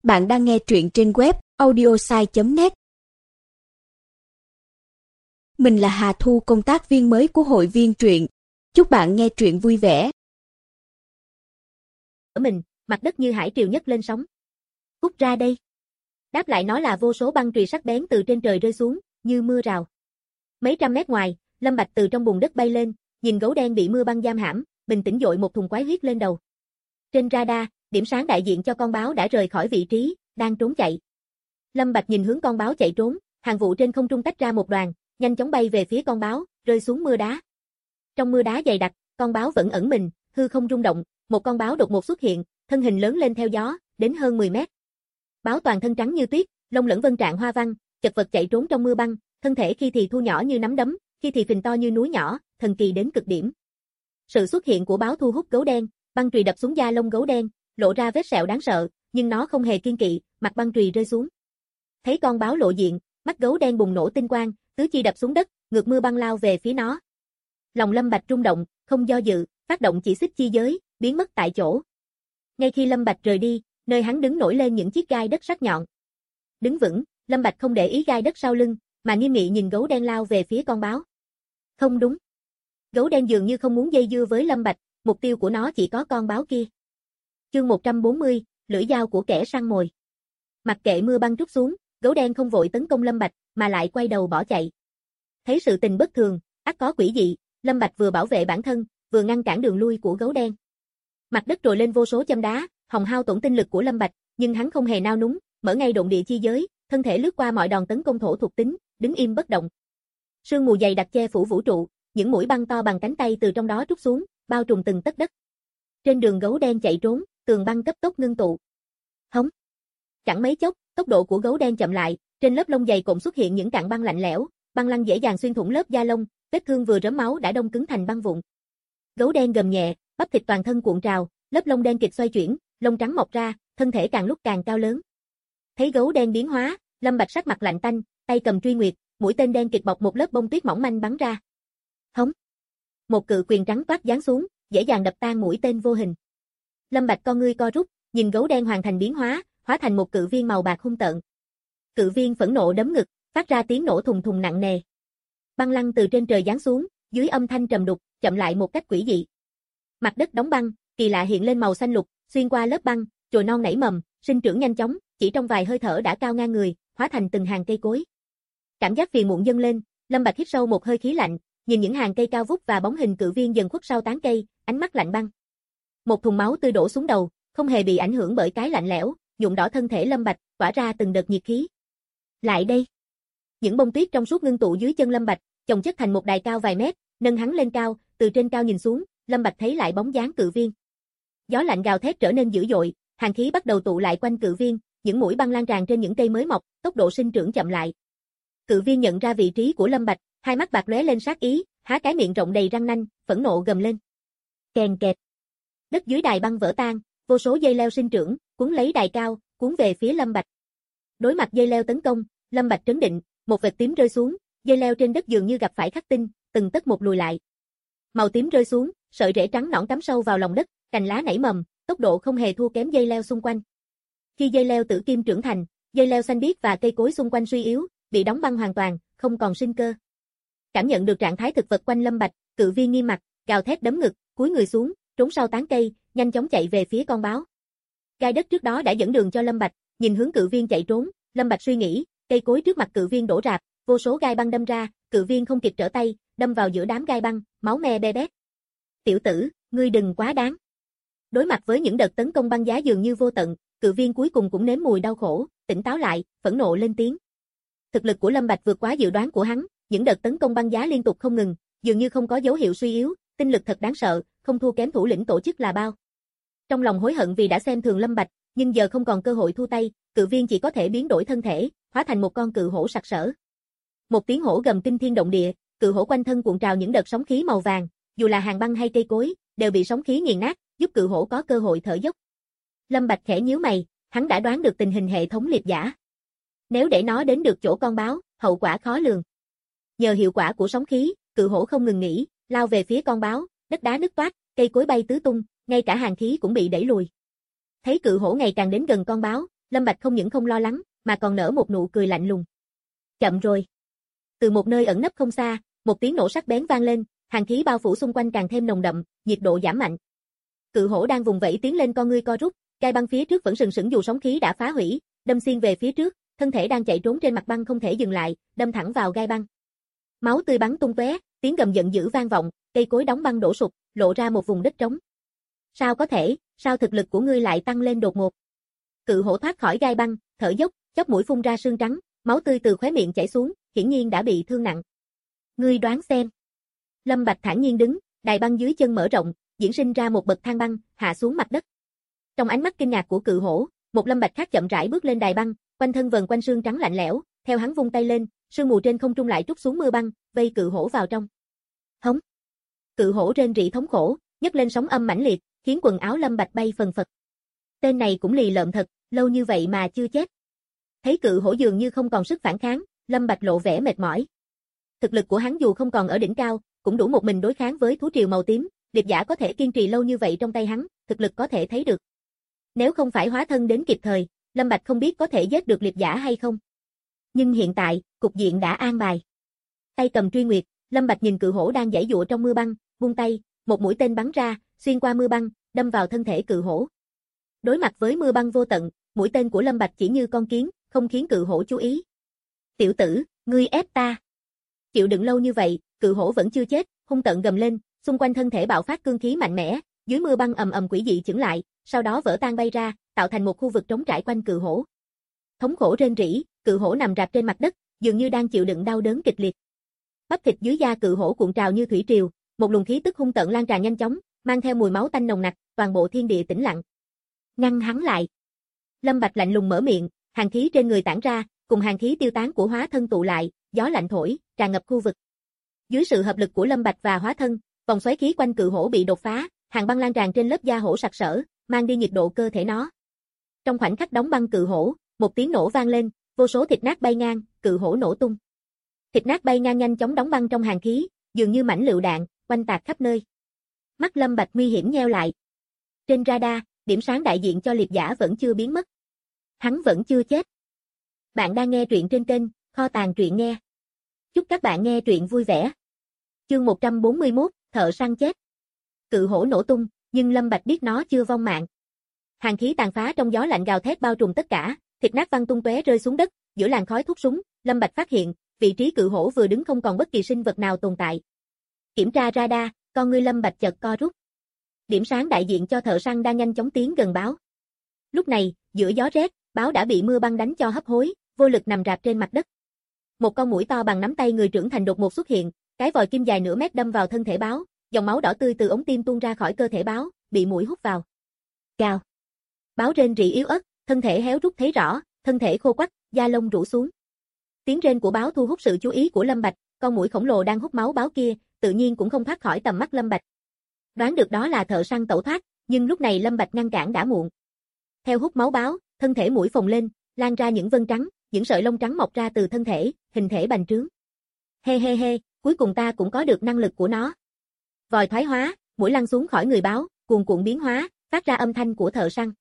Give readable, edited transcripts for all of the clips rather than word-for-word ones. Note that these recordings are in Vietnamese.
Bạn đang nghe truyện trên web audiosai.net. Mình là Hà Thu, công tác viên mới của hội viên truyện. Chúc bạn nghe truyện vui vẻ. Ở mình, mặt đất như hải triều nhấc lên sóng. Cút ra đây. Đáp lại nó là vô số băng chùy sắc bén từ trên trời rơi xuống, như mưa rào. Mấy trăm mét ngoài, Lâm Bạch từ trong bùn đất bay lên, nhìn gấu đen bị mưa băng giam hãm, bình tĩnh dội một thùng quái huyết lên đầu. Trên radar, điểm sáng đại diện cho con báo đã rời khỏi vị trí, đang trốn chạy. Lâm Bạch nhìn hướng con báo chạy trốn, hàng vụ trên không trung tách ra một đoàn, nhanh chóng bay về phía con báo, rơi xuống mưa đá. Trong mưa đá dày đặc, con báo vẫn ẩn mình, hư không rung động, một con báo đột ngột xuất hiện, thân hình lớn lên theo gió, đến hơn 10 mét. Báo toàn thân trắng như tuyết, lông lẫn vân trạng hoa văn, chật vật chạy trốn trong mưa băng, thân thể khi thì thu nhỏ như nắm đấm, khi thì phình to như núi nhỏ, thần kỳ đến cực điểm. Sự xuất hiện của báo thu hút gấu đen, băng chùy đập xuống da lông gấu đen, lộ ra vết sẹo đáng sợ, nhưng nó không hề kiêng kỵ, mặt băng chùy rơi xuống. Thấy con báo lộ diện, mắt gấu đen bùng nổ tinh quang, tứ chi đập xuống đất, ngược mưa băng lao về phía nó. Lòng Lâm Bạch rung động, không do dự, phát động chỉ xích chi giới, biến mất tại chỗ. Ngay khi Lâm Bạch rời đi, nơi hắn đứng nổi lên những chiếc gai đất sắc nhọn. Đứng vững, Lâm Bạch không để ý gai đất sau lưng, mà nghiêm nghị nhìn gấu đen lao về phía con báo. Không đúng. Gấu đen dường như không muốn dây dưa với Lâm Bạch, mục tiêu của nó chỉ có con báo kia. Chương 140, lưỡi dao của kẻ săn mồi. Mặc kệ mưa băng trút xuống, gấu đen không vội tấn công Lâm Bạch, mà lại quay đầu bỏ chạy. Thấy sự tình bất thường, ắt có quỷ dị, Lâm Bạch vừa bảo vệ bản thân, vừa ngăn cản đường lui của gấu đen. Mặt đất trồi lên vô số châm đá, hòng hao tổn tinh lực của Lâm Bạch, nhưng hắn không hề nao núng, mở ngay độn địa chi giới, thân thể lướt qua mọi đòn tấn công thổ thuộc tính, đứng im bất động. Sương mù dày đặc che phủ vũ trụ, những mũi băng to bằng cánh tay từ trong đó trút xuống, bao trùm từng tấc đất. Trên đường gấu đen chạy trốn, tường băng cấp tốc ngưng tụ. Hống. Chẳng mấy chốc, tốc độ của gấu đen chậm lại, trên lớp lông dày cộm xuất hiện những cặn băng lạnh lẽo, băng lăng dễ dàng xuyên thủng lớp da lông, vết thương vừa rớm máu đã đông cứng thành băng vụn. Gấu đen gầm nhẹ, bắp thịt toàn thân cuộn trào, lớp lông đen kịt xoay chuyển, lông trắng mọc ra, thân thể càng lúc càng cao lớn. Thấy gấu đen biến hóa, Lâm Bạch sắc mặt lạnh tanh, tay cầm truy nguyệt, mũi tên đen kịt bọc một lớp bông tuyết mỏng manh bắn ra. Hống. Một cự quyền trắng toát giáng xuống, dễ dàng đập tan mũi tên vô hình. Lâm Bạch con ngươi co rút, nhìn gấu đen hoàn thành biến hóa, hóa thành một cự viên màu bạc hung tợn. Cự viên phẫn nộ đấm ngực, phát ra tiếng nổ thùng thùng nặng nề. Băng lăng từ trên trời giáng xuống, dưới âm thanh trầm đục, chậm lại một cách quỷ dị. Mặt đất đóng băng, kỳ lạ hiện lên màu xanh lục, xuyên qua lớp băng, chồi non nảy mầm, sinh trưởng nhanh chóng, chỉ trong vài hơi thở đã cao ngang người, hóa thành từng hàng cây cối. Cảm giác phiền muộn dâng lên, Lâm Bạch hít sâu một hơi khí lạnh, nhìn những hàng cây cao vút và bóng hình cự viên dần khuất sau tán cây, ánh mắt lạnh băng. Một thùng máu tươi đổ xuống đầu, không hề bị ảnh hưởng bởi cái lạnh lẽo, nhuộm đỏ thân thể Lâm Bạch, tỏa ra từng đợt nhiệt khí. Lại đây. Những bông tuyết trong suốt ngưng tụ dưới chân Lâm Bạch, chồng chất thành một đài cao vài mét, nâng hắn lên cao, từ trên cao nhìn xuống, Lâm Bạch thấy lại bóng dáng cự viên. Gió lạnh gào thét trở nên dữ dội, hàn khí bắt đầu tụ lại quanh cự viên, những mũi băng lan tràn trên những cây mới mọc, tốc độ sinh trưởng chậm lại. Cự viên nhận ra vị trí của Lâm Bạch, hai mắt bạc lóe lên sát ý, há cái miệng rộng đầy răng nanh, phẫn nộ gầm lên. Kèn kẹt. Đất dưới đài băng vỡ tan, vô số dây leo sinh trưởng, cuốn lấy đài cao, cuốn về phía Lâm Bạch. Đối mặt dây leo tấn công, Lâm Bạch trấn định, một vệt tím rơi xuống, dây leo trên đất dường như gặp phải khắc tinh, từng tấc một lùi lại. Màu tím rơi xuống, sợi rễ trắng nõn cắm sâu vào lòng đất, cành lá nảy mầm, tốc độ không hề thua kém dây leo xung quanh. Khi dây leo tử kim trưởng thành, dây leo xanh biếc và cây cối xung quanh suy yếu, bị đóng băng hoàn toàn, không còn sinh cơ. Cảm nhận được trạng thái thực vật quanh Lâm Bạch, cự viên nghiêm mặt, gào thét đấm ngực, cúi người xuống, trốn sau tán cây, nhanh chóng chạy về phía con báo. Gai đất trước đó đã dẫn đường cho Lâm Bạch, nhìn hướng cự viên chạy trốn, Lâm Bạch suy nghĩ, cây cối trước mặt cự viên đổ rạp, vô số gai băng đâm ra, cự viên không kịp trở tay, đâm vào giữa đám gai băng, máu me be bét. Tiểu tử, ngươi đừng quá đáng. Đối mặt với những đợt tấn công băng giá dường như vô tận, cự viên cuối cùng cũng nếm mùi đau khổ, tỉnh táo lại, phẫn nộ lên tiếng. Thực lực của Lâm Bạch vượt quá dự đoán của hắn, những đợt tấn công băng giá liên tục không ngừng, dường như không có dấu hiệu suy yếu, tinh lực thật đáng sợ, không thua kém thủ lĩnh tổ chức là bao. Trong lòng hối hận vì đã xem thường Lâm Bạch, nhưng giờ không còn cơ hội thu tay, cự viên chỉ có thể biến đổi thân thể, hóa thành một con cự hổ sặc sỡ. Một tiếng hổ gầm kinh thiên động địa, cự hổ quanh thân cuộn trào những đợt sóng khí màu vàng, dù là hàng băng hay cây cối, đều bị sóng khí nghiền nát, giúp cự hổ có cơ hội thở dốc. Lâm Bạch khẽ nhíu mày, hắn đã đoán được tình hình hệ thống liệp giả. Nếu để nó đến được chỗ con báo, hậu quả khó lường. Nhờ hiệu quả của sóng khí, cự hổ không ngừng nghỉ, lao về phía con báo, đất đá nứt toác, cây cối bay tứ tung, ngay cả hàn khí cũng bị đẩy lùi. Thấy cự hổ ngày càng đến gần con báo, Lâm Bạch không những không lo lắng, mà còn nở một nụ cười lạnh lùng. Chậm rồi. Từ một nơi ẩn nấp không xa, một tiếng nổ sắc bén vang lên, hàn khí bao phủ xung quanh càng thêm nồng đậm, nhiệt độ giảm mạnh. Cự hổ đang vùng vẫy tiến lên, con ngươi co rút, gai băng phía trước vẫn sừng sững dù sóng khí đã phá hủy, đâm xuyên về phía trước, thân thể đang chạy trốn trên mặt băng không thể dừng lại, đâm thẳng vào gai băng. Máu tươi bắn tung tóe, tiếng gầm giận dữ vang vọng, cây cối đóng băng đổ sụp, lộ ra một vùng đất trống. Sao có thể, sao thực lực của ngươi lại tăng lên đột ngột? Cự hổ thoát khỏi gai băng, thở dốc, chóp mũi phun ra sương trắng, máu tươi từ khóe miệng chảy xuống, hiển nhiên đã bị thương nặng. Ngươi đoán xem. Lâm Bạch thản nhiên đứng, đài băng dưới chân mở rộng, diễn sinh ra một bậc thang băng, hạ xuống mặt đất. Trong ánh mắt kinh ngạc của cự hổ, một Lâm Bạch khác chậm rãi bước lên đài băng, quanh thân vần quanh sương trắng lạnh lẽo, theo hắn vung tay lên, sương mù trên không trung lại trút xuống mưa băng, vây cự hổ vào trong. Hống. Cự hổ rên rỉ thống khổ, nhấc lên sóng âm mãnh liệt, khiến quần áo Lâm Bạch bay phần phật. Tên này cũng lì lợm thật, lâu như vậy mà chưa chết. Thấy cự hổ dường như không còn sức phản kháng, Lâm Bạch lộ vẻ mệt mỏi. Thực lực của hắn dù không còn ở đỉnh cao, cũng đủ một mình đối kháng với thú triều màu tím, điệp giả có thể kiên trì lâu như vậy trong tay hắn, thực lực có thể thấy được. Nếu không phải hóa thân đến kịp thời, Lâm Bạch không biết có thể giết được liệp giả hay không. Nhưng hiện tại, cục diện đã an bài. Tay cầm truy nguyệt, Lâm Bạch nhìn cự hổ đang giãy giụa trong mưa băng, buông tay, một mũi tên bắn ra, xuyên qua mưa băng, đâm vào thân thể cự hổ. Đối mặt với mưa băng vô tận, mũi tên của Lâm Bạch chỉ như con kiến, không khiến cự hổ chú ý. Tiểu tử, ngươi ép ta. Chịu đựng lâu như vậy, cự hổ vẫn chưa chết, hung tợn gầm lên, xung quanh thân thể bạo phát cương khí mạnh mẽ, dưới mưa băng ầm ầm quỷ dị chững lại, sau đó vỡ tan bay ra, tạo thành một khu vực trống trải quanh cự hổ. Thống khổ rên rỉ, cự hổ nằm rạp trên mặt đất, dường như đang chịu đựng đau đớn kịch liệt. Bắp thịt dưới da cự hổ cuộn trào như thủy triều, một luồng khí tức hung tợn lan tràn nhanh chóng, mang theo mùi máu tanh nồng nặc, toàn bộ thiên địa tĩnh lặng. Ngăn hắn lại. Lâm Bạch lạnh lùng mở miệng, hàn khí trên người tản ra, cùng hàn khí tiêu tán của hóa thân tụ lại, gió lạnh thổi, tràn ngập khu vực. Dưới sự hợp lực của Lâm Bạch và hóa thân, vòng xoáy khí quanh cự hổ bị đột phá, hàn băng lan tràn trên lớp da hổ sặc sỡ, mang đi nhiệt độ cơ thể nó. Trong khoảnh khắc đóng băng cự hổ, một tiếng nổ vang lên, vô số thịt nát bay ngang, cự hổ nổ tung. Thịt nát bay ngang nhanh chóng đóng băng trong hàn khí, dường như mảnh lựu đạn, quanh tạc khắp nơi. Mắt Lâm Bạch nguy hiểm nheo lại. Trên radar, điểm sáng đại diện cho liệp giả vẫn chưa biến mất. Hắn vẫn chưa chết. Bạn đang nghe truyện trên kênh Kho Tàng Truyện Nghe. Chúc các bạn nghe truyện vui vẻ. Chương 141, thợ săn chết. Cự hổ nổ tung, nhưng Lâm Bạch biết nó chưa vong mạng. Hàn khí tàn phá trong gió lạnh gào thét bao trùm tất cả, thịt nát văng tung tóe rơi xuống đất, giữa làn khói thuốc súng, Lâm Bạch phát hiện, vị trí cự hổ vừa đứng không còn bất kỳ sinh vật nào tồn tại. Kiểm tra radar, con ngươi Lâm Bạch chợt co rút. Điểm sáng đại diện cho thợ săn đang nhanh chóng tiến gần báo. Lúc này, giữa gió rét, báo đã bị mưa băng đánh cho hấp hối, vô lực nằm rạp trên mặt đất. Một con muỗi to bằng nắm tay người trưởng thành đột ngột xuất hiện, cái vòi kim dài nửa mét đâm vào thân thể báo, dòng máu đỏ tươi từ ống tim tuôn ra khỏi cơ thể báo, bị muỗi hút vào. Gào. Báo rên rỉ yếu ớt, thân thể héo rút thấy rõ, thân thể khô quắt, da lông rũ xuống. Tiếng rên của báo thu hút sự chú ý của Lâm Bạch, con muỗi khổng lồ đang hút máu báo kia, tự nhiên cũng không thoát khỏi tầm mắt Lâm Bạch. Đoán được đó là thợ săn tẩu thoát, nhưng lúc này Lâm Bạch ngăn cản đã muộn. Theo hút máu báo, thân thể muỗi phồng lên, lan ra những vân trắng, những sợi lông trắng mọc ra từ thân thể, hình thể bành trướng. He he he, cuối cùng ta cũng có được năng lực của nó. Vòi thoái hóa, muỗi lăn xuống khỏi người báo, cuồn cuộn biến hóa, phát ra âm thanh của thợ săn.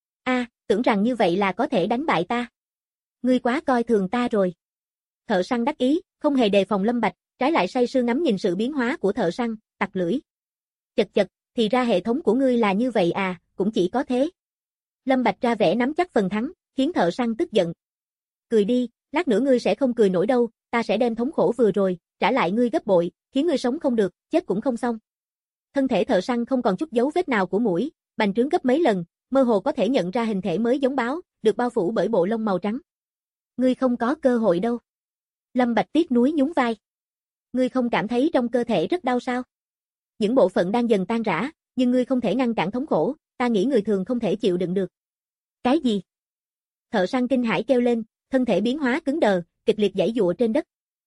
Tưởng rằng như vậy là có thể đánh bại ta. Ngươi quá coi thường ta rồi. Thợ săn đắc ý, không hề đề phòng Lâm Bạch, trái lại say sưa ngắm nhìn sự biến hóa của thợ săn, tặc lưỡi. Chật chật, thì ra hệ thống của ngươi là như vậy à, cũng chỉ có thế. Lâm Bạch ra vẻ nắm chắc phần thắng, khiến thợ săn tức giận. Cười đi, lát nữa ngươi sẽ không cười nổi đâu, ta sẽ đem thống khổ vừa rồi, trả lại ngươi gấp bội, khiến ngươi sống không được, chết cũng không xong. Thân thể thợ săn không còn chút dấu vết nào của muỗi, bành trướng gấp mấy lần, mơ hồ có thể nhận ra hình thể mới giống báo, được bao phủ bởi bộ lông màu trắng. Ngươi không có cơ hội đâu. Lâm Bạch tiếc nuối nhún vai. Ngươi không cảm thấy trong cơ thể rất đau sao? Những bộ phận đang dần tan rã, nhưng ngươi không thể ngăn cản thống khổ, ta nghĩ người thường không thể chịu đựng được. Cái gì? Thợ săn kinh hãi kêu lên, thân thể biến hóa cứng đờ, kịch liệt giãy giụa trên đất.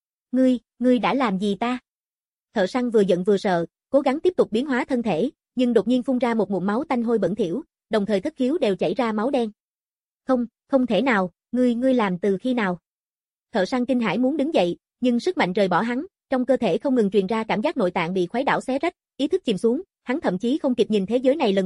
Ngươi đã làm gì ta? Thợ săn vừa giận vừa sợ, cố gắng tiếp tục biến hóa thân thể, nhưng đột nhiên phun ra một ngụm máu tanh hôi bẩn thỉu, đồng thời thất khiếu đều chảy ra máu đen. Không thể nào, ngươi làm từ khi nào? Thợ săn kinh hãi muốn đứng dậy, nhưng sức mạnh rời bỏ hắn, trong cơ thể không ngừng truyền ra cảm giác nội tạng bị khuấy đảo xé rách, ý thức chìm xuống, hắn thậm chí không kịp nhìn thế giới này lần cuối,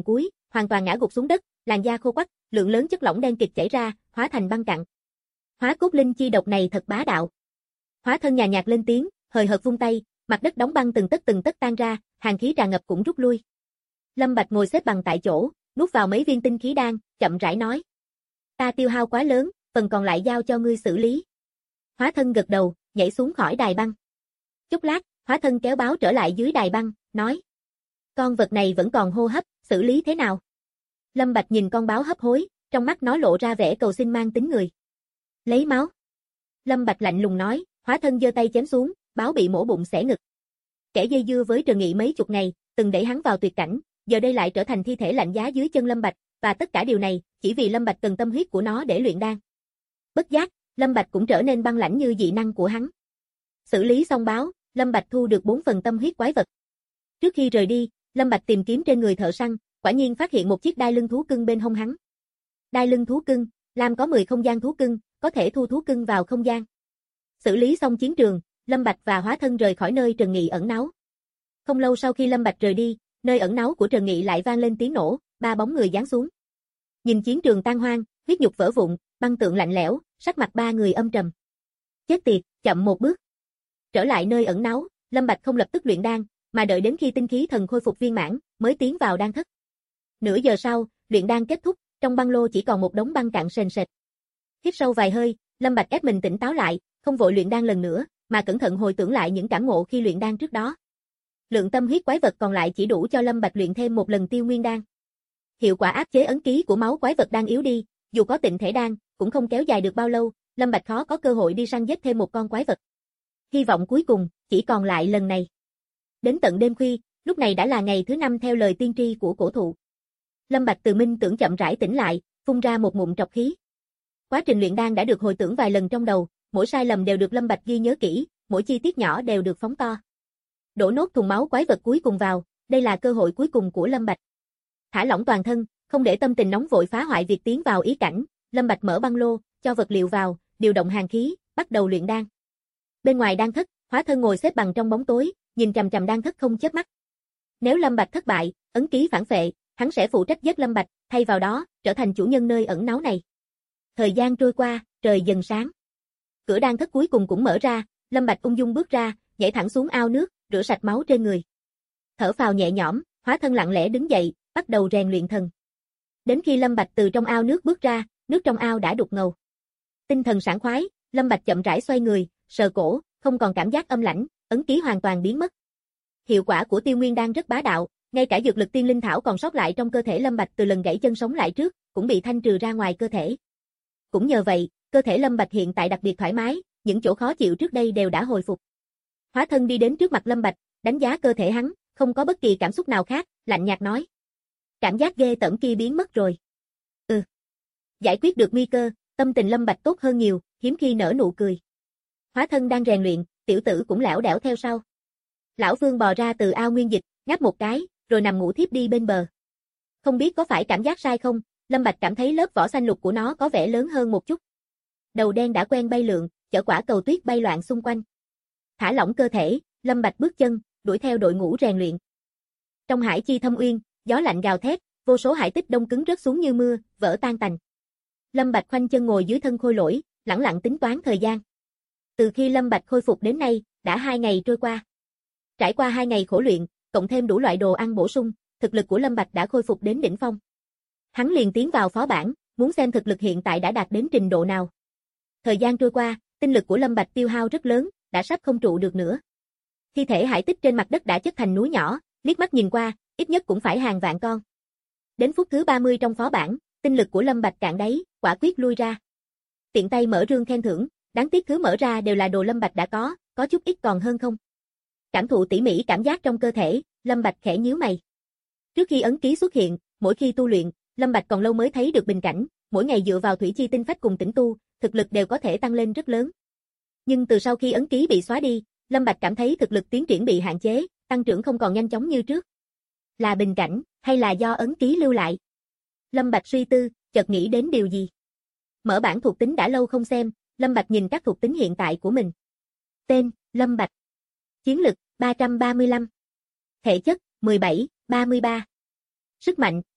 hoàn toàn ngã gục xuống đất, làn da khô quắt, lượng lớn chất lỏng đen kịt chảy ra, hóa thành băng cặn. Hóa cốt linh chi độc này thật bá đạo. Hóa thân nhàn nhạt lên tiếng, hời hợt vung tay, mặt đất đóng băng từng tấc tan ra, hàn khí tràn ngập cũng rút lui. Lâm Bạch ngồi xếp bằng tại chỗ, nuốt vào mấy viên tinh khí đan, chậm rãi nói: "Ta tiêu hao quá lớn, phần còn lại giao cho ngươi xử lý." Hóa thân gật đầu, nhảy xuống khỏi đài băng. Chốc lát, hóa thân kéo báo trở lại dưới đài băng, nói: "Con vật này vẫn còn hô hấp, xử lý thế nào?" Lâm Bạch nhìn con báo hấp hối, trong mắt nó lộ ra vẻ cầu xin mang tính người. "Lấy máu." Lâm Bạch lạnh lùng nói, hóa thân giơ tay chém xuống, báo bị mổ bụng xẻ ngực. Kẻ dây dưa với Trần Nghị mấy chục ngày, từng đẩy hắn vào tuyệt cảnh, giờ đây lại trở thành thi thể lạnh giá dưới chân Lâm Bạch, và tất cả điều này chỉ vì Lâm Bạch cần tâm huyết của nó để luyện đan. Bất giác, Lâm Bạch cũng trở nên băng lãnh như dị năng của hắn. Xử lý xong báo, Lâm Bạch thu được 4 phần tâm huyết quái vật. Trước khi rời đi, Lâm Bạch tìm kiếm trên người thợ săn, quả nhiên phát hiện một chiếc đai lưng thú cưng bên hông hắn. Đai lưng thú cưng, Lam có 10 không gian thú cưng, có thể thu thú cưng vào không gian. Xử lý xong chiến trường, Lâm Bạch và hóa thân rời khỏi nơi Trần Nghị ẩn náu. Không lâu sau khi Lâm Bạch rời đi, nơi ẩn náu của Trần Nghị lại vang lên tiếng nổ, 3 bóng người giáng xuống. Nhìn chiến trường tan hoang, huyết nhục vỡ vụn, băng tượng lạnh lẽo, sắc mặt 3 người âm trầm. Chết tiệt, chậm một bước. Trở lại nơi ẩn náu, Lâm Bạch không lập tức luyện đan, mà đợi đến khi tinh khí thần khôi phục viên mãn, mới tiến vào đan thất. Nửa giờ sau, luyện đan kết thúc, trong băng lô chỉ còn một đống băng cạn sền sệt. Hít sâu vài hơi, Lâm Bạch ép mình tỉnh táo lại, không vội luyện đan lần nữa, mà cẩn thận hồi tưởng lại những cảm ngộ khi luyện đan trước đó. Lượng tâm huyết quái vật còn lại chỉ đủ cho Lâm Bạch luyện thêm một lần Tiêu Nguyên đan. Hiệu quả áp chế ấn ký của máu quái vật đang yếu đi, dù có Tịnh thể đan, cũng không kéo dài được bao lâu, Lâm Bạch khó có cơ hội đi săn giết thêm một con quái vật. Hy vọng cuối cùng chỉ còn lại lần này. Đến tận đêm khuya, lúc này đã là ngày thứ 5 theo lời tiên tri của cổ thụ. Lâm Bạch từ minh tưởng chậm rãi tỉnh lại, phun ra một ngụm trọc khí. Quá trình luyện đan đã được hồi tưởng vài lần trong đầu, mỗi sai lầm đều được Lâm Bạch ghi nhớ kỹ, mỗi chi tiết nhỏ đều được phóng to. Đổ nốt thùng máu quái vật cuối cùng vào, đây là cơ hội cuối cùng của Lâm Bạch. Thả lỏng toàn thân, không để tâm tình nóng vội phá hoại việc tiến vào ý cảnh, Lâm Bạch mở băng lô, cho vật liệu vào, điều động hàn khí, bắt đầu luyện đan. Bên ngoài đan thất, hóa thân ngồi xếp bằng trong bóng tối, nhìn chằm chằm đan thất không chớp mắt. Nếu Lâm Bạch thất bại, ấn ký phản phệ, hắn sẽ phụ trách giết Lâm Bạch, thay vào đó, trở thành chủ nhân nơi ẩn náu này. Thời gian trôi qua, trời dần sáng. Cửa đan thất cuối cùng cũng mở ra, Lâm Bạch ung dung bước ra, nhảy thẳng xuống ao nước, rửa sạch máu trên người. Thở phào nhẹ nhõm, hóa thân lặng lẽ đứng dậy, bắt đầu rèn luyện thần. Đến khi Lâm Bạch từ trong ao nước bước ra, nước trong ao đã đục ngầu. Tinh thần sảng khoái, Lâm Bạch chậm rãi xoay người, sờ cổ, không còn cảm giác âm lãnh, ấn ký hoàn toàn biến mất. Hiệu quả của Tiêu Nguyên đan rất bá đạo, ngay cả dược lực tiên linh thảo còn sót lại trong cơ thể Lâm Bạch từ lần gãy chân sống lại trước, cũng bị thanh trừ ra ngoài cơ thể. Cũng nhờ vậy, cơ thể Lâm Bạch hiện tại đặc biệt thoải mái, những chỗ khó chịu trước đây đều đã hồi phục. Hóa thân đi đến trước mặt Lâm Bạch, đánh giá cơ thể hắn, không có bất kỳ cảm xúc nào khác, lạnh nhạt nói: "Cảm giác ghê tởm kia biến mất rồi." "Ừ." Giải quyết được nguy cơ, tâm tình Lâm Bạch tốt hơn nhiều, hiếm khi nở nụ cười. Hóa thân đang rèn luyện, tiểu tử cũng lẻo đẻo theo sau. Lão Vương bò ra từ ao nguyên dịch, ngáp một cái, rồi nằm ngủ thiếp đi bên bờ. Không biết có phải cảm giác sai không, Lâm Bạch cảm thấy lớp vỏ xanh lục của nó có vẻ lớn hơn một chút. Đầu đen đã quen bay lượn, chở quả cầu tuyết bay loạn xung quanh. Thả lỏng cơ thể, Lâm Bạch bước chân, đuổi theo đội ngũ rèn luyện. Trong hải chi thâm uyên, gió lạnh gào thét, vô số hải tích đông cứng rớt xuống như mưa, vỡ tan tành. Lâm Bạch khoanh chân ngồi dưới thân khôi lỗi, lẳng lặng tính toán thời gian. Từ khi Lâm Bạch khôi phục đến nay, đã 2 ngày trôi qua. Trải qua 2 ngày khổ luyện, cộng thêm đủ loại đồ ăn bổ sung, thực lực của Lâm Bạch đã khôi phục đến đỉnh phong. Hắn liền tiến vào phó bản, muốn xem thực lực hiện tại đã đạt đến trình độ nào. Thời gian trôi qua, tinh lực của Lâm Bạch tiêu hao rất lớn, đã sắp không trụ được nữa. Thi thể hải tích trên mặt đất đã chất thành núi nhỏ, liếc mắt nhìn qua, ít nhất cũng phải hàng vạn con. Đến phút thứ 30 trong phó bản, tinh lực của Lâm Bạch cạn đáy, quả quyết lui ra. Tiện tay mở rương khen thưởng, đáng tiếc thứ mở ra đều là đồ Lâm Bạch đã có chút ít còn hơn không. Cảm thụ tỉ mỉ cảm giác trong cơ thể, Lâm Bạch khẽ nhíu mày. Trước khi ấn ký xuất hiện, mỗi khi tu luyện, Lâm Bạch còn lâu mới thấy được bình cảnh, mỗi ngày dựa vào thủy chi tinh phách cùng tĩnh tu, thực lực đều có thể tăng lên rất lớn. Nhưng từ sau khi ấn ký bị xóa đi, Lâm Bạch cảm thấy thực lực tiến triển bị hạn chế, tăng trưởng không còn nhanh chóng như trước. Là bình cảnh, hay là do ấn ký lưu lại? Lâm Bạch suy tư, chợt nghĩ đến điều gì. Mở bảng thuộc tính đã lâu không xem, Lâm Bạch nhìn các thuộc tính hiện tại của mình. Tên, Lâm Bạch. Chiến lực, 335. Thể chất, 17, 33. Sức mạnh,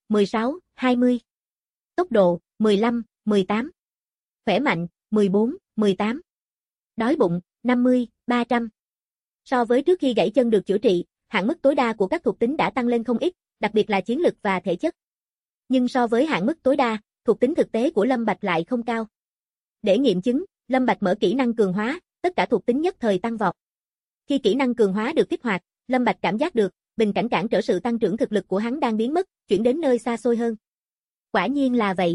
16, 20. Tốc độ, 15, 18. Khỏe mạnh, 14, 18. Đói bụng, 50, 300. So với trước khi gãy chân được chữa trị, hạn mức tối đa của các thuộc tính đã tăng lên không ít, đặc biệt là chiến lực và thể chất. Nhưng so với hạn mức tối đa, thuộc tính thực tế của Lâm Bạch lại không cao. Để nghiệm chứng, Lâm Bạch mở kỹ năng cường hóa, tất cả thuộc tính nhất thời tăng vọt. Khi kỹ năng cường hóa được kích hoạt, Lâm Bạch cảm giác được, bình cảnh cản trở sự tăng trưởng thực lực của hắn đang biến mất, chuyển đến nơi xa xôi hơn. Quả nhiên là vậy.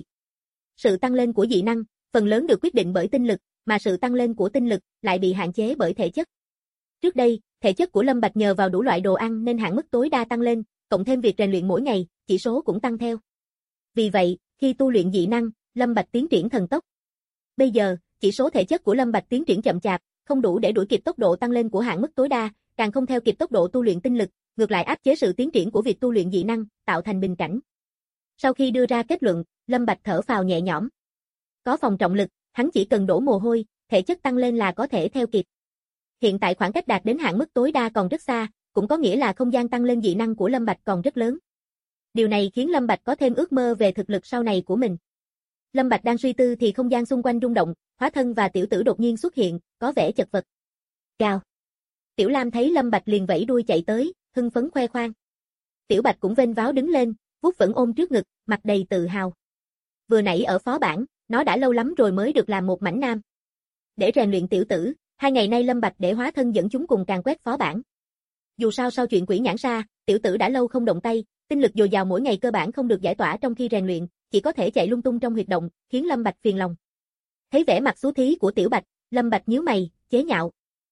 Sự tăng lên của dị năng, phần lớn được quyết định bởi tinh lực, mà sự tăng lên của tinh lực lại bị hạn chế bởi thể chất. Trước đây, thể chất của Lâm Bạch nhờ vào đủ loại đồ ăn nên hạn mức tối đa tăng lên, cộng thêm việc rèn luyện mỗi ngày, chỉ số cũng tăng theo. Vì vậy, khi tu luyện dị năng, Lâm Bạch tiến triển thần tốc. Bây giờ, chỉ số thể chất của Lâm Bạch tiến triển chậm chạp, không đủ để đuổi kịp tốc độ tăng lên của hạn mức tối đa, càng không theo kịp tốc độ tu luyện tinh lực, ngược lại áp chế sự tiến triển của việc tu luyện dị năng, tạo thành bình cảnh. Sau khi đưa ra kết luận, Lâm Bạch thở phào nhẹ nhõm. Có phòng trọng lực, hắn chỉ cần đổ mồ hôi, thể chất tăng lên là có thể theo kịp. Hiện tại khoảng cách đạt đến hạn mức tối đa còn rất xa, cũng có nghĩa là không gian tăng lên dị năng của Lâm Bạch còn rất lớn. Điều này khiến Lâm Bạch có thêm ước mơ về thực lực sau này của mình. Lâm Bạch đang suy tư thì không gian xung quanh rung động, Hóa Thân và Tiểu Tử đột nhiên xuất hiện, có vẻ chật vật. Chào. Tiểu Lam thấy Lâm Bạch liền vẫy đuôi chạy tới, hưng phấn khoe khoang. Tiểu Bạch cũng vênh váo đứng lên, vuốt vẫn ôm trước ngực, mặt đầy tự hào. Vừa nãy ở phó bản, nó đã lâu lắm rồi mới được làm một mảnh nam. Để rèn luyện Tiểu Tử, 2 ngày nay Lâm Bạch để Hóa Thân dẫn chúng cùng càn quét phó bản. Dù sao sau chuyện quỷ nhãn sa, Tiểu Tử đã lâu không động tay, tinh lực dồi dào mỗi ngày cơ bản không được giải tỏa trong khi rèn luyện, chỉ có thể chạy lung tung trong huyệt động, khiến Lâm Bạch phiền lòng. Thấy vẻ mặt xú thí của Tiểu Bạch, Lâm Bạch nhíu mày, chế nhạo.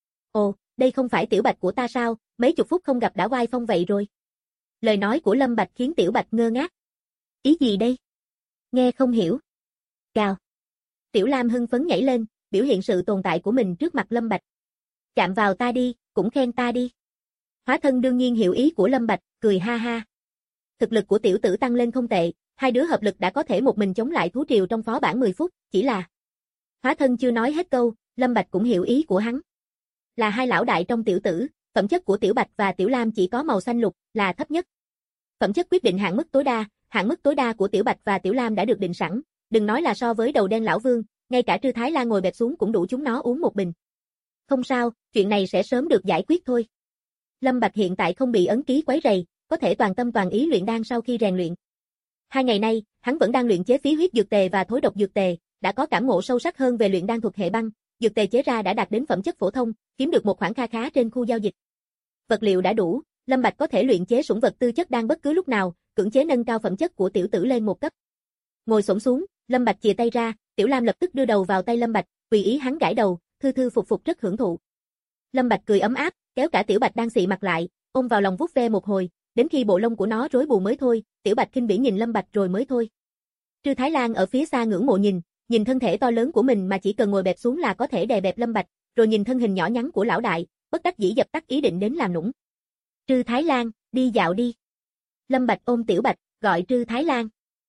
Ồ, đây không phải Tiểu Bạch của ta sao, mấy chục phút không gặp đã oai phong vậy rồi. Lời nói của Lâm Bạch khiến Tiểu Bạch ngơ ngác. Ý gì đây? Nghe không hiểu. Cào. Tiểu Lam hưng phấn nhảy lên, biểu hiện sự tồn tại của mình trước mặt Lâm Bạch. Chạm vào ta đi, cũng khen ta đi. Hóa Thân đương nhiên hiểu ý của Lâm Bạch, cười ha ha. Thực lực của Tiểu Tử tăng lên không tệ, hai đứa hợp lực đã có thể một mình chống lại thú triều trong phó bản 10 phút, chỉ là... Hóa Thân chưa nói hết câu, Lâm Bạch cũng hiểu ý của hắn. Là hai lão đại trong Tiểu Tử, phẩm chất của Tiểu Bạch và Tiểu Lam chỉ có màu xanh lục, là thấp nhất. Phẩm chất quyết định hạn mức tối đa của Tiểu Bạch và Tiểu Lam đã được định sẵn, đừng nói là so với đầu đen lão vương, ngay cả Trư Thái Lan ngồi bẹp xuống cũng đủ chúng nó uống một bình. Không sao, chuyện này sẽ sớm được giải quyết thôi. Lâm Bạch hiện tại không bị ấn ký quấy rầy, có thể toàn tâm toàn ý luyện đan sau khi rèn luyện. 2 ngày nay, hắn vẫn đang luyện chế phí huyết dược tề và thối độc dược tề, đã có cảm ngộ sâu sắc hơn về luyện đan thuật hệ băng, dược tề chế ra đã đạt đến phẩm chất phổ thông, kiếm được một khoản kha khá trên khu giao dịch. Vật liệu đã đủ, Lâm Bạch có thể luyện chế sủng vật tư chất đan bất cứ lúc nào, cưỡng chế nâng cao phẩm chất của Tiểu Tử lên một cấp. Ngồi xổm xuống, Lâm Bạch chìa tay ra, Tiểu Lam lập tức đưa đầu vào tay Lâm Bạch, tùy ý hắn gãi đầu, thư thư phục phục rất hưởng thụ. Lâm Bạch cười ấm áp, kéo cả Tiểu Bạch đang xị mặt lại, ôm vào lòng vuốt ve một hồi, đến khi bộ lông của nó rối bù mới thôi, Tiểu Bạch khinh bỉ nhìn Lâm Bạch rồi mới thôi. Trư Thái Lan ở phía xa ngưỡng mộ nhìn thân thể to lớn của mình mà chỉ cần ngồi bẹp xuống là có thể đè bẹp Lâm Bạch, rồi nhìn thân hình nhỏ nhắn của lão đại, bất đắc dĩ dập tắt ý định đến làm nũng. Trư Thái Lan, đi dạo đi. Lâm Bạch ôm Tiểu Bạch, gọi Trư Thái Lan.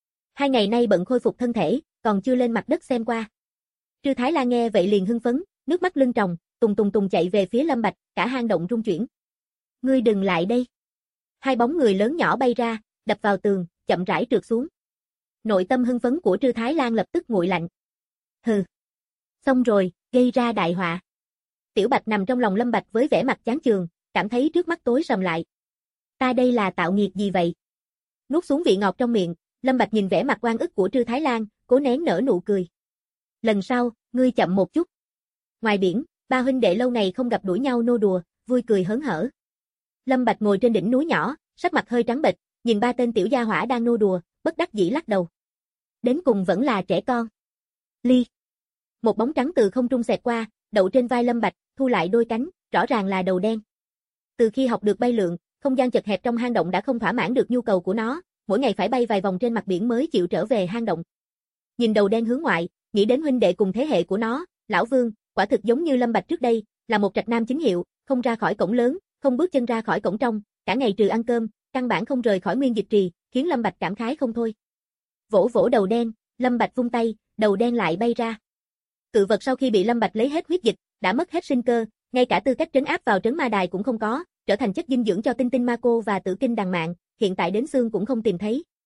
2 ngày nay bận khôi phục thân thể, còn chưa lên mặt đất xem qua. Trư Thái Lan nghe vậy liền hưng phấn, nước mắt lưng tròng, tùng chạy về phía Lâm Bạch, cả hang động rung chuyển. Ngươi đừng lại đây. Hai bóng người lớn nhỏ bay ra, đập vào tường, chậm rãi trượt xuống. Nội tâm hưng phấn của Trư Thái Lan lập tức nguội lạnh. Hừ. Xong rồi, gây ra đại họa. Tiểu Bạch nằm trong lòng Lâm Bạch với vẻ mặt chán chường, cảm thấy trước mắt tối sầm lại. Ta đây là tạo nghiệt gì vậy? Nuốt xuống vị ngọt trong miệng, Lâm Bạch nhìn vẻ mặt oan ức của Trư Thái Lan, cố nén nở nụ cười. Lần sau, ngươi chậm một chút. Ngoài biển, ba huynh đệ lâu ngày không gặp đuổi nhau nô đùa, vui cười hớn hở. Lâm Bạch ngồi trên đỉnh núi nhỏ, sắc mặt hơi trắng bệch, nhìn ba tên tiểu gia hỏa đang nô đùa, bất đắc dĩ lắc đầu. Đến cùng vẫn là trẻ con. Ly. Một bóng trắng từ không trung xẹt qua, đậu trên vai Lâm Bạch, thu lại đôi cánh, rõ ràng là đầu đen. Từ khi học được bay lượn, không gian chật hẹp trong hang động đã không thỏa mãn được nhu cầu của nó, mỗi ngày phải bay vài vòng trên mặt biển mới chịu trở về hang động. Nhìn đầu đen hướng ngoại, nghĩ đến huynh đệ cùng thế hệ của nó, lão Vương, quả thực giống như Lâm Bạch trước đây, là một trạch nam chính hiệu, không ra khỏi cổng lớn, không bước chân ra khỏi cổng trong, cả ngày trừ ăn cơm, căn bản không rời khỏi Nguyên Dịch Trì, khiến Lâm Bạch cảm khái không thôi. Vỗ vỗ đầu đen, Lâm Bạch vung tay, đầu đen lại bay ra. Cự vật sau khi bị Lâm Bạch lấy hết huyết dịch, đã mất hết sinh cơ, ngay cả tư cách trấn áp vào trấn ma đài cũng không có, trở thành chất dinh dưỡng cho tinh tinh ma cô và tử kinh đằng mạn, hiện tại đến xương cũng không tìm thấy.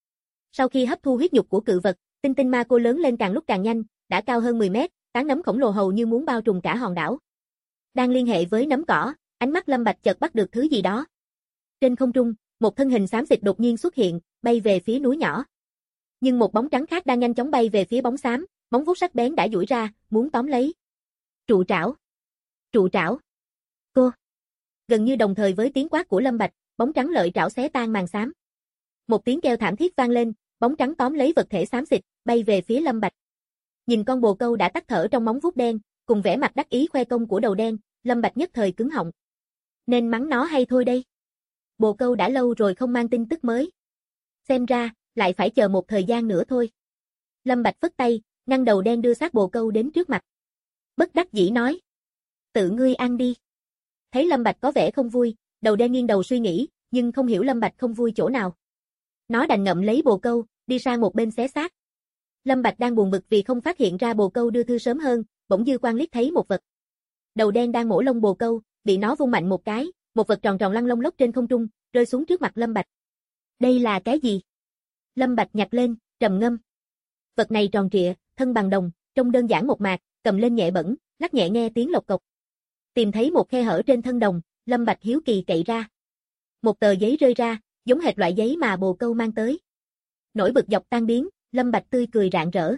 Sau khi hấp thu huyết nhục của cự vật, tinh tinh ma cô lớn lên càng lúc càng nhanh, đã cao hơn 10 mét, tán nấm khổng lồ hầu như muốn bao trùm cả hòn đảo. Đang liên hệ với nấm cỏ, ánh mắt Lâm Bạch chợt bắt được thứ gì đó. Trên không trung, một thân hình xám xịt đột nhiên xuất hiện, bay về phía núi nhỏ. Nhưng một bóng trắng khác đang nhanh chóng bay về phía bóng xám, móng vuốt sắc bén đã duỗi ra, muốn tóm lấy. Trụ trảo. Trụ trảo. Cô. Gần như đồng thời với tiếng quát của Lâm Bạch, bóng trắng lợi trảo xé tan màn xám. Một tiếng kêu thảm thiết vang lên, bóng trắng tóm lấy vật thể xám xịt, bay về phía Lâm Bạch. Nhìn con bồ câu đã tắt thở trong móng vuốt đen, cùng vẻ mặt đắc ý khoe công của đầu đen, Lâm Bạch nhất thời cứng họng. Nên mắng nó hay thôi đây. Bồ câu đã lâu rồi không mang tin tức mới. Xem ra, lại phải chờ một thời gian nữa thôi. Lâm Bạch phất tay, ngăn đầu đen đưa xác bồ câu đến trước mặt. Bất đắc dĩ nói. Tự ngươi ăn đi. Thấy Lâm Bạch có vẻ không vui, đầu đen nghiêng đầu suy nghĩ, nhưng không hiểu Lâm Bạch không vui chỗ nào. Nó đành ngậm lấy bồ câu, đi sang một bên xé xác. Lâm Bạch đang buồn bực vì không phát hiện ra bồ câu đưa thư sớm hơn, bỗng dư quang liếc thấy một vật. Đầu đen đang mổ lông bồ câu, bị nó vung mạnh một cái, một vật tròn tròn lăn lông lốc trên không trung, rơi xuống trước mặt Lâm Bạch. Đây là cái gì? Lâm Bạch nhặt lên, trầm ngâm. Vật này tròn trịa, thân bằng đồng, trông đơn giản một mạc, cầm lên nhẹ bẩn, lắc nhẹ nghe tiếng lộc cộc. Tìm thấy một khe hở trên thân đồng, Lâm Bạch hiếu kỳ cậy ra. Một tờ giấy rơi ra, giống hệt loại giấy mà bồ câu mang tới. Nỗi bực dọc tan biến, Lâm Bạch tươi cười rạng rỡ.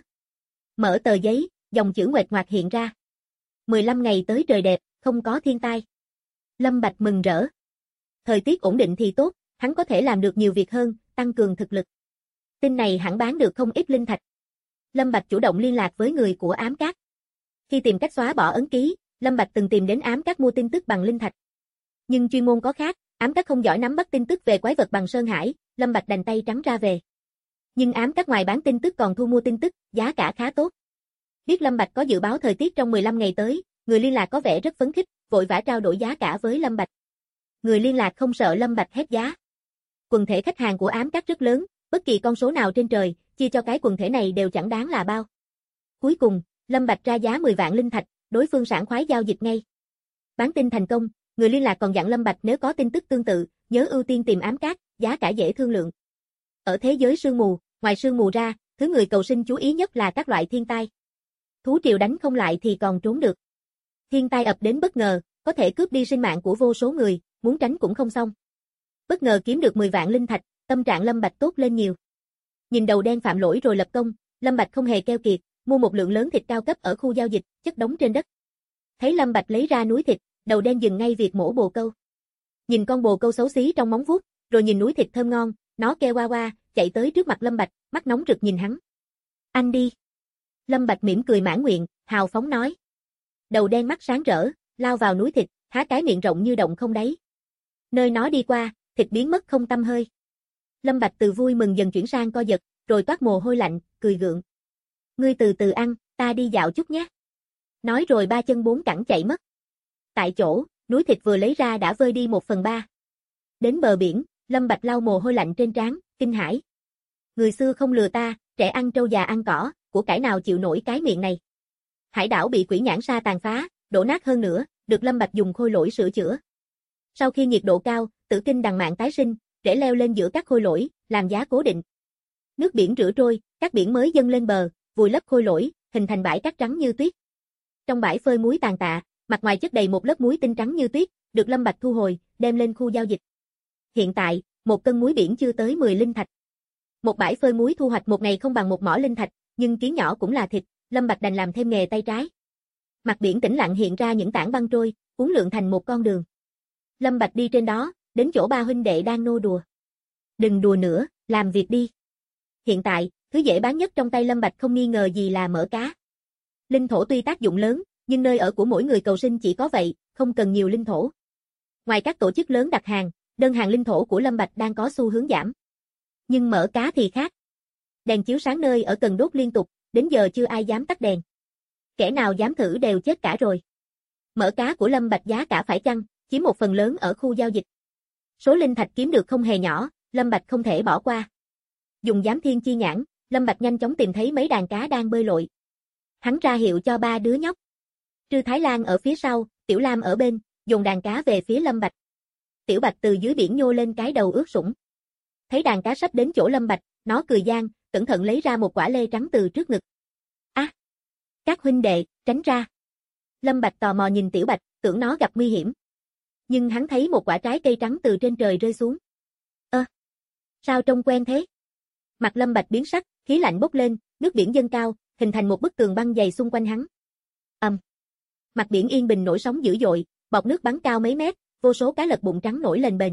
Mở tờ giấy, dòng chữ nguệch ngoạc hiện ra. 15 ngày tới trời đẹp, không có thiên tai. Lâm Bạch mừng rỡ. Thời tiết ổn định thì tốt, hắn có thể làm được nhiều việc hơn, tăng cường thực lực. Tin này hẳn bán được không ít linh thạch. Lâm Bạch chủ động liên lạc với người của ám các. Khi tìm cách xóa bỏ ấn ký, Lâm Bạch từng tìm đến ám các mua tin tức bằng linh thạch. Nhưng chuyên môn có khác, ám các không giỏi nắm bắt tin tức về quái vật bằng sơn hải, Lâm Bạch đành tay trắng ra về. Nhưng ám các ngoài bán tin tức còn thu mua tin tức, giá cả khá tốt. Biết Lâm Bạch có dự báo thời tiết trong 15 ngày tới, người liên lạc có vẻ rất phấn khích, vội vã trao đổi giá cả với Lâm Bạch. Người liên lạc không sợ Lâm Bạch hét giá. Quần thể khách hàng của ám các rất lớn, bất kỳ con số nào trên trời, chia cho cái quần thể này đều chẳng đáng là bao. Cuối cùng, Lâm Bạch ra giá 10 vạn linh thạch, đối phương sảng khoái giao dịch ngay. Bán tin thành công, người liên lạc còn dặn Lâm Bạch nếu có tin tức tương tự, nhớ ưu tiên tìm ám các, giá cả dễ thương lượng. Ở thế giới sương mù, ngoài sương mù ra, thứ người cầu sinh chú ý nhất là các loại thiên tai. Thú triều đánh không lại thì còn trốn được. Thiên tai ập đến bất ngờ, có thể cướp đi sinh mạng của vô số người, muốn tránh cũng không xong. Bất ngờ kiếm được 10 vạn linh thạch, tâm trạng Lâm Bạch tốt lên nhiều. Nhìn đầu đen phạm lỗi rồi lập công, Lâm Bạch không hề keo kiệt, mua một lượng lớn thịt cao cấp ở khu giao dịch, chất đống trên đất. Thấy Lâm Bạch lấy ra núi thịt, đầu đen dừng ngay việc mổ bồ câu. Nhìn con bồ câu xấu xí trong móng vuốt, rồi nhìn núi thịt thơm ngon, nó kêu oa oa, chạy tới trước mặt Lâm Bạch, mắt nóng rực nhìn hắn. Anh đi. Lâm Bạch mỉm cười mãn nguyện, hào phóng nói. Đầu đen mắt sáng rỡ, lao vào núi thịt, há cái miệng rộng như động không đáy. Nơi nó đi qua, thịt biến mất không tăm hơi. Lâm Bạch từ vui mừng dần chuyển sang co giật, rồi toát mồ hôi lạnh, cười gượng. Ngươi từ từ ăn, ta đi dạo chút nhé. Nói rồi ba chân bốn cẳng chạy mất. Tại chỗ, núi thịt vừa lấy ra đã vơi đi 1/3. Đến bờ biển, Lâm Bạch lau mồ hôi lạnh trên trán, kinh hãi. Người xưa không lừa ta, trẻ ăn trâu già ăn cỏ, của cải nào chịu nổi cái miệng này. Hải đảo bị quỷ nhãn sa tàn phá, đổ nát hơn nữa, được Lâm Bạch dùng khôi lỗi sửa chữa. Sau khi nhiệt độ cao, tử tinh đằng mạn tái sinh, rễ leo lên giữa các khôi lỗi, làm giá cố định. Nước biển rửa trôi, các biển mới dâng lên bờ, vùi lấp khôi lỗi, hình thành bãi cát trắng như tuyết. Trong bãi phơi muối tàn tạ, mặt ngoài chất đầy một lớp muối tinh trắng như tuyết, được Lâm Bạch thu hồi, đem lên khu giao dịch. Hiện tại, một cân muối biển chưa tới 10 linh thạch. Một bãi phơi muối thu hoạch một ngày không bằng một mỏ linh thạch, nhưng kiến nhỏ cũng là thịt, Lâm Bạch đành làm thêm nghề tay trái. Mặt biển tĩnh lặng hiện ra những tảng băng trôi, uốn lượn thành một con đường. Lâm Bạch đi trên đó, đến chỗ ba huynh đệ đang nô đùa. Đừng đùa nữa, làm việc đi. Hiện tại, thứ dễ bán nhất trong tay Lâm Bạch không nghi ngờ gì là mỡ cá. Linh thổ tuy tác dụng lớn, nhưng nơi ở của mỗi người cầu sinh chỉ có vậy, không cần nhiều linh thổ. Ngoài các tổ chức lớn đặt hàng, đơn hàng linh thổ của Lâm Bạch đang có xu hướng giảm. Nhưng mỡ cá thì khác. Đèn chiếu sáng nơi ở cần đốt liên tục, đến giờ chưa ai dám tắt đèn. Kẻ nào dám thử đều chết cả rồi. Mỡ cá của Lâm Bạch giá cả phải chăng, chiếm một phần lớn ở khu giao dịch. Số linh thạch kiếm được không hề nhỏ, Lâm Bạch không thể bỏ qua. Dùng giám thiên chi nhãn, Lâm Bạch nhanh chóng tìm thấy mấy đàn cá đang bơi lội. Hắn ra hiệu cho ba đứa nhóc. Trư Thái Lan ở phía sau, Tiểu Lam ở bên, dồn đàn cá về phía Lâm Bạch. Tiểu Bạch từ dưới biển nhô lên cái đầu ướt sũng. Thấy đàn cá sắp đến chỗ Lâm Bạch, nó cười gian, cẩn thận lấy ra một quả lê trắng từ trước ngực. "A, các huynh đệ, tránh ra." Lâm Bạch tò mò nhìn Tiểu Bạch, tưởng nó gặp nguy hiểm. Nhưng hắn thấy một quả trái cây trắng từ trên trời rơi xuống. Sao trông quen thế? Mặt Lâm Bạch biến sắc, khí lạnh bốc lên, nước biển dâng cao, hình thành một bức tường băng dày xung quanh hắn. Mặt biển yên bình nổi sóng dữ dội, bọt nước bắn cao mấy mét, vô số cá lật bụng trắng nổi lên bền.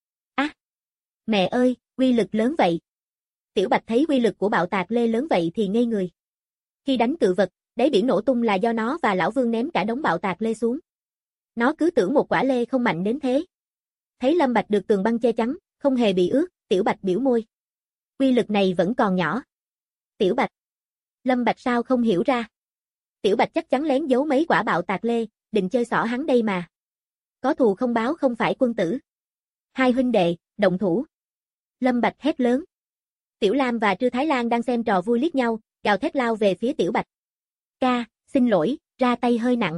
Mẹ ơi, uy lực lớn vậy. Tiểu Bạch thấy uy lực của bạo tạc lê lớn vậy thì ngây người. Khi đánh cự vật, đáy biển nổ tung là do nó và lão Vương ném cả đống bạo tạc lê xuống. Nó cứ tưởng một quả lê không mạnh đến thế. Thấy Lâm Bạch được tường băng che chắn, không hề bị ướt, Tiểu Bạch biểu môi. Uy lực này vẫn còn nhỏ. Tiểu Bạch. Lâm Bạch sao không hiểu ra. Tiểu Bạch chắc chắn lén giấu mấy quả bạo tạc lê, định chơi xỏ hắn đây mà. Có thù không báo không phải quân tử. Hai huynh đệ, động thủ. Lâm Bạch hét lớn. Tiểu Lam và Trư Thái Lan đang xem trò vui liếc nhau, gào thét lao về phía Tiểu Bạch. Ca, xin lỗi, ra tay hơi nặng.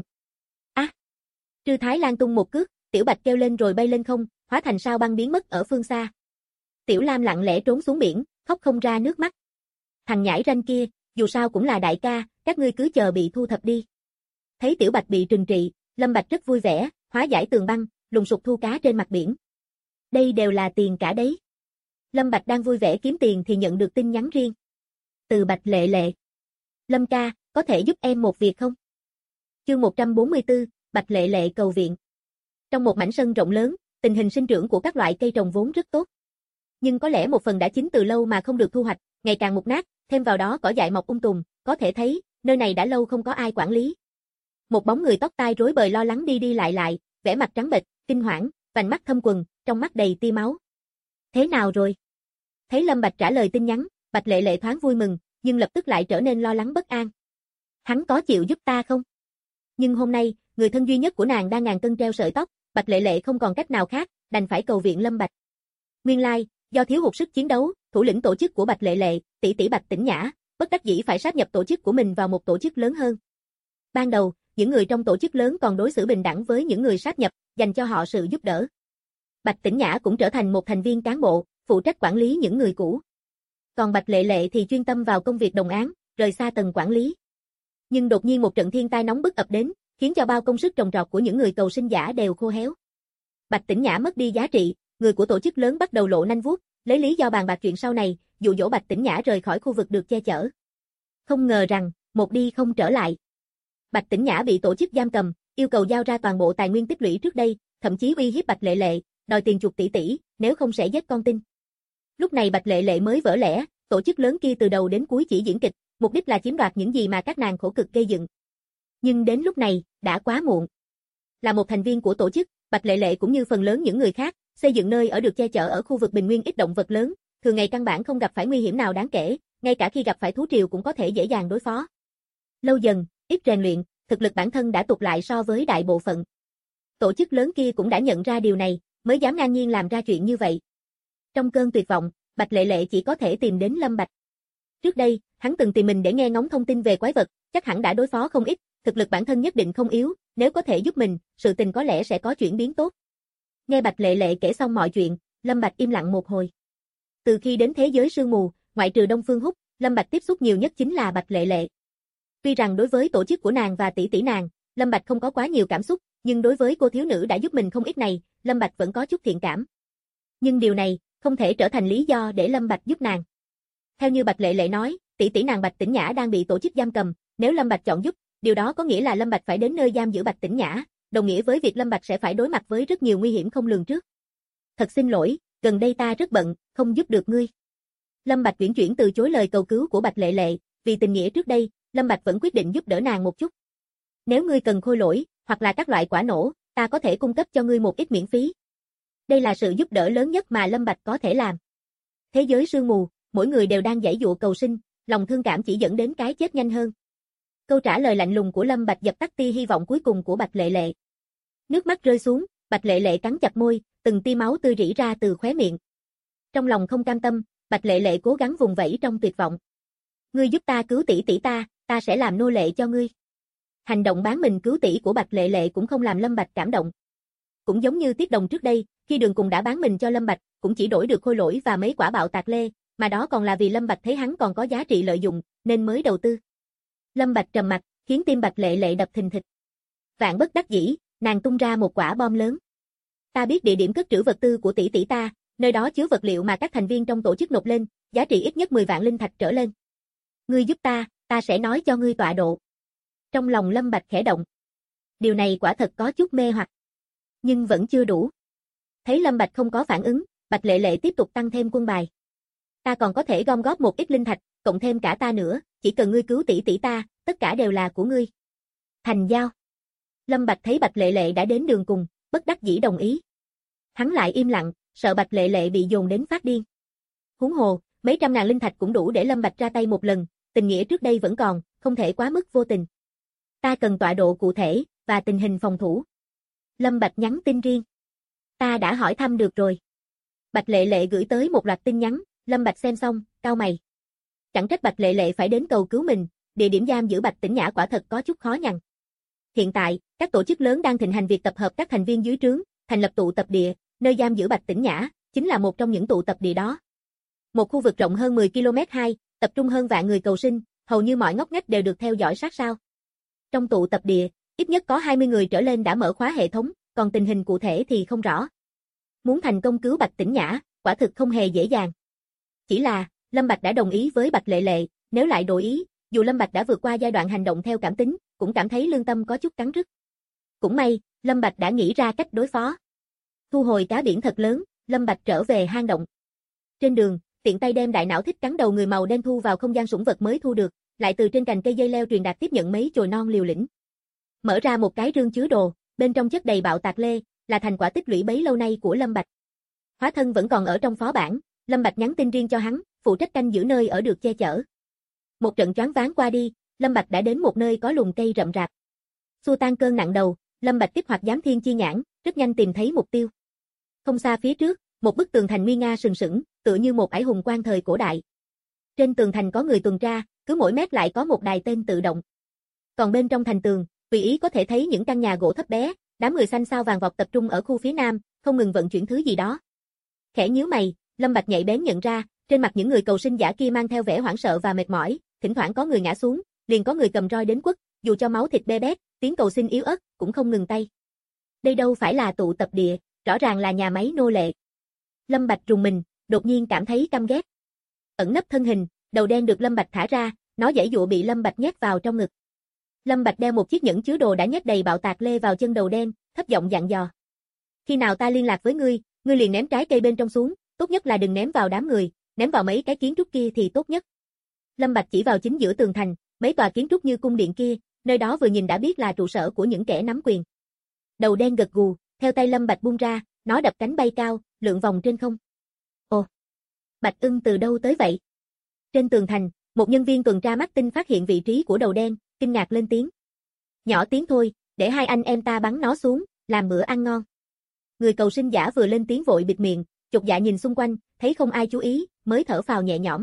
Trư Thái Lan tung một cước, Tiểu Bạch kêu lên rồi bay lên không, hóa thành sao băng biến mất ở phương xa. Tiểu Lam lặng lẽ trốn xuống biển, khóc không ra nước mắt. Thằng nhãi ranh kia, dù sao cũng là đại ca, các ngươi cứ chờ bị thu thập đi. Thấy Tiểu Bạch bị trừng trị, Lâm Bạch rất vui vẻ, hóa giải tường băng, lùng sục thu cá trên mặt biển. Đây đều là tiền cả đấy. Lâm Bạch đang vui vẻ kiếm tiền thì nhận được tin nhắn riêng. Từ Bạch Lệ Lệ. Lâm ca, có thể giúp em một việc không? Chương 144, Bạch Lệ Lệ cầu viện. Trong một mảnh sân rộng lớn, tình hình sinh trưởng của các loại cây trồng vốn rất tốt. Nhưng có lẽ một phần đã chín từ lâu mà không được thu hoạch, ngày càng mục nát, thêm vào đó cỏ dại mọc tùm, có thể thấy, nơi này đã lâu không có ai quản lý. Một bóng người tóc tai rối bời lo lắng đi đi lại, vẻ mặt trắng bệch, kinh hoảng, vành mắt thâm quầng, trong mắt đầy tia máu. Thế nào rồi? Thấy Lâm Bạch trả lời tin nhắn, Bạch Lệ Lệ thoáng vui mừng, nhưng lập tức lại trở nên lo lắng bất an. Hắn có chịu giúp ta không? Nhưng hôm nay, người thân duy nhất của nàng đang ngàn cân treo sợi tóc, Bạch Lệ Lệ không còn cách nào khác, đành phải cầu viện Lâm Bạch. Nguyên lai, do thiếu hụt sức chiến đấu, thủ lĩnh tổ chức của Bạch Lệ Lệ, tỷ tỷ Bạch Tĩnh Nhã, bất đắc dĩ phải sáp nhập tổ chức của mình vào một tổ chức lớn hơn. Ban đầu, những người trong tổ chức lớn còn đối xử bình đẳng với những người sáp nhập, dành cho họ sự giúp đỡ. Bạch Tĩnh Nhã cũng trở thành một thành viên cán bộ, phụ trách quản lý những người cũ. Còn Bạch Lệ Lệ thì chuyên tâm vào công việc đồng áng, rời xa tầng quản lý. Nhưng đột nhiên một trận thiên tai nóng bức ập đến, khiến cho bao công sức trồng trọt của những người cầu sinh giả đều khô héo. Bạch Tĩnh Nhã mất đi giá trị, người của tổ chức lớn bắt đầu lộ nanh vuốt, lấy lý do bàn bạc chuyện sau này, dụ dỗ Bạch Tĩnh Nhã rời khỏi khu vực được che chở. Không ngờ rằng, một đi không trở lại. Bạch Tĩnh Nhã bị tổ chức giam cầm, yêu cầu giao ra toàn bộ tài nguyên tích lũy trước đây, thậm chí uy hiếp Bạch Lệ Lệ, đòi tiền chuộc tỷ tỷ, nếu không sẽ giết con tin. Lúc này Bạch Lệ Lệ mới vỡ lẽ, tổ chức lớn kia từ đầu đến cuối chỉ diễn kịch, mục đích là chiếm đoạt những gì mà các nàng khổ cực gây dựng. Nhưng đến lúc này, đã quá muộn. Là một thành viên của tổ chức, Bạch Lệ Lệ cũng như phần lớn những người khác, xây dựng nơi ở được che chở ở khu vực bình nguyên ít động vật lớn, thường ngày căn bản không gặp phải nguy hiểm nào đáng kể, ngay cả khi gặp phải thú triều cũng có thể dễ dàng đối phó. Lâu dần, ít rèn luyện, thực lực bản thân đã tụt lại so với đại bộ phận. Tổ chức lớn kia cũng đã nhận ra điều này, mới dám ngang nhiên làm ra chuyện như vậy. Trong cơn tuyệt vọng, Bạch Lệ Lệ chỉ có thể tìm đến Lâm Bạch. Trước đây, hắn từng tìm mình để nghe ngóng thông tin về quái vật, chắc hẳn đã đối phó không ít, thực lực bản thân nhất định không yếu, nếu có thể giúp mình, sự tình có lẽ sẽ có chuyển biến tốt. Nghe Bạch Lệ Lệ kể xong mọi chuyện, Lâm Bạch im lặng một hồi. Từ khi đến thế giới sương mù, ngoại trừ Đông Phương Húc, Lâm Bạch tiếp xúc nhiều nhất chính là Bạch Lệ Lệ. Tuy rằng đối với tổ chức của nàng và tỷ tỷ nàng, Lâm Bạch không có quá nhiều cảm xúc, nhưng đối với cô thiếu nữ đã giúp mình không ít này, Lâm Bạch vẫn có chút thiện cảm. Nhưng điều này không thể trở thành lý do để Lâm Bạch giúp nàng. Theo như Bạch Lệ Lệ nói, tỷ tỷ nàng Bạch Tĩnh Nhã đang bị tổ chức giam cầm, nếu Lâm Bạch chọn giúp, điều đó có nghĩa là Lâm Bạch phải đến nơi giam giữ Bạch Tĩnh Nhã, đồng nghĩa với việc Lâm Bạch sẽ phải đối mặt với rất nhiều nguy hiểm không lường trước. Thật xin lỗi, gần đây ta rất bận, không giúp được ngươi. Lâm Bạch uyển chuyển từ chối lời cầu cứu của Bạch Lệ Lệ, vì tình nghĩa trước đây, Lâm Bạch vẫn quyết định giúp đỡ nàng một chút. Nếu ngươi cần khôi lỗi, hoặc là các loại quả nổ, ta có thể cung cấp cho ngươi một ít miễn phí. Đây là sự giúp đỡ lớn nhất mà Lâm Bạch có thể làm. Thế giới sương mù, mỗi người đều đang giãy giụa cầu sinh, lòng thương cảm chỉ dẫn đến cái chết nhanh hơn. Câu trả lời lạnh lùng của Lâm Bạch dập tắt tia hy vọng cuối cùng của Bạch Lệ Lệ. Nước mắt rơi xuống, Bạch Lệ Lệ cắn chặt môi, từng tia máu tươi rỉ ra từ khóe miệng. Trong lòng không cam tâm, Bạch Lệ Lệ cố gắng vùng vẫy trong tuyệt vọng. Ngươi giúp ta cứu tỷ tỷ ta sẽ làm nô lệ cho ngươi. Hành động bán mình cứu tỷ của Bạch Lệ Lệ cũng không làm Lâm Bạch cảm động. Cũng giống như Tiết Đồng trước đây, khi Đường Cùng đã bán mình cho Lâm Bạch, cũng chỉ đổi được khôi lỗi và mấy quả bạo tạc lê, mà đó còn là vì Lâm Bạch thấy hắn còn có giá trị lợi dụng, nên mới đầu tư. Lâm Bạch trầm mặt, khiến tim Bạch Lệ Lệ đập thình thịch. Vạn bất đắc dĩ, nàng tung ra một quả bom lớn. Ta biết địa điểm cất trữ vật tư của tỷ tỷ ta, nơi đó chứa vật liệu mà các thành viên trong tổ chức nộp lên, giá trị ít nhất 10 vạn linh thạch trở lên. Ngươi giúp ta sẽ nói cho ngươi tọa độ. Trong lòng Lâm Bạch khẽ động. Điều này quả thật có chút mê hoặc, nhưng vẫn chưa đủ. Thấy Lâm Bạch không có phản ứng, Bạch Lệ Lệ tiếp tục tăng thêm quân bài. Ta còn có thể gom góp một ít linh thạch, cộng thêm cả ta nữa, chỉ cần ngươi cứu tỷ tỷ ta, tất cả đều là của ngươi. Thành giao. Lâm Bạch thấy Bạch Lệ Lệ đã đến đường cùng, bất đắc dĩ đồng ý. Hắn lại im lặng, sợ Bạch Lệ Lệ bị dồn đến phát điên. Huống hồ, mấy trăm ngàn linh thạch cũng đủ để Lâm Bạch ra tay một lần, tình nghĩa trước đây vẫn còn, không thể quá mức vô tình. Ta cần tọa độ cụ thể, và tình hình phòng thủ. Lâm Bạch nhắn tin riêng. Ta đã hỏi thăm được rồi. Bạch Lệ Lệ gửi tới một loạt tin nhắn, Lâm Bạch xem xong, cau mày. Chẳng trách Bạch Lệ Lệ phải đến cầu cứu mình, địa điểm giam giữ Bạch Tĩnh Nhã quả thật có chút khó nhằn. Hiện tại, các tổ chức lớn đang thịnh hành việc tập hợp các thành viên dưới trướng, thành lập tụ tập địa, nơi giam giữ Bạch Tĩnh Nhã, chính là một trong những tụ tập địa đó. Một khu vực rộng hơn 10 km2, tập trung hơn vạn người cầu sinh, hầu như mọi ngóc ngách đều được theo dõi sát sao. Trong tụ tập địa, ít nhất có 20 người trở lên đã mở khóa hệ thống, còn tình hình cụ thể thì không rõ. Muốn thành công cứu Bạch Tĩnh Nhã, quả thực không hề dễ dàng. Chỉ là, Lâm Bạch đã đồng ý với Bạch Lệ Lệ, nếu lại đổi ý, dù Lâm Bạch đã vượt qua giai đoạn hành động theo cảm tính, cũng cảm thấy lương tâm có chút cắn rứt. Cũng may, Lâm Bạch đã nghĩ ra cách đối phó. Thu hồi cá biển thật lớn, Lâm Bạch trở về hang động. Trên đường, tiện tay đem đại não thích cắn đầu người màu đen thu vào không gian sủng vật mới thu được, lại từ trên cành cây dây leo truyền đạt tiếp nhận mấy chồi non liều lĩnh. Mở ra một cái rương chứa đồ, bên trong chất đầy bạo tạc lê, là thành quả tích lũy bấy lâu nay của Lâm Bạch. Hóa thân vẫn còn ở trong phó bản, Lâm Bạch nhắn tin riêng cho hắn, phụ trách canh giữ nơi ở được che chở. Một trận choáng váng qua đi, Lâm Bạch đã đến một nơi có lùm cây rậm rạp. Xua tan cơn nặng đầu, Lâm Bạch kích hoạt giám thiên chi nhãn, rất nhanh tìm thấy mục tiêu. Không xa phía trước, một bức tường thành nguy nga sừng sững, tựa như một ải hùng quan thời cổ đại. Trên tường thành có người tuần tra, cứ mỗi mét lại có một đài tên tự động. Còn bên trong thành tường, tùy ý có thể thấy những căn nhà gỗ thấp bé, đám người xanh xao vàng vọt tập trung ở khu phía nam, không ngừng vận chuyển thứ gì đó. Khẽ nhíu mày, Lâm Bạch nhạy bén nhận ra, trên mặt những người cầu sinh giả kia mang theo vẻ hoảng sợ và mệt mỏi, thỉnh thoảng có người ngã xuống, liền có người cầm roi đến quất, dù cho máu thịt bê bết, tiếng cầu xin yếu ớt cũng không ngừng tay. Đây đâu phải là tụ tập địa, rõ ràng là nhà máy nô lệ. Lâm Bạch rùng mình, đột nhiên cảm thấy căm ghét. Ẩn nấp thân hình, đầu đen được Lâm Bạch thả ra, nó giãy giụa bị Lâm Bạch nhét vào trong ngực. Lâm Bạch đeo một chiếc nhẫn chứa đồ đã nhét đầy bạo tạc lê vào chân đầu đen, thấp giọng dặn dò. Khi nào ta liên lạc với ngươi liền ném trái cây bên trong xuống, tốt nhất là đừng ném vào đám người, ném vào mấy cái kiến trúc kia thì tốt nhất. Lâm Bạch chỉ vào chính giữa tường thành, mấy tòa kiến trúc như cung điện kia, nơi đó vừa nhìn đã biết là trụ sở của những kẻ nắm quyền. Đầu đen gật gù, theo tay Lâm Bạch buông ra, nó đập cánh bay cao, lượn vòng trên không. Ồ, Bạch Ưng từ đâu tới vậy? Trên tường thành, một nhân viên tuần tra mắt tinh phát hiện vị trí của đầu đen, kinh ngạc lên tiếng. Nhỏ tiếng thôi, để hai anh em ta bắn nó xuống, làm bữa ăn ngon. Người cầu sinh giả vừa lên tiếng vội bịt miệng, chột dạ nhìn xung quanh, thấy không ai chú ý, mới thở phào nhẹ nhõm.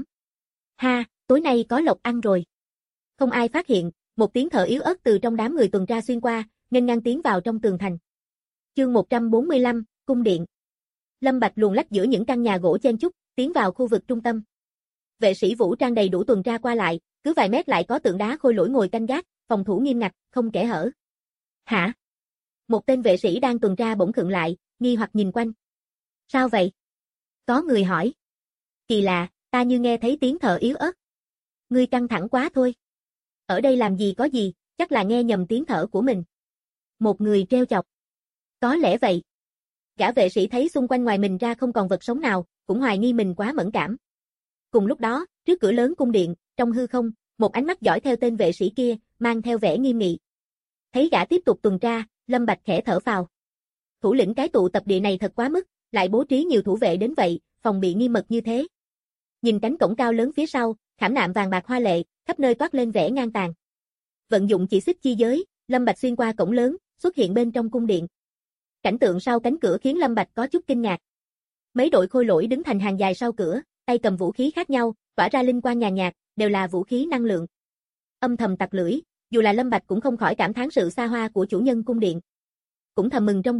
Ha, tối nay có lộc ăn rồi. Không ai phát hiện, một tiếng thở yếu ớt từ trong đám người tuần tra xuyên qua, nghênh ngang tiến vào trong tường thành. Chương 145, cung điện. Lâm Bạch luồn lách giữa những căn nhà gỗ chen chúc, tiến vào khu vực trung tâm. Vệ sĩ vũ trang đầy đủ tuần tra qua lại, cứ vài mét lại có tượng đá khôi lỗi ngồi canh gác, phòng thủ nghiêm ngặt, không kẽ hở. Hả? Một tên vệ sĩ đang tuần tra bỗng khựng lại, nghi hoặc nhìn quanh. Sao vậy? Có người hỏi. Kỳ lạ, ta như nghe thấy tiếng thở yếu ớt. Ngươi căng thẳng quá thôi. Ở đây làm gì có gì, chắc là nghe nhầm tiếng thở của mình. Một người trêu chọc. Có lẽ vậy. Gã vệ sĩ thấy xung quanh ngoài mình ra không còn vật sống nào, cũng hoài nghi mình quá mẫn cảm. Cùng lúc đó, trước cửa lớn cung điện, trong hư không, một ánh mắt dõi theo tên vệ sĩ kia, mang theo vẻ nghiêm nghị. Thấy gã tiếp tục tuần tra, Lâm Bạch khẽ thở phào. Thủ lĩnh cái tụ tập địa này thật quá mức, lại bố trí nhiều thủ vệ đến vậy, phòng bị nghiêm mật như thế. Nhìn cánh cổng cao lớn phía sau, khảm nạm vàng bạc hoa lệ, khắp nơi toát lên vẻ ngang tàn. Vận dụng chỉ xích chi giới, Lâm Bạch xuyên qua cổng lớn, xuất hiện bên trong cung điện. Cảnh tượng sau cánh cửa khiến Lâm Bạch có chút kinh ngạc. Mấy đội khôi lỗi đứng thành hàng dài sau cửa, tay cầm vũ khí khác nhau, tỏa ra linh quang nhàn nhạt, đều là vũ khí năng lượng. Âm thầm tặc lưỡi, dù là Lâm Bạch cũng không khỏi cảm thán sự xa hoa của chủ nhân cung điện. Cũng thầm mừng trong bụng,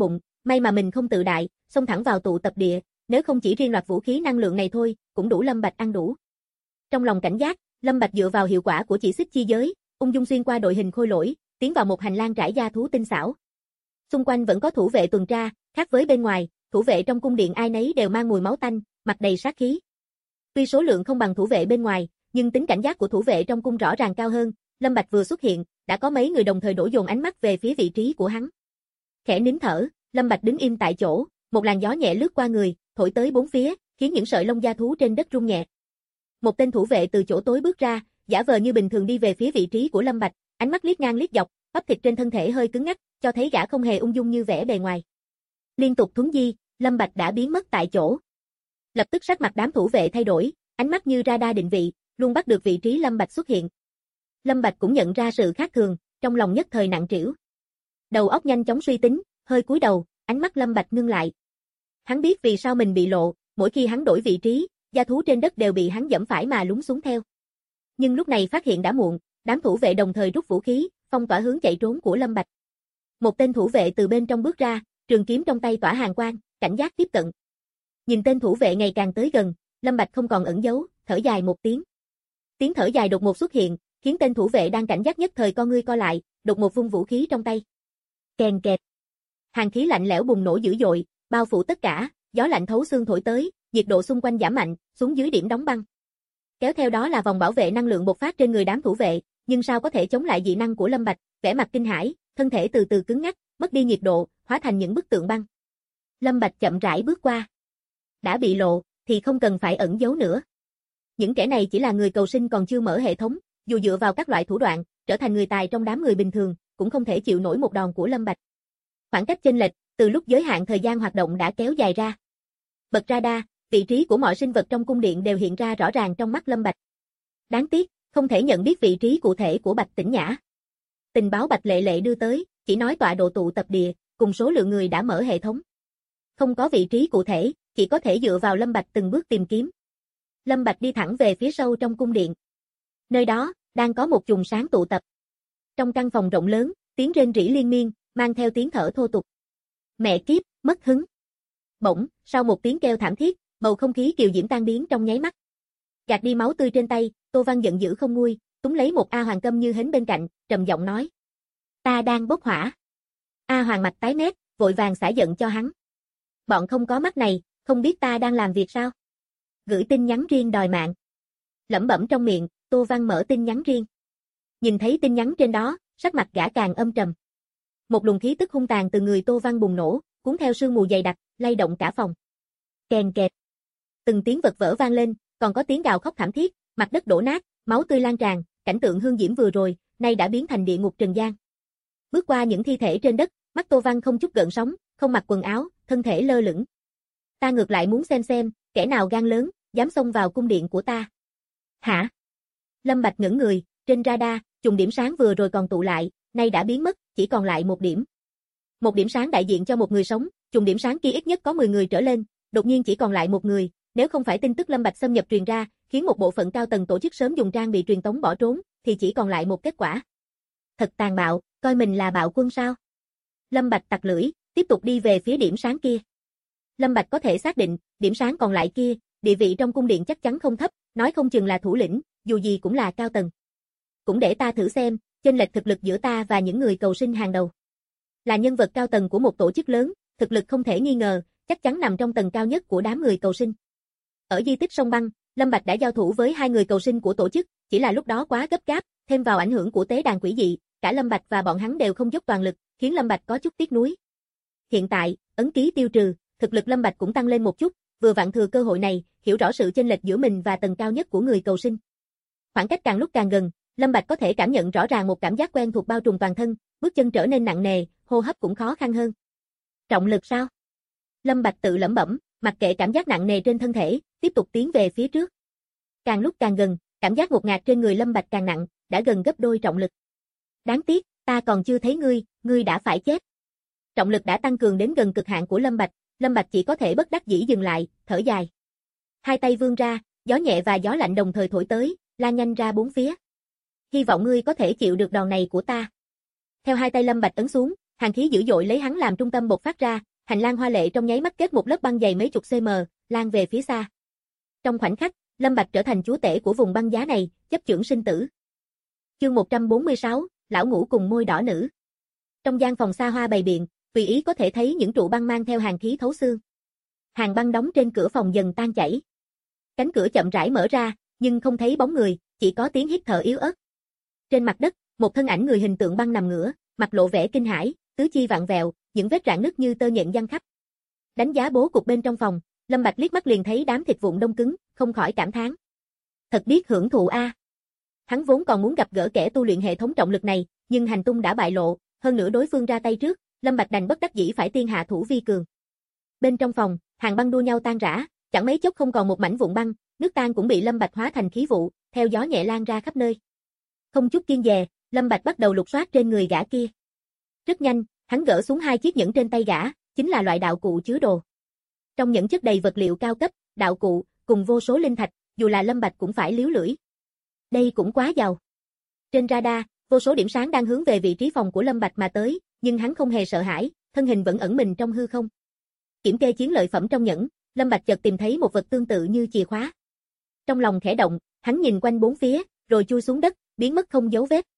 may mà mình không tự đại, xông thẳng vào tụ tập địa, nếu không chỉ riêng loạt vũ khí năng lượng này thôi, cũng đủ Lâm Bạch ăn đủ. Trong lòng cảnh giác, Lâm Bạch dựa vào hiệu quả của chỉ xích chi giới, ung dung xuyên qua đội hình khôi lỗi, tiến vào một hành lang trải da thú tinh xảo. Xung quanh vẫn có thủ vệ tuần tra, khác với bên ngoài, thủ vệ trong cung điện ai nấy đều mang mùi máu tanh, mặt đầy sát khí. Tuy số lượng không bằng thủ vệ bên ngoài, nhưng tính cảnh giác của thủ vệ trong cung rõ ràng cao hơn. Lâm Bạch vừa xuất hiện, đã có mấy người đồng thời đổ dồn ánh mắt về phía vị trí của hắn. Khẽ nín thở, Lâm Bạch đứng im tại chỗ, một làn gió nhẹ lướt qua người, thổi tới bốn phía, khiến những sợi lông da thú trên đất rung nhẹ. Một tên thủ vệ từ chỗ tối bước ra, giả vờ như bình thường đi về phía vị trí của Lâm Bạch, ánh mắt liếc ngang liếc dọc, bắp thịt trên thân thể hơi cứng ngắc, cho thấy gã không hề ung dung như vẻ bề ngoài. Liên tục thuấn di, Lâm Bạch đã biến mất tại chỗ. Lập tức sắc mặt đám thủ vệ thay đổi, ánh mắt như radar định vị, luôn bắt được vị trí Lâm Bạch xuất hiện. Lâm Bạch cũng nhận ra sự khác thường, trong lòng nhất thời nặng trĩu. Đầu óc nhanh chóng suy tính, hơi cúi đầu, ánh mắt Lâm Bạch ngưng lại. Hắn biết vì sao mình bị lộ, mỗi khi hắn đổi vị trí, da thú trên đất đều bị hắn giẫm phải mà lún xuống theo. Nhưng lúc này phát hiện đã muộn, đám thủ vệ đồng thời rút vũ khí, phong tỏa hướng chạy trốn của Lâm Bạch. Một tên thủ vệ từ bên trong bước ra, trường kiếm trong tay tỏa hàn quang, cảnh giác tiếp cận. Nhìn tên thủ vệ ngày càng tới gần, Lâm Bạch không còn ẩn giấu, thở dài một tiếng. Tiếng thở dài đột ngột xuất hiện, khiến tên thủ vệ đang cảnh giác nhất thời con ngươi co lại, đột ngột vung vũ khí trong tay. Kèn kẹt. Hàn khí lạnh lẽo bùng nổ dữ dội, bao phủ tất cả, gió lạnh thấu xương thổi tới, nhiệt độ xung quanh giảm mạnh, xuống dưới điểm đóng băng. Kéo theo đó là vòng bảo vệ năng lượng bộc phát trên người đám thủ vệ, nhưng sao có thể chống lại dị năng của Lâm Bạch, vẻ mặt kinh hãi, thân thể từ từ cứng ngắc, mất đi nhiệt độ, hóa thành những bức tượng băng. Lâm Bạch chậm rãi bước qua. Đã bị lộ, thì không cần phải ẩn giấu nữa. Những kẻ này chỉ là người cầu sinh còn chưa mở hệ thống, dù dựa vào các loại thủ đoạn, trở thành người tài trong đám người bình thường, cũng không thể chịu nổi một đòn của Lâm Bạch. Khoảng cách chênh lệch, từ lúc giới hạn thời gian hoạt động đã kéo dài ra. Bật radar, vị trí của mọi sinh vật trong cung điện đều hiện ra rõ ràng trong mắt Lâm Bạch. Đáng tiếc, không thể nhận biết vị trí cụ thể của Bạch Tĩnh Nhã. Tình báo Bạch Lệ Lệ đưa tới, chỉ nói tọa độ tụ tập địa, cùng số lượng người đã mở hệ thống. Không có vị trí cụ thể, chỉ có thể dựa vào Lâm Bạch từng bước tìm kiếm. Lâm Bạch đi thẳng về phía sâu trong cung điện. Nơi đó, đang có một chùm sáng tụ tập. Trong căn phòng rộng lớn, tiếng rên rỉ liên miên, mang theo tiếng thở thô tục. Mẹ kiếp, mất hứng. Bỗng, sau một tiếng kêu thảm thiết, bầu không khí kiều diễm tan biến trong nháy mắt. Gạt đi máu tươi trên tay, Tô Văn giận dữ không nguôi, túm lấy một A Hoàng câm như hến bên cạnh, trầm giọng nói: "Ta đang bốc hỏa." A Hoàng mặt tái mét, vội vàng xả giận cho hắn. "Bọn không có mắt này, không biết ta đang làm việc sao? Gửi tin nhắn riêng đòi mạng." Lẩm bẩm trong miệng, Tô Văn mở tin nhắn riêng. Nhìn thấy tin nhắn trên đó, sắc mặt gã càng âm trầm. Một luồng khí tức hung tàn từ người Tô Văn bùng nổ, cuốn theo sương mù dày đặc, lay động cả phòng. Kèn kẹt. Từng tiếng vật vỡ vang lên, còn có tiếng gào khóc thảm thiết, mặt đất đổ nát, máu tươi lan tràn, cảnh tượng hương diễm vừa rồi, nay đã biến thành địa ngục trần gian. Bước qua những thi thể trên đất, mắt Tô Văn không chút gợn sóng, không mặc quần áo, thân thể lơ lửng. Ta ngược lại muốn xem, kẻ nào gan lớn, dám xông vào cung điện của ta. Hả? Lâm Bạch ngẩng người, trên radar, chùm điểm sáng vừa rồi còn tụ lại, nay đã biến mất, chỉ còn lại một điểm. Một điểm sáng đại diện cho một người sống, chùm điểm sáng kia ít nhất có 10 người trở lên, đột nhiên chỉ còn lại một người, nếu không phải tin tức Lâm Bạch xâm nhập truyền ra, khiến một bộ phận cao tầng tổ chức sớm dùng trang bị truyền tống bỏ trốn, thì chỉ còn lại một kết quả. Thật tàn bạo, coi mình là bạo quân sao? Lâm Bạch tặc lưỡi, tiếp tục đi về phía điểm sáng kia. Lâm Bạch có thể xác định, điểm sáng còn lại kia, địa vị trong cung điện chắc chắn không thấp, nói không chừng là thủ lĩnh, dù gì cũng là cao tầng. Cũng để ta thử xem, chênh lệch thực lực giữa ta và những người cầu sinh hàng đầu. Là nhân vật cao tầng của một tổ chức lớn, thực lực không thể nghi ngờ, chắc chắn nằm trong tầng cao nhất của đám người cầu sinh. Ở di tích sông băng, Lâm Bạch đã giao thủ với 2 người cầu sinh của tổ chức, chỉ là lúc đó quá gấp gáp, thêm vào ảnh hưởng của tế đàn quỷ dị, cả Lâm Bạch và bọn hắn đều không dốc toàn lực, khiến Lâm Bạch có chút tiếc nuối. Hiện tại, ấn ký tiêu trừ, thực lực Lâm Bạch cũng tăng lên một chút, vừa vặn thừa cơ hội này, hiểu rõ sự chênh lệch giữa mình và tầng cao nhất của người cầu sinh. Khoảng cách càng lúc càng gần, Lâm Bạch có thể cảm nhận rõ ràng một cảm giác quen thuộc bao trùm toàn thân, bước chân trở nên nặng nề, hô hấp cũng khó khăn hơn. Trọng lực sao? Lâm Bạch tự lẩm bẩm, mặc kệ cảm giác nặng nề trên thân thể, tiếp tục tiến về phía trước. Càng lúc càng gần, cảm giác ngột ngạt trên người Lâm Bạch càng nặng, đã gần gấp đôi trọng lực. Đáng tiếc, ta còn chưa thấy ngươi đã phải chết. Trọng lực đã tăng cường đến gần cực hạn của Lâm Bạch chỉ có thể bất đắc dĩ dừng lại, thở dài. Hai tay vươn ra, gió nhẹ và gió lạnh đồng thời thổi tới, lan nhanh ra bốn phía. Hy vọng ngươi có thể chịu được đòn này của ta. Theo hai tay Lâm Bạch ấn xuống, hàn khí dữ dội lấy hắn làm trung tâm bộc phát ra, hành lang hoa lệ trong nháy mắt kết một lớp băng dày mấy chục cm, lan về phía xa. Trong khoảnh khắc, Lâm Bạch trở thành chúa tể của vùng băng giá này, chấp chưởng sinh tử. Chương 146, lão ngũ cùng môi đỏ nữ. Trong gian phòng xa hoa bày biện, tùy ý có thể thấy những trụ băng mang theo hàn khí thấu xương. Hàng băng đóng trên cửa phòng dần tan chảy. Cánh cửa chậm rãi mở ra, nhưng không thấy bóng người, chỉ có tiếng hít thở yếu ớt. Trên mặt đất, một thân ảnh người hình tượng băng nằm ngửa, mặt lộ vẻ kinh hãi, tứ chi vặn vẹo, những vết rạn nứt như tơ nhện giăng khắp. Đánh giá bố cục bên trong phòng, Lâm Bạch liếc mắt liền thấy đám thịt vụn đông cứng, không khỏi cảm thán. Thật biết hưởng thụ a. Hắn vốn còn muốn gặp gỡ kẻ tu luyện hệ thống trọng lực này, nhưng hành tung đã bại lộ, hơn nữa đối phương ra tay trước, Lâm Bạch đành bất đắc dĩ phải tiên hạ thủ vi cường. Bên trong phòng, hàng băng đua nhau tan rã, chẳng mấy chốc không còn một mảnh vụn băng, nước tan cũng bị Lâm Bạch hóa thành khí vụ, theo gió nhẹ lan ra khắp nơi. Không chút kiêng dè, Lâm Bạch bắt đầu lục soát trên người gã kia. Rất nhanh, hắn gỡ xuống 2 chiếc nhẫn trên tay gã, chính là loại đạo cụ chứa đồ. Trong nhẫn chất đầy vật liệu cao cấp, đạo cụ, cùng vô số linh thạch, dù là Lâm Bạch cũng phải liếu lưỡi. Đây cũng quá giàu. Trên radar, vô số điểm sáng đang hướng về vị trí phòng của Lâm Bạch mà tới, nhưng hắn không hề sợ hãi, thân hình vẫn ẩn mình trong hư không. Kiểm kê chiến lợi phẩm trong nhẫn, Lâm Bạch chợt tìm thấy một vật tương tự như chìa khóa. Trong lòng khẽ động, hắn nhìn quanh bốn phía, rồi chui xuống đất, biến mất không dấu vết.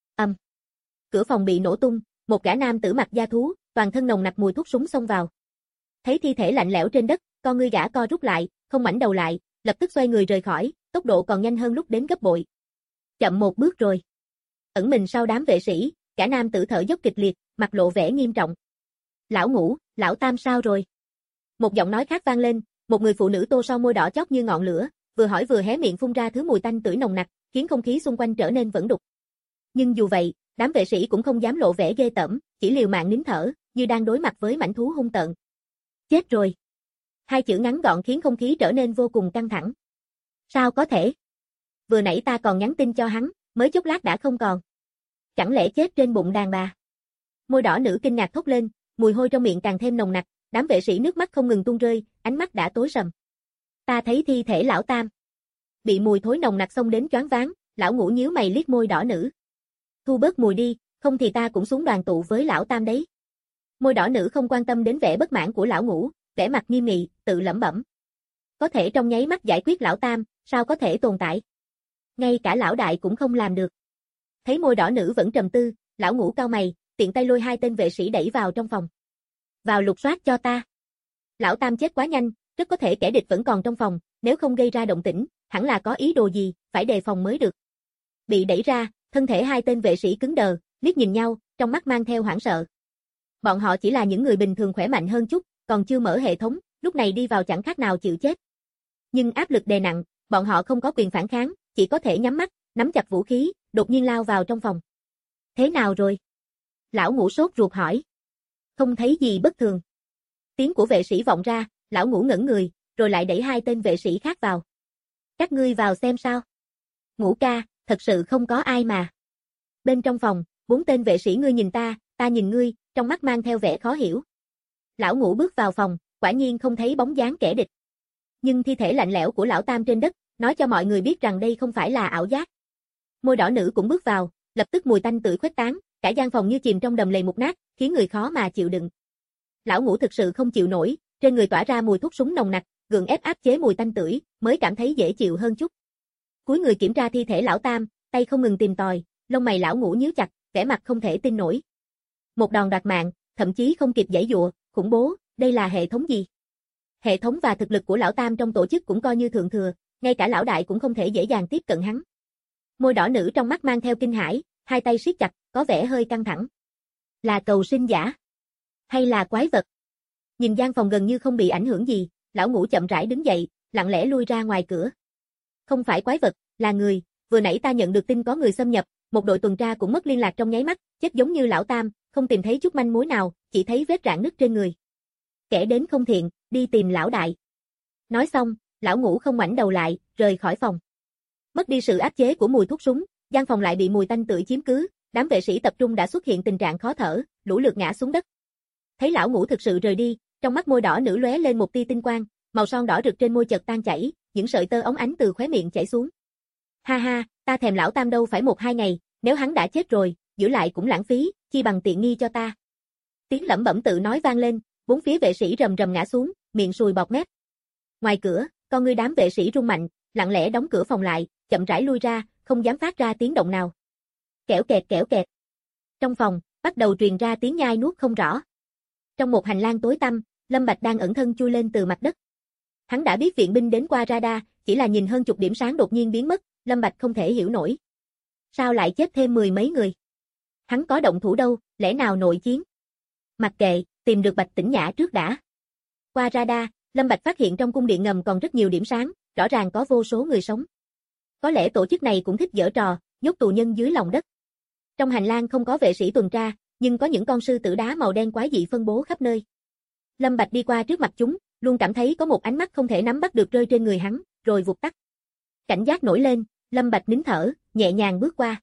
Cửa phòng bị nổ tung, một gã nam tử mặc da thú, toàn thân nồng nặc mùi thuốc súng xông vào. Thấy thi thể lạnh lẽo trên đất, con ngươi gã co rút lại, không ngoảnh đầu lại, lập tức xoay người rời khỏi, tốc độ còn nhanh hơn lúc đến gấp bội. Chậm một bước rồi. Ẩn mình sau đám vệ sĩ, gã nam tử thở dốc kịch liệt, mặt lộ vẻ nghiêm trọng. Lão ngũ, lão tam sao rồi? Một giọng nói khác vang lên, một người phụ nữ tô son môi đỏ chót như ngọn lửa, vừa hỏi vừa hé miệng phun ra thứ mùi tanh tưởi nồng nặc, khiến không khí xung quanh trở nên vẩn đục. Nhưng dù vậy, đám vệ sĩ cũng không dám lộ vẻ ghê tởm, chỉ liều mạng nín thở, như đang đối mặt với mãnh thú hung tợn. Chết rồi. 2 chữ ngắn gọn khiến không khí trở nên vô cùng căng thẳng. Sao có thể? Vừa nãy ta còn nhắn tin cho hắn, mới chốc lát đã không còn. Chẳng lẽ chết trên bụng đàn bà? Môi đỏ nữ kinh ngạc thốt lên, mùi hôi trong miệng càng thêm nồng nặc, đám vệ sĩ nước mắt không ngừng tuôn rơi, ánh mắt đã tối sầm. Ta thấy thi thể lão tam. Bị mùi thối nồng nặc xông đến choáng váng, lão ngũ nhíu mày liếc môi đỏ nữ. Thu bớt mùi đi, không thì ta cũng xuống đoàn tụ với lão tam đấy. Môi đỏ nữ không quan tâm đến vẻ bất mãn của lão ngũ, vẻ mặt nghiêm nghị, tự lẩm bẩm. Có thể trong nháy mắt giải quyết lão tam, sao có thể tồn tại? Ngay cả lão đại cũng không làm được. Thấy môi đỏ nữ vẫn trầm tư, lão ngũ cau mày, tiện tay lôi 2 tên vệ sĩ đẩy vào trong phòng. Vào lục soát cho ta. Lão tam chết quá nhanh, rất có thể kẻ địch vẫn còn trong phòng, nếu không gây ra động tĩnh, hẳn là có ý đồ gì, phải đề phòng mới được. Bị đẩy ra, thân thể 2 tên vệ sĩ cứng đờ, liếc nhìn nhau, trong mắt mang theo hoảng sợ. Bọn họ chỉ là những người bình thường khỏe mạnh hơn chút, còn chưa mở hệ thống, lúc này đi vào chẳng khác nào chịu chết. Nhưng áp lực đè nặng, bọn họ không có quyền phản kháng, chỉ có thể nhắm mắt, nắm chặt vũ khí, đột nhiên lao vào trong phòng. Thế nào rồi? Lão ngũ sốt ruột hỏi. Không thấy gì bất thường. Tiếng của vệ sĩ vọng ra, lão ngũ ngẩn người, rồi lại đẩy 2 tên vệ sĩ khác vào. Các ngươi vào xem sao. Ngũ ca, thật sự không có ai mà. Bên trong phòng, 4 tên vệ sĩ ngươi nhìn ta nhìn ngươi, trong mắt mang theo vẻ khó hiểu. Lão ngũ bước vào phòng, quả nhiên không thấy bóng dáng kẻ địch. Nhưng thi thể lạnh lẽo của lão tam trên đất, nói cho mọi người biết rằng đây không phải là ảo giác. Môi đỏ nữ cũng bước vào, lập tức mùi tanh tưởi khuếch tán, cả gian phòng như chìm trong đầm lầy mục nát, khiến người khó mà chịu đựng. Lão ngũ thực sự không chịu nổi, trên người tỏa ra mùi thuốc súng nồng nặc, gượng ép áp chế mùi tanh tưởi, mới cảm thấy dễ chịu hơn chút. Cúi người kiểm tra thi thể lão tam, tay không ngừng tìm tòi, lông mày lão ngũ nhíu chặt, vẻ mặt không thể tin nổi. Một đòn đoạt mạng, thậm chí không kịp giãy giụa, khủng bố, đây là hệ thống gì? Hệ thống và thực lực của lão tam trong tổ chức cũng coi như thượng thừa, ngay cả lão đại cũng không thể dễ dàng tiếp cận hắn. Môi đỏ nữ trong mắt mang theo kinh hãi, 2 tay siết chặt, có vẻ hơi căng thẳng. Là cầu sinh giả? Hay là quái vật? Nhìn gian phòng gần như không bị ảnh hưởng gì, lão ngũ chậm rãi đứng dậy, lặng lẽ lui ra ngoài cửa. Không phải quái vật, là người, vừa nãy ta nhận được tin có người xâm nhập, một đội tuần tra cũng mất liên lạc trong nháy mắt, chết giống như lão tam, không tìm thấy chút manh mối nào, chỉ thấy vết rạn nứt trên người. Kẻ đến không thiện, đi tìm lão đại. Nói xong, lão ngũ không ngoảnh đầu lại, rời khỏi phòng. Mất đi sự áp chế của mùi thuốc súng, gian phòng lại bị mùi tanh tưởi chiếm cứ, đám vệ sĩ tập trung đã xuất hiện tình trạng khó thở, lũ lượt ngã xuống đất. Thấy lão ngũ thực sự rời đi, trong mắt môi đỏ nữ lóe lên một tia tinh quang, màu son đỏ rực trên môi chợt tan chảy, những sợi tơ óng ánh từ khóe miệng chảy xuống. Ha ha, ta thèm lão tam đâu phải 1-2 ngày, nếu hắn đã chết rồi, giữ lại cũng lãng phí, chi bằng tiện nghi cho ta. Tiếng lẩm bẩm tự nói vang lên, bốn phía vệ sĩ rầm rầm ngã xuống, miệng sùi bọt mép. Ngoài cửa, con ngươi đám vệ sĩ rung mạnh, lặng lẽ đóng cửa phòng lại, chậm rãi lui ra, không dám phát ra tiếng động nào. Kẽo kẹt kẽo kẹt. Trong phòng, bắt đầu truyền ra tiếng nhai nuốt không rõ. Trong một hành lang tối tăm, Lâm Bạch đang ẩn thân chui lên từ mặt đất. Hắn đã biết viện binh đến qua radar, chỉ là nhìn hơn chục điểm sáng đột nhiên biến mất, Lâm Bạch không thể hiểu nổi. Sao lại chết thêm mười mấy người? Hắn có động thủ đâu, lẽ nào nội chiến? Mặc kệ, tìm được Bạch Tĩnh Nhã trước đã. Qua radar, Lâm Bạch phát hiện trong cung điện ngầm còn rất nhiều điểm sáng, rõ ràng có vô số người sống. Có lẽ tổ chức này cũng thích giở trò, nhốt tù nhân dưới lòng đất. Trong hành lang không có vệ sĩ tuần tra, nhưng có những con sư tử đá màu đen quái dị phân bố khắp nơi. Lâm Bạch đi qua trước mặt chúng, luôn cảm thấy có một ánh mắt không thể nắm bắt được rơi trên người hắn, rồi vụt tắt. Cảnh giác nổi lên, Lâm Bạch nín thở, nhẹ nhàng bước qua.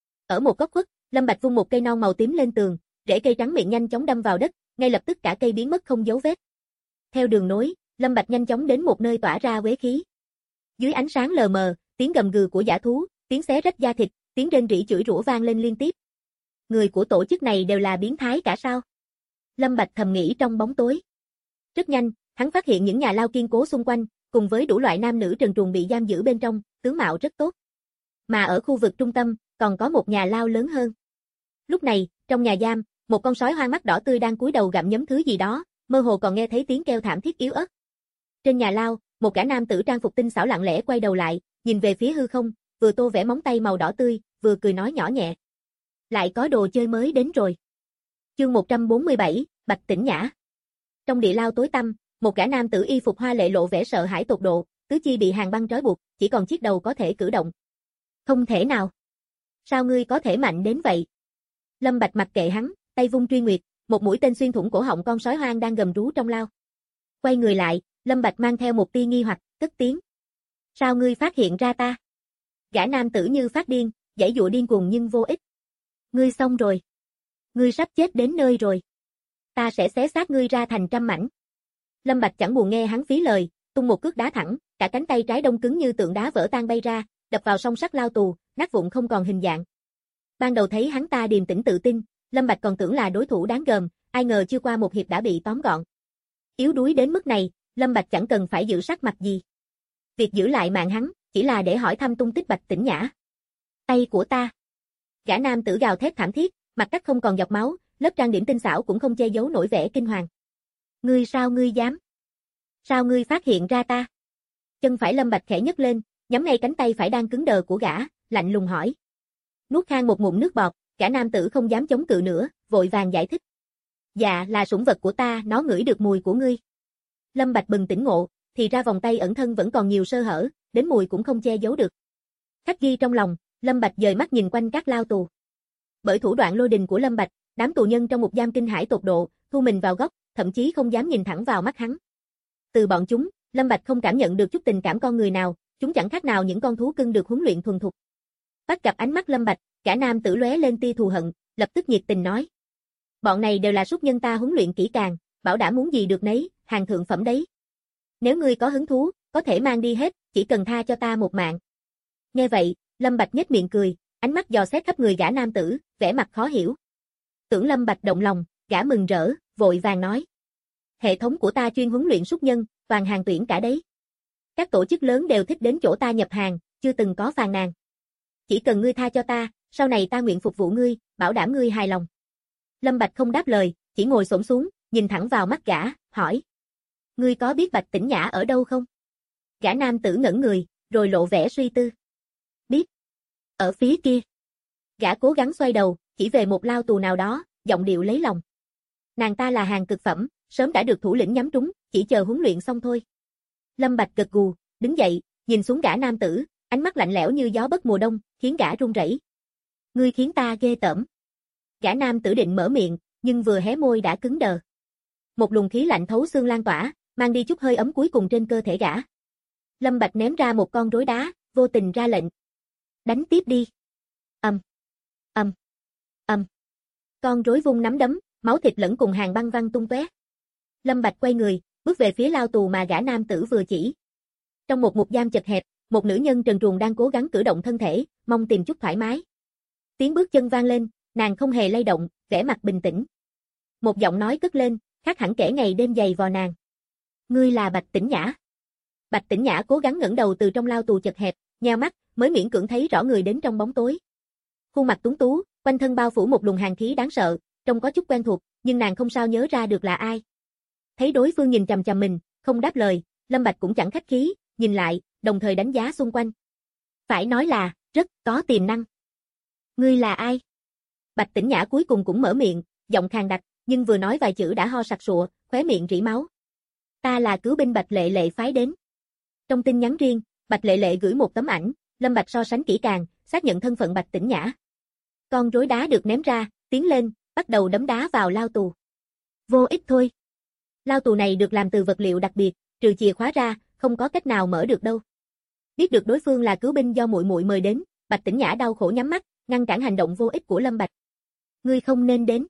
Ở một góc khuất, Lâm Bạch vung một cây non màu tím lên tường, rễ cây trắng miệng nhanh chóng đâm vào đất, ngay lập tức cả cây biến mất không dấu vết. Theo đường nối, Lâm Bạch nhanh chóng đến một nơi tỏa ra uế khí. Dưới ánh sáng lờ mờ, tiếng gầm gừ của dã thú, tiếng xé rách da thịt, tiếng rên rỉ chửi rủa vang lên liên tiếp. Người của tổ chức này đều là biến thái cả sao? Lâm Bạch thầm nghĩ trong bóng tối. Rất nhanh, hắn phát hiện những nhà lao kiên cố xung quanh, cùng với đủ loại nam nữ trần truồng bị giam giữ bên trong, tướng mạo rất tốt. Mà ở khu vực trung tâm, còn có một nhà lao lớn hơn. Lúc này, trong nhà giam, một con sói hoang mắt đỏ tươi đang cúi đầu gặm nhấm thứ gì đó, mơ hồ còn nghe thấy tiếng kêu thảm thiết yếu ớt. Trên nhà lao, một gã nam tử trang phục tinh xảo lặng lẽ quay đầu lại, nhìn về phía hư không, vừa tô vẽ móng tay màu đỏ tươi, vừa cười nói nhỏ nhẹ. Lại có đồ chơi mới đến rồi. Chương 147, Bạch Tĩnh Nhã. Trong địa lao tối tăm, một gã nam tử y phục hoa lệ lộ vẻ sợ hãi tột độ, tứ chi bị hàng băng trói buộc, chỉ còn chiếc đầu có thể cử động. Không thể nào. Sao ngươi có thể mạnh đến vậy? Lâm Bạch mặc kệ hắn, tay vung truy nguyệt, một mũi tên xuyên thủng cổ họng con sói hoang đang gầm rú trong lao. Quay người lại, Lâm Bạch mang theo một tia nghi hoặc, cất tiếng. Sao ngươi phát hiện ra ta? Gã nam tử như phát điên, giãy giụa điên cuồng nhưng vô ích. Ngươi xong rồi. Ngươi sắp chết đến nơi rồi. Ta sẽ xé xác ngươi ra thành trăm mảnh. Lâm Bạch chẳng buồn nghe hắn phí lời, tung một cước đá thẳng, cả cánh tay trái đông cứng như tượng đá vỡ tan bay ra, đập vào song sắt lao tù, nát vụn không còn hình dạng. Ban đầu thấy hắn ta điềm tĩnh tự tin, Lâm Bạch còn tưởng là đối thủ đáng gờm, ai ngờ chưa qua một hiệp đã bị tóm gọn. Yếu đuối đến mức này, Lâm Bạch chẳng cần phải giữ sắc mặt gì. Việc giữ lại mạng hắn, chỉ là để hỏi thăm tung tích Bạch Tĩnh Nhã. Tay của ta. Gã nam tử gào thét thảm thiết, mặt cắt không còn giọt máu, lớp trang điểm tinh xảo cũng không che giấu nổi vẻ kinh hoàng. Ngươi sao ngươi dám? Sao ngươi phát hiện ra ta? Chân phải Lâm Bạch khẽ nhấc lên, nhắm ngay cánh tay phải đang cứng đờ của gã, lạnh lùng hỏi. Nuốt khan một ngụm nước bọt, gã nam tử không dám chống cự nữa, vội vàng giải thích. Dạ là sủng vật của ta, nó ngửi được mùi của ngươi. Lâm Bạch bừng tỉnh ngộ, thì ra vòng tay ẩn thân vẫn còn nhiều sơ hở, đến mùi cũng không che giấu được. Khắc ghi trong lòng, Lâm Bạch dời mắt nhìn quanh các lao tù. Bởi thủ đoạn lôi đình của Lâm Bạch, đám tù nhân trong một giam kinh hãi tột độ, thu mình vào góc, thậm chí không dám nhìn thẳng vào mắt hắn. Từ bọn chúng, Lâm Bạch không cảm nhận được chút tình cảm con người nào, chúng chẳng khác nào những con thú cưng được huấn luyện thuần thục. Bắt gặp ánh mắt Lâm Bạch, cả nam tử lóe lên tia thù hận, lập tức nhiệt tình nói. Bọn này đều là súc nhân ta huấn luyện kỹ càng, bảo đảm muốn gì được nấy, hàng thượng phẩm đấy. Nếu ngươi có hứng thú, có thể mang đi hết, chỉ cần tha cho ta một mạng. Nghe vậy, Lâm Bạch nhếch miệng cười, ánh mắt dò xét khắp người gã nam tử, vẻ mặt khó hiểu. Tưởng Lâm Bạch động lòng, gã mừng rỡ, vội vàng nói. Hệ thống của ta chuyên huấn luyện súc nhân, toàn hàng tuyển cả đấy. Các tổ chức lớn đều thích đến chỗ ta nhập hàng, chưa từng có phàn nàn. Chỉ cần ngươi tha cho ta, sau này ta nguyện phục vụ ngươi, bảo đảm ngươi hài lòng. Lâm Bạch không đáp lời, chỉ ngồi xổm xuống, nhìn thẳng vào mắt gã, hỏi. Ngươi có biết Bạch Tĩnh Nhã ở đâu không? Gã nam tử ngẩn người, rồi lộ vẻ suy tư. Biết. Ở phía kia. Gã cố gắng xoay đầu, chỉ về một lao tù nào đó, giọng điệu lấy lòng. Nàng ta là hàng cực phẩm, sớm đã được thủ lĩnh nhắm trúng, chỉ chờ huấn luyện xong thôi. Lâm Bạch gật gù, đứng dậy, nhìn xuống gã nam tử, ánh mắt lạnh lẽo như gió bất mùa đông, khiến gã run rẩy. Ngươi khiến ta ghê tởm. Gã nam tử định mở miệng, nhưng vừa hé môi đã cứng đờ. Một luồng khí lạnh thấu xương lan tỏa, mang đi chút hơi ấm cuối cùng trên cơ thể gã. Lâm Bạch ném ra một con rối đá, vô tình ra lệnh. Đánh tiếp đi. Con rối vung nắm đấm, máu thịt lẫn cùng hàng băng văng tung tóe. Lâm Bạch quay người, bước về phía lao tù mà gã nam tử vừa chỉ. Trong một ngục giam chật hẹp, một nữ nhân trần truồng đang cố gắng cử động thân thể, mong tìm chút thoải mái. Tiếng bước chân vang lên, nàng không hề lay động, vẻ mặt bình tĩnh. Một giọng nói cất lên, khác hẳn kể ngày đêm giày vò nàng. Ngươi là Bạch Tĩnh Nhã. Bạch Tĩnh Nhã cố gắng ngẩng đầu từ trong lao tù chật hẹp, nheo mắt, mới miễn cưỡng thấy rõ người đến trong bóng tối. Khuôn mặt tuấn tú, quanh thân bao phủ một luồng hàn khí đáng sợ, trông có chút quen thuộc, nhưng nàng không sao nhớ ra được là ai. Thấy đối phương nhìn chằm chằm mình, không đáp lời, Lâm Bạch cũng chẳng khách khí, nhìn lại, đồng thời đánh giá xung quanh. Phải nói là, rất có tiềm năng. Ngươi là ai? Bạch Tĩnh Nhã cuối cùng cũng mở miệng, giọng khàn đặc, nhưng vừa nói vài chữ đã ho sặc sụa, khóe miệng rỉ máu. Ta là cứu binh Bạch Lệ Lệ phái đến. Trong tin nhắn riêng, Bạch Lệ Lệ gửi một tấm ảnh, Lâm Bạch so sánh kỹ càng, xác nhận thân phận Bạch Tĩnh Nhã. Con rối đá được ném ra, tiến lên, bắt đầu đấm đá vào lao tù. Vô ích thôi. Lao tù này được làm từ vật liệu đặc biệt, trừ chìa khóa ra, không có cách nào mở được đâu. Biết được đối phương là cứu binh do muội muội mời đến, Bạch Tĩnh Nhã đau khổ nhắm mắt, ngăn cản hành động vô ích của Lâm Bạch. Ngươi không nên đến.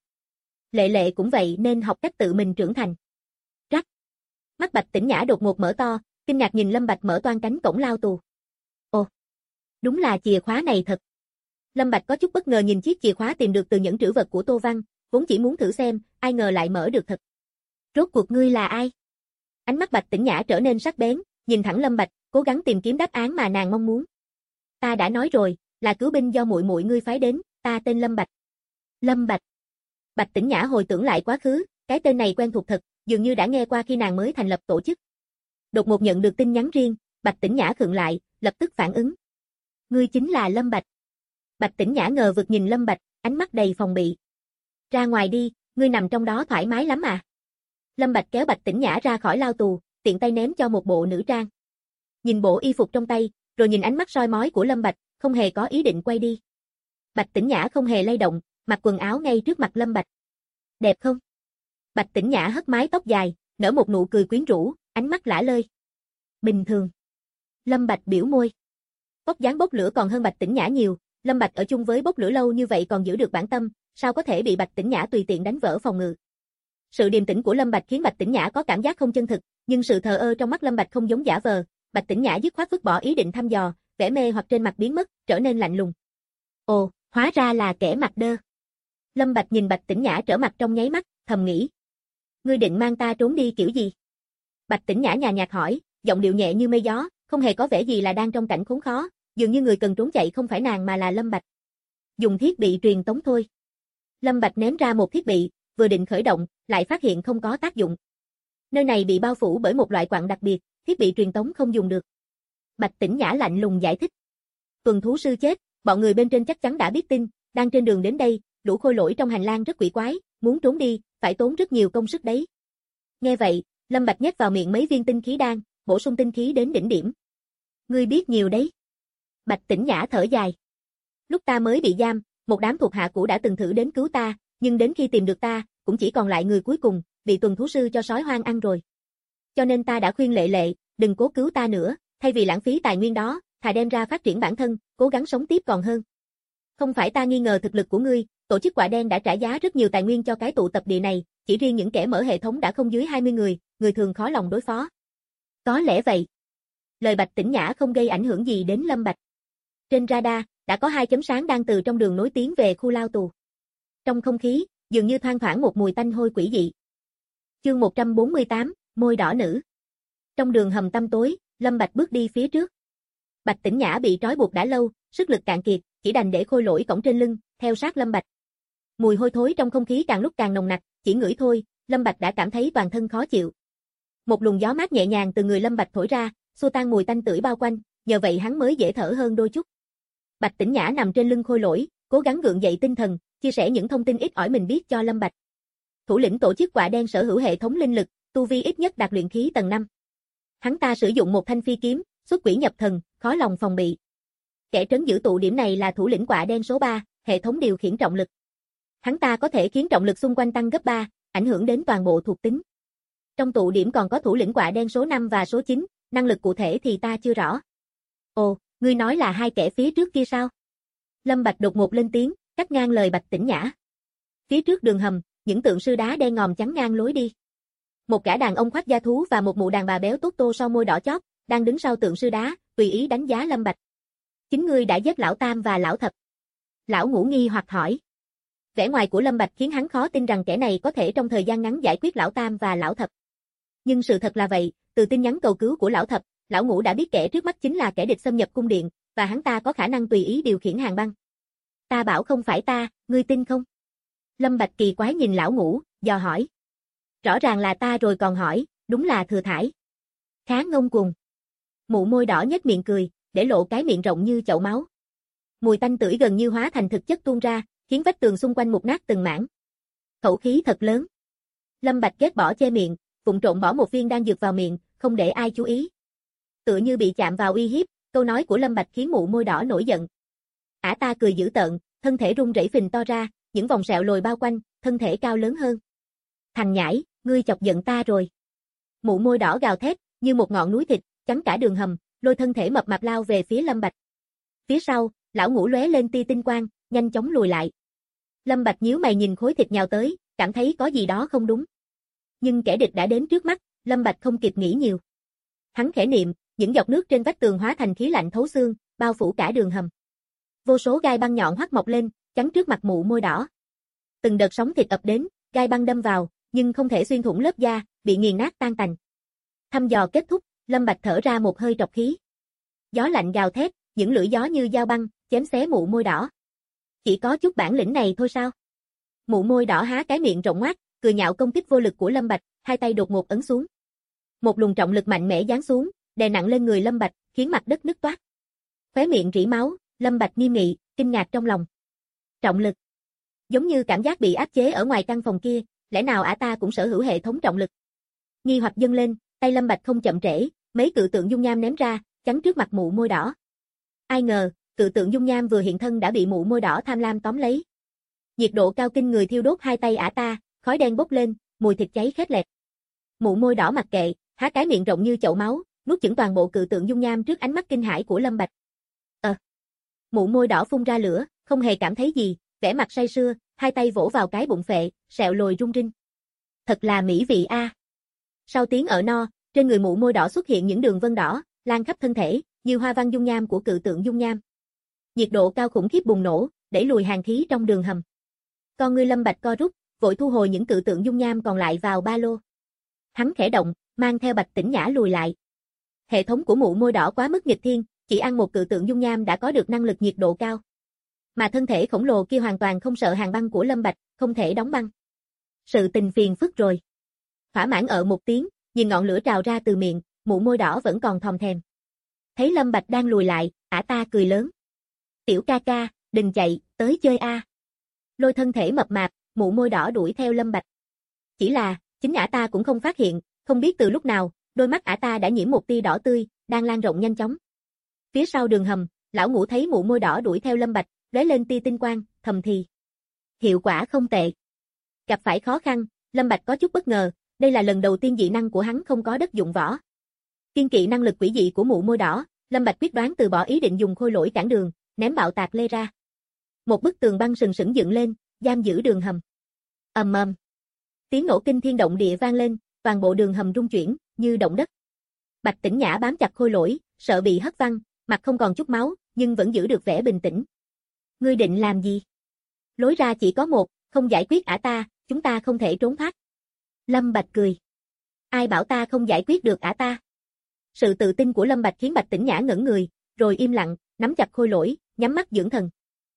Lệ Lệ cũng vậy nên học cách tự mình trưởng thành. Rắc. Mắt Bạch Tĩnh Nhã đột ngột mở to, kinh ngạc nhìn Lâm Bạch mở toang cánh cổng lao tù. Ồ, đúng là chìa khóa này thật. Lâm Bạch có chút bất ngờ nhìn chiếc chìa khóa tìm được từ những trữ vật của Tô Văn, vốn chỉ muốn thử xem, ai ngờ lại mở được thật. Rốt cuộc ngươi là ai? Ánh mắt Bạch Tĩnh Nhã trở nên sắc bén, nhìn thẳng Lâm Bạch, cố gắng tìm kiếm đáp án mà nàng mong muốn. Ta đã nói rồi, là cứu binh do muội muội ngươi phái đến, ta tên Lâm Bạch. Lâm Bạch. Bạch Tĩnh Nhã hồi tưởng lại quá khứ, cái tên này quen thuộc thật, dường như đã nghe qua khi nàng mới thành lập tổ chức. Đột ngột nhận được tin nhắn riêng, Bạch Tĩnh Nhã khựng lại, lập tức phản ứng. Ngươi chính là Lâm Bạch. Bạch Tĩnh Nhã ngờ vực nhìn Lâm Bạch, ánh mắt đầy phòng bị. Ra ngoài đi, ngươi nằm trong đó thoải mái lắm à. Lâm Bạch kéo Bạch Tĩnh Nhã ra khỏi lao tù, tiện tay ném cho một bộ nữ trang. Nhìn bộ y phục trong tay, rồi nhìn ánh mắt soi mói của Lâm Bạch, không hề có ý định quay đi. Bạch Tĩnh Nhã không hề lay động, mặc quần áo ngay trước mặt Lâm Bạch. Đẹp không? Bạch Tĩnh Nhã hất mái tóc dài, nở một nụ cười quyến rũ, ánh mắt lả lơi. Bình thường. Lâm Bạch biểu môi. Vóc dáng bốc lửa còn hơn Bạch Tĩnh Nhã nhiều, Lâm Bạch ở chung với bốc lửa lâu như vậy còn giữ được bản tâm, sao có thể bị Bạch Tĩnh Nhã tùy tiện đánh vỡ phòng ngự. Sự điềm tĩnh của Lâm Bạch khiến Bạch Tĩnh Nhã có cảm giác không chân thực, nhưng sự thờ ơ trong mắt Lâm Bạch không giống giả vờ, Bạch Tĩnh Nhã dứt khoát vứt bỏ ý định thăm dò, vẻ mê hoặc trên mặt biến mất, trở nên lạnh lùng. Ồ, hóa ra là kẻ mặt đơ. Lâm Bạch nhìn Bạch Tĩnh Nhã trở mặt trong nháy mắt, thầm nghĩ. Ngươi định mang ta trốn đi kiểu gì? Bạch Tĩnh Nhã nhàn nhạt hỏi, giọng điệu nhẹ như mây gió, không hề có vẻ gì là đang trong cảnh khốn khó, dường như người cần trốn chạy không phải nàng mà là Lâm Bạch. Dùng thiết bị truyền tống thôi. Lâm Bạch ném ra một thiết bị, vừa định khởi động, lại phát hiện không có tác dụng. Nơi này bị bao phủ bởi một loại quặng đặc biệt, thiết bị truyền tống không dùng được. Bạch Tĩnh Nhã lạnh lùng giải thích. Tuần thú sư chết, bọn người bên trên chắc chắn đã biết tin, đang trên đường đến đây, lũ khôi lỗi trong hành lang rất quỷ quái, muốn trốn đi, phải tốn rất nhiều công sức đấy. Nghe vậy, Lâm Bạch nhét vào miệng mấy viên tinh khí đan, bổ sung tinh khí đến đỉnh điểm. Ngươi biết nhiều đấy. Bạch Tĩnh Nhã thở dài. Lúc ta mới bị giam, một đám thuộc hạ cũ đã từng thử đến cứu ta, nhưng đến khi tìm được ta, cũng chỉ còn lại người cuối cùng, bị tuần thú sư cho sói hoang ăn rồi. Cho nên ta đã khuyên Lệ Lệ, đừng cố cứu ta nữa, thay vì lãng phí tài nguyên đó, thà đem ra phát triển bản thân, cố gắng sống tiếp còn hơn. Không phải ta nghi ngờ thực lực của ngươi, tổ chức Quạ Đen đã trả giá rất nhiều tài nguyên cho cái tụ tập địa này, chỉ riêng những kẻ mở hệ thống đã không dưới 20 người, người thường khó lòng đối phó. Có lẽ vậy. Lời Bạch Tĩnh Nhã không gây ảnh hưởng gì đến Lâm Bạch. Trên radar, đã có 2 chấm sáng đang từ trong đường nối tiến về khu lao tù. Trong không khí, dường như thoang thoảng một mùi tanh hôi quỷ dị. Chương 148, môi đỏ nữ. Trong đường hầm tăm tối, Lâm Bạch bước đi phía trước. Bạch Tĩnh Nhã bị trói buộc đã lâu, sức lực cạn kiệt, chỉ đành để khôi lỗi cõng trên lưng, theo sát Lâm Bạch. Mùi hôi thối trong không khí càng lúc càng nồng nặc, chỉ ngửi thôi, Lâm Bạch đã cảm thấy toàn thân khó chịu. Một luồng gió mát nhẹ nhàng từ người Lâm Bạch thổi ra, xua tan mùi tanh tưởi bao quanh, nhờ vậy hắn mới dễ thở hơn đôi chút. Bạch Tĩnh Nhã nằm trên lưng khôi lỗi, cố gắng gượng dậy tinh thần, chia sẻ những thông tin ít ỏi mình biết cho Lâm Bạch. Thủ lĩnh tổ chức Quạ Đen sở hữu hệ thống linh lực, tu vi ít nhất đạt luyện khí tầng 5. Hắn ta sử dụng một thanh phi kiếm, xuất quỷ nhập thần, khó lòng phòng bị. Kẻ trấn giữ tụ điểm này là thủ lĩnh Quạ Đen số 3, hệ thống điều khiển trọng lực. Hắn ta có thể khiến trọng lực xung quanh tăng gấp 3, ảnh hưởng đến toàn bộ thuộc tính. Trong tụ điểm còn có thủ lĩnh Quạ Đen số 5 và số 9, năng lực cụ thể thì ta chưa rõ. Ồ, ngươi nói là 2 kẻ phía trước kia sao? Lâm Bạch đột ngột lên tiếng, cắt ngang lời Bạch Tĩnh Nhã. Phía trước đường hầm, những tượng sư đá đen ngòm chắn ngang lối đi. Một gã đàn ông khoác da thú và một mụ đàn bà béo tốt tô sau môi đỏ chót, đang đứng sau tượng sư đá, tùy ý đánh giá Lâm Bạch. Chính ngươi đã giết lão Tam và lão Thập. Lão Ngũ nghi hoặc hỏi. vẻ ngoài của Lâm Bạch khiến hắn khó tin rằng kẻ này có thể trong thời gian ngắn giải quyết lão Tam và lão Thập. Nhưng sự thật là vậy, từ tin nhắn cầu cứu của lão Thập, lão Ngũ đã biết kẻ trước mắt chính là kẻ địch xâm nhập cung điện, và hắn ta có khả năng tùy ý điều khiển hàng băng. Ta bảo không phải ta, ngươi tin không? Lâm Bạch kỳ quái nhìn lão Ngũ, dò hỏi. Rõ ràng là ta rồi còn hỏi, đúng là thừa thải. Khá ngông cuồng. Mụ môi đỏ nhếch miệng cười, để lộ cái miệng rộng như chậu máu. Mùi tanh tưởi gần như hóa thành thực chất tuôn ra, khiến vách tường xung quanh mục nát từng mảng. Khẩu khí thật lớn. Lâm Bạch ghét bỏ che miệng, vụng trộn bỏ một viên đan dược vào miệng, không để ai chú ý. Tựa như bị chạm vào uy hiếp, câu nói của Lâm Bạch khiến mụ môi đỏ nổi giận. Ả ta cười dữ tợn, thân thể rung rẩy phình to ra, những vòng sẹo lồi bao quanh, thân thể cao lớn hơn. Thằng nhãi, ngươi chọc giận ta rồi. Mụ môi đỏ gào thét, như một ngọn núi thịt, chắn cả đường hầm, lôi thân thể mập mạp lao về phía Lâm Bạch. Phía sau, lão Ngũ lóe lên tia tinh quang, nhanh chóng lùi lại. Lâm Bạch nhíu mày nhìn khối thịt nhào tới, cảm thấy có gì đó không đúng. Nhưng kẻ địch đã đến trước mắt, Lâm Bạch không kịp nghĩ nhiều. Hắn khẽ niệm, những giọt nước trên vách tường hóa thành khí lạnh thấu xương, bao phủ cả đường hầm. Vô số gai băng nhọn hoắt mọc lên, chắn trước mặt mụ môi đỏ. Từng đợt sóng thịt ập đến, gai băng đâm vào, nhưng không thể xuyên thủng lớp da, bị nghiền nát tan tành. Thăm dò kết thúc, Lâm Bạch thở ra một hơi trọc khí. Gió lạnh gào thét, những lưỡi gió như dao băng, chém xé mụ môi đỏ. Chỉ có chút bản lĩnh này thôi sao? Mụ môi đỏ há cái miệng rộng ngoác, cười nhạo công kích vô lực của Lâm Bạch, hai tay đột ngột ấn xuống. Một luồng trọng lực mạnh mẽ giáng xuống, đè nặng lên người Lâm Bạch, khiến mặt đất nứt toác. Khóe miệng rỉ máu, Lâm Bạch nghiêm nghị, kinh ngạc trong lòng. Trọng lực. Giống như cảm giác bị áp chế ở ngoài căn phòng kia, lẽ nào ả ta cũng sở hữu hệ thống trọng lực? Nghi hoặc dâng lên, tay Lâm Bạch không chậm trễ, mấy cự tượng dung nham ném ra, chắn trước mặt mụ môi đỏ. Ai ngờ, cự tượng dung nham vừa hiện thân đã bị mụ môi đỏ tham lam tóm lấy. Nhiệt độ cao kinh người thiêu đốt hai tay ả ta, khói đen bốc lên, mùi thịt cháy khét lẹt. Mụ môi đỏ mặc kệ, há cái miệng rộng như chậu máu, nuốt chửng toàn bộ cự tượng dung nham trước ánh mắt kinh hãi của Lâm Bạch. Mụ môi đỏ phun ra lửa, không hề cảm thấy gì, vẻ mặt say sưa, hai tay vỗ vào cái bụng phệ, sẹo lồi rung rinh. Thật là mỹ vị a. Sau tiếng ở no, trên người mụ môi đỏ xuất hiện những đường vân đỏ, lan khắp thân thể, như hoa văn dung nham của cự tượng dung nham. Nhiệt độ cao khủng khiếp bùng nổ, đẩy lùi hàn khí trong đường hầm. Con ngươi Lâm Bạch co rút, vội thu hồi những cự tượng dung nham còn lại vào ba lô. Hắn khẽ động, mang theo Bạch Tĩnh Nhã lùi lại. Hệ thống của mụ môi đỏ quá mức nghịch thiên, chỉ ăn một cự tượng dung nham đã có được năng lực nhiệt độ cao. Mà thân thể khổng lồ kia hoàn toàn không sợ hàn băng của Lâm Bạch, không thể đóng băng. Sự tình phiền phức rồi. Thỏa mãn một tiếng, nhìn ngọn lửa trào ra từ miệng, mụ môi đỏ vẫn còn thòm thèm. Thấy Lâm Bạch đang lùi lại, ả ta cười lớn. Tiểu ca ca, đừng chạy, tới chơi a. Lôi thân thể mập mạp, mụ môi đỏ đuổi theo Lâm Bạch. Chỉ là, chính ả ta cũng không phát hiện, không biết từ lúc nào, đôi mắt ả ta đã nhiễm một tia đỏ tươi, đang lan rộng nhanh chóng. Phía sau đường hầm, lão Ngũ thấy mụ môi đỏ đuổi theo Lâm Bạch, lóe lên tia tinh quang, thầm thì. Hiệu quả không tệ. Gặp phải khó khăn, Lâm Bạch có chút bất ngờ, đây là lần đầu tiên dị năng của hắn không có đất dụng võ. Kiên kỵ năng lực quỷ dị của mụ môi đỏ, Lâm Bạch quyết đoán từ bỏ ý định dùng khôi lỗi cản đường, ném bạo tạc lê ra. Một bức tường băng sừng sững dựng lên, giam giữ đường hầm. Ầm ầm. Tiếng nổ kinh thiên động địa vang lên, toàn bộ đường hầm rung chuyển, như động đất. Bạch Tĩnh Nhã bám chặt khôi lỗi, sợ bị hất văng, mặt không còn chút máu, nhưng vẫn giữ được vẻ bình tĩnh. Ngươi định làm gì? Lối ra chỉ có một, không giải quyết ả ta, chúng ta không thể trốn thoát. Lâm Bạch cười. Ai bảo ta không giải quyết được ả ta? Sự tự tin của Lâm Bạch khiến Bạch Tĩnh Nhã ngẩn người, rồi im lặng, nắm chặt khôi lỗi, nhắm mắt dưỡng thần.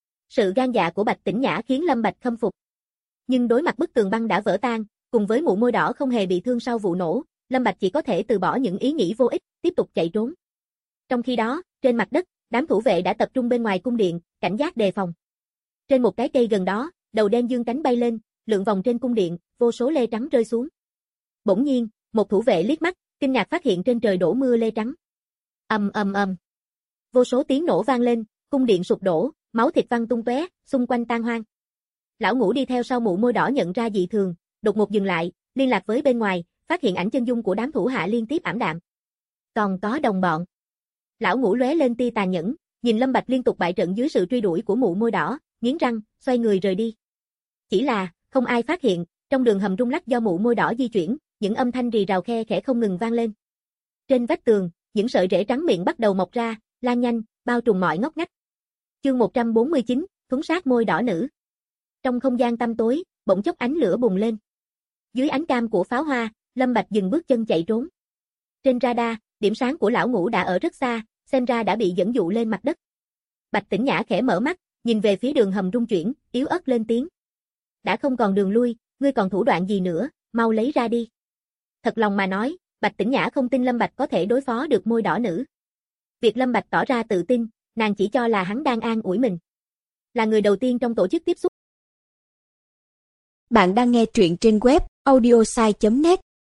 Sự gan dạ của Bạch Tĩnh Nhã khiến Lâm Bạch khâm phục. Nhưng đối mặt bức tường băng đã vỡ tan, cùng với mụ môi đỏ không hề bị thương sau vụ nổ, Lâm Bạch chỉ có thể từ bỏ những ý nghĩ vô ích, tiếp tục chạy trốn. Trong khi đó, trên mặt đất, đám thủ vệ đã tập trung bên ngoài cung điện, cảnh giác đề phòng. Trên một cái cây gần đó, đầu đen dương cánh bay lên, lượn vòng trên cung điện, vô số lê trắng rơi xuống. Bỗng nhiên, một thủ vệ liếc mắt, kinh ngạc phát hiện trên trời đổ mưa lê trắng. Ầm ầm ầm. Vô số tiếng nổ vang lên, cung điện sụp đổ, máu thịt văng tung tóe, xung quanh tan hoang. Lão Ngũ đi theo sau mụ môi đỏ nhận ra dị thường, đột ngột dừng lại, liên lạc với bên ngoài, phát hiện ảnh chân dung của đám thủ hạ liên tiếp ảm đạm. Còn có đồng bọn. Lão Ngũ lóe lên tia tàn nhẫn, nhìn Lâm Bạch liên tục bại trận dưới sự truy đuổi của mụ môi đỏ, nghiến răng, xoay người rời đi. Chỉ là, không ai phát hiện, trong đường hầm rung lắc do mụ môi đỏ di chuyển, những âm thanh rì rào khe khẽ không ngừng vang lên. Trên vách tường, những sợi rễ trắng miệng bắt đầu mọc ra, lan nhanh, bao trùm mọi ngóc ngách. Chương 149, thuấn sát môi đỏ nữ. Trong không gian tăm tối, bỗng chốc ánh lửa bùng lên. Dưới ánh cam của pháo hoa, Lâm Bạch dừng bước chân chạy trốn. Trên radar, điểm sáng của lão ngũ đã ở rất xa, xem ra đã bị dẫn dụ lên mặt đất. Bạch Tĩnh Nhã khẽ mở mắt, nhìn về phía đường hầm rung chuyển, yếu ớt lên tiếng. Đã không còn đường lui, ngươi còn thủ đoạn gì nữa, mau lấy ra đi. Thật lòng mà nói, Bạch Tĩnh Nhã không tin Lâm Bạch có thể đối phó được môi đỏ nữ. Việc Lâm Bạch tỏ ra tự tin, nàng chỉ cho là hắn đang an ủi mình. Là người đầu tiên trong tổ chức tiếp xúc. Bạn đang nghe truyện trên web audiosai.net.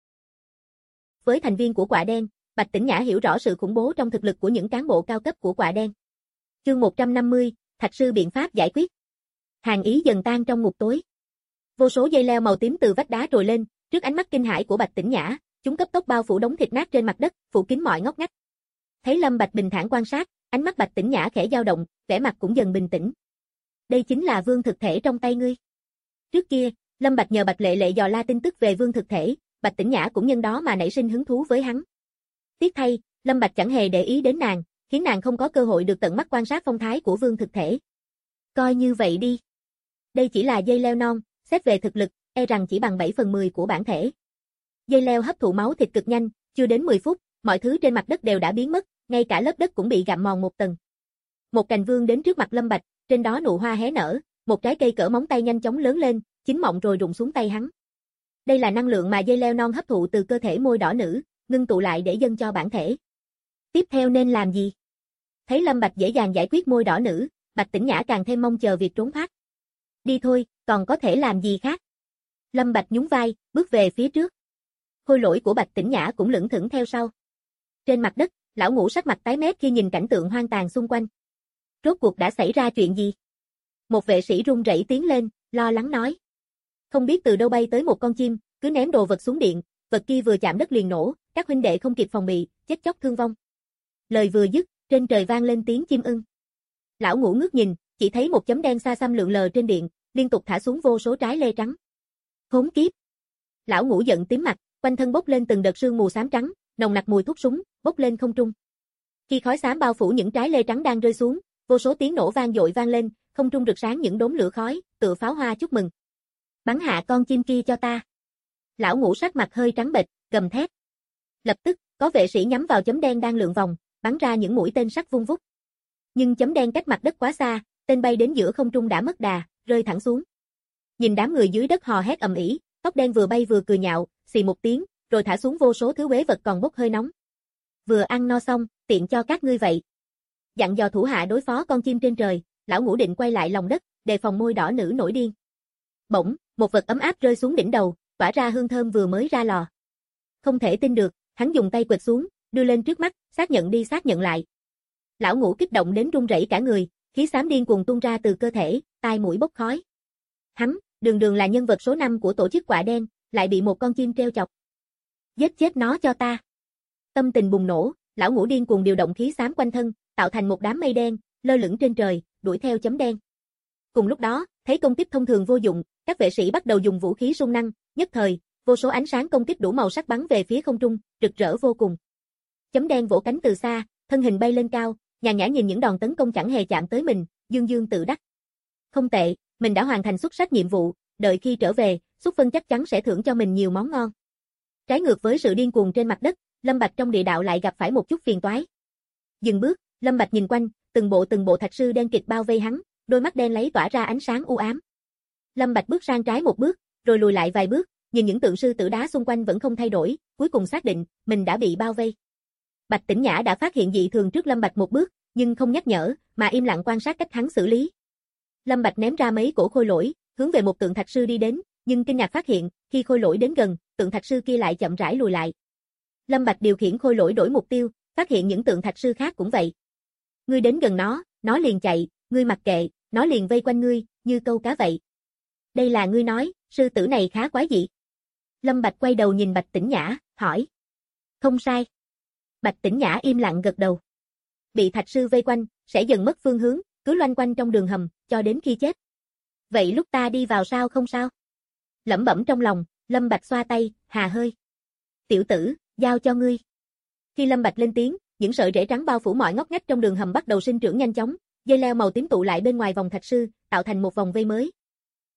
Với thành viên của Quạ Đen, Bạch Tĩnh Nhã hiểu rõ sự khủng bố trong thực lực của những cán bộ cao cấp của Quạ Đen. Chương 150, Thạch sư biện pháp giải quyết. Hàn ý dần tan trong ngục tối. Vô số dây leo màu tím từ vách đá trồi lên, trước ánh mắt kinh hãi của Bạch Tĩnh Nhã, chúng cấp tốc bao phủ đống thịt nát trên mặt đất, phủ kín mọi ngóc ngách. Thấy Lâm Bạch bình thản quan sát, ánh mắt Bạch Tĩnh Nhã khẽ dao động, vẻ mặt cũng dần bình tĩnh. Đây chính là vương thực thể trong tay ngươi. Trước kia, Lâm Bạch nhờ Bạch Lệ Lệ dò la tin tức về vương thực thể, Bạch Tĩnh Nhã cũng nhân đó mà nảy sinh hứng thú với hắn. Tiếc thay, Lâm Bạch chẳng hề để ý đến nàng, khiến nàng không có cơ hội được tận mắt quan sát phong thái của vương thực thể. Coi như vậy đi. Đây chỉ là dây leo non, xét về thực lực, e rằng chỉ bằng 7/10 của bản thể. Dây leo hấp thụ máu thịt cực nhanh, chưa đến 10 phút, mọi thứ trên mặt đất đều đã biến mất, ngay cả lớp đất cũng bị gặm mòn một tầng. Một cành vương đến trước mặt Lâm Bạch, trên đó nụ hoa hé nở, một trái cây cỡ móng tay nhanh chóng lớn lên, chín mọng rồi rụng xuống tay hắn. Đây là năng lượng mà dây leo non hấp thụ từ cơ thể môi đỏ nữ, ngưng tụ lại để dâng cho bản thể. Tiếp theo nên làm gì? Thấy Lâm Bạch dễ dàng giải quyết môi đỏ nữ, Bạch Tĩnh Nhã càng thêm mong chờ việc trốn thoát. Đi thôi, còn có thể làm gì khác? Lâm Bạch nhún vai, bước về phía trước. Khôi lỗi của Bạch Tĩnh Nhã cũng lững thững theo sau. Trên mặt đất, lão ngũ sắc mặt tái mét khi nhìn cảnh tượng hoang tàn xung quanh. Rốt cuộc đã xảy ra chuyện gì? Một vệ sĩ run rẩy tiến lên, lo lắng nói. Không biết từ đâu bay tới một con chim, cứ ném đồ vật xuống điện, vật kia vừa chạm đất liền nổ, các huynh đệ không kịp phòng bị, chết chóc thương vong. Lời vừa dứt, trên trời vang lên tiếng chim ưng. Lão ngũ ngước nhìn, chỉ thấy một chấm đen xa xăm lượn lờ trên điện, liên tục thả xuống vô số trái lê trắng. Khốn kiếp! Lão ngũ giận tím mặt, quanh thân bốc lên từng đợt sương mù xám trắng, nồng nặc mùi thuốc súng, bốc lên không trung. Khi khói xám bao phủ những trái lê trắng đang rơi xuống, vô số tiếng nổ vang dội vang lên, không trung rực sáng những đốm lửa khói, tựa pháo hoa chúc mừng. Bắn hạ con chim kia cho ta. Lão ngũ sắc mặt hơi trắng bệch, gầm thét. Lập tức, có vệ sĩ nhắm vào chấm đen đang lượn vòng, bắn ra những mũi tên sắc vung vút. Nhưng chấm đen cách mặt đất quá xa, tên bay đến giữa không trung đã mất đà, rơi thẳng xuống. Nhìn đám người dưới đất hò hét ầm ĩ, tóc đen vừa bay vừa cười nhạo, xì một tiếng, rồi thả xuống vô số thứ uế vật còn bốc hơi nóng. Vừa ăn no xong, tiện cho các ngươi vậy. Dặn dò thủ hạ đối phó con chim trên trời, lão ngũ định quay lại lòng đất, đề phòng môi đỏ nữ nổi điên. Bỗng, một vật ấm áp rơi xuống đỉnh đầu, tỏa ra hương thơm vừa mới ra lò. Không thể tin được, hắn dùng tay quệt xuống, đưa lên trước mắt, xác nhận đi xác nhận lại. Lão ngũ kích động đến run rẩy cả người, khí xám điên cuồng tuôn ra từ cơ thể, tai mũi bốc khói. Hắn, đường đường là nhân vật số 5 của tổ chức Quạ Đen, lại bị một con chim treo chọc. Giết chết nó cho ta. Tâm tình bùng nổ, lão ngũ điên cuồng điều động khí xám quanh thân, tạo thành một đám mây đen, lơ lửng trên trời, đuổi theo chấm đen. Cùng lúc đó, thấy công kích thông thường vô dụng, các vệ sĩ bắt đầu dùng vũ khí sung năng, nhất thời, vô số ánh sáng công kích đủ màu sắc bắn về phía không trung, rực rỡ vô cùng. Chấm đen vỗ cánh từ xa, thân hình bay lên cao, nhàn nhã nhìn những đòn tấn công chẳng hề chạm tới mình, dương dương tự đắc. Không tệ, mình đã hoàn thành xuất sắc nhiệm vụ, đợi khi trở về, Xuất Phân chắc chắn sẽ thưởng cho mình nhiều món ngon. Trái ngược với sự điên cuồng trên mặt đất, Lâm Bạch trong địa đạo lại gặp phải một chút phiền toái. Dừng bước, Lâm Bạch nhìn quanh, từng bộ thạch sư đen kịt bao vây hắn, đôi mắt đen lấy tỏa ra ánh sáng u ám. Lâm Bạch bước sang trái một bước, rồi lùi lại vài bước, nhìn những tượng sư tử đá xung quanh vẫn không thay đổi, cuối cùng xác định mình đã bị bao vây. Bạch Tĩnh Nhã đã phát hiện dị thường trước Lâm Bạch một bước, nhưng không nhắc nhở, mà im lặng quan sát cách hắn xử lý. Lâm Bạch ném ra mấy cổ khôi lỗi, hướng về một tượng thạch sư đi đến, nhưng kinh ngạc phát hiện, khi khôi lỗi đến gần, tượng thạch sư kia lại chậm rãi lùi lại. Lâm Bạch điều khiển khôi lỗi đổi mục tiêu, phát hiện những tượng thạch sư khác cũng vậy. Ngươi đến gần nó liền chạy, ngươi mặc kệ, nó liền vây quanh ngươi, như câu cá vậy. Đây là ngươi nói, sư tử này khá quái dị. Lâm Bạch quay đầu nhìn Bạch Tĩnh Nhã, hỏi. Không sai. Bạch Tĩnh Nhã im lặng gật đầu. Bị thạch sư vây quanh, sẽ dần mất phương hướng, cứ loanh quanh trong đường hầm, cho đến khi chết. Vậy lúc ta đi vào sao không sao? Lẩm bẩm trong lòng, Lâm Bạch xoa tay, hà hơi. Tiểu tử, giao cho ngươi. Khi Lâm Bạch lên tiếng, những sợi rễ trắng bao phủ mọi ngóc ngách trong đường hầm bắt đầu sinh trưởng nhanh chóng, dây leo màu tím tụ lại bên ngoài vòng thạch sư, tạo thành một vòng vây mới.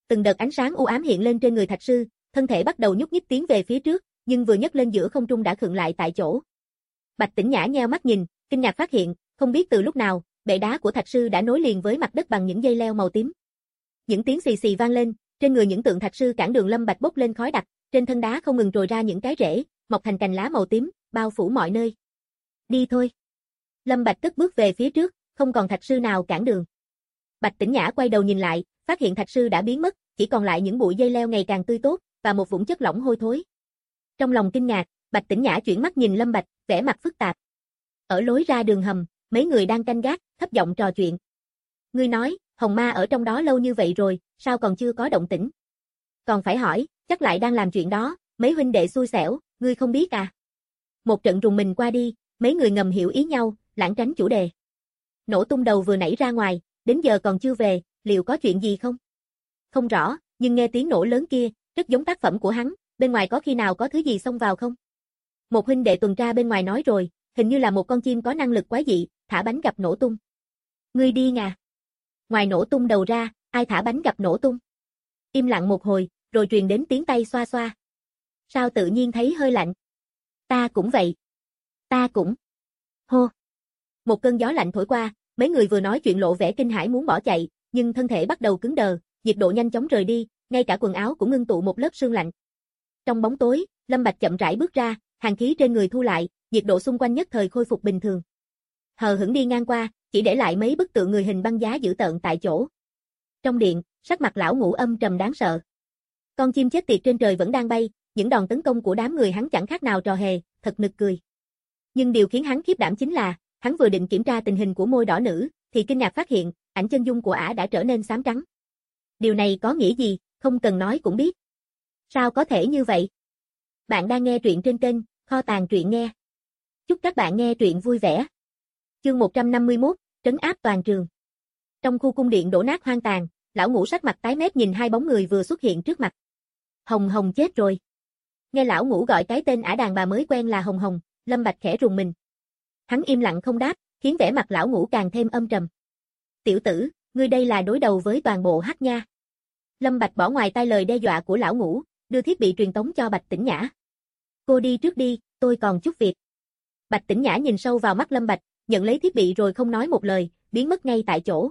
Từng đợt ánh sáng u ám hiện lên trên người thạch sư, thân thể bắt đầu nhúc nhích tiến về phía trước, nhưng vừa nhấc lên giữa không trung đã khựng lại tại chỗ. Bạch Tĩnh Nhã nheo mắt nhìn, kinh ngạc phát hiện, không biết từ lúc nào, bệ đá của thạch sư đã nối liền với mặt đất bằng những dây leo màu tím. Những tiếng xì xì vang lên, trên người những tượng thạch sư cản đường Lâm Bạch bốc lên khói đặc, trên thân đá không ngừng trồi ra những cái rễ, mọc thành cành lá màu tím, bao phủ mọi nơi. Đi thôi. Lâm Bạch cất bước về phía trước, không còn thạch sư nào cản đường. Bạch Tĩnh Nhã quay đầu nhìn lại, phát hiện thạch sư đã biến mất, chỉ còn lại những bụi dây leo ngày càng tươi tốt và một vũng chất lỏng hôi thối. Trong lòng kinh ngạc, Bạch Tĩnh Nhã chuyển mắt nhìn Lâm Bạch, vẻ mặt phức tạp. Ở lối ra đường hầm, mấy người đang canh gác, thấp giọng trò chuyện. Ngươi nói, Hồng Ma ở trong đó lâu như vậy rồi, sao còn chưa có động tĩnh? Còn phải hỏi, chắc lại đang làm chuyện đó, mấy huynh đệ xui xẻo, ngươi không biết à? Một trận rùng mình qua đi, mấy người ngầm hiểu ý nhau, lảng tránh chủ đề. Nổ tung đầu vừa nảy ra ngoài, đến giờ còn chưa về, liệu có chuyện gì không? Không rõ, nhưng nghe tiếng nổ lớn kia, rất giống tác phẩm của hắn, bên ngoài có khi nào có thứ gì xông vào không? Một huynh đệ tuần tra bên ngoài nói rồi, hình như là một con chim có năng lực quái dị, thả bánh gặp nổ tung. Ngươi điên à? Ngoài nổ tung đầu ra, ai thả bánh gặp nổ tung? Im lặng một hồi, rồi truyền đến tiếng tay xoa xoa. Sao tự nhiên thấy hơi lạnh? Ta cũng vậy. Ta cũng. Hô. Một cơn gió lạnh thổi qua, mấy người vừa nói chuyện lộ vẻ kinh hãi muốn bỏ chạy, nhưng thân thể bắt đầu cứng đờ, nhiệt độ nhanh chóng rời đi, ngay cả quần áo cũng ngưng tụ một lớp sương lạnh. Trong bóng tối, Lâm Bạch chậm rãi bước ra, hàn khí trên người thu lại, nhiệt độ xung quanh nhất thời khôi phục bình thường. Hờ hững đi ngang qua, chỉ để lại mấy bức tượng người hình băng giá dữ tợn tại chỗ. Trong điện, sắc mặt lão Ngũ âm trầm đáng sợ. Con chim chết tiệt trên trời vẫn đang bay, những đòn tấn công của đám người hắn chẳng khác nào trò hề, thật nực cười. Nhưng điều khiến hắn khiếp đảm chính là, hắn vừa định kiểm tra tình hình của môi đỏ nữ, thì kinh ngạc phát hiện, ảnh chân dung của ả đã trở nên xám trắng. Điều này có nghĩa gì, không cần nói cũng biết. Sao có thể như vậy? Bạn đang nghe truyện trên kênh Kho Tàng Truyện Nghe. Chúc các bạn nghe truyện vui vẻ. Chương 151, trấn áp toàn trường. Trong khu cung điện đổ nát hoang tàn, lão Ngũ sắc mặt tái mét nhìn hai bóng người vừa xuất hiện trước mặt. Hồng Hồng chết rồi. Nghe lão Ngũ gọi cái tên ả đàn bà mới quen là Hồng Hồng, Lâm Bạch khẽ rùng mình. Hắn im lặng không đáp, khiến vẻ mặt lão Ngũ càng thêm âm trầm. Tiểu tử, ngươi đây là đối đầu với toàn bộ Hắc Nha. Lâm Bạch bỏ ngoài tai lời đe dọa của lão Ngũ, đưa thiết bị truyền tống cho Bạch Tĩnh Nhã. Cô đi trước đi, tôi còn chút việc. Bạch Tĩnh Nhã nhìn sâu vào mắt Lâm Bạch, nhận lấy thiết bị rồi không nói một lời, biến mất ngay tại chỗ.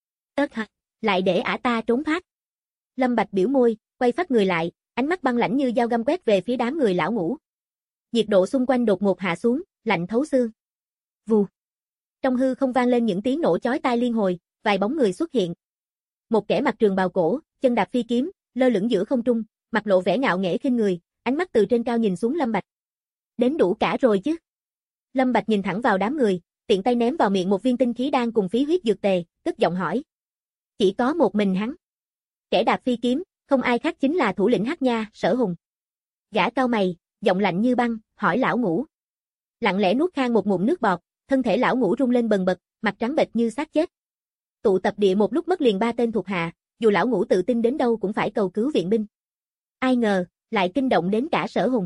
Ớt hả, lại để ả ta trốn thoát. Lâm Bạch biểu môi, quay phát người lại, ánh mắt băng lãnh như dao găm quét về phía đám người lão Ngũ. Nhiệt độ xung quanh đột ngột hạ xuống, lạnh thấu xương. Vù. Trong hư không vang lên những tiếng nổ chói tai liên hồi, vài bóng người xuất hiện. Một kẻ mặc trường bào cổ, chân đạp phi kiếm, lơ lửng giữa không trung, mặt lộ vẻ ngạo nghễ khinh người, ánh mắt từ trên cao nhìn xuống Lâm Bạch. Đến đủ cả rồi chứ? Lâm Bạch nhìn thẳng vào đám người, tiện tay ném vào miệng một viên tinh khí đan cùng phí huyết dược tề, cất giọng hỏi. Chỉ có một mình hắn. Kẻ đạp phi kiếm, không ai khác chính là thủ lĩnh Hắc Nha, Sở Hùng. Gã cau mày, giọng lạnh như băng, hỏi lão Ngũ. Lặng lẽ nuốt khan một ngụm nước bọt, thân thể lão Ngũ rung lên bần bật, mặt trắng bệch như xác chết. Tụ tập địa một lúc mất liền 3 tên thuộc hạ, dù lão Ngũ tự tin đến đâu cũng phải cầu cứu viện binh. Ai ngờ, lại kinh động đến cả Sở Hùng.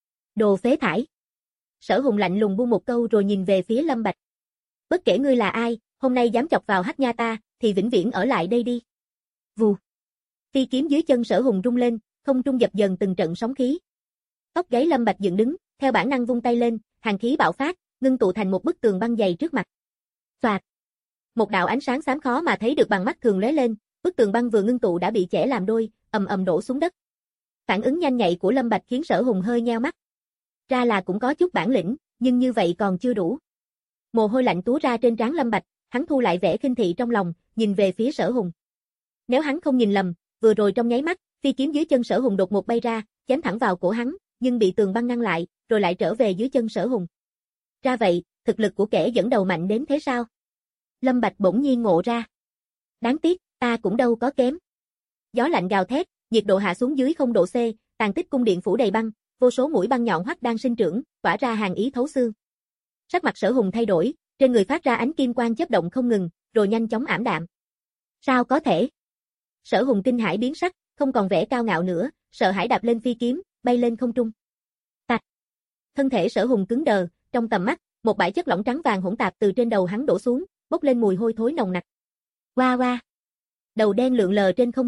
Đồ phế thải. Sở Hùng lạnh lùng buông một câu rồi nhìn về phía Lâm Bạch. Bất kể ngươi là ai, hôm nay dám chọc vào Hắc Nha ta, thì vĩnh viễn ở lại đây đi. Vù. Phi kiếm dưới chân Sở Hùng rung lên, không trung dập dần từng trận sóng khí. Tóc gáy Lâm Bạch dựng đứng, theo bản năng vung tay lên, hàn khí bạo phát, ngưng tụ thành một bức tường băng dày trước mặt. Xoạt. Một đạo ánh sáng xám khó mà thấy được bằng mắt thường lóe lên, bức tường băng vừa ngưng tụ đã bị chẻ làm đôi, ầm ầm đổ xuống đất. Phản ứng nhanh nhạy của Lâm Bạch khiến Sở Hùng hơi nheo mắt. Ra là cũng có chút bản lĩnh, nhưng như vậy còn chưa đủ. Mồ hôi lạnh túa ra trên trán Lâm Bạch, hắn thu lại vẻ khinh thị trong lòng, nhìn về phía Sở Hùng. Nếu hắn không nhìn lầm, vừa rồi trong nháy mắt, phi kiếm dưới chân Sở Hùng đột ngột bay ra, chém thẳng vào cổ hắn, nhưng bị tường băng ngăn lại, rồi lại trở về dưới chân Sở Hùng. Ra vậy, thực lực của kẻ dẫn đầu mạnh đến thế sao? Lâm Bạch bỗng nhiên ngộ ra. Đáng tiếc, ta cũng đâu có kém. Gió lạnh gào thét, nhiệt độ hạ xuống dưới 0 độ C, tàn tích cung điện phủ đầy băng, vô số mũi băng nhọn hoắt đang sinh trưởng, tỏa ra hàn ý thấu xương. Sắc mặt Sở Hùng thay đổi, trên người phát ra ánh kim quang chớp động không ngừng, rồi nhanh chóng ảm đạm. Sao có thể? Sở Hùng kinh hãi biến sắc, không còn vẻ cao ngạo nữa, sợ hãi đạp lên phi kiếm, bay lên không trung. Tạch. Thân thể Sở Hùng cứng đờ, trong tầm mắt, một bãi chất lỏng trắng vàng hỗn tạp từ trên đầu hắn đổ xuống, bốc lên mùi hôi thối nồng nặc. Oa oa. Đầu đen lượn lờ trên không trung,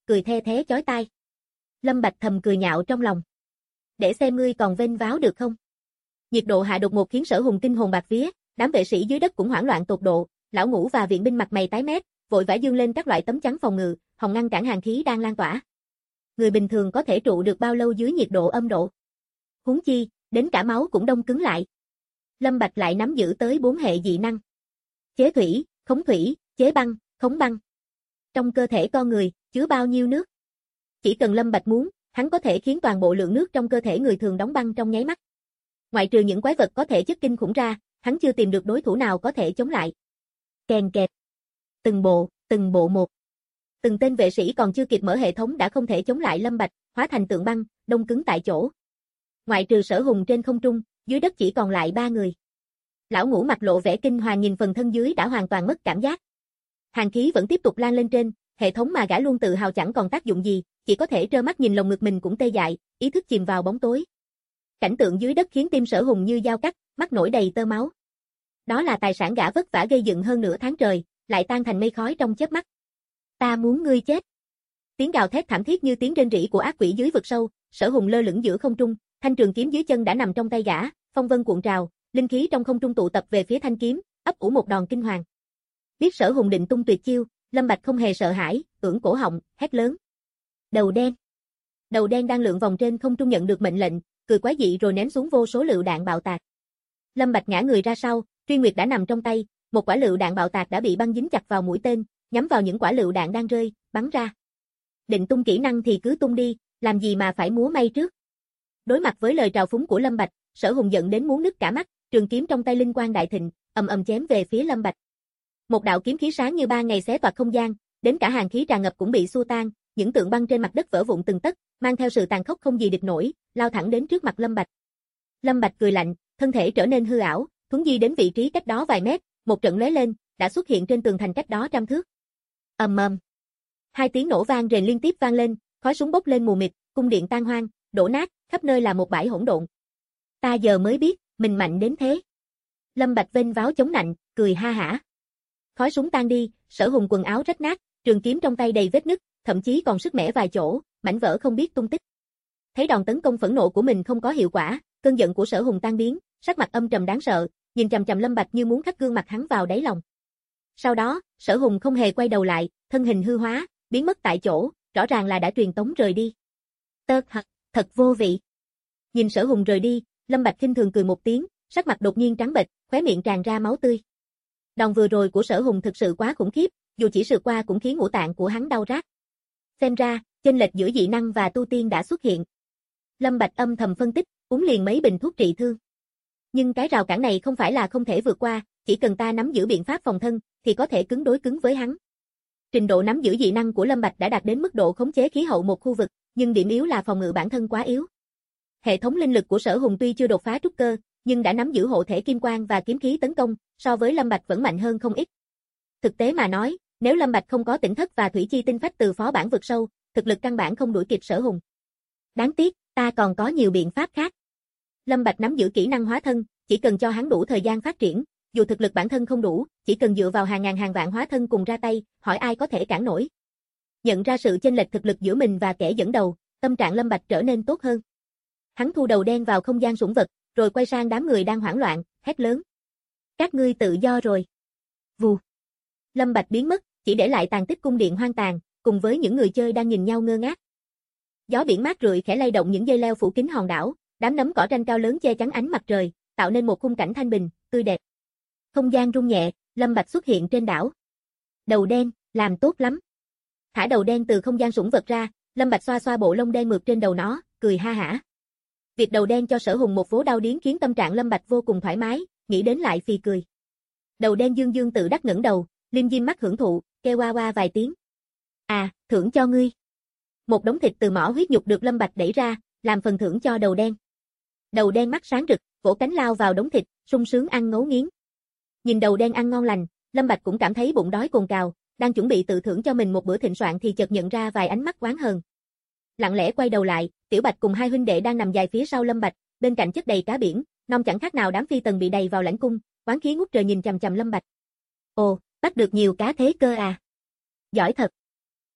cười the thé chói tai. Lâm Bạch thầm cười nhạo trong lòng. Để xem ngươi còn vênh váo được không? Nhiệt độ hạ đột ngột khiến Sở Hùng kinh hồn bạt vía, đám vệ sĩ dưới đất cũng hoảng loạn tột độ, lão ngũ và viện binh mặt mày tái mét, vội vã dương lên các loại tấm chắn phòng ngự, hòng ngăn cản hàn khí đang lan tỏa. Người bình thường có thể trụ được bao lâu dưới nhiệt độ âm độ? Huống chi, đến cả máu cũng đông cứng lại. Lâm Bạch lại nắm giữ tới 4 hệ dị năng. Chế thủy, khống thủy, chế băng, khống băng. Trong cơ thể con người, chứa bao nhiêu nước? Chỉ cần Lâm Bạch muốn, hắn có thể khiến toàn bộ lượng nước trong cơ thể người thường đóng băng trong nháy mắt. Ngoại trừ những quái vật có thể chất kinh khủng ra, hắn chưa tìm được đối thủ nào có thể chống lại. Kèn kẹt. Từng bộ một. Từng tên vệ sĩ còn chưa kịp mở hệ thống đã không thể chống lại Lâm Bạch, hóa thành tượng băng, đông cứng tại chỗ. Ngoại trừ Sở Hùng trên không trung, dưới đất chỉ còn lại 3 người. Lão ngũ mặt lộ vẻ kinh hoàng nhìn phần thân dưới đã hoàn toàn mất cảm giác. Hàn khí vẫn tiếp tục lan lên trên, hệ thống mà gã luôn tự hào chẳng còn tác dụng gì, chỉ có thể trơ mắt nhìn lồng ngực mình cũng tê dại, ý thức chìm vào bóng tối. Cảnh tượng dưới đất khiến tim Sở Hùng như dao cắt, mắt nổi đầy tơ máu. Đó là tài sản gã vất vả gây dựng hơn nửa tháng trời, lại tan thành mây khói trong chớp mắt. Ta muốn ngươi chết. Tiếng gào thét thảm thiết như tiếng rên rỉ của ác quỷ dưới vực sâu, Sở Hùng lơ lửng giữa không trung, thanh trường kiếm dưới chân đã nằm trong tay gã, phong vân cuộn trào, linh khí trong không trung tụ tập về phía thanh kiếm, ấp ủ một đòn kinh hoàng. Biết Sở Hùng định tung tuyệt chiêu, Lâm Bạch không hề sợ hãi, ưỡn cổ họng, hét lớn. Đầu đen. Đầu đen đang lượn vòng trên không trung nhận được mệnh lệnh, cười quái dị rồi ném xuống vô số lựu đạn bạo tạc. Lâm Bạch ngã người ra sau, truy nguyệt đã nằm trong tay, một quả lựu đạn bạo tạc đã bị băng dính chặt vào mũi tên, nhắm vào những quả lựu đạn đang rơi, bắn ra. Định tung kỹ năng thì cứ tung đi, làm gì mà phải múa may trước. Đối mặt với lời trào phúng của Lâm Bạch, Sở Hùng giận đến muốn nứt cả mắt, trường kiếm trong tay linh quang đại thịnh, ầm ầm chém về phía Lâm Bạch. Một đạo kiếm khí sáng như ba ngày xé toạc không gian, đến cả hàn khí tràn ngập cũng bị xua tan, những tượng băng trên mặt đất vỡ vụn từng tấc, mang theo sự tàn khốc không gì địch nổi, lao thẳng đến trước mặt Lâm Bạch. Lâm Bạch cười lạnh, thân thể trở nên hư ảo, thuấn di đến vị trí cách đó vài mét, một trận lóe lên, đã xuất hiện trên tường thành cách đó trăm thước. Ầm ầm. Hai tiếng nổ vang rền liên tiếp vang lên, khói súng bốc lên mù mịt, cung điện tan hoang, đổ nát, khắp nơi là một bãi hỗn độn. Ta giờ mới biết, mình mạnh đến thế. Lâm Bạch vênh váo chống nạnh, cười ha hả. Khói súng tan đi, Sở Hùng quần áo rách nát, trường kiếm trong tay đầy vết nứt, thậm chí còn sứt mẻ vài chỗ, mảnh vỡ không biết tung tích. Thấy đòn tấn công phẫn nộ của mình không có hiệu quả, cơn giận của Sở Hùng tan biến, sắc mặt âm trầm đáng sợ, nhìn chằm chằm Lâm Bạch như muốn khắc gương mặt hắn vào đáy lòng. Sau đó, Sở Hùng không hề quay đầu lại, thân hình hư hóa, biến mất tại chỗ, rõ ràng là đã truyền tống rời đi. Thật vô vị. Nhìn Sở Hùng rời đi, Lâm Bạch khinh thường cười một tiếng, sắc mặt đột nhiên trắng bệch, khóe miệng tràn ra máu tươi. Đòn vừa rồi của Sở Hùng thực sự quá khủng khiếp, dù chỉ sượt qua cũng khiến ngũ tạng của hắn đau rát. Xem ra, chênh lệch giữa dị năng và tu tiên đã xuất hiện. Lâm Bạch âm thầm phân tích, uống liền mấy bình thuốc trị thương. Nhưng cái rào cản này không phải là không thể vượt qua, chỉ cần ta nắm giữ biện pháp phòng thân, thì có thể cứng đối cứng với hắn. Trình độ nắm giữ dị năng của Lâm Bạch đã đạt đến mức độ khống chế khí hậu một khu vực, nhưng điểm yếu là phòng ngự bản thân quá yếu. Hệ thống linh lực của Sở Hùng tuy chưa đột phá trúc cơ, nhưng đã nắm giữ hộ thể kim quang và kiếm khí tấn công, so với Lâm Bạch vẫn mạnh hơn không ít. Thực tế mà nói, nếu Lâm Bạch không có tỉnh thất và thủy chi tinh phách từ phó bản vực sâu, thực lực căn bản không đuổi kịp Sở Hùng. Đáng tiếc, ta còn có nhiều biện pháp khác. Lâm Bạch nắm giữ kỹ năng hóa thân, chỉ cần cho hắn đủ thời gian phát triển, dù thực lực bản thân không đủ, chỉ cần dựa vào hàng ngàn hàng vạn hóa thân cùng ra tay, hỏi ai có thể cản nổi. Nhận ra sự chênh lệch thực lực giữa mình và kẻ dẫn đầu, tâm trạng Lâm Bạch trở nên tốt hơn. Hắn thu đầu đen vào không gian sủng vật, rồi quay sang đám người đang hoảng loạn, hét lớn. Các ngươi tự do rồi. Vù. Lâm Bạch biến mất, chỉ để lại tàn tích cung điện hoang tàn, cùng với những người chơi đang nhìn nhau ngơ ngác. Gió biển mát rượi khẽ lay động những dây leo phủ kín hòn đảo, đám nấm cỏ tranh cao lớn che chắn ánh mặt trời, tạo nên một khung cảnh thanh bình, tươi đẹp. Không gian rung nhẹ, Lâm Bạch xuất hiện trên đảo. Đầu đen, làm tốt lắm. Thả đầu đen từ không gian sủng vật ra, Lâm Bạch xoa xoa bộ lông đen mượt trên đầu nó, cười ha hả. Việc đầu đen cho Sở Hùng một vố đau điếng khiến tâm trạng Lâm Bạch vô cùng thoải mái, nghĩ đến lại phì cười. Đầu đen dương dương tự đắc ngẩng đầu, liêm diêm mắt hưởng thụ, kêu oa oa vài tiếng. À, thưởng cho ngươi. Một đống thịt từ mỏ huyết nhục được Lâm Bạch đẩy ra, làm phần thưởng cho đầu đen. Đầu đen mắt sáng rực, vỗ cánh lao vào đống thịt, sung sướng ăn ngấu nghiến. Nhìn đầu đen ăn ngon lành, Lâm Bạch cũng cảm thấy bụng đói cồn cào, đang chuẩn bị tự thưởng cho mình một bữa thịnh soạn thì chợt nhận ra vài ánh mắt oán hờn. Lặng lẽ quay đầu lại, Tiểu Bạch cùng hai huynh đệ đang nằm dài phía sau Lâm Bạch, bên cạnh chất đầy cá biển, non chẳng khác nào đám phi tần bị đầy vào lãnh cung, oán khí ngút trời nhìn chằm chằm Lâm Bạch. Ồ, bắt được nhiều cá thế cơ à. Giỏi thật.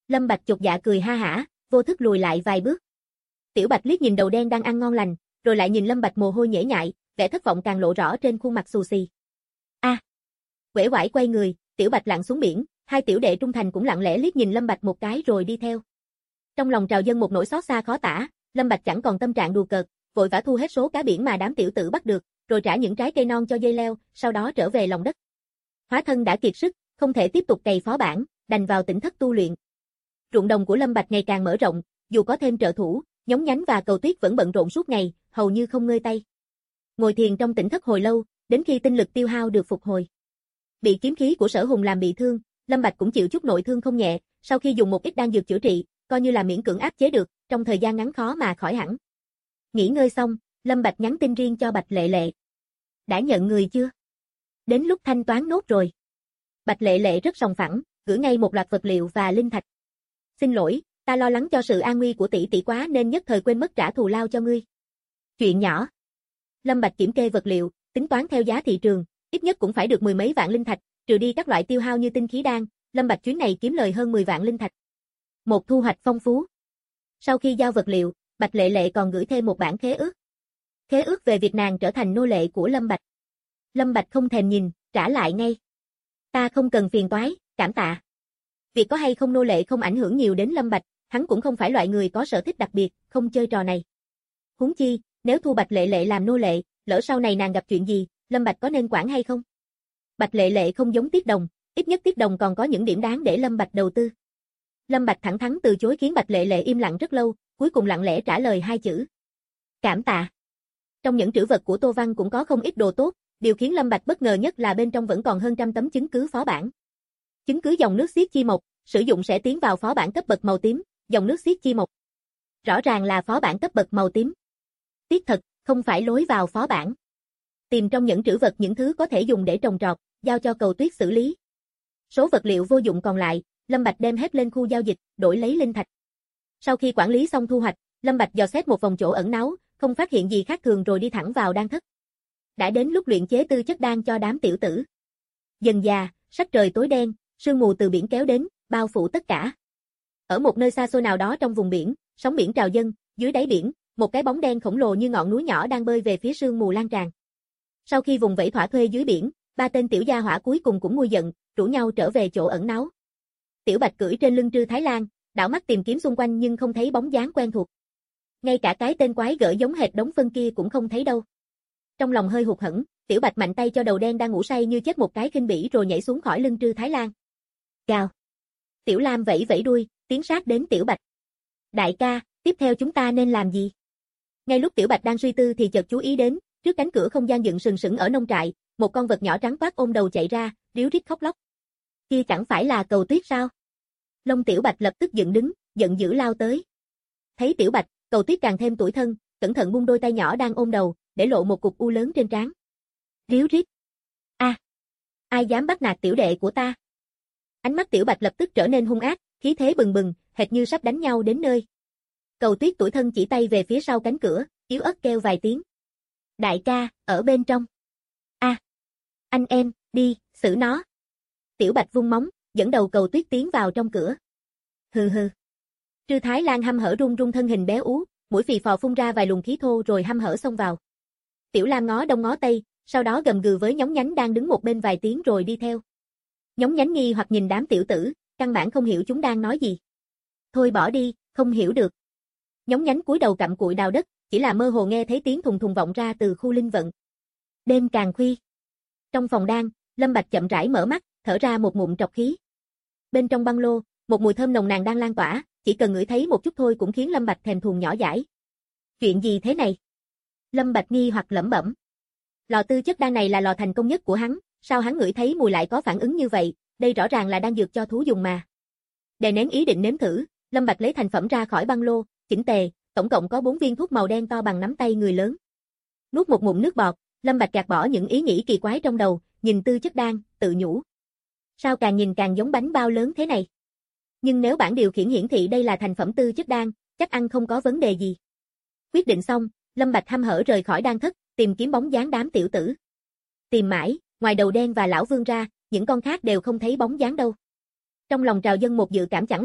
Lâm Bạch chột dạ cười ha hả, vô thức lùi lại vài bước. Tiểu Bạch liếc nhìn đầu đen đang ăn ngon lành, rồi lại nhìn Lâm Bạch mồ hôi nhễ nhại, vẻ thất vọng càng lộ rõ trên khuôn mặt xù xì. A! Uể oải quay người, Tiểu Bạch lặn xuống biển, hai tiểu đệ trung thành cũng lặng lẽ liếc nhìn Lâm Bạch một cái rồi đi theo. Trong lòng trào dâng một nỗi xót xa khó tả, Lâm Bạch chẳng còn tâm trạng đùa cợt, vội vã thu hết số cá biển mà đám tiểu tử bắt được, rồi trả những trái cây non cho dây leo, sau đó trở về lòng đất. Hóa thân đã kiệt sức, không thể tiếp tục cày phó bản, đành vào tỉnh thất tu luyện. Ruộng đồng của Lâm Bạch ngày càng mở rộng, dù có thêm trợ thủ, Nhóng Nhánh và Cầu Tuyết vẫn bận rộn suốt ngày, hầu như không ngơi tay. Ngồi thiền trong tỉnh thất hồi lâu, đến khi tinh lực tiêu hao được phục hồi. Bị kiếm khí của Sở Hùng làm bị thương, Lâm Bạch cũng chịu chút nội thương không nhẹ, sau khi dùng một ít đan dược chữa trị, coi như là miễn cưỡng áp chế được, trong thời gian ngắn khó mà khỏi hẳn. Nghỉ ngơi xong, Lâm Bạch nhắn tin riêng cho Bạch Lệ Lệ. Đã nhận người chưa? Đến lúc thanh toán nốt rồi. Bạch Lệ Lệ rất sòng phẳng, gửi ngay một loạt vật liệu và linh thạch. Xin lỗi, ta lo lắng cho sự an nguy của tỷ tỷ quá nên nhất thời quên mất trả thù lao cho ngươi. Chuyện nhỏ. Lâm Bạch kiểm kê vật liệu, tính toán theo giá thị trường, ít nhất cũng phải được 10 mấy vạn linh thạch, trừ đi các loại tiêu hao như tinh khí đan, Lâm Bạch chuyến này kiếm lời hơn 10 vạn linh thạch. Một thu hoạch phong phú. Sau khi giao vật liệu, Bạch Lệ Lệ còn gửi thêm một bản khế ước. Khế ước về việc nàng trở thành nô lệ của Lâm Bạch. Lâm Bạch không thèm nhìn, trả lại ngay. Ta không cần phiền toái, cảm tạ. Việc có hay không nô lệ không ảnh hưởng nhiều đến Lâm Bạch, hắn cũng không phải loại người có sở thích đặc biệt, không chơi trò này. Huống chi, nếu thu Bạch Lệ Lệ làm nô lệ, lỡ sau này nàng gặp chuyện gì, Lâm Bạch có nên quản hay không? Bạch Lệ Lệ không giống Tiết Đồng, ít nhất Tiết Đồng còn có những điểm đáng để Lâm Bạch đầu tư. Lâm Bạch thẳng thắn từ chối khiến Bạch Lệ Lệ im lặng rất lâu, cuối cùng lặng lẽ trả lời hai chữ. Cảm tạ. Trong những trữ vật của Tô Văn cũng có không ít đồ tốt, điều khiến Lâm Bạch bất ngờ nhất là bên trong vẫn còn hơn trăm tấm chứng cứ phó bản. Chứng cứ dòng nước xiết chi mộc, sử dụng sẽ tiến vào phó bản cấp bậc màu tím, dòng nước xiết chi mộc. Rõ ràng là phó bản cấp bậc màu tím. Tiếc thật, không phải lối vào phó bản. Tìm trong những trữ vật những thứ có thể dùng để trồng trọt, giao cho Cầu Tuyết xử lý. Số vật liệu vô dụng còn lại, Lâm Bạch đem hết lên khu giao dịch, đổi lấy linh thạch. Sau khi quản lý xong thu hoạch, Lâm Bạch dò xét một vòng chỗ ẩn náu, không phát hiện gì khác thường rồi đi thẳng vào đan thất. Đã đến lúc luyện chế tư chất đan cho đám tiểu tử. Dần dà, sắc trời tối đen, sương mù từ biển kéo đến, bao phủ tất cả. Ở một nơi xa xôi nào đó trong vùng biển, sóng biển trào dâng, dưới đáy biển, một cái bóng đen khổng lồ như ngọn núi nhỏ đang bơi về phía sương mù lan tràn. Sau khi vùng vẫy thỏa thuê dưới biển, ba tên tiểu gia hỏa cuối cùng cũng nguôi giận, rủ nhau trở về chỗ ẩn náu. Tiểu Bạch cưỡi trên lưng Trư Thái Lan, đảo mắt tìm kiếm xung quanh nhưng không thấy bóng dáng quen thuộc. Ngay cả cái tên quái gở giống hệt đống phân kia cũng không thấy đâu. Trong lòng hơi hụt hẫng, Tiểu Bạch mạnh tay cho đầu đen đang ngủ say như chết một cái khinh bỉ rồi nhảy xuống khỏi lưng Trư Thái Lan. Gào. Tiểu Lam vẫy vẫy đuôi, tiến sát đến Tiểu Bạch. Đại ca, tiếp theo chúng ta nên làm gì? Ngay lúc Tiểu Bạch đang suy tư thì chợt chú ý đến, trước cánh cửa không gian dựng sừng sững ở nông trại, một con vật nhỏ trắng toát ôm đầu chạy ra, ríu rít khóc lóc. Kia chẳng phải là Cầu Tuyết sao? Lông Tiểu Bạch lập tức dựng đứng, giận dữ lao tới. Thấy Tiểu Bạch, Cầu Tuyết càng thêm tủi thân, cẩn thận buông đôi tay nhỏ đang ôm đầu, để lộ một cục u lớn trên trán. Ríu rít. A, ai dám bắt nạt tiểu đệ của ta? Ánh mắt Tiểu Bạch lập tức trở nên hung ác, khí thế bừng bừng, hệt như sắp đánh nhau đến nơi. Cầu Tuyết tủi thân chỉ tay về phía sau cánh cửa, yếu ớt kêu vài tiếng. Đại ca, ở bên trong. A, anh em, đi, xử nó. Tiểu Bạch vung móng, dẫn đầu Cầu Tuyết tiến vào trong cửa. Hừ hừ. Trư Thái Lan hăm hở run run thân hình béo ú, mũi phì phò phun ra vài luồng khí thô rồi hăm hở xông vào. Tiểu Lam ngó đông ngó tây, sau đó gầm gừ với Nhóng Nhánh đang đứng một bên vài tiếng rồi đi theo. Nhóng Nhánh nghi hoặc nhìn đám tiểu tử, căn bản không hiểu chúng đang nói gì. Thôi bỏ đi, không hiểu được. Nhóng Nhánh cúi đầu cặm cụi đào đất, chỉ là mơ hồ nghe thấy tiếng thùng thùng vọng ra từ khu linh vận. Đêm càng khuya. Trong phòng đan, Lâm Bạch chậm rãi mở mắt, thở ra một ngụm trọc khí. Bên trong băng lô, một mùi thơm nồng nàn đang lan tỏa, chỉ cần ngửi thấy một chút thôi cũng khiến Lâm Bạch thèm thuồng nhỏ dãi. Chuyện gì thế này? Lâm Bạch nghi hoặc lẩm bẩm. Lò tư chất đan này là lò thành công nhất của hắn, sao hắn ngửi thấy mùi lại có phản ứng như vậy, đây rõ ràng là đan dược cho thú dùng mà. Đè nén ý định nếm thử, Lâm Bạch lấy thành phẩm ra khỏi băng lô, chỉnh tề, tổng cộng có 4 viên thuốc màu đen to bằng nắm tay người lớn. Nuốt một ngụm nước bọt, Lâm Bạch gạt bỏ những ý nghĩ kỳ quái trong đầu, nhìn tư chất đan, tự nhủ. Sao càng nhìn càng giống bánh bao lớn thế này? Nhưng nếu bảng điều khiển hiển thị đây là thành phẩm tư chất đan, chắc ăn không có vấn đề gì. Quyết định xong, Lâm Bạch hăm hở rời khỏi đan thất, tìm kiếm bóng dáng đám tiểu tử. Tìm mãi, ngoài đầu đen và lão Vương ra, những con khác đều không thấy bóng dáng đâu. Trong lòng trào dâng một dự cảm chẳng lành,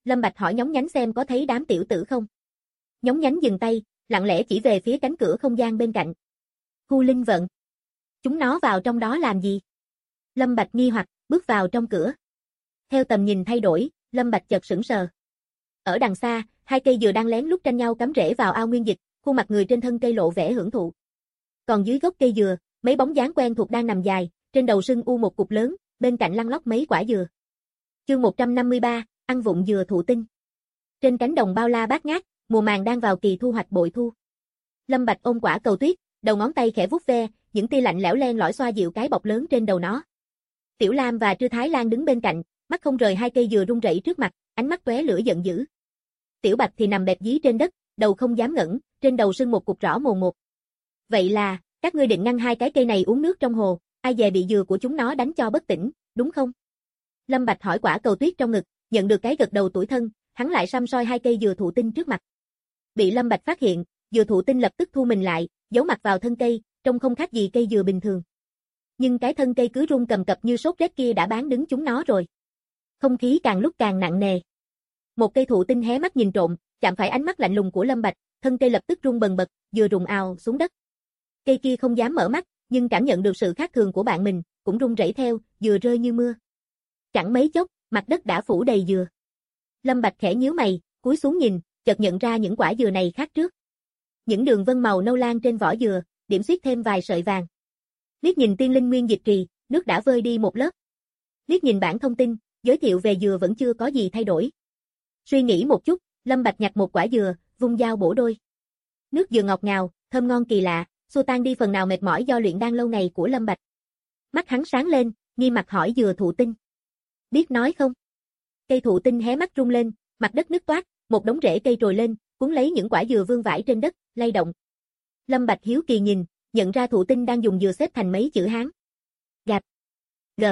Lâm Bạch hỏi Nhóng Nhánh xem có thấy đám tiểu tử không. Nhóng Nhánh dừng tay, lặng lẽ chỉ về phía cánh cửa không gian bên cạnh. Khu linh vận. Chúng nó vào trong đó làm gì? Lâm Bạch nghi hoặc, bước vào trong cửa. Theo tầm nhìn thay đổi, Lâm Bạch chợt sững sờ. Ở đằng xa, hai cây dừa đang lén lút tranh nhau cắm rễ vào ao nguyên dịch, khuôn mặt người trên thân cây lộ vẻ hưởng thụ. Còn dưới gốc cây dừa, mấy bóng dáng quen thuộc đang nằm dài, trên đầu sưng u một cục lớn, bên cạnh lăn lóc mấy quả dừa. Chương 153, ăn vụng dừa thụ tinh. Trên cánh đồng bao la bát ngát, mùa màng đang vào kỳ thu hoạch bội thu. Lâm Bạch ôm quả cầu tuyết, đầu ngón tay khẽ vuốt ve, những tia lạnh lẽo len lỏi xoa dịu cái bọc lớn trên đầu nó. Tiểu Lam và Trư Thái Lan đứng bên cạnh, mắt không rời hai cây dừa rung rẩy trước mặt, ánh mắt tóe lửa giận dữ. Tiểu Bạch thì nằm bẹp dí trên đất, đầu không dám ngẩng, trên đầu sưng một cục rõ mồn một. Vậy là, các ngươi định ngăn hai cái cây này uống nước trong hồ, ai dè bị dừa của chúng nó đánh cho bất tỉnh, đúng không? Lâm Bạch hỏi quả cầu tuyết trong ngực, nhận được cái gật đầu tủi thân, hắn lại săm soi hai cây dừa thụ tinh trước mặt. Bị Lâm Bạch phát hiện, dừa thụ tinh lập tức thu mình lại, giấu mặt vào thân cây, trông không khác gì cây dừa bình thường. Nhưng cái thân cây cứ rung cầm cập như sốt rét kia đã bán đứng chúng nó rồi. Không khí càng lúc càng nặng nề. Một cây thụ tinh hé mắt nhìn trộm, chạm phải ánh mắt lạnh lùng của Lâm Bạch, thân cây lập tức rung bần bật, dừa rụng ào xuống đất. Cây kia không dám mở mắt, nhưng cảm nhận được sự khác thường của bạn mình, cũng rung rẩy theo, dừa rơi như mưa. Chẳng mấy chốc, mặt đất đã phủ đầy dừa. Lâm Bạch khẽ nhíu mày, cúi xuống nhìn, chợt nhận ra những quả dừa này khác trước. Những đường vân màu nâu lan trên vỏ dừa, điểm xuyết thêm vài sợi vàng. Liếc nhìn tiên linh nguyên dịch trì, nước đã vơi đi một lớp. Liếc nhìn bảng thông tin, giới thiệu về dừa vẫn chưa có gì thay đổi. Suy nghĩ một chút, Lâm Bạch nhặt một quả dừa, vung dao bổ đôi. Nước dừa ngọt ngào, thơm ngon kỳ lạ, xua tan đi phần nào mệt mỏi do luyện đan lâu ngày của Lâm Bạch. Mắt hắn sáng lên, nghi mặt hỏi dừa thụ tinh. Biết nói không? Cây thụ tinh hé mắt rung lên, mặt đất nứt toát, một đống rễ cây trồi lên, cuốn lấy những quả dừa vương vãi trên đất, lay động. Lâm Bạch hiếu kỳ nhìn, nhận ra thụ tinh đang dùng dừa xếp thành mấy chữ Hán. Gạp. G.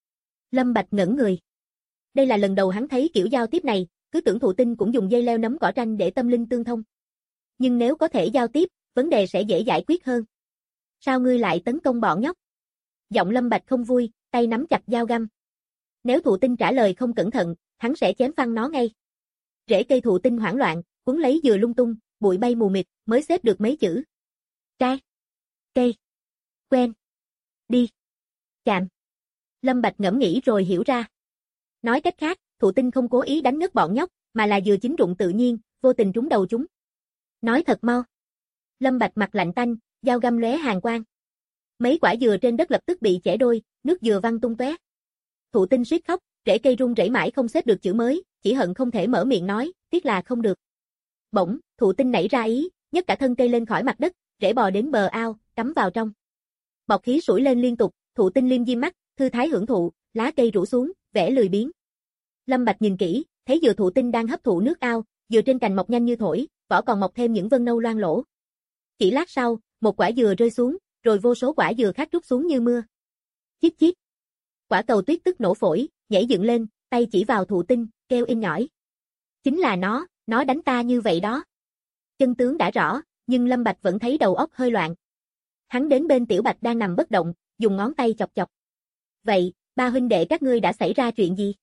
Lâm Bạch ngẩn người. Đây là lần đầu hắn thấy kiểu giao tiếp này, cứ tưởng thụ tinh cũng dùng dây leo nấm cỏ tranh để tâm linh tương thông. Nhưng nếu có thể giao tiếp, vấn đề sẽ dễ giải quyết hơn. Sao ngươi lại tấn công bọn nhóc? Giọng Lâm Bạch không vui, tay nắm chặt dao găm. Nếu thụ tinh trả lời không cẩn thận, hắn sẽ chém phăng nó ngay. Rễ cây thụ tinh hoảng loạn, cuốn lấy dừa lung tung, bụi bay mù mịt, mới xếp được mấy chữ. Trái. Cây. Quen. Đi. Chạm. Lâm Bạch ngẫm nghĩ rồi hiểu ra. Nói cách khác, thụ tinh không cố ý đánh ngất bọn nhóc, mà là dừa chín rụng tự nhiên, vô tình trúng đầu chúng. Nói thật mau. Lâm Bạch mặt lạnh tanh, dao găm lóe hàn quang. Mấy quả dừa trên đất lập tức bị chẻ đôi, nước dừa văng tung tóe. Thụ tinh suýt khóc, rễ cây rung rẩy mãi không xếp được chữ mới, chỉ hận không thể mở miệng nói, tiếc là không được. Bỗng, thụ tinh nảy ra ý, nhấc cả thân cây lên khỏi mặt đất, rễ bò đến bờ ao, cắm vào trong. Bọt khí sủi lên liên tục, thụ tinh liêm diêm mắt, thư thái hưởng thụ, lá cây rủ xuống, vẻ lười biếng. Lâm Bạch nhìn kỹ, thấy dừa thụ tinh đang hấp thụ nước ao, dừa trên cành mọc nhanh như thổi, vỏ còn mọc thêm những vân nâu loang lỗ. Chỉ lát sau, một quả dừa rơi xuống, rồi vô số quả dừa khác trút xuống như mưa. Chít chít. Quả cầu tuyết tức nổ phổi, nhảy dựng lên, tay chỉ vào thụ tinh, kêu in nhỏi. Chính là nó đánh ta như vậy đó. Chân tướng đã rõ, nhưng Lâm Bạch vẫn thấy đầu óc hơi loạn. Hắn đến bên Tiểu Bạch đang nằm bất động, dùng ngón tay chọc chọc. Vậy, ba huynh đệ các ngươi đã xảy ra chuyện gì?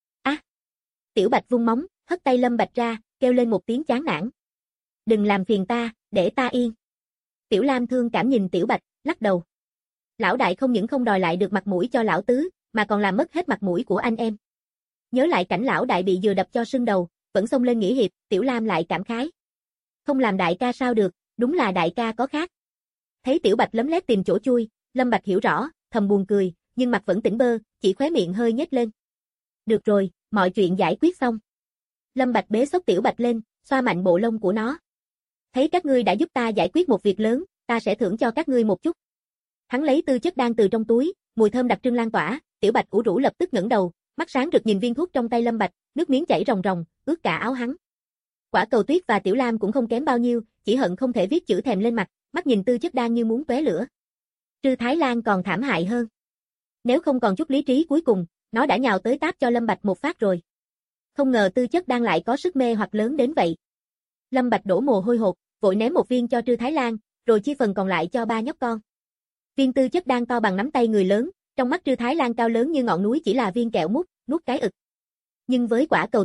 Tiểu Bạch vung móng, hất tay Lâm Bạch ra, kêu lên một tiếng chán nản. Đừng làm phiền ta, để ta yên. Tiểu Lam thương cảm nhìn Tiểu Bạch, lắc đầu. Lão đại không những không đòi lại được mặt mũi cho lão tứ, mà còn làm mất hết mặt mũi của anh em. Nhớ lại cảnh lão đại bị dừa đập cho sưng đầu, vẫn xông lên nghĩa hiệp, Tiểu Lam lại cảm khái. Không làm đại ca sao được, đúng là đại ca có khác. Thấy Tiểu Bạch lấm lét tìm chỗ chui, Lâm Bạch hiểu rõ, thầm buồn cười, nhưng mặt vẫn tỉnh bơ, chỉ khóe miệng hơi nhếch lên. Được rồi, mọi chuyện giải quyết xong. Lâm Bạch bế xốc Tiểu Bạch lên, xoa mạnh bộ lông của nó. Thấy các ngươi đã giúp ta giải quyết một việc lớn, ta sẽ thưởng cho các ngươi một chút. Hắn lấy tư chất đan từ trong túi, mùi thơm đặc trưng lan tỏa, Tiểu Bạch ủ rũ lập tức ngẩng đầu, mắt sáng rực nhìn viên thuốc trong tay Lâm Bạch, nước miếng chảy ròng ròng, ướt cả áo hắn. Quả cầu tuyết và Tiểu Lam cũng không kém bao nhiêu, chỉ hận không thể viết chữ thèm lên mặt, mắt nhìn tư chất đan như muốn tóe lửa. Trư Thái Lan còn thảm hại hơn. Nếu không còn chút lý trí cuối cùng, nó đã nhào tới táp cho Lâm Bạch một phát rồi. Không ngờ tư chất đan lại có sức mê hoặc lớn đến vậy. Lâm Bạch đổ mồ hôi hột, vội ném một viên cho Trư Thái Lan, rồi chia phần còn lại cho ba nhóc con. Viên tư chất đan to bằng nắm tay người lớn, trong mắt Trư Thái Lan cao lớn như ngọn núi chỉ là viên kẹo mút, nuốt cái ực. Nhưng với quả cầu tuyết,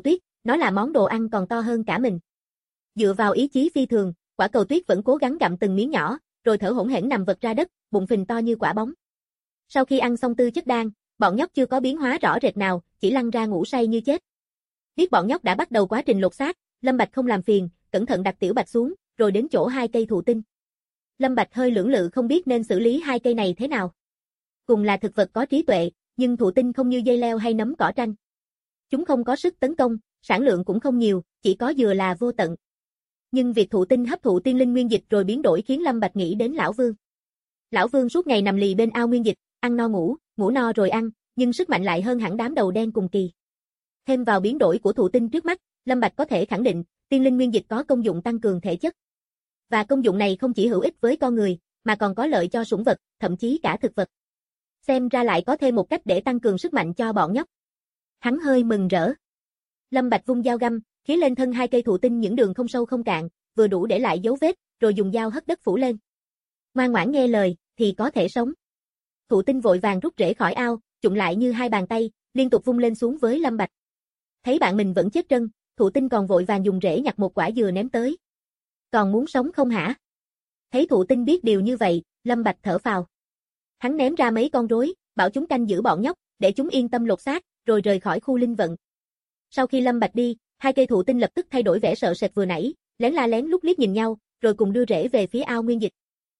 nó là món đồ ăn còn to hơn cả mình. Dựa vào ý chí phi thường, quả cầu tuyết vẫn cố gắng gặm từng miếng nhỏ, rồi thở hổn hển nằm vật ra đất, bụng phình to như quả bóng. Sau khi ăn xong tư chất đan, bọn nhóc chưa có biến hóa rõ rệt nào, chỉ lăn ra ngủ say như chết. Biết bọn nhóc đã bắt đầu quá trình lột xác, Lâm Bạch không làm phiền, cẩn thận đặt Tiểu Bạch xuống, rồi đến chỗ hai cây thụ tinh. Lâm Bạch hơi lưỡng lự không biết nên xử lý hai cây này thế nào. Cùng là thực vật có trí tuệ, nhưng thụ tinh không như dây leo hay nấm cỏ tranh. Chúng không có sức tấn công, sản lượng cũng không nhiều, chỉ có dừa là vô tận. Nhưng việc thụ tinh hấp thụ tiên linh nguyên dịch rồi biến đổi khiến Lâm Bạch nghĩ đến Lão Vương. Lão Vương suốt ngày nằm lì bên ao nguyên dịch, ăn no ngủ no rồi ăn, nhưng sức mạnh lại hơn hẳn đám đầu đen cùng kỳ. Thêm vào biến đổi của thụ tinh trước mắt, Lâm Bạch có thể khẳng định, tiên linh nguyên dịch có công dụng tăng cường thể chất. Và công dụng này không chỉ hữu ích với con người, mà còn có lợi cho sủng vật, thậm chí cả thực vật. Xem ra lại có thêm một cách để tăng cường sức mạnh cho bọn nhóc. Hắn hơi mừng rỡ. Lâm Bạch vung dao găm, khía lên thân hai cây thụ tinh những đường không sâu không cạn, vừa đủ để lại dấu vết, rồi dùng dao hất đất phủ lên. Ngoan ngoãn nghe lời, thì có thể sống. Thụ tinh vội vàng rút rễ khỏi ao, chụm lại như hai bàn tay, liên tục vung lên xuống với Lâm Bạch. Thấy bạn mình vẫn chết trân, thụ tinh còn vội vàng dùng rễ nhặt một quả dừa ném tới. Còn muốn sống không hả? Thấy thụ tinh biết điều như vậy, Lâm Bạch thở phào. Hắn ném ra mấy con rối, bảo chúng canh giữ bọn nhóc, để chúng yên tâm lột xác, rồi rời khỏi khu linh vận. Sau khi Lâm Bạch đi, hai cây thụ tinh lập tức thay đổi vẻ sợ sệt vừa nãy, lén la lén lút liếc nhìn nhau, rồi cùng đưa rễ về phía ao nguyên dịch.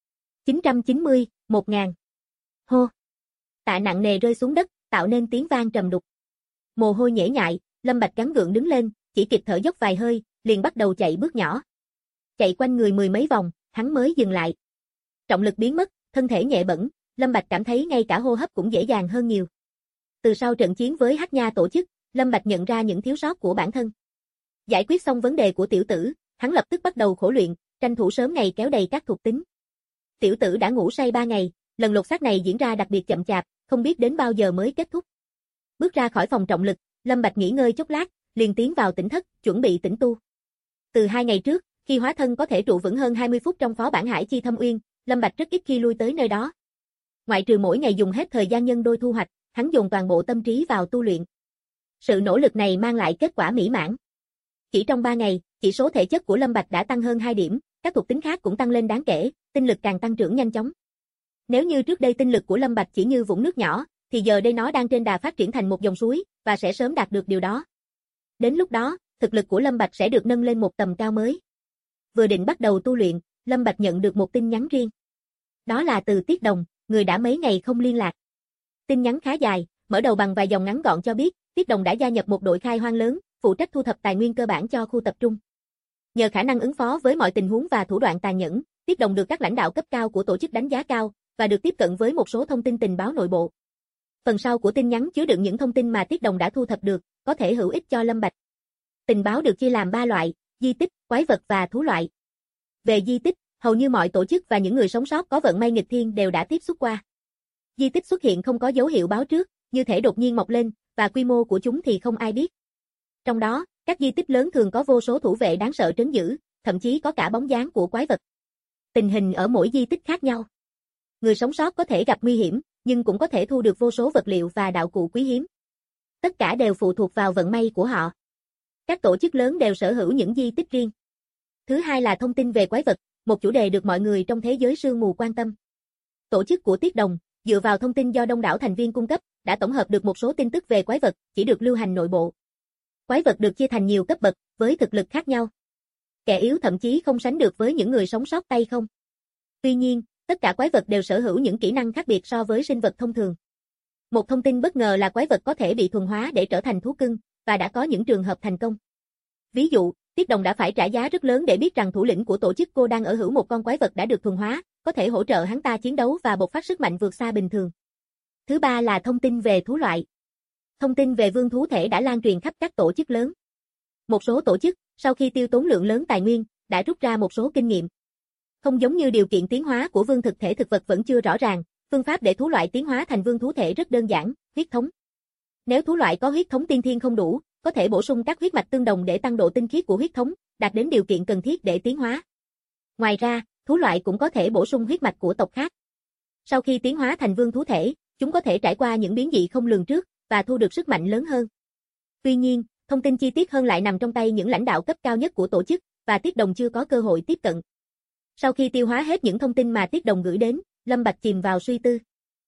990, 1000. Hô. Tạ nặng nề rơi xuống đất, tạo nên tiếng vang trầm đục. Mồ hôi nhễ nhại, Lâm Bạch gắng gượng đứng lên, chỉ kịp thở dốc vài hơi, liền bắt đầu chạy bước nhỏ. Chạy quanh người mười mấy vòng, hắn mới dừng lại. Trọng lực biến mất, thân thể nhẹ bẫng, Lâm Bạch cảm thấy ngay cả hô hấp cũng dễ dàng hơn nhiều. Từ sau trận chiến với Hắc Nha tổ chức, Lâm Bạch nhận ra những thiếu sót của bản thân. Giải quyết xong vấn đề của tiểu tử, hắn lập tức bắt đầu khổ luyện, tranh thủ sớm ngày kéo đầy các thuộc tính. Tiểu tử đã ngủ say 3 ngày, lần lột xác này diễn ra đặc biệt chậm chạp, không biết đến bao giờ mới kết thúc. Bước ra khỏi phòng trọng lực, Lâm Bạch nghỉ ngơi chốc lát, liền tiến vào tỉnh thất, chuẩn bị tĩnh tu. Từ 2 ngày trước, khi hóa thân có thể trụ vững hơn 20 phút trong phó bản Hải Chi Thâm Uyên, Lâm Bạch rất ít khi lui tới nơi đó. Ngoại trừ mỗi ngày dùng hết thời gian nhân đôi thu hoạch, hắn dồn toàn bộ tâm trí vào tu luyện. Sự nỗ lực này mang lại kết quả mỹ mãn. Chỉ trong 3 ngày, chỉ số thể chất của Lâm Bạch đã tăng hơn 2 điểm, các thuộc tính khác cũng tăng lên đáng kể, tinh lực càng tăng trưởng nhanh chóng. Nếu như trước đây tinh lực của Lâm Bạch chỉ như vũng nước nhỏ, thì giờ đây nó đang trên đà phát triển thành một dòng suối, và sẽ sớm đạt được điều đó. Đến lúc đó, thực lực của Lâm Bạch sẽ được nâng lên một tầm cao mới. Vừa định bắt đầu tu luyện, Lâm Bạch nhận được một tin nhắn riêng. Đó là từ Tiết Đồng, người đã mấy ngày không liên lạc. Tin nhắn khá dài, mở đầu bằng vài dòng ngắn gọn cho biết, Tiết Đồng đã gia nhập một đội khai hoang lớn, phụ trách thu thập tài nguyên cơ bản cho khu tập trung. Nhờ khả năng ứng phó với mọi tình huống và thủ đoạn tàn nhẫn, Tiết Đồng được các lãnh đạo cấp cao của tổ chức đánh giá cao, và được tiếp cận với một số thông tin tình báo nội bộ. Phần sau của tin nhắn chứa đựng những thông tin mà Tiết Đồng đã thu thập được, có thể hữu ích cho Lâm Bạch. Tình báo được chia làm 3 loại, di tích, quái vật và thú loại. Về di tích, hầu như mọi tổ chức và những người sống sót có vận may nghịch thiên đều đã tiếp xúc qua. Di tích xuất hiện không có dấu hiệu báo trước, như thể đột nhiên mọc lên, và quy mô của chúng thì không ai biết. Trong đó, các di tích lớn thường có vô số thủ vệ đáng sợ trấn giữ, thậm chí có cả bóng dáng của quái vật. Tình hình ở mỗi di tích khác nhau. Người sống sót có thể gặp nguy hiểm, nhưng cũng có thể thu được vô số vật liệu và đạo cụ quý hiếm. Tất cả đều phụ thuộc vào vận may của họ. Các tổ chức lớn đều sở hữu những di tích riêng. Thứ hai là thông tin về quái vật, một chủ đề được mọi người trong thế giới sương mù quan tâm. Tổ chức của Tiết Đồng, dựa vào thông tin do đông đảo thành viên cung cấp, đã tổng hợp được một số tin tức về quái vật, chỉ được lưu hành nội bộ. Quái vật được chia thành nhiều cấp bậc, với thực lực khác nhau. Kẻ yếu thậm chí không sánh được với những người sống sót tay không. Tuy nhiên, tất cả quái vật đều sở hữu những kỹ năng khác biệt so với sinh vật thông thường. Một thông tin bất ngờ là quái vật có thể bị thuần hóa để trở thành thú cưng, và đã có những trường hợp thành công. Ví dụ, Tiết Đồng đã phải trả giá rất lớn để biết rằng thủ lĩnh của tổ chức cô đang ở hữu một con quái vật đã được thuần hóa, có thể hỗ trợ hắn ta chiến đấu và bộc phát sức mạnh vượt xa bình thường. Thứ ba là thông tin về thú loại. Thông tin về vương thú thể đã lan truyền khắp các tổ chức lớn. Một số tổ chức, sau khi tiêu tốn lượng lớn tài nguyên, đã rút ra một số kinh nghiệm. Không giống như điều kiện tiến hóa của vương thực thể thực vật vẫn chưa rõ ràng, phương pháp để thú loại tiến hóa thành vương thú thể rất đơn giản, huyết thống. Nếu thú loại có huyết thống tiên thiên không đủ, có thể bổ sung các huyết mạch tương đồng để tăng độ tinh khiết của huyết thống, đạt đến điều kiện cần thiết để tiến hóa. Ngoài ra, thú loại cũng có thể bổ sung huyết mạch của tộc khác. Sau khi tiến hóa thành vương thú thể, chúng có thể trải qua những biến dị không lường trước và thu được sức mạnh lớn hơn. Tuy nhiên, thông tin chi tiết hơn lại nằm trong tay những lãnh đạo cấp cao nhất của tổ chức, và Tiết Đồng chưa có cơ hội tiếp cận. Sau khi tiêu hóa hết những thông tin mà Tiết Đồng gửi đến, Lâm Bạch chìm vào suy tư.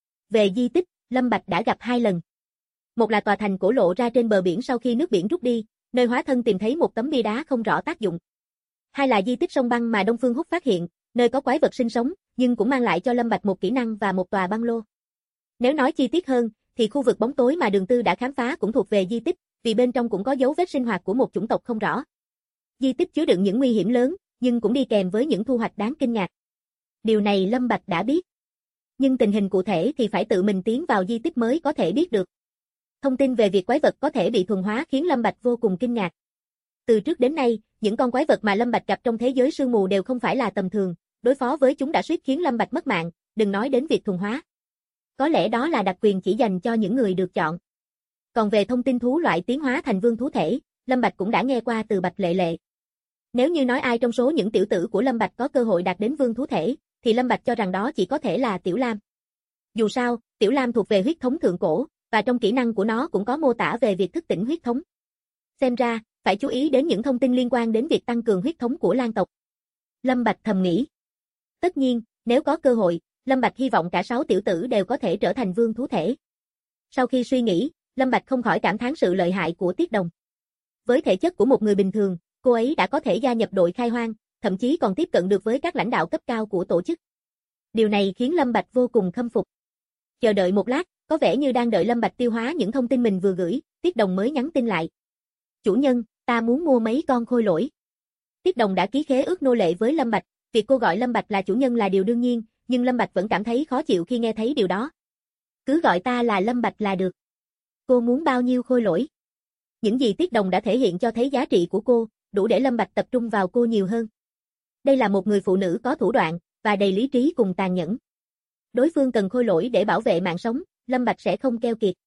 Về di tích, Lâm Bạch đã gặp 2 lần. Một là tòa thành cổ lộ ra trên bờ biển sau khi nước biển rút đi, nơi hóa thân tìm thấy một tấm bia đá không rõ tác dụng. Hai là di tích sông băng mà Đông Phương Húc phát hiện, nơi có quái vật sinh sống, nhưng cũng mang lại cho Lâm Bạch một kỹ năng và một tòa băng lô. Nếu nói chi tiết hơn, thì khu vực bóng tối mà Đường Tư đã khám phá cũng thuộc về di tích, vì bên trong cũng có dấu vết sinh hoạt của một chủng tộc không rõ. Di tích chứa đựng những nguy hiểm lớn, nhưng cũng đi kèm với những thu hoạch đáng kinh ngạc. Điều này Lâm Bạch đã biết. Nhưng tình hình cụ thể thì phải tự mình tiến vào di tích mới có thể biết được. Thông tin về việc quái vật có thể bị thuần hóa khiến Lâm Bạch vô cùng kinh ngạc. Từ trước đến nay, những con quái vật mà Lâm Bạch gặp trong thế giới sương mù đều không phải là tầm thường, đối phó với chúng đã suýt khiến Lâm Bạch mất mạng, đừng nói đến việc thuần hóa. Có lẽ đó là đặc quyền chỉ dành cho những người được chọn. Còn về thông tin thú loại tiến hóa thành vương thú thể, Lâm Bạch cũng đã nghe qua từ Bạch Lệ Lệ. Nếu như nói ai trong số những tiểu tử của Lâm Bạch có cơ hội đạt đến vương thú thể, thì Lâm Bạch cho rằng đó chỉ có thể là Tiểu Lam. Dù sao, Tiểu Lam thuộc về huyết thống thượng cổ, và trong kỹ năng của nó cũng có mô tả về việc thức tỉnh huyết thống. Xem ra, phải chú ý đến những thông tin liên quan đến việc tăng cường huyết thống của Lan tộc. Lâm Bạch thầm nghĩ. Tất nhiên, nếu có cơ hội, Lâm Bạch hy vọng cả 6 tiểu tử đều có thể trở thành vương thú thể. Sau khi suy nghĩ, Lâm Bạch không khỏi cảm thán sự lợi hại của Tiết Đồng. Với thể chất của một người bình thường, cô ấy đã có thể gia nhập đội khai hoang, thậm chí còn tiếp cận được với các lãnh đạo cấp cao của tổ chức. Điều này khiến Lâm Bạch vô cùng khâm phục. Chờ đợi một lát, có vẻ như đang đợi Lâm Bạch tiêu hóa những thông tin mình vừa gửi, Tiết Đồng mới nhắn tin lại. Chủ nhân, ta muốn mua mấy con khôi lỗi. Tiết Đồng đã ký khế ước nô lệ với Lâm Bạch, việc cô gọi Lâm Bạch là chủ nhân là điều đương nhiên, nhưng Lâm Bạch vẫn cảm thấy khó chịu khi nghe thấy điều đó. Cứ gọi ta là Lâm Bạch là được. Cô muốn bao nhiêu khôi lỗi? Những gì Tiết Đồng đã thể hiện cho thấy giá trị của cô, đủ để Lâm Bạch tập trung vào cô nhiều hơn. Đây là một người phụ nữ có thủ đoạn, và đầy lý trí cùng tàn nhẫn. Đối phương cần khôi lỗi để bảo vệ mạng sống, Lâm Bạch sẽ không keo kiệt.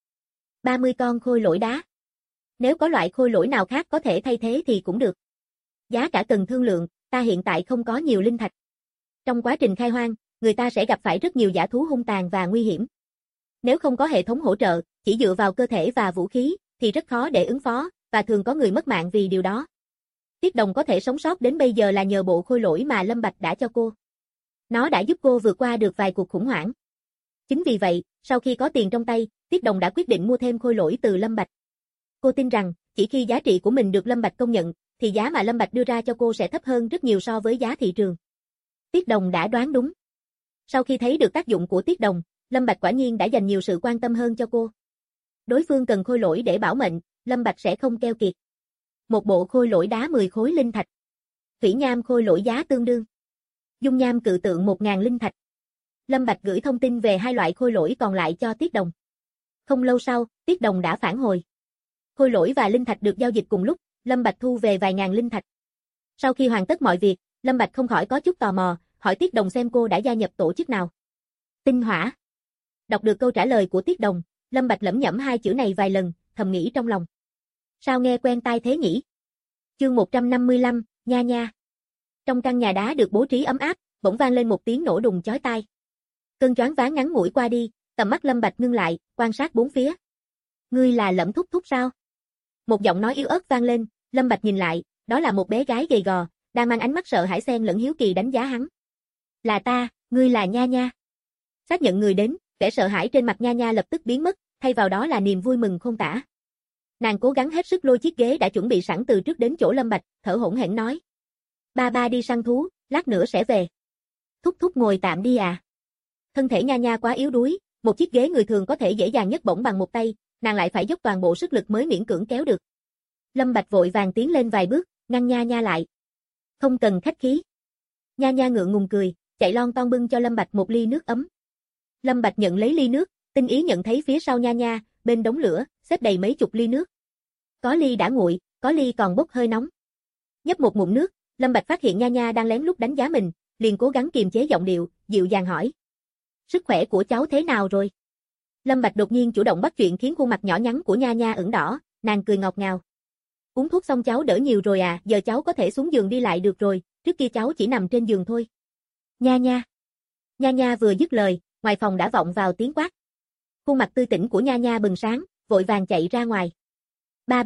30 con khôi lỗi đá. Nếu có loại khôi lỗi nào khác có thể thay thế thì cũng được. Giá cả cần thương lượng, ta hiện tại không có nhiều linh thạch. Trong quá trình khai hoang, người ta sẽ gặp phải rất nhiều dã thú hung tàn và nguy hiểm. Nếu không có hệ thống hỗ trợ, chỉ dựa vào cơ thể và vũ khí, thì rất khó để ứng phó, và thường có người mất mạng vì điều đó. Tiết Đồng có thể sống sót đến bây giờ là nhờ bộ khôi lỗi mà Lâm Bạch đã cho cô. Nó đã giúp cô vượt qua được vài cuộc khủng hoảng. Chính vì vậy, sau khi có tiền trong tay, Tiết Đồng đã quyết định mua thêm khôi lỗi từ Lâm Bạch. Cô tin rằng, chỉ khi giá trị của mình được Lâm Bạch công nhận, thì giá mà Lâm Bạch đưa ra cho cô sẽ thấp hơn rất nhiều so với giá thị trường. Tiết Đồng đã đoán đúng. Sau khi thấy được tác dụng của Tiết Đồng, Lâm Bạch quả nhiên đã dành nhiều sự quan tâm hơn cho cô. Đối phương cần khôi lỗi để bảo mệnh, Lâm Bạch sẽ không keo kiệt. Một bộ khôi lỗi đá 10 khối linh thạch. Thủy nham khôi lỗi giá tương đương. Dung nham cự tượng 1000 linh thạch. Lâm Bạch gửi thông tin về 2 loại khôi lỗi còn lại cho Tiết Đồng. Không lâu sau, Tiết Đồng đã phản hồi. Khôi lỗi và linh thạch được giao dịch cùng lúc, Lâm Bạch thu về vài ngàn linh thạch. Sau khi hoàn tất mọi việc, Lâm Bạch không khỏi có chút tò mò, hỏi Tiết Đồng xem cô đã gia nhập tổ chức nào. Tinh hỏa. Đọc được câu trả lời của Tiết Đồng, Lâm Bạch lẩm nhẩm 2 chữ này vài lần, thầm nghĩ trong lòng. Sao nghe quen tai thế nhỉ? Chương 155, nha nha. Trong căn nhà đá được bố trí ấm áp, bỗng vang lên một tiếng nổ đùng chói tai. Cơn choáng váng ngắn ngủi qua đi, tầm mắt Lâm Bạch ngưng lại, quan sát bốn phía. Ngươi là Lẩm Thúc Thúc sao? Một giọng nói yếu ớt vang lên, Lâm Bạch nhìn lại, đó là một bé gái gầy gò, đang mang ánh mắt sợ hãi xen lẫn hiếu kỳ đánh giá hắn. Là ta, ngươi là Nha Nha. Xác nhận người đến, vẻ sợ hãi trên mặt Nha Nha lập tức biến mất, thay vào đó là niềm vui mừng khôn tả. Nàng cố gắng hết sức lôi chiếc ghế đã chuẩn bị sẵn từ trước đến chỗ Lâm Bạch, thở hổn hển nói. Ba đi săn thú, lát nữa sẽ về. Thúc Thúc ngồi tạm đi à. Thân thể Nha Nha quá yếu đuối, một chiếc ghế người thường có thể dễ dàng nhấc bổng bằng một tay, nàng lại phải dốc toàn bộ sức lực mới miễn cưỡng kéo được. Lâm Bạch vội vàng tiến lên vài bước, ngăn Nha Nha lại. Không cần khách khí. Nha Nha ngượng ngùng cười, chạy lon ton bưng cho Lâm Bạch một ly nước ấm. Lâm Bạch nhận lấy ly nước, tinh ý nhận thấy phía sau Nha Nha, bên đống lửa, xếp đầy mấy chục ly nước. Có ly đã nguội, có ly còn bốc hơi nóng. Nhấp một ngụm nước, Lâm Bạch phát hiện Nha Nha đang lén lút đánh giá mình, liền cố gắng kiềm chế giọng điệu, dịu dàng hỏi. Sức khỏe của cháu thế nào rồi? Lâm Bạch đột nhiên chủ động bắt chuyện khiến khuôn mặt nhỏ nhắn của Nha Nha ửng đỏ, nàng cười ngọt ngào. Uống thuốc xong cháu đỡ nhiều rồi à, giờ cháu có thể xuống giường đi lại được rồi, trước kia cháu chỉ nằm trên giường thôi. Nha Nha. Nha Nha vừa dứt lời, ngoài phòng đã vọng vào tiếng quát. Khuôn mặt tươi tỉnh của Nha Nha bừng sáng, vội vàng chạy ra ngoài. Ba,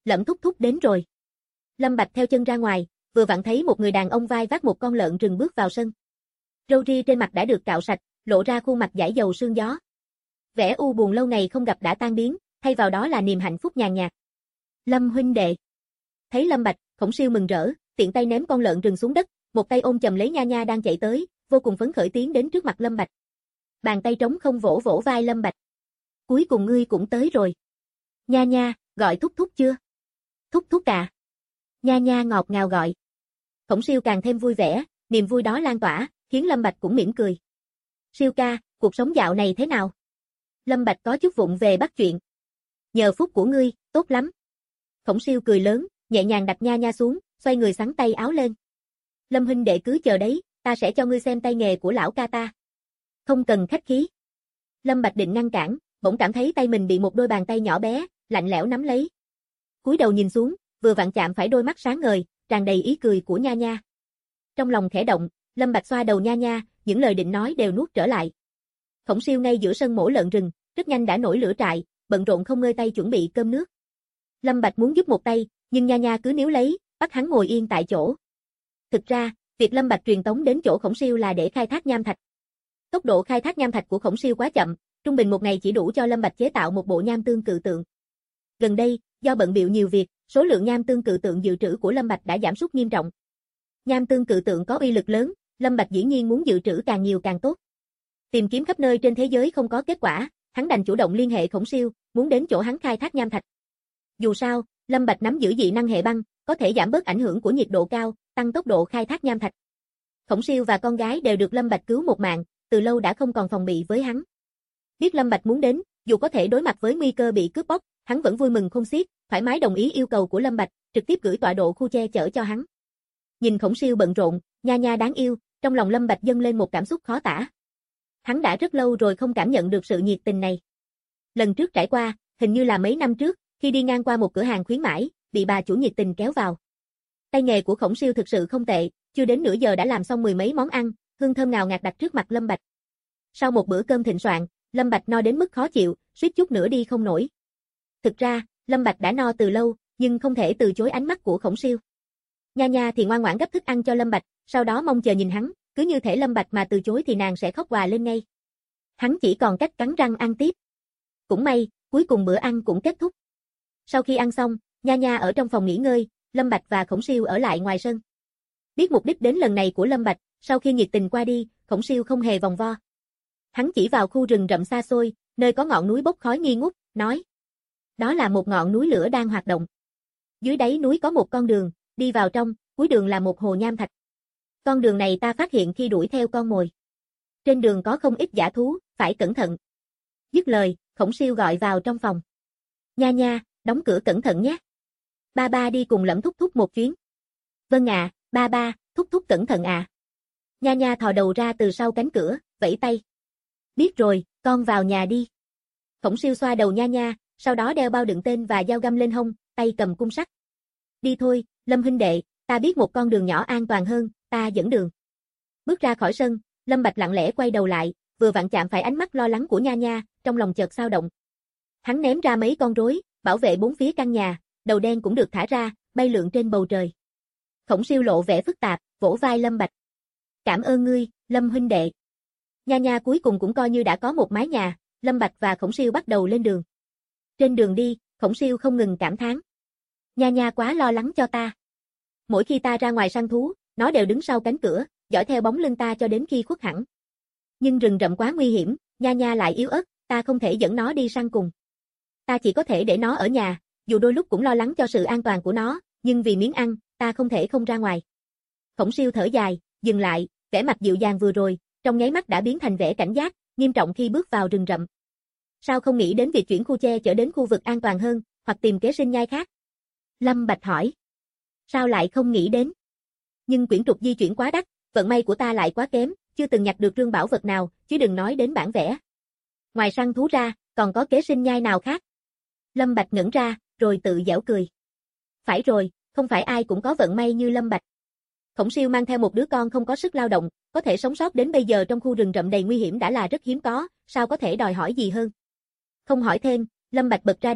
Lâm Thúc Thúc đến rồi. Lâm Bạch theo chân ra ngoài, vừa vặn thấy một người đàn ông vai vác một con lợn rừng bước vào sân. Râu ria trên mặt đã được cạo sạch, lộ ra khuôn mặt dãi dầu sương gió. Vẻ u buồn lâu ngày không gặp đã tan biến, thay vào đó là niềm hạnh phúc nhàn nhạt. Lâm huynh đệ. Thấy Lâm Bạch, Khổng Siêu mừng rỡ, tiện tay ném con lợn rừng xuống đất, một tay ôm chầm lấy Nha Nha đang chạy tới, vô cùng phấn khởi tiến đến trước mặt Lâm Bạch. Bàn tay trống không vỗ vỗ vai Lâm Bạch. Cuối cùng ngươi cũng tới rồi. Nha Nha, gọi Thúc Thúc chưa? Thúc Thúc à? Nha Nha ngọt ngào gọi. Khổng Siêu càng thêm vui vẻ, niềm vui đó lan tỏa, khiến Lâm Bạch cũng mỉm cười. Siêu ca, cuộc sống dạo này thế nào? Lâm Bạch có chút vụng về bắt chuyện. Nhờ phúc của ngươi, tốt lắm. Khổng Siêu cười lớn, nhẹ nhàng đặt Nha Nha xuống, xoay người xắn tay áo lên. Lâm huynh đệ cứ chờ đấy, ta sẽ cho ngươi xem tay nghề của lão ca ta. Không cần khách khí. Lâm Bạch định ngăn cản, bỗng cảm thấy tay mình bị một đôi bàn tay nhỏ bé, lạnh lẽo nắm lấy. Cúi đầu nhìn xuống, vừa vặn chạm phải đôi mắt sáng ngời, tràn đầy ý cười của Nha Nha. Trong lòng khẽ động, Lâm Bạch xoa đầu Nha Nha, những lời định nói đều nuốt trở lại. Khổng Siêu ngay giữa sân mổ lợn rừng, rất nhanh đã nổi lửa trại, bận rộn không ngơi tay chuẩn bị cơm nước. Lâm Bạch muốn giúp một tay, nhưng Nha Nha cứ níu lấy, bắt hắn ngồi yên tại chỗ. Thực ra, việc Lâm Bạch truyền tống đến chỗ Khổng Siêu là để khai thác nham thạch. Tốc độ khai thác nham thạch của Khổng Siêu quá chậm, trung bình một ngày chỉ đủ cho Lâm Bạch chế tạo một bộ nham tương cự tượng. Gần đây, do bận bịu nhiều việc, số lượng nham tương cự tượng dự trữ của Lâm Bạch đã giảm sút nghiêm trọng. Nham tương cự tượng có uy lực lớn, Lâm Bạch dĩ nhiên muốn dự trữ càng nhiều càng tốt. Tìm kiếm khắp nơi trên thế giới không có kết quả, hắn đành chủ động liên hệ Khổng Siêu, muốn đến chỗ hắn khai thác nham thạch. Dù sao, Lâm Bạch nắm giữ dị năng hệ băng, có thể giảm bớt ảnh hưởng của nhiệt độ cao, tăng tốc độ khai thác nham thạch. Khổng Siêu và con gái đều được Lâm Bạch cứu một mạng, từ lâu đã không còn phòng bị với hắn. Biết Lâm Bạch muốn đến, dù có thể đối mặt với nguy cơ bị cướp bóc, hắn vẫn vui mừng khôn xiết, thoải mái đồng ý yêu cầu của Lâm Bạch, trực tiếp gửi tọa độ khu che chở cho hắn. Nhìn Khổng Siêu bận rộn, Nha Nha đáng yêu, trong lòng Lâm Bạch dâng lên một cảm xúc khó tả. Hắn đã rất lâu rồi không cảm nhận được sự nhiệt tình này. Lần trước trải qua, hình như là mấy năm trước, khi đi ngang qua một cửa hàng khuyến mãi, bị bà chủ nhiệt tình kéo vào. Tay nghề của Khổng Siêu thực sự không tệ, chưa đến nửa giờ đã làm xong mười mấy món ăn, hương thơm ngào ngạt đặt trước mặt Lâm Bạch. Sau một bữa cơm thịnh soạn, Lâm Bạch no đến mức khó chịu, suýt chút nữa đi không nổi. Thực ra, Lâm Bạch đã no từ lâu, nhưng không thể từ chối ánh mắt của Khổng Siêu. Nha Nha thì ngoan ngoãn gấp thức ăn cho Lâm Bạch, sau đó mong chờ nhìn hắn, cứ như thể Lâm Bạch mà từ chối thì nàng sẽ khóc òa lên ngay. Hắn chỉ còn cách cắn răng ăn tiếp. Cũng may, cuối cùng bữa ăn cũng kết thúc. Sau khi ăn xong, Nha Nha ở trong phòng nghỉ ngơi, Lâm Bạch và Khổng Siêu ở lại ngoài sân. Biết mục đích đến lần này của Lâm Bạch, sau khi nhiệt tình qua đi, Khổng Siêu không hề vòng vo. Hắn chỉ vào khu rừng rậm xa xôi, nơi có ngọn núi bốc khói nghi ngút, nói: đó là một ngọn núi lửa đang hoạt động. Dưới đáy núi có một con đường, đi vào trong, cuối đường là một hồ nham thạch. Con đường này ta phát hiện khi đuổi theo con mồi. Trên đường có không ít dã thú, phải cẩn thận. Dứt lời, Khổng Siêu gọi vào trong phòng. Nha Nha, đóng cửa cẩn thận nhé. Ba ba đi cùng Lâm Thúc Thúc một chuyến. Vâng ạ, ba ba, Thúc Thúc cẩn thận ạ. Nha Nha thò đầu ra từ sau cánh cửa, vẫy tay. Biết rồi, con vào nhà đi. Khổng Siêu xoa đầu Nha Nha, sau đó đeo bao đựng tên và dao găm lên hông, tay cầm cung sắt. Đi thôi, Lâm huynh đệ, ta biết một con đường nhỏ an toàn hơn, ta dẫn đường. Bước ra khỏi sân, Lâm Bạch lặng lẽ quay đầu lại, vừa vặn chạm phải ánh mắt lo lắng của Nha Nha, trong lòng chợt xao động. Hắn ném ra mấy con rối, bảo vệ bốn phía căn nhà, đầu đen cũng được thả ra, bay lượn trên bầu trời. Khổng Siêu lộ vẻ phức tạp, vỗ vai Lâm Bạch. Cảm ơn ngươi, Lâm huynh đệ. Nha Nha cuối cùng cũng coi như đã có một mái nhà, Lâm Bạch và Khổng Siêu bắt đầu lên đường. Trên đường đi, Khổng Siêu không ngừng cảm thán. Nha Nha quá lo lắng cho ta. Mỗi khi ta ra ngoài săn thú, nó đều đứng sau cánh cửa, dõi theo bóng lưng ta cho đến khi khuất hẳn. Nhưng rừng rậm quá nguy hiểm, Nha Nha lại yếu ớt, ta không thể dẫn nó đi săn cùng. Ta chỉ có thể để nó ở nhà, dù đôi lúc cũng lo lắng cho sự an toàn của nó, nhưng vì miếng ăn, ta không thể không ra ngoài. Khổng Siêu thở dài, dừng lại, vẻ mặt dịu dàng vừa rồi, trong nháy mắt đã biến thành vẻ cảnh giác, nghiêm trọng khi bước vào rừng rậm. Sao không nghĩ đến việc chuyển khu che chở đến khu vực an toàn hơn, hoặc tìm kế sinh nhai khác? Lâm Bạch hỏi. Sao lại không nghĩ đến? Nhưng quyển trục di chuyển quá đắt, vận may của ta lại quá kém, chưa từng nhặt được trương bảo vật nào, chứ đừng nói đến bản vẽ. Ngoài săn thú ra, còn có kế sinh nhai nào khác? Lâm Bạch ngẩn ra, rồi tự giễu cười. Phải rồi, không phải ai cũng có vận may như Lâm Bạch. Khổng Siêu mang theo một đứa con không có sức lao động, có thể sống sót đến bây giờ trong khu rừng rậm đầy nguy hiểm đã là rất hiếm có, sao có thể đòi hỏi gì hơn. Không hỏi thêm, Lâm Bạch bật radar,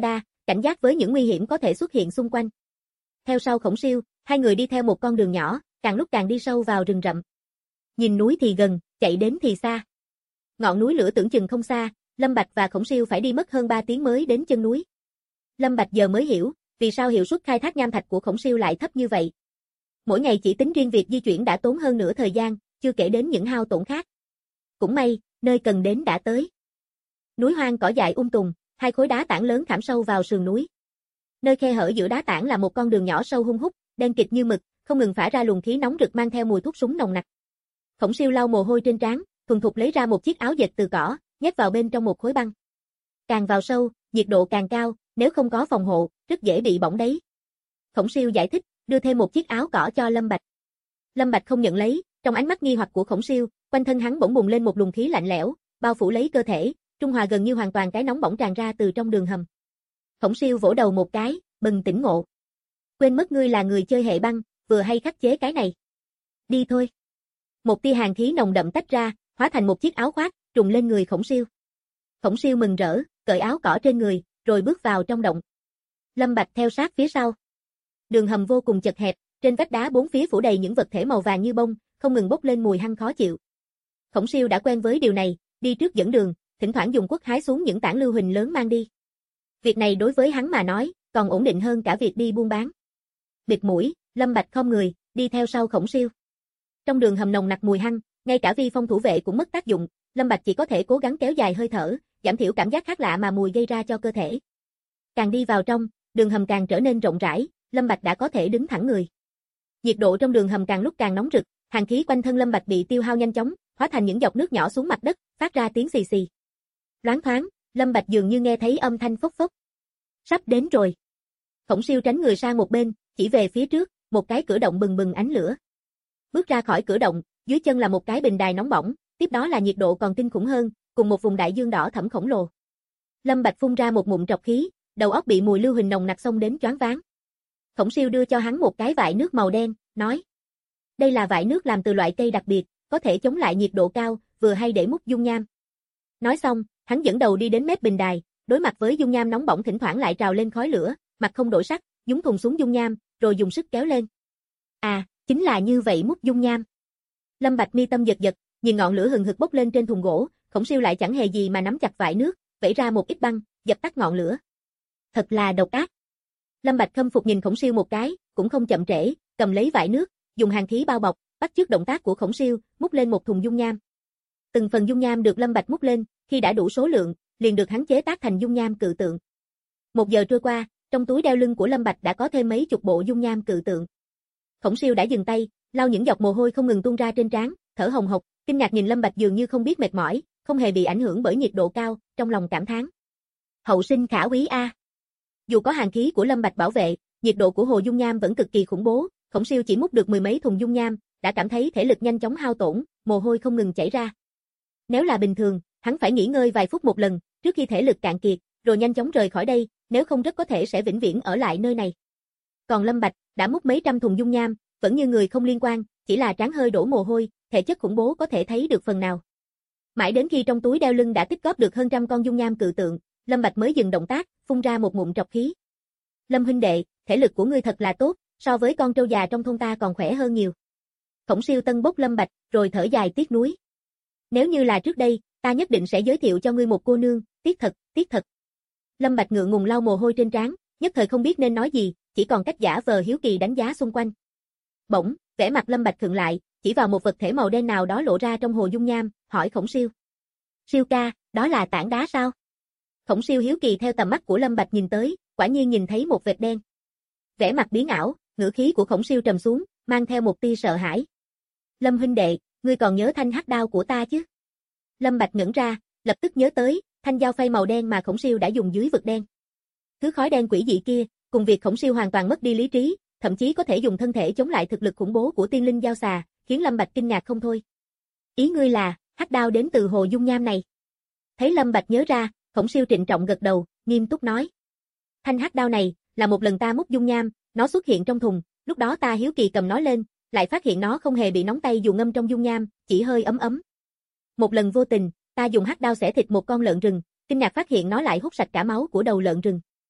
cảnh giác với những nguy hiểm có thể xuất hiện xung quanh. Theo sau Khổng Siêu, hai người đi theo một con đường nhỏ, càng lúc càng đi sâu vào rừng rậm. Nhìn núi thì gần, chạy đến thì xa. Ngọn núi lửa tưởng chừng không xa, Lâm Bạch và Khổng Siêu phải đi mất hơn 3 tiếng mới đến chân núi. Lâm Bạch giờ mới hiểu, vì sao hiệu suất khai thác nham thạch của Khổng Siêu lại thấp như vậy. Mỗi ngày chỉ tính riêng việc di chuyển đã tốn hơn nửa thời gian, chưa kể đến những hao tổn khác. Cũng may, nơi cần đến đã tới. Núi hoang cỏ dại tùng, hai khối đá tảng lớn khảm sâu vào sườn núi. Nơi khe hở giữa đá tảng là một con đường nhỏ sâu hun hút, đen kịt như mực, không ngừng phả ra luồng khí nóng rực mang theo mùi thuốc súng nồng nặc. Khổng Siêu lau mồ hôi trên trán, thuần thục lấy ra một chiếc áo dệt từ cỏ, nhét vào bên trong một khối băng. Càng vào sâu, nhiệt độ càng cao, nếu không có phòng hộ, rất dễ bị bỏng đấy. Khổng Siêu giải thích, đưa thêm một chiếc áo cỏ cho Lâm Bạch. Lâm Bạch không nhận lấy, trong ánh mắt nghi hoặc của Khổng Siêu, quanh thân hắn bỗng bùng lên một luồng khí lạnh lẽo, bao phủ lấy cơ thể, trung hòa gần như hoàn toàn cái nóng bỏng tràn ra từ trong đường hầm. Khổng Siêu vỗ đầu một cái, bừng tỉnh ngộ. Quên mất ngươi là người chơi hệ băng, vừa hay khắc chế cái này. Đi thôi. Một tia hàn khí nồng đậm tách ra, hóa thành một chiếc áo khoác, trùm lên người Khổng Siêu. Khổng Siêu mừng rỡ, cởi áo cỏ trên người, rồi bước vào trong động. Lâm Bạch theo sát phía sau. Đường hầm vô cùng chật hẹp, trên vách đá bốn phía phủ đầy những vật thể màu vàng như bông, không ngừng bốc lên mùi hăng khó chịu. Khổng Siêu đã quen với điều này, đi trước dẫn đường, thỉnh thoảng dùng cuốc hái xuống những tảng lưu huỳnh lớn mang đi. Việc này đối với hắn mà nói, còn ổn định hơn cả việc đi buôn bán. Bịt mũi, Lâm Bạch không người, đi theo sau Khổng Siêu. Trong đường hầm nồng nặc mùi hăng, ngay cả vi phong thủ vệ cũng mất tác dụng, Lâm Bạch chỉ có thể cố gắng kéo dài hơi thở, giảm thiểu cảm giác khác lạ mà mùi gây ra cho cơ thể. Càng đi vào trong, đường hầm càng trở nên rộng rãi, Lâm Bạch đã có thể đứng thẳng người. Nhiệt độ trong đường hầm càng lúc càng nóng rực, hàn khí quanh thân Lâm Bạch bị tiêu hao nhanh chóng, hóa thành những giọt nước nhỏ xuống mặt đất, phát ra tiếng xì xì. Loáng thoáng, Lâm Bạch dường như nghe thấy âm thanh phốc phốc. Sắp đến rồi. Khổng Siêu tránh người sang một bên, chỉ về phía trước, một cái cửa động bừng bừng ánh lửa. Bước ra khỏi cửa động, dưới chân là một cái bình đài nóng bỏng, tiếp đó là nhiệt độ còn kinh khủng hơn, cùng một vùng đại dương đỏ thẫm khổng lồ. Lâm Bạch phun ra một ngụm trọc khí, đầu óc bị mùi lưu huỳnh nồng nặc xông đến choáng váng. Khổng Siêu đưa cho hắn một cái vại nước màu đen, nói: "Đây là vại nước làm từ loại cây đặc biệt, có thể chống lại nhiệt độ cao, vừa hay để múc dung nham." Nói xong, hắn dẫn đầu đi đến mép bình đài, đối mặt với dung nham nóng bỏng thỉnh thoảng lại trào lên khói lửa, mặt không đổi sắc, nhúng thùng xuống dung nham, rồi dùng sức kéo lên. À, chính là như vậy múc dung nham. Lâm Bạch mi tâm giật giật, nhìn ngọn lửa hừng hực bốc lên trên thùng gỗ, Khổng Siêu lại chẳng hề gì mà nắm chặt vại nước, vẩy ra một ít băng, dập tắt ngọn lửa. Thật là độc ác. Lâm Bạch khâm phục nhìn Khổng Siêu một cái, cũng không chậm trễ, cầm lấy vại nước, dùng hàn khí bao bọc, bắt chước động tác của Khổng Siêu, múc lên một thùng dung nham. Từng phần dung nham được Lâm Bạch múc lên, khi đã đủ số lượng, liền được hắn chế tác thành dung nham cự tượng. 1 giờ trôi qua, trong túi đeo lưng của Lâm Bạch đã có thêm mấy chục bộ dung nham cự tượng. Khổng Siêu đã dừng tay, lau những giọt mồ hôi không ngừng tuôn ra trên trán, thở hồng hộc, kinh ngạc nhìn Lâm Bạch dường như không biết mệt mỏi, không hề bị ảnh hưởng bởi nhiệt độ cao, trong lòng cảm thán. Hậu sinh khả quý a. Dù có hàn khí của Lâm Bạch bảo vệ, nhiệt độ của hồ dung nham vẫn cực kỳ khủng bố, Khổng Siêu chỉ múc được 10 mấy thùng dung nham, đã cảm thấy thể lực nhanh chóng hao tổn, mồ hôi không ngừng chảy ra. Nếu là bình thường, hắn phải nghỉ ngơi vài phút một lần, trước khi thể lực cạn kiệt, rồi nhanh chóng rời khỏi đây, nếu không rất có thể sẽ vĩnh viễn ở lại nơi này. Còn Lâm Bạch, đã múc mấy trăm thùng dung nham, vẫn như người không liên quan, chỉ là trán hơi đổ mồ hôi, thể chất khủng bố có thể thấy được phần nào. Mãi đến khi trong túi đeo lưng đã tích góp được hơn trăm con dung nham cự tượng, Lâm Bạch mới dừng động tác, phun ra một ngụm trọc khí. Lâm huynh đệ, thể lực của ngươi thật là tốt, so với con trâu già trong thôn ta còn khỏe hơn nhiều. Khổng Siêu tân bốc Lâm Bạch, rồi thở dài tiếc nuối. Nếu như là trước đây, ta nhất định sẽ giới thiệu cho ngươi một cô nương, tiếc thật, tiếc thật. Lâm Bạch ngượng ngùng lau mồ hôi trên trán, nhất thời không biết nên nói gì, chỉ còn cách giả vờ hiếu kỳ đánh giá xung quanh. Bỗng, vẻ mặt Lâm Bạch khựng lại, chỉ vào một vật thể màu đen nào đó lộ ra trong hồ dung nham, hỏi Khổng Siêu. Siêu ca, đó là tảng đá sao? Khổng Siêu hiếu kỳ theo tầm mắt của Lâm Bạch nhìn tới, quả nhiên nhìn thấy một vệt đen. Vẻ mặt biến ảo, ngữ khí của Khổng Siêu trầm xuống, mang theo một tia sợ hãi. Lâm huynh đệ, ngươi còn nhớ thanh hắc đao của ta chứ? Lâm Bạch ngẩn ra, lập tức nhớ tới, thanh dao phay màu đen mà Khổng Siêu đã dùng dưới vực đen. Thứ khói đen quỷ dị kia, cùng việc Khổng Siêu hoàn toàn mất đi lý trí, thậm chí có thể dùng thân thể chống lại thực lực khủng bố của tiên linh dao xà, khiến Lâm Bạch kinh ngạc không thôi. Ý ngươi là, hắc đao đến từ hồ dung nham này? Thấy Lâm Bạch nhớ ra, Khổng Siêu trịnh trọng gật đầu, nghiêm túc nói. Thanh hắc đao này, là một lần ta múc dung nham, nó xuất hiện trong thùng, lúc đó ta hiếu kỳ cầm nó lên, lại phát hiện nó không hề bị nóng tay dù ngâm trong dung nham, chỉ hơi ấm ấm. Một lần vô tình, ta dùng hắc đao xẻ thịt một con lợn rừng, kinh ngạc phát hiện nó lại hút sạch cả máu của đầu lợn rừng.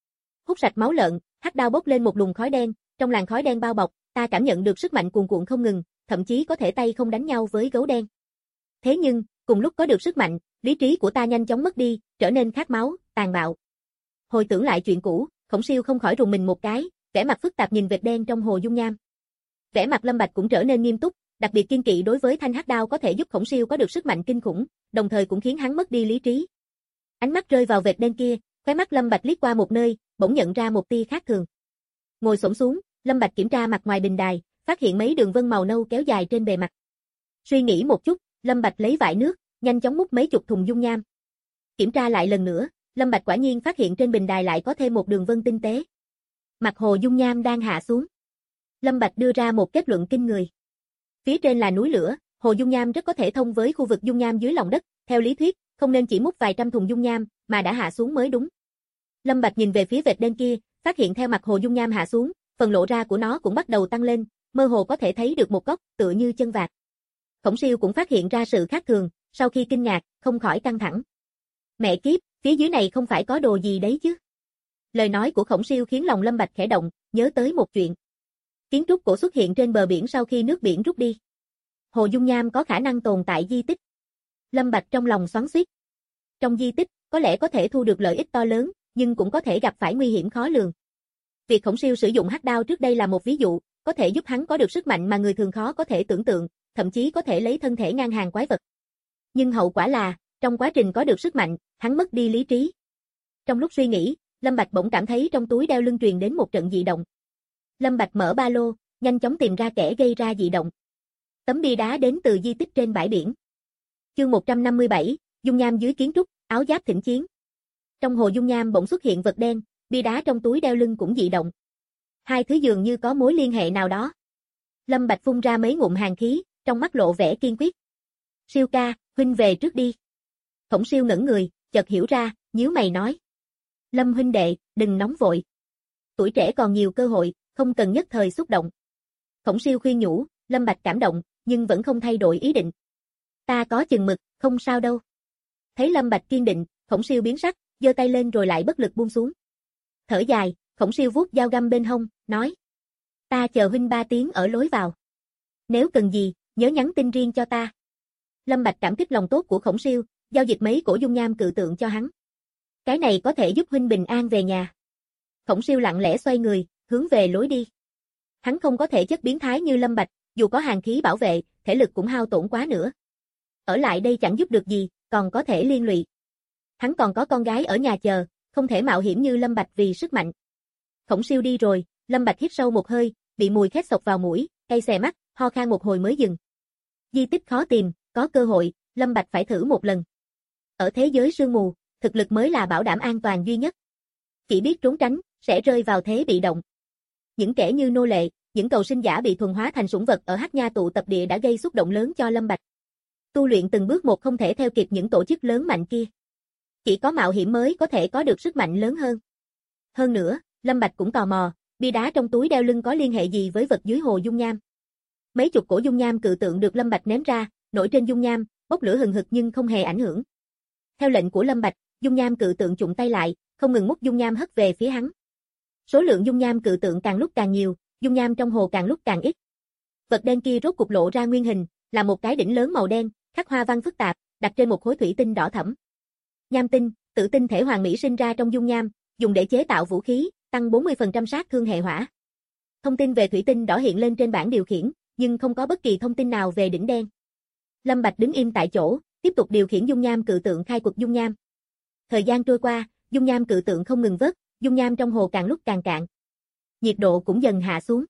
hút sạch máu lợn, hắc đao bốc lên một luồng khói đen, trong làn khói đen bao bọc, ta cảm nhận được sức mạnh cuồn cuộn không ngừng, thậm chí có thể tay không đánh nhau với gấu đen. Thế nhưng, cùng lúc có được sức mạnh, lý trí của ta nhanh chóng mất đi, trở nên khát máu, tàn bạo. Hồi tưởng lại chuyện cũ, Khổng Siêu không khỏi rùng mình một cái, vẻ mặt phức tạp nhìn vệt đen trong hồ dung nham. Vẻ mặt Lâm Bạch cũng trở nên nghiêm túc, đặc biệt kiên kỵ đối với thanh hắc đao có thể giúp Khổng Siêu có được sức mạnh kinh khủng, đồng thời cũng khiến hắn mất đi lý trí. Ánh mắt rơi vào vệt đen kia, khóe mắt Lâm Bạch liếc qua một nơi, bỗng nhận ra một tia khác thường. Ngồi xổm xuống, Lâm Bạch kiểm tra mặt ngoài bình đài, phát hiện mấy đường vân màu nâu kéo dài trên bề mặt. Suy nghĩ một chút, Lâm Bạch lấy vải nước, nhanh chóng múc mấy chục thùng dung nham. Kiểm tra lại lần nữa, Lâm Bạch quả nhiên phát hiện trên bình đài lại có thêm một đường vân tinh tế. Mặt hồ dung nham đang hạ xuống. Lâm Bạch đưa ra một kết luận kinh người. Phía trên là núi lửa, hồ dung nham rất có thể thông với khu vực dung nham dưới lòng đất, theo lý thuyết, không nên chỉ múc vài trăm thùng dung nham, mà đã hạ xuống mới đúng. Lâm Bạch nhìn về phía vệt đen kia, phát hiện theo mặt hồ dung nham hạ xuống, phần lộ ra của nó cũng bắt đầu tăng lên, mơ hồ có thể thấy được một góc, tựa như chân vạc. Khổng Siêu cũng phát hiện ra sự khác thường, sau khi kinh ngạc, không khỏi căng thẳng. Mẹ kiếp, phía dưới này không phải có đồ gì đấy chứ? Lời nói của Khổng Siêu khiến lòng Lâm Bạch khẽ động, nhớ tới một chuyện. Kiến trúc cổ xuất hiện trên bờ biển sau khi nước biển rút đi. Hồ dung nham có khả năng tồn tại di tích. Lâm Bạch trong lòng xoắn xuýt. Trong di tích, có lẽ có thể thu được lợi ích to lớn, nhưng cũng có thể gặp phải nguy hiểm khó lường. Việc Khổng Siêu sử dụng hắc đao trước đây là một ví dụ, có thể giúp hắn có được sức mạnh mà người thường khó có thể tưởng tượng, thậm chí có thể lấy thân thể ngang hàng quái vật. Nhưng hậu quả là, trong quá trình có được sức mạnh, hắn mất đi lý trí. Trong lúc suy nghĩ, Lâm Bạch bỗng cảm thấy trong túi đeo lưng truyền đến một trận dị động. Lâm Bạch mở ba lô, nhanh chóng tìm ra kẻ gây ra dị động. Tấm bia đá đến từ di tích trên bãi biển. Chương 157, dung nham dưới kiến trúc, áo giáp thỉnh chiến. Trong hồ dung nham bỗng xuất hiện vật đen, bia đá trong túi đeo lưng cũng dị động. Hai thứ dường như có mối liên hệ nào đó. Lâm Bạch phun ra mấy ngụm hàn khí, trong mắt lộ vẻ kiên quyết. Siêu ca, huynh về trước đi. Khổng Siêu ngẩn người, chợt hiểu ra, nhíu mày nói. Lâm huynh đệ, đừng nóng vội. Tuổi trẻ còn nhiều cơ hội, không cần nhất thời xúc động. Khổng Siêu khuyên nhủ, Lâm Bạch cảm động, nhưng vẫn không thay đổi ý định. Ta có chừng mực, không sao đâu. Thấy Lâm Bạch kiên định, Khổng Siêu biến sắc, giơ tay lên rồi lại bất lực buông xuống. Thở dài, Khổng Siêu vuốt dao găm bên hông, nói. Ta chờ huynh 3 tiếng ở lối vào. Nếu cần gì, nhớ nhắn tin riêng cho ta. Lâm Bạch cảm kích lòng tốt của Khổng Siêu, giao dịch mấy cổ dung nham cự tượng cho hắn. Cái này có thể giúp huynh bình an về nhà. Khổng Siêu lặng lẽ xoay người, hướng về lối đi. Hắn không có thể chất biến thái như Lâm Bạch, dù có hàn khí bảo vệ, thể lực cũng hao tổn quá nữa. Ở lại đây chẳng giúp được gì, còn có thể liên lụy. Hắn còn có con gái ở nhà chờ, không thể mạo hiểm như Lâm Bạch vì sức mạnh. Khổng Siêu đi rồi, Lâm Bạch hít sâu một hơi, bị mùi khét sộc vào mũi, cay xè mắt, ho khan một hồi mới dừng. Di tích khó tìm, có cơ hội, Lâm Bạch phải thử một lần. Ở thế giới sương mù, thực lực mới là bảo đảm an toàn duy nhất. Chỉ biết trốn tránh, sẽ rơi vào thế bị động. Những kẻ như nô lệ, những cầu sinh giả bị thuần hóa thành sủng vật ở Hắc Nha tụ tập địa đã gây xúc động lớn cho Lâm Bạch. Tu luyện từng bước một không thể theo kịp những tổ chức lớn mạnh kia. Chỉ có mạo hiểm mới có thể có được sức mạnh lớn hơn. Hơn nữa, Lâm Bạch cũng tò mò, bia đá trong túi đeo lưng có liên hệ gì với vật dưới hồ dung nham. Mấy chục cổ dung nham cự tượng được Lâm Bạch ném ra, nổi trên dung nham, bốc lửa hừng hực nhưng không hề ảnh hưởng. Theo lệnh của Lâm Bạch, dung nham cự tượng chụm tay lại, không ngừng múc dung nham hất về phía hắn. Số lượng dung nham cự tượng càng lúc càng nhiều, dung nham trong hồ càng lúc càng ít. Vật đen kia rốt cục lộ ra nguyên hình, là một cái đỉnh lớn màu đen, khắc hoa văn phức tạp, đặt trên một khối thủy tinh đỏ thẫm. Nham tinh, tự tinh thể hoàn mỹ sinh ra trong dung nham, dùng để chế tạo vũ khí, tăng 40% sát thương hệ hỏa. Thông tin về thủy tinh đỏ hiện lên trên bảng điều khiển, nhưng không có bất kỳ thông tin nào về đỉnh đen. Lâm Bạch đứng im tại chỗ, tiếp tục điều khiển dung nham cự tượng khai quật dung nham. Thời gian trôi qua, dung nham cự tượng không ngừng vớt, dung nham trong hồ càng lúc càng cạn. Nhiệt độ cũng dần hạ xuống.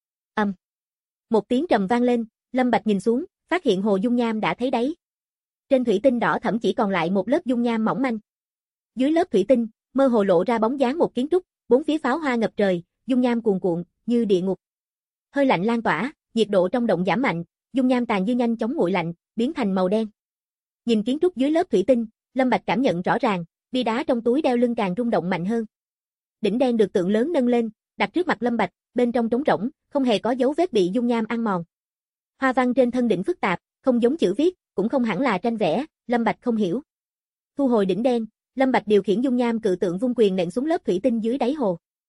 Một tiếng trầm vang lên, Lâm Bạch nhìn xuống, phát hiện hồ dung nham đã thấy đáy. Trên thủy tinh đỏ thẫm chỉ còn lại một lớp dung nham mỏng manh. Dưới lớp thủy tinh, mơ hồ lộ ra bóng dáng một kiến trúc, bốn phía pháo hoa ngập trời, dung nham cuồn cuộn, như địa ngục. Hơi lạnh lan tỏa, nhiệt độ trong động giảm mạnh, dung nham tàn dư nhanh chóng nguội lạnh, biến thành màu đen. Nhìn kiến trúc dưới lớp thủy tinh, Lâm Bạch cảm nhận rõ ràng, bia đá trong túi đeo lưng càng rung động mạnh hơn. Đỉnh đen được tượng lớn nâng lên, đặt trước mặt Lâm Bạch, bên trong trống rỗng, không hề có dấu vết bị dung nham ăn mòn. Hoa văn trên thân đỉnh phức tạp, không giống chữ viết, cũng không hẳn là tranh vẽ, Lâm Bạch không hiểu. Thu hồi đỉnh đen, Lâm Bạch điều khiển dung nham cự tượng vung quyền nện xuống lớp thủy tinh dưới đáy hồ.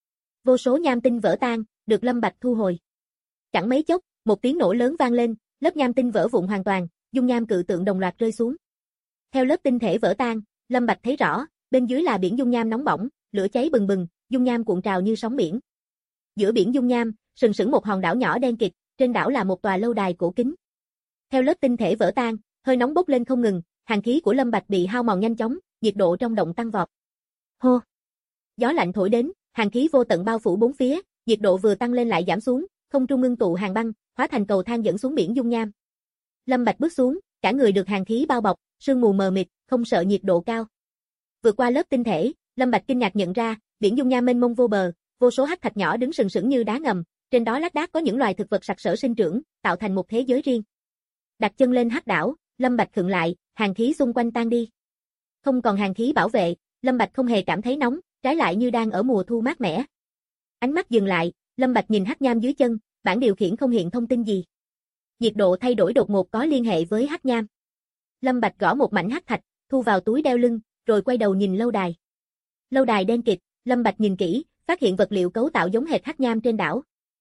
Vô số nham tinh vỡ tan, được Lâm Bạch thu hồi. Chẳng mấy chốc, một tiếng nổ lớn vang lên, lớp nham tinh vỡ vụn hoàn toàn, dung nham cự tượng đồng loạt rơi xuống. Theo lớp tinh thể vỡ tan, Lâm Bạch thấy rõ, bên dưới là biển dung nham nóng bỏng, lửa cháy bừng bừng, dung nham cuộn trào như sóng biển. Giữa biển dung nham, sừng sững một hòn đảo nhỏ đen kịt, trên đảo là một tòa lâu đài cổ kính. Theo lớp tinh thể vỡ tan, hơi nóng bốc lên không ngừng, hàn khí của Lâm Bạch bị hao mòn nhanh chóng, nhiệt độ trong động tăng vọt. Hô! Gió lạnh thổi đến, hàn khí vô tận bao phủ bốn phía, nhiệt độ vừa tăng lên lại giảm xuống, không trung ngưng tụ hàn băng, hóa thành cầu thang dẫn xuống biển dung nham. Lâm Bạch bước xuống, cả người được hàn khí bao bọc, sương mù mờ mịt, không sợ nhiệt độ cao. Vượt qua lớp tinh thể, Lâm Bạch kinh ngạc nhận ra, biển dung nham mênh mông vô bờ, vô số hắc thạch nhỏ đứng sừng sững như đá ngầm, trên đó lác đác có những loài thực vật sặc sỡ sinh trưởng, tạo thành một thế giới riêng. Đặt chân lên hắc đảo, Lâm Bạch khựng lại, hàn khí xung quanh tan đi. Không còn hàn khí bảo vệ, Lâm Bạch không hề cảm thấy nóng, trái lại như đang ở mùa thu mát mẻ. Ánh mắt dừng lại, Lâm Bạch nhìn hắc nham dưới chân, bảng điều khiển không hiện thông tin gì. Nhiệt độ thay đổi đột ngột có liên hệ với hắc nham. Lâm Bạch gõ một mảnh hắc thạch, thu vào túi đeo lưng, rồi quay đầu nhìn lâu đài. Lâu đài đen kịt, Lâm Bạch nhìn kỹ, phát hiện vật liệu cấu tạo giống hệt hắc nham trên đảo.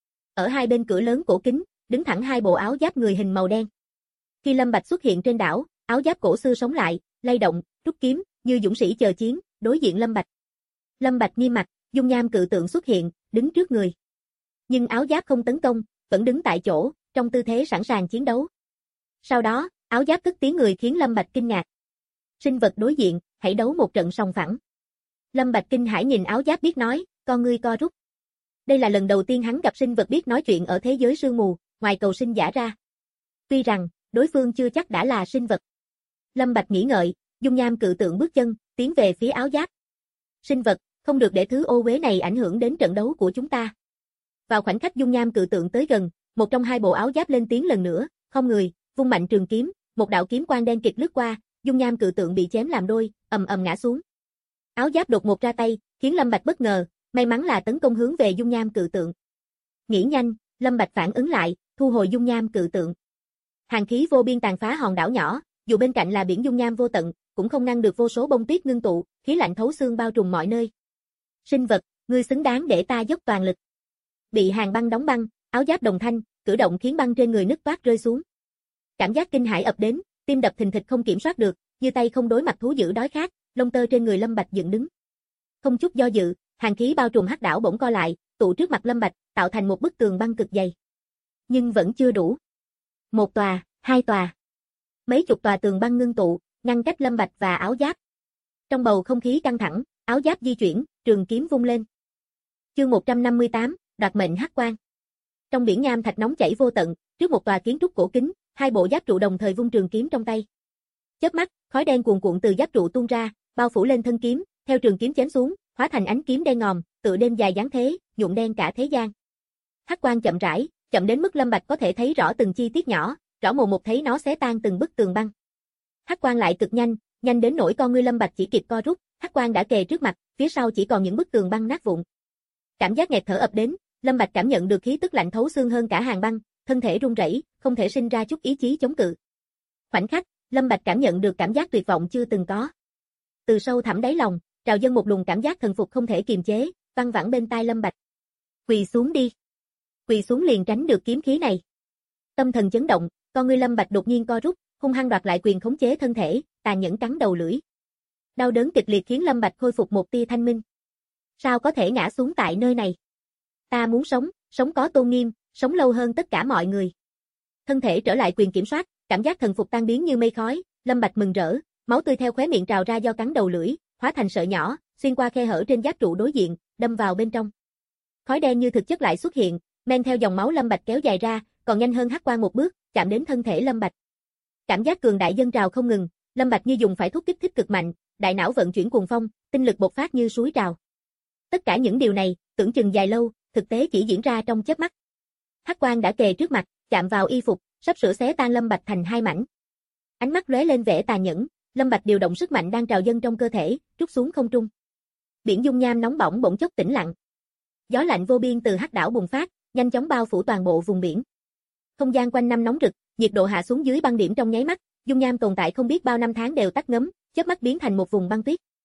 Ở hai bên cửa lớn cổ kính, đứng thẳng hai bộ áo giáp người hình màu đen. Khi Lâm Bạch xuất hiện trên đảo, áo giáp cổ xưa sống lại, lay động, rút kiếm, như dũng sĩ chờ chiến, đối diện Lâm Bạch. Lâm Bạch nghiêm mặt, dung nham cự tượng xuất hiện, đứng trước người. Nhưng áo giáp không tấn công, vẫn đứng tại chỗ, trong tư thế sẵn sàng chiến đấu. Sau đó, áo giáp cất tiếng người khiến Lâm Bạch kinh ngạc. Sinh vật đối diện, hãy đấu một trận sòng phẳng. Lâm Bạch kinh hãi nhìn áo giáp biết nói, con ngươi co rút. Đây là lần đầu tiên hắn gặp sinh vật biết nói chuyện ở thế giới sương mù, ngoài cầu sinh giả ra. Tuy rằng, đối phương chưa chắc đã là sinh vật. Lâm Bạch nghĩ ngợi, dung nham cự tượng bước chân, tiến về phía áo giáp. Sinh vật, không được để thứ ô uế này ảnh hưởng đến trận đấu của chúng ta. Vào khoảnh khắc dung nham cự tượng tới gần, một trong hai bộ áo giáp lên tiếng lần nữa, không người, vung mạnh trường kiếm, một đạo kiếm quang đen kịt lướt qua, dung nham cự tượng bị chém làm đôi, ầm ầm ngã xuống. Áo giáp đột ngột ra tay, khiến Lâm Bạch bất ngờ, may mắn là tấn công hướng về dung nham cự tượng. Nghĩ nhanh, Lâm Bạch phản ứng lại, thu hồi dung nham cự tượng. Hàn khí vô biên tàn phá hòn đảo nhỏ, dù bên cạnh là biển dung nham vô tận, cũng không ngăn được vô số bông tuyết ngưng tụ, khí lạnh thấu xương bao trùm mọi nơi. Sinh vật, ngươi xứng đáng để ta dốc toàn lực. Bị hàn băng đóng băng, áo giáp đồng thanh, cử động khiến băng trên người nứt toát rơi xuống. Cảm giác kinh hãi ập đến, tim đập thình thịch không kiểm soát được, như tay không đối mặt thú dữ đói khát, lông tơ trên người Lâm Bạch dựng đứng. Không chút do dự, hàn khí bao trùm hắc đảo bỗng co lại, tụ trước mặt Lâm Bạch, tạo thành một bức tường băng cực dày. Nhưng vẫn chưa đủ. Một tòa, hai tòa. Mấy chục tòa tường băng ngưng tụ, ngăn cách Lâm Bạch và áo giáp. Trong bầu không khí căng thẳng, áo giáp di chuyển, trường kiếm vung lên. Chương 158, đoạt mệnh hắc quang. Trong biển nham thạch nóng chảy vô tận, trước một tòa kiến trúc cổ kính, hai bộ giáp trụ đồng thời vung trường kiếm trong tay. Chớp mắt, khói đen cuồn cuộn từ giáp trụ tuôn ra, bao phủ lên thân kiếm, theo trường kiếm chém xuống, hóa thành ánh kiếm đen ngòm, tựa đêm dài giáng thế, nhuộm đen cả thế gian. Hắc quang chậm rãi, chậm đến mức Lâm Bạch có thể thấy rõ từng chi tiết nhỏ, rõ mồn một thấy nó xé tan từng bức tường băng. Hắc quang lại cực nhanh, nhanh đến nỗi con ngươi Lâm Bạch chỉ kịp co rút, hắc quang đã kề trước mặt, phía sau chỉ còn những bức tường băng nát vụn. Cảm giác nghẹt thở ập đến, Lâm Bạch cảm nhận được khí tức lạnh thấu xương hơn cả hàn băng, thân thể run rẩy, không thể sinh ra chút ý chí chống cự. Khoảnh khắc, Lâm Bạch cảm nhận được cảm giác tuyệt vọng chưa từng có. Từ sâu thẳm đáy lòng, trào dâng một luồng cảm giác thần phục không thể kiềm chế, văng vẳng bên tai Lâm Bạch. Quỳ xuống đi. Quỳ xuống liền tránh được kiếm khí này. Tâm thần chấn động, con ngươi Lâm Bạch đột nhiên co rút, hung hăng đoạt lại quyền khống chế thân thể, tàn nhẫn cắn đầu lưỡi. Đau đớn kịch liệt khiến Lâm Bạch khôi phục một tia thanh minh. Sao có thể ngã xuống tại nơi này? Ta muốn sống, sống có tôn nghiêm, sống lâu hơn tất cả mọi người. Thân thể trở lại quyền kiểm soát, cảm giác thần phục tan biến như mây khói, Lâm Bạch mừng rỡ, máu tươi theo khóe miệng trào ra do cắn đầu lưỡi, hóa thành sợi nhỏ, xuyên qua khe hở trên giáp trụ đối diện, đâm vào bên trong. Khói đen như thực chất lại xuất hiện, men theo dòng máu Lâm Bạch kéo dài ra, còn nhanh hơn hắc quang một bước, chạm đến thân thể Lâm Bạch. Cảm giác cường đại dâng trào không ngừng, Lâm Bạch như dùng phải thuốc kích thích cực mạnh, đại não vận chuyển cuồng phong, tinh lực bộc phát như suối trào. Tất cả những điều này, tưởng chừng dài lâu, thực tế chỉ diễn ra trong chớp mắt. Hắc quang đã kề trước mặt, chạm vào y phục, sắp sửa xé tan Lâm Bạch thành hai mảnh. Ánh mắt lóe lên vẻ tà nhẫn, Lâm Bạch điều động sức mạnh đang trào dâng trong cơ thể, trút xuống không trung. Biển dung nham nóng bỏng bỗng chốc tĩnh lặng. Gió lạnh vô biên từ hắc đảo bùng phát, nhanh chóng bao phủ toàn bộ vùng biển. Không gian quanh năm nóng rực, nhiệt độ hạ xuống dưới băng điểm trong nháy mắt, dung nham tồn tại không biết bao năm tháng đều tắt ngấm, chớp mắt biến thành một vùng băng tuyết.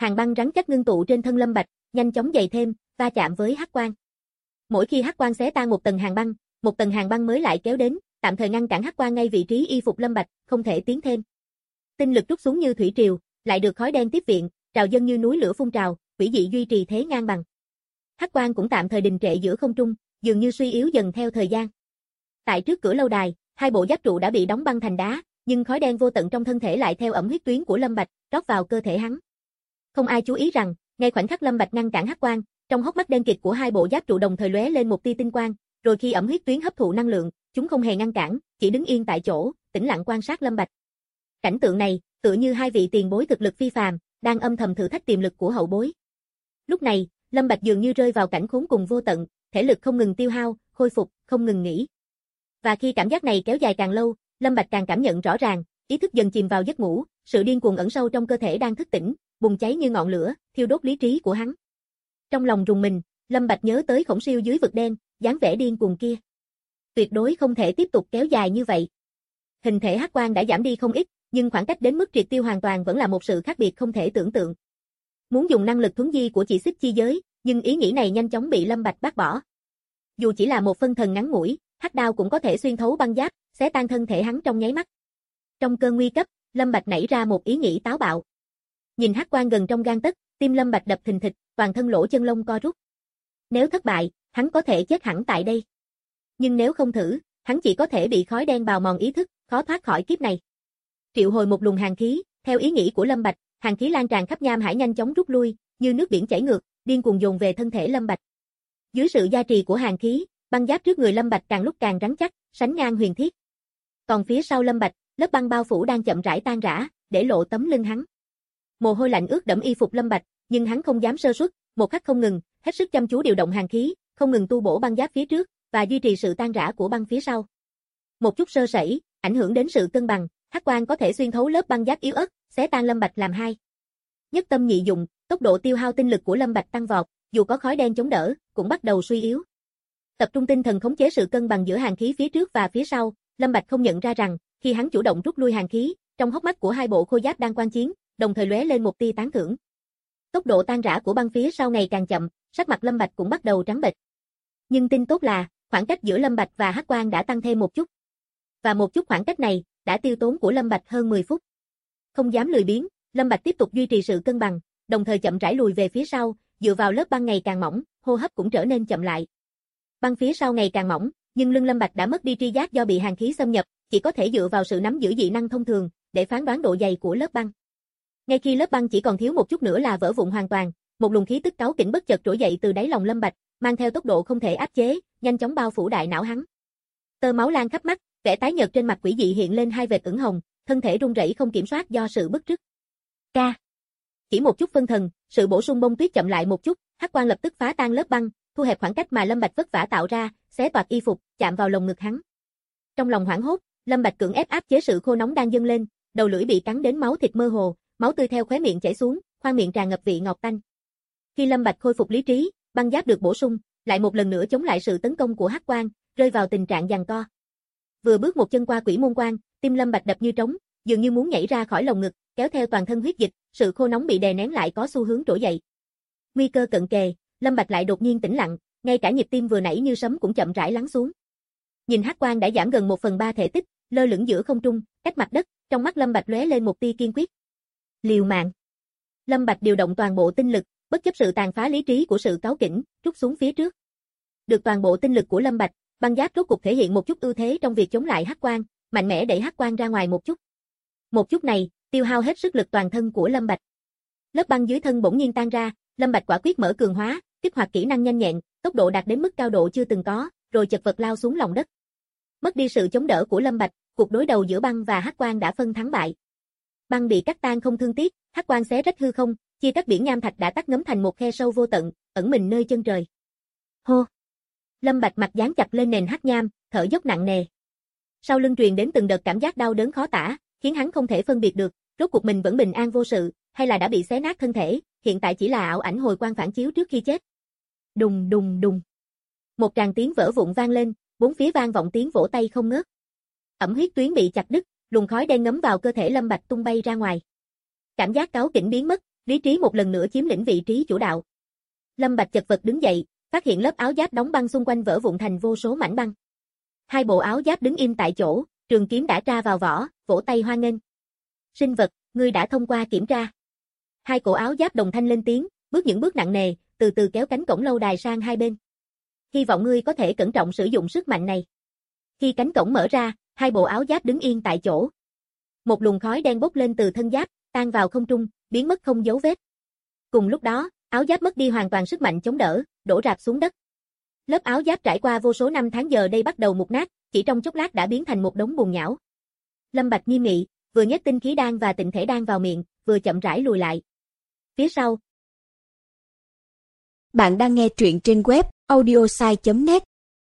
Hàng băng rắn chắc ngưng tụ trên thân Lâm Bạch, nhanh chóng dày thêm, va chạm với hắc quang. Mỗi khi hắc quang xé tan một tầng hàng băng mới lại kéo đến, tạm thời ngăn cản hắc quang ngay vị trí y phục Lâm Bạch, không thể tiến thêm. Tinh lực trút xuống như thủy triều, lại được khói đen tiếp viện, trào dâng như núi lửa phun trào, quỷ dị duy trì thế ngang bằng. Hắc quang cũng tạm thời đình trệ giữa không trung, dường như suy yếu dần theo thời gian. Tại trước cửa lâu đài, hai bộ giáp trụ đã bị đóng băng thành đá, nhưng khói đen vô tận trong thân thể lại theo ẩm huyết tuyến của Lâm Bạch, rót vào cơ thể hắn. Không ai chú ý rằng, ngay khoảnh khắc Lâm Bạch ngăn cản hắc quang, trong hốc mắt đen kịt của hai bộ giáp trụ đồng thời lóe lên một tia tinh quang, rồi khi ẩm huyết tuyến hấp thụ năng lượng, chúng không hề ngăn cản, chỉ đứng yên tại chỗ, tĩnh lặng quan sát Lâm Bạch. Cảnh tượng này, tựa như hai vị tiền bối thực lực phi phàm, đang âm thầm thử thách tiềm lực của hậu bối. Lúc này, Lâm Bạch dường như rơi vào cảnh khốn cùng vô tận, thể lực không ngừng tiêu hao, khôi phục, không ngừng nghỉ. Và khi cảm giác này kéo dài càng lâu, Lâm Bạch càng cảm nhận rõ ràng, ý thức dần chìm vào giấc ngủ, sự điên cuồng ẩn sâu trong cơ thể đang thức tỉnh, bùng cháy như ngọn lửa, thiêu đốt lý trí của hắn. Trong lòng rùng mình, Lâm Bạch nhớ tới khổng siêu dưới vực đen, dáng vẻ điên cuồng kia. Tuyệt đối không thể tiếp tục kéo dài như vậy. Hình thể hắc quang đã giảm đi không ít, nhưng khoảng cách đến mức triệt tiêu hoàn toàn vẫn là một sự khác biệt không thể tưởng tượng. Muốn dùng năng lực thuấn di của chỉ xích chi giới, nhưng ý nghĩ này nhanh chóng bị Lâm Bạch bác bỏ. Dù chỉ là một phân thần ngắn ngủi, hắc đao cũng có thể xuyên thấu băng giáp, xé tan thân thể hắn trong nháy mắt. Trong cơn nguy cấp, Lâm Bạch nảy ra một ý nghĩ táo bạo. Nhìn hắc quang gần trong gang tấc, tim Lâm Bạch đập thình thịch, toàn thân lỗ chân lông co rút. Nếu thất bại, hắn có thể chết hẳn tại đây. Nhưng nếu không thử, hắn chỉ có thể bị khói đen bào mòn ý thức, khó thoát khỏi kiếp này. Triệu hồi một luồng hàn khí, theo ý nghĩ của Lâm Bạch, hàn khí lan tràn khắp nham hải nhanh chóng rút lui, như nước biển chảy ngược, điên cuồng dồn về thân thể Lâm Bạch. Dưới sự gia trì của hàn khí, băng giáp trước người Lâm Bạch càng lúc càng rắn chắc, sánh ngang huyền thiết. Còn phía sau Lâm Bạch, lớp băng bao phủ đang chậm rãi tan rã, để lộ tấm lưng hắn. Mồ hôi lạnh ướt đẫm y phục Lâm Bạch, nhưng hắn không dám sơ suất, một khắc không ngừng, hết sức chăm chú điều động hàn khí, không ngừng tu bổ băng giáp phía trước và duy trì sự tan rã của băng phía sau. Một chút sơ sẩy, ảnh hưởng đến sự cân bằng, hắc quang có thể xuyên thấu lớp băng giáp yếu ớt, xé tan Lâm Bạch làm hai. Nhất tâm nhị dụng, tốc độ tiêu hao tinh lực của Lâm Bạch tăng vọt, dù có khói đen chống đỡ, cũng bắt đầu suy yếu. Tập trung tinh thần khống chế sự cân bằng giữa hàn khí phía trước và phía sau, Lâm Bạch không nhận ra rằng, khi hắn chủ động rút lui hàn khí, trong hốc mắt của hai bộ khôi giáp đang quan chiến, đồng thời lóe lên một tia tán thưởng. Tốc độ tan rã của băng phía sau ngày càng chậm, sắc mặt Lâm Bạch cũng bắt đầu trắng bệch. Nhưng tin tốt là, khoảng cách giữa Lâm Bạch và hắc quang đã tăng thêm một chút. Và một chút khoảng cách này, đã tiêu tốn của Lâm Bạch hơn 10 phút. Không dám lười biếng, Lâm Bạch tiếp tục duy trì sự cân bằng, đồng thời chậm rãi lùi về phía sau, dựa vào lớp băng ngày càng mỏng, hô hấp cũng trở nên chậm lại. Băng phía sau ngày càng mỏng, nhưng lưng Lâm Bạch đã mất đi tri giác do bị hàn khí xâm nhập, chỉ có thể dựa vào sự nắm giữ dị năng thông thường để phán đoán độ dày của lớp băng. Ngay khi lớp băng chỉ còn thiếu một chút nữa là vỡ vụn hoàn toàn, một luồng khí tức cáu kỉnh bất chợt trỗi dậy từ đáy lòng Lâm Bạch, mang theo tốc độ không thể áp chế, nhanh chóng bao phủ đại não hắn. Tơ máu lan khắp mắt, vẻ tái nhợt trên mặt quỷ dị hiện lên hai vệt ửng hồng, thân thể run rẩy không kiểm soát do sự bức rứt. Ca. Chỉ một chút phân thần, sự bổ sung bông tuyết chậm lại một chút, hắc quang lập tức phá tan lớp băng, thu hẹp khoảng cách mà Lâm Bạch vất vả tạo ra, xé toạc y phục, chạm vào lồng ngực hắn. Trong lòng hoảng hốt, Lâm Bạch cưỡng ép áp chế sự khô nóng đang dâng lên, đầu lưỡi bị cắn đến máu thịt mơ hồ, máu tươi theo khóe miệng chảy xuống, khoang miệng tràn ngập vị ngọt tanh. Khi Lâm Bạch khôi phục lý trí, băng giáp được bổ sung, lại một lần nữa chống lại sự tấn công của hắc quang, rơi vào tình trạng giằng co. Vừa bước một chân qua quỷ môn quan, tim Lâm Bạch đập như trống, dường như muốn nhảy ra khỏi lồng ngực, kéo theo toàn thân huyết dịch, sự khô nóng bị đè nén lại có xu hướng trỗi dậy. Nguy cơ cận kề, Lâm Bạch lại đột nhiên tĩnh lặng, ngay cả nhịp tim vừa nãy như sấm cũng chậm rãi lắng xuống. Nhìn hắc quang đã giảm gần 1/3 thể tích, lơ lửng giữa không trung, cách mặt đất, trong mắt Lâm Bạch lóe lên một tia kiên quyết. Liều mạng. Lâm Bạch điều động toàn bộ tinh lực, bất chấp sự tàn phá lý trí của sự cáu kỉnh, rút xuống phía trước. Được toàn bộ tinh lực của Lâm Bạch, băng giáp rốt cục thể hiện một chút ưu thế trong việc chống lại hắc quang, mạnh mẽ đẩy hắc quang ra ngoài một chút. Một chút này, tiêu hao hết sức lực toàn thân của Lâm Bạch. Lớp băng dưới thân bỗng nhiên tan ra, Lâm Bạch quả quyết mở cường hóa, kích hoạt kỹ năng nhanh nhẹn, tốc độ đạt đến mức cao độ chưa từng có, rồi chật vật lao xuống lòng đất. Mất đi sự chống đỡ của Lâm Bạch, cuộc đối đầu giữa băng và hắc quang đã phân thắng bại. Băng bị cắt tan không thương tiếc, hắc quang xé rách hư không, chia cắt biển nham thạch đã tắc ngấm thành một khe sâu vô tận, ẩn mình nơi chân trời. Hô. Lâm Bạch mặt dán chặt lên nền hắc nham, thở dốc nặng nề. Sau lưng truyền đến từng đợt cảm giác đau đớn khó tả, khiến hắn không thể phân biệt được, rốt cuộc mình vẫn bình an vô sự, hay là đã bị xé nát thân thể, hiện tại chỉ là ảo ảnh hồi quang phản chiếu trước khi chết. Đùng đùng đùng. Một tràng tiếng vỡ vụn vang lên, bốn phía vang vọng tiếng vỗ tay không ngớt. Ẩm huyết tuyến bị chặt đứt, luồng khói đen ngấm vào cơ thể Lâm Bạch tung bay ra ngoài. Cảm giác cáu kỉnh biến mất, Lý trí một lần nữa chiếm lĩnh vị trí chủ đạo. Lâm Bạch chật vật đứng dậy, phát hiện lớp áo giáp đóng băng xung quanh vỡ vụn thành vô số mảnh băng. Hai bộ áo giáp đứng im tại chỗ, trường kiếm đã tra vào vỏ, vỗ tay hoan nghênh. Sinh vật, ngươi đã thông qua kiểm tra. Hai cổ áo giáp đồng thanh lên tiếng, bước những bước nặng nề, từ từ kéo cánh cổng lâu đài sang hai bên. Hy vọng ngươi có thể cẩn trọng sử dụng sức mạnh này. Khi cánh cổng mở ra, hai bộ áo giáp đứng yên tại chỗ. Một luồng khói đen bốc lên từ thân giáp, tan vào không trung, biến mất không dấu vết. Cùng lúc đó, áo giáp mất đi hoàn toàn sức mạnh chống đỡ, đổ rạp xuống đất. Lớp áo giáp trải qua vô số năm tháng giờ đây bắt đầu mục nát, chỉ trong chốc lát đã biến thành một đống bùn nhão. Lâm Bạch nghiêm nghị, vừa nhét tinh khí đan và tịnh thể đan vào miệng, vừa chậm rãi lùi lại. Phía sau. Bạn đang nghe truyện trên web audiosai.net.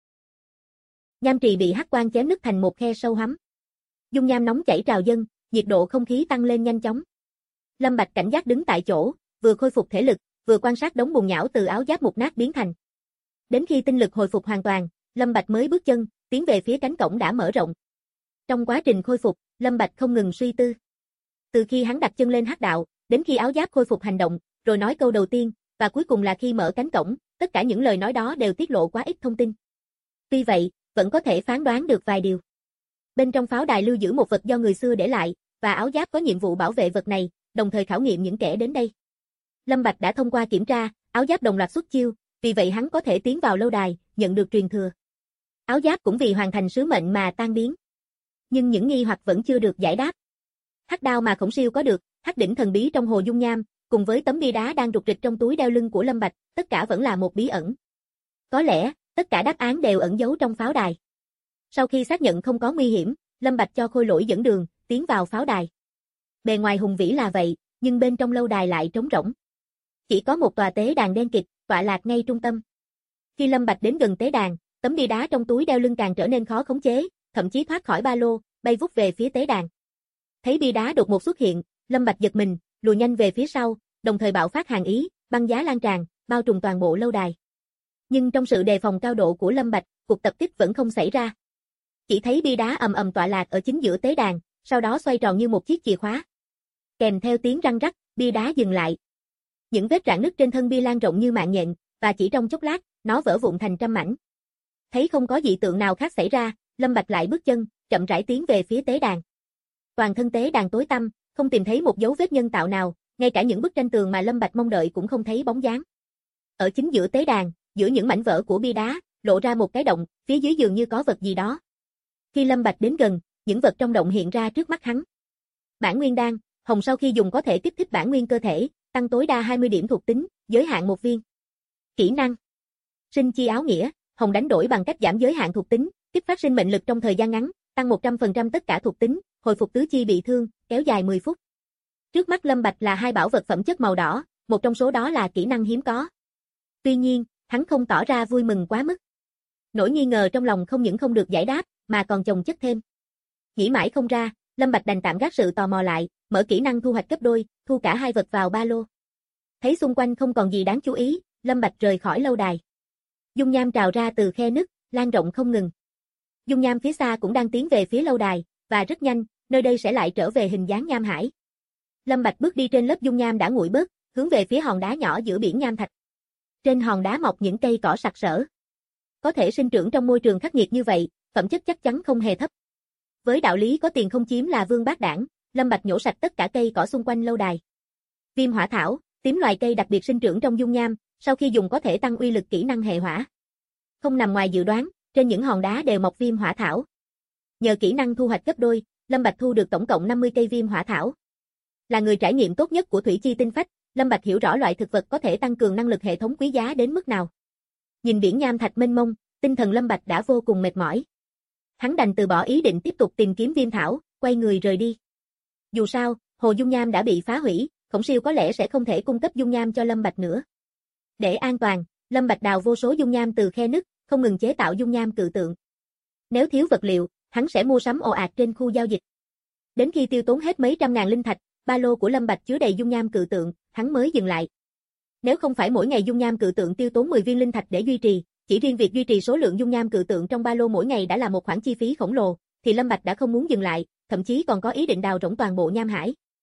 Nham trì bị hắc quang chém nứt thành một khe sâu hắm. Dung nham nóng chảy trào dâng, nhiệt độ không khí tăng lên nhanh chóng. Lâm Bạch cảnh giác đứng tại chỗ, vừa khôi phục thể lực, vừa quan sát đống bùn nhão từ áo giáp mục nát biến thành. Đến khi tinh lực hồi phục hoàn toàn, Lâm Bạch mới bước chân, tiến về phía cánh cổng đã mở rộng. Trong quá trình khôi phục, Lâm Bạch không ngừng suy tư. Từ khi hắn đặt chân lên hắc đạo, đến khi áo giáp khôi phục hành động, rồi nói câu đầu tiên, và cuối cùng là khi mở cánh cổng, tất cả những lời nói đó đều tiết lộ quá ít thông tin. Tuy vậy, vẫn có thể phán đoán được vài điều. Bên trong pháo đài lưu giữ một vật do người xưa để lại, và áo giáp có nhiệm vụ bảo vệ vật này, đồng thời khảo nghiệm những kẻ đến đây. Lâm Bạch đã thông qua kiểm tra, áo giáp đồng loạt xuất chiêu, vì vậy hắn có thể tiến vào lâu đài, nhận được truyền thừa. Áo giáp cũng vì hoàn thành sứ mệnh mà tan biến. Nhưng những nghi hoặc vẫn chưa được giải đáp. Hắc đao mà Khổng Siêu có được, hắc đỉnh thần bí trong hồ dung nham, cùng với tấm bia đá đang rục rịch trong túi đeo lưng của Lâm Bạch, tất cả vẫn là một bí ẩn. Có lẽ, tất cả đáp án đều ẩn giấu trong pháo đài. Sau khi xác nhận không có nguy hiểm, Lâm Bạch cho Khôi Lỗi dẫn đường, tiến vào pháo đài. Bề ngoài hùng vĩ là vậy, nhưng bên trong lâu đài lại trống rỗng. Chỉ có một tòa tế đàn đen kịt, tọa lạc ngay trung tâm. Khi Lâm Bạch đến gần tế đàn, tấm bia đá trong túi đeo lưng càng trở nên khó khống chế, thậm chí thoát khỏi ba lô, bay vút về phía tế đàn. Thấy bia đá đột ngột xuất hiện, Lâm Bạch giật mình, lùi nhanh về phía sau, đồng thời bạo phát hàn ý, băng giá lan tràn, bao trùm toàn bộ lâu đài. Nhưng trong sự đề phòng cao độ của Lâm Bạch, cuộc tập kích vẫn không xảy ra. Chỉ thấy bia đá ầm ầm tọa lạc ở chính giữa tế đàn, sau đó xoay tròn như một chiếc chìa khóa. Kèm theo tiếng răng rắc, bia đá dừng lại. Những vết rạn nứt trên thân bia lan rộng như mạng nhện, và chỉ trong chốc lát, nó vỡ vụn thành trăm mảnh. Thấy không có dị tượng nào khác xảy ra, Lâm Bạch lại bước chân, chậm rãi tiến về phía tế đàn. Toàn thân tế đàn tối tăm, không tìm thấy một dấu vết nhân tạo nào, ngay cả những bức tranh tường mà Lâm Bạch mong đợi cũng không thấy bóng dáng. Ở chính giữa tế đàn, giữa những mảnh vỡ của bia đá, lộ ra một cái động, phía dưới dường như có vật gì đó. Khi Lâm Bạch đến gần, những vật trong động hiện ra trước mắt hắn. Bản nguyên đan, hồng sau khi dùng có thể kích thích bản nguyên cơ thể, tăng tối đa 20 điểm thuộc tính, giới hạn 1 viên. Kỹ năng: Sinh chi áo nghĩa, hồng đánh đổi bằng cách giảm giới hạn thuộc tính, kích phát sinh mệnh lực trong thời gian ngắn, tăng 100% tất cả thuộc tính, hồi phục tứ chi bị thương, kéo dài 10 phút. Trước mắt Lâm Bạch là hai bảo vật phẩm chất màu đỏ, một trong số đó là kỹ năng hiếm có. Tuy nhiên, hắn không tỏ ra vui mừng quá mức. Nỗi nghi ngờ trong lòng không những không được giải đáp, mà còn chồng chất thêm. Nghĩ mãi không ra, Lâm Bạch đành tạm gác sự tò mò lại, mở kỹ năng thu hoạch gấp đôi, thu cả hai vật vào ba lô. Thấy xung quanh không còn gì đáng chú ý, Lâm Bạch rời khỏi lâu đài. Dung nham trào ra từ khe nứt, lan rộng không ngừng. Dung nham phía xa cũng đang tiến về phía lâu đài, và rất nhanh, nơi đây sẽ lại trở về hình dáng nham hải. Lâm Bạch bước đi trên lớp dung nham đã nguội bớt, hướng về phía hòn đá nhỏ giữa biển nham thạch. Trên hòn đá mọc những cây cỏ sặc sỡ. Có thể sinh trưởng trong môi trường khắc nghiệt như vậy, phẩm chất chắc chắn không hề thấp. Với đạo lý có tiền không chiếm là vương bát đảng, Lâm Bạch nhổ sạch tất cả cây cỏ xung quanh lâu đài. Viêm hỏa thảo, tím loài cây đặc biệt sinh trưởng trong dung nham, sau khi dùng có thể tăng uy lực kỹ năng hệ hỏa. Không nằm ngoài dự đoán, trên những hòn đá đều mọc viêm hỏa thảo. Nhờ kỹ năng thu hoạch gấp đôi, Lâm Bạch thu được tổng cộng 50 cây viêm hỏa thảo. Là người trải nghiệm tốt nhất của thủy chi tinh phách, Lâm Bạch hiểu rõ loại thực vật có thể tăng cường năng lực hệ thống quý giá đến mức nào. Nhìn biển nham thạch mênh mông, tinh thần Lâm Bạch đã vô cùng mệt mỏi. Hắn đành từ bỏ ý định tiếp tục tìm kiếm viêm thảo, quay người rời đi. Dù sao, hồ dung nham đã bị phá hủy, Khổng Siêu có lẽ sẽ không thể cung cấp dung nham cho Lâm Bạch nữa. Để an toàn, Lâm Bạch đào vô số dung nham từ khe nứt, không ngừng chế tạo dung nham cự tượng. Nếu thiếu vật liệu, hắn sẽ mua sắm ồ ạt trên khu giao dịch. Đến khi tiêu tốn hết mấy trăm ngàn linh thạch, ba lô của Lâm Bạch chứa đầy dung nham cự tượng, hắn mới dừng lại. Nếu không phải mỗi ngày dung nham cự tượng tiêu tốn 10 viên linh thạch để duy trì, chỉ riêng việc duy trì số lượng dung nham cự tượng trong ba lô mỗi ngày đã là một khoản chi phí khổng lồ, thì Lâm Bạch đã không muốn dừng lại, thậm chí còn có ý định đào rỗng toàn bộ nham hải.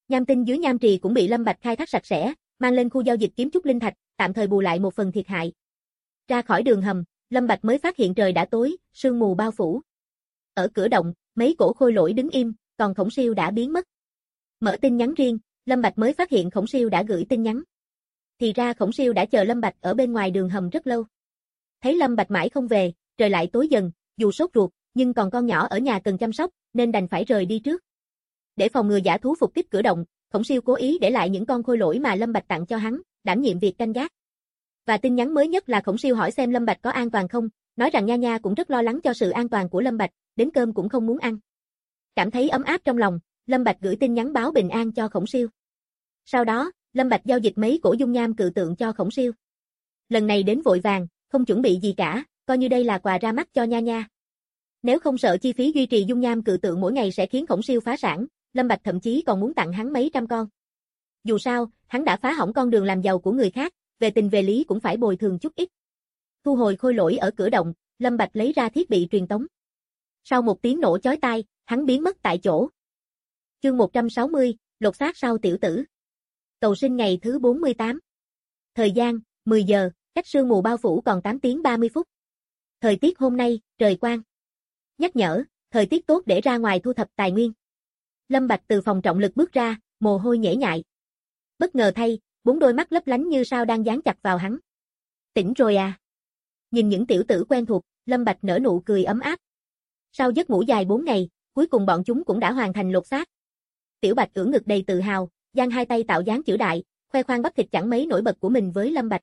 Nham tinh dưới nham trì cũng bị Lâm Bạch khai thác sạch sẽ, mang lên khu giao dịch kiếm chút linh thạch, tạm thời bù lại một phần thiệt hại. Ra khỏi đường hầm, Lâm Bạch mới phát hiện trời đã tối, sương mù bao phủ. Ở cửa động, mấy cổ khôi lỗi đứng im, còn Khổng Siêu đã biến mất. Mở tin nhắn riêng, Lâm Bạch mới phát hiện Khổng Siêu đã gửi tin nhắn. Thì ra Khổng Siêu đã chờ Lâm Bạch ở bên ngoài đường hầm rất lâu. Thấy Lâm Bạch mãi không về, trời lại tối dần, dù sốt ruột, nhưng còn con nhỏ ở nhà cần chăm sóc, nên đành phải rời đi trước. Để phòng ngừa dã thú phục kích cửa động, Khổng Siêu cố ý để lại những con khôi lỗi mà Lâm Bạch tặng cho hắn, đảm nhiệm việc canh gác. Và tin nhắn mới nhất là Khổng Siêu hỏi xem Lâm Bạch có an toàn không, nói rằng Nha Nha cũng rất lo lắng cho sự an toàn của Lâm Bạch, đến cơm cũng không muốn ăn. Cảm thấy ấm áp trong lòng, Lâm Bạch gửi tin nhắn báo bình an cho Khổng Siêu. Sau đó, Lâm Bạch giao dịch mấy cổ dung nham cự tượng cho Khổng Siêu. Lần này đến vội vàng, không chuẩn bị gì cả, coi như đây là quà ra mắt cho Nha Nha. Nếu không sợ chi phí duy trì dung nham cự tượng mỗi ngày sẽ khiến Khổng Siêu phá sản, Lâm Bạch thậm chí còn muốn tặng hắn mấy trăm con. Dù sao, hắn đã phá hỏng con đường làm giàu của người khác, về tình về lý cũng phải bồi thường chút ít. Thu hồi khôi lỗi ở cửa động, Lâm Bạch lấy ra thiết bị truyền tống. Sau một tiếng nổ chói tai, hắn biến mất tại chỗ. Chương 160, lột xác sau tiểu tử. Cầu sinh ngày thứ 48. Thời gian, 10 giờ, cách sương mù bao phủ còn 8 tiếng 30 phút. Thời tiết hôm nay, trời quang. Nhắc nhở, thời tiết tốt để ra ngoài thu thập tài nguyên. Lâm Bạch từ phòng trọng lực bước ra, mồ hôi nhễ nhại. Bất ngờ thay, 4 đôi mắt lấp lánh như sao đang dán chặt vào hắn. Tỉnh rồi à? Nhìn những tiểu tử quen thuộc, Lâm Bạch nở nụ cười ấm áp. Sau giấc ngủ dài 4 ngày, cuối cùng bọn chúng cũng đã hoàn thành lột xác. Tiểu Bạch ưỡn ngực đầy tự hào, giang hai tay tạo dáng chữ đại, khoe khoang bắp thịt chẳng mấy nổi bật của mình với Lâm Bạch.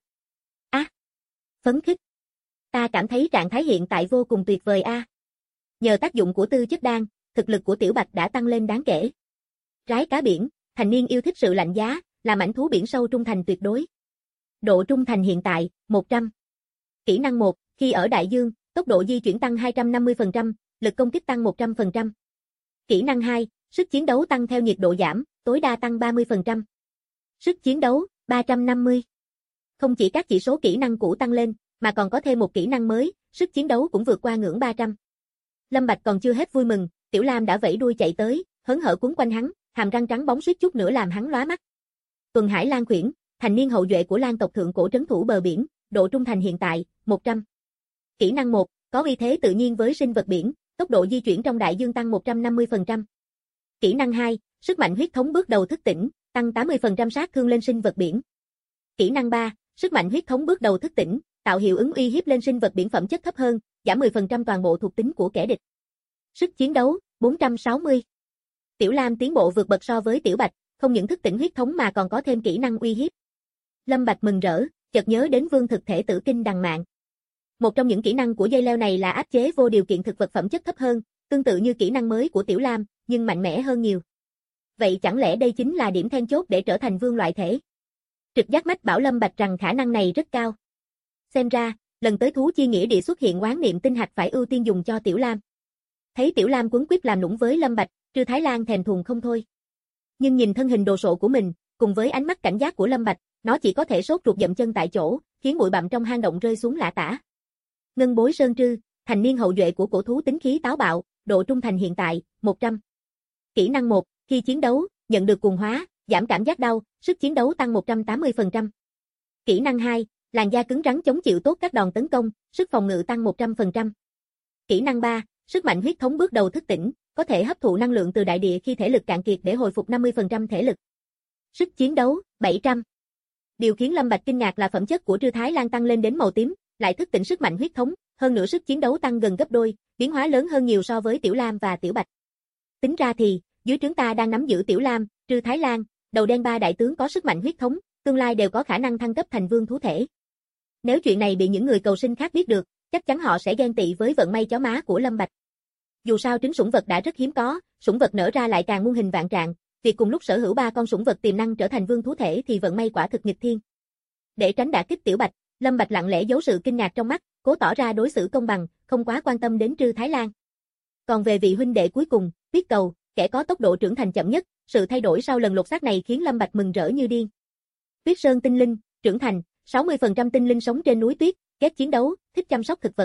Phấn khích. Ta cảm thấy trạng thái hiện tại vô cùng tuyệt vời a. Nhờ tác dụng của tư chất đan, thực lực của Tiểu Bạch đã tăng lên đáng kể. Rái cá biển, thành niên yêu thích sự lạnh giá, là mãnh thú biển sâu trung thành tuyệt đối. Độ trung thành hiện tại, 100. Kỹ năng 1, khi ở đại dương, tốc độ di chuyển tăng 250%, lực công kích tăng 100%. Kỹ năng 2, sức chiến đấu tăng theo nhiệt độ giảm, tối đa tăng 30%. Sức chiến đấu, 350. Không chỉ các chỉ số kỹ năng cũ tăng lên, mà còn có thêm một kỹ năng mới, sức chiến đấu cũng vượt qua ngưỡng 300. Lâm Bạch còn chưa hết vui mừng, Tiểu Lam đã vẫy đuôi chạy tới, hớn hở quấn quanh hắn, hàm răng trắng bóng suýt chút nữa làm hắn lóa mắt. Tuần Hải Lan Khuyển, thành niên hậu duệ của Lan tộc thượng cổ trấn thủ bờ biển, độ trung thành hiện tại, 100. Kỹ năng 1, có uy thế tự nhiên với sinh vật biển, tốc độ di chuyển trong đại dương tăng 150%. Kỹ năng 2, sức mạnh huyết thống bước đầu thức tỉnh, tăng 80% sát thương lên sinh vật biển. Kỹ năng 3, sức mạnh huyết thống bước đầu thức tỉnh, tạo hiệu ứng uy hiếp lên sinh vật biển phẩm chất thấp hơn, giảm 10% toàn bộ thuộc tính của kẻ địch. Sức chiến đấu, 460. Tiểu Lam tiến bộ vượt bậc so với Tiểu Bạch, không những thức tỉnh huyết thống mà còn có thêm kỹ năng uy hiếp. Lâm Bạch mừng rỡ, chợt nhớ đến vương thực thể tử kinh đằng mạn. Một trong những kỹ năng của dây leo này là áp chế vô điều kiện thực vật phẩm chất thấp hơn, tương tự như kỹ năng mới của Tiểu Lam, nhưng mạnh mẽ hơn nhiều. Vậy chẳng lẽ đây chính là điểm then chốt để trở thành vương loại thể? Trực giác mách bảo Lâm Bạch rằng khả năng này rất cao. Xem ra, lần tới thú chi nghĩa địa xuất hiện oán niệm tinh hạch phải ưu tiên dùng cho Tiểu Lam. Thấy Tiểu Lam quấn quýt làm nũng với Lâm Bạch, Trư Thái Lan thèm thuồng không thôi. Nhưng nhìn thân hình đồ sộ của mình, cùng với ánh mắt cảnh giác của Lâm Bạch, nó chỉ có thể sốt ruột dậm chân tại chỗ, khiến bụi bặm trong hang động rơi xuống lả tả. Ngân Bối Sơn Trư, thành niên hậu duệ của cổ thú tính khí táo bạo, độ trung thành hiện tại, 100. Kỹ năng 1, khi chiến đấu, nhận được cuồng hóa, giảm cảm giác đau, sức chiến đấu tăng 180%. Kỹ năng 2, làn da cứng rắn chống chịu tốt các đòn tấn công, sức phòng ngự tăng 100%. Kỹ năng 3, sức mạnh huyết thống bước đầu thức tỉnh, có thể hấp thụ năng lượng từ đại địa khi thể lực cạn kiệt để hồi phục 50% thể lực. Sức chiến đấu, 700. Điều khiến Lâm Bạch kinh ngạc là phẩm chất của Trư Thái Lan tăng lên đến màu tím, lại thức tỉnh sức mạnh huyết thống, hơn nữa sức chiến đấu tăng gần gấp đôi, biến hóa lớn hơn nhiều so với Tiểu Lam và Tiểu Bạch. Tính ra thì, dưới trướng ta đang nắm giữ Tiểu Lam, Trư Thái Lan, đầu đen ba đại tướng có sức mạnh huyết thống, tương lai đều có khả năng thăng cấp thành vương thú thể. Nếu chuyện này bị những người cầu sinh khác biết được, chắc chắn họ sẽ ghen tị với vận may chó má của Lâm Bạch. Dù sao trứng sủng vật đã rất hiếm có, sủng vật nở ra lại càng muôn hình vạn trạng, việc cùng lúc sở hữu 3 con sủng vật tiềm năng trở thành vương thú thể thì vận may quả thực nghịch thiên. Để tránh đả kích Tiểu Bạch, Lâm Bạch lặng lẽ giấu sự kinh ngạc trong mắt, cố tỏ ra đối xử công bằng, không quá quan tâm đến Trư Thái Lan. Còn về vị huynh đệ cuối cùng, Tuyết Cầu, kẻ có tốc độ trưởng thành chậm nhất, sự thay đổi sau lần lột xác này khiến Lâm Bạch mừng rỡ như điên. Tuyết Sơn tinh linh, trưởng thành, 60% tinh linh sống trên núi tuyết, ghét chiến đấu, thích chăm sóc thực vật.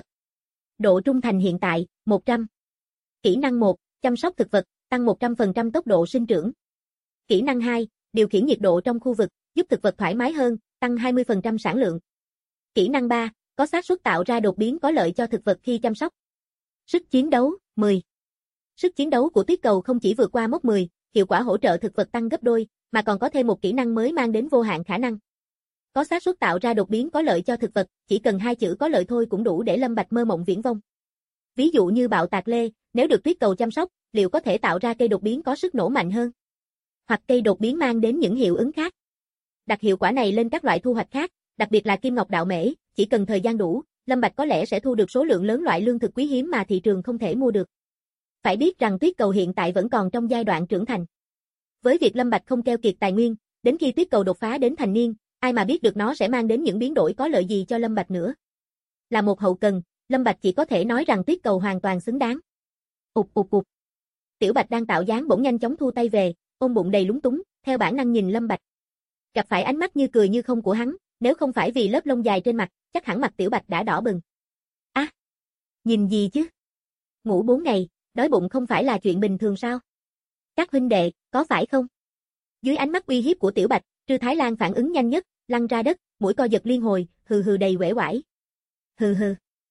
Độ trung thành hiện tại, 100. Kỹ năng 1, chăm sóc thực vật, tăng 100% tốc độ sinh trưởng. Kỹ năng 2, điều khiển nhiệt độ trong khu vực, giúp thực vật thoải mái hơn, tăng 20% sản lượng. Kỹ năng 3, có xác suất tạo ra đột biến có lợi cho thực vật khi chăm sóc. Sức chiến đấu, 10. Sức chiến đấu của tuyết cầu không chỉ vượt qua mốc 10, hiệu quả hỗ trợ thực vật tăng gấp đôi, mà còn có thêm một kỹ năng mới mang đến vô hạn khả năng. Có xác suất tạo ra đột biến có lợi cho thực vật, chỉ cần 2 chữ có lợi thôi cũng đủ để Lâm Bạch mơ mộng viển vông. Ví dụ như bạo tạc lê, nếu được tuyết cầu chăm sóc, liệu có thể tạo ra cây đột biến có sức nổ mạnh hơn? Hoặc cây đột biến mang đến những hiệu ứng khác. Đặt hiệu quả này lên các loại thu hoạch khác, đặc biệt là kim ngọc đạo mễ, chỉ cần thời gian đủ, Lâm Bạch có lẽ sẽ thu được số lượng lớn loại lương thực quý hiếm mà thị trường không thể mua được. Phải biết rằng tuyết cầu hiện tại vẫn còn trong giai đoạn trưởng thành. Với việc Lâm Bạch không keo kiệt tài nguyên, đến khi tuyết cầu đột phá đến thành niên, ai mà biết được nó sẽ mang đến những biến đổi có lợi gì cho Lâm Bạch nữa. Là một hậu cần, Lâm Bạch chỉ có thể nói rằng tuyết cầu hoàn toàn xứng đáng. Ụp ụp ụp. Tiểu Bạch đang tạo dáng bỗng nhanh chóng thu tay về, ôm bụng đầy lúng túng, theo bản năng nhìn Lâm Bạch. Gặp phải ánh mắt như cười như không của hắn, nếu không phải vì lớp lông dài trên mặt, chắc hẳn mặt Tiểu Bạch đã đỏ bừng. À, nhìn gì chứ? Ngủ 4 ngày, đói bụng không phải là chuyện bình thường sao? Các huynh đệ, có phải không? Dưới ánh mắt uy hiếp của Tiểu Bạch, Trư Thái Lan phản ứng nhanh nhất, lăn ra đất, mũi co giật liên hồi, hừ hừ đầy uể oải. Hừ hừ.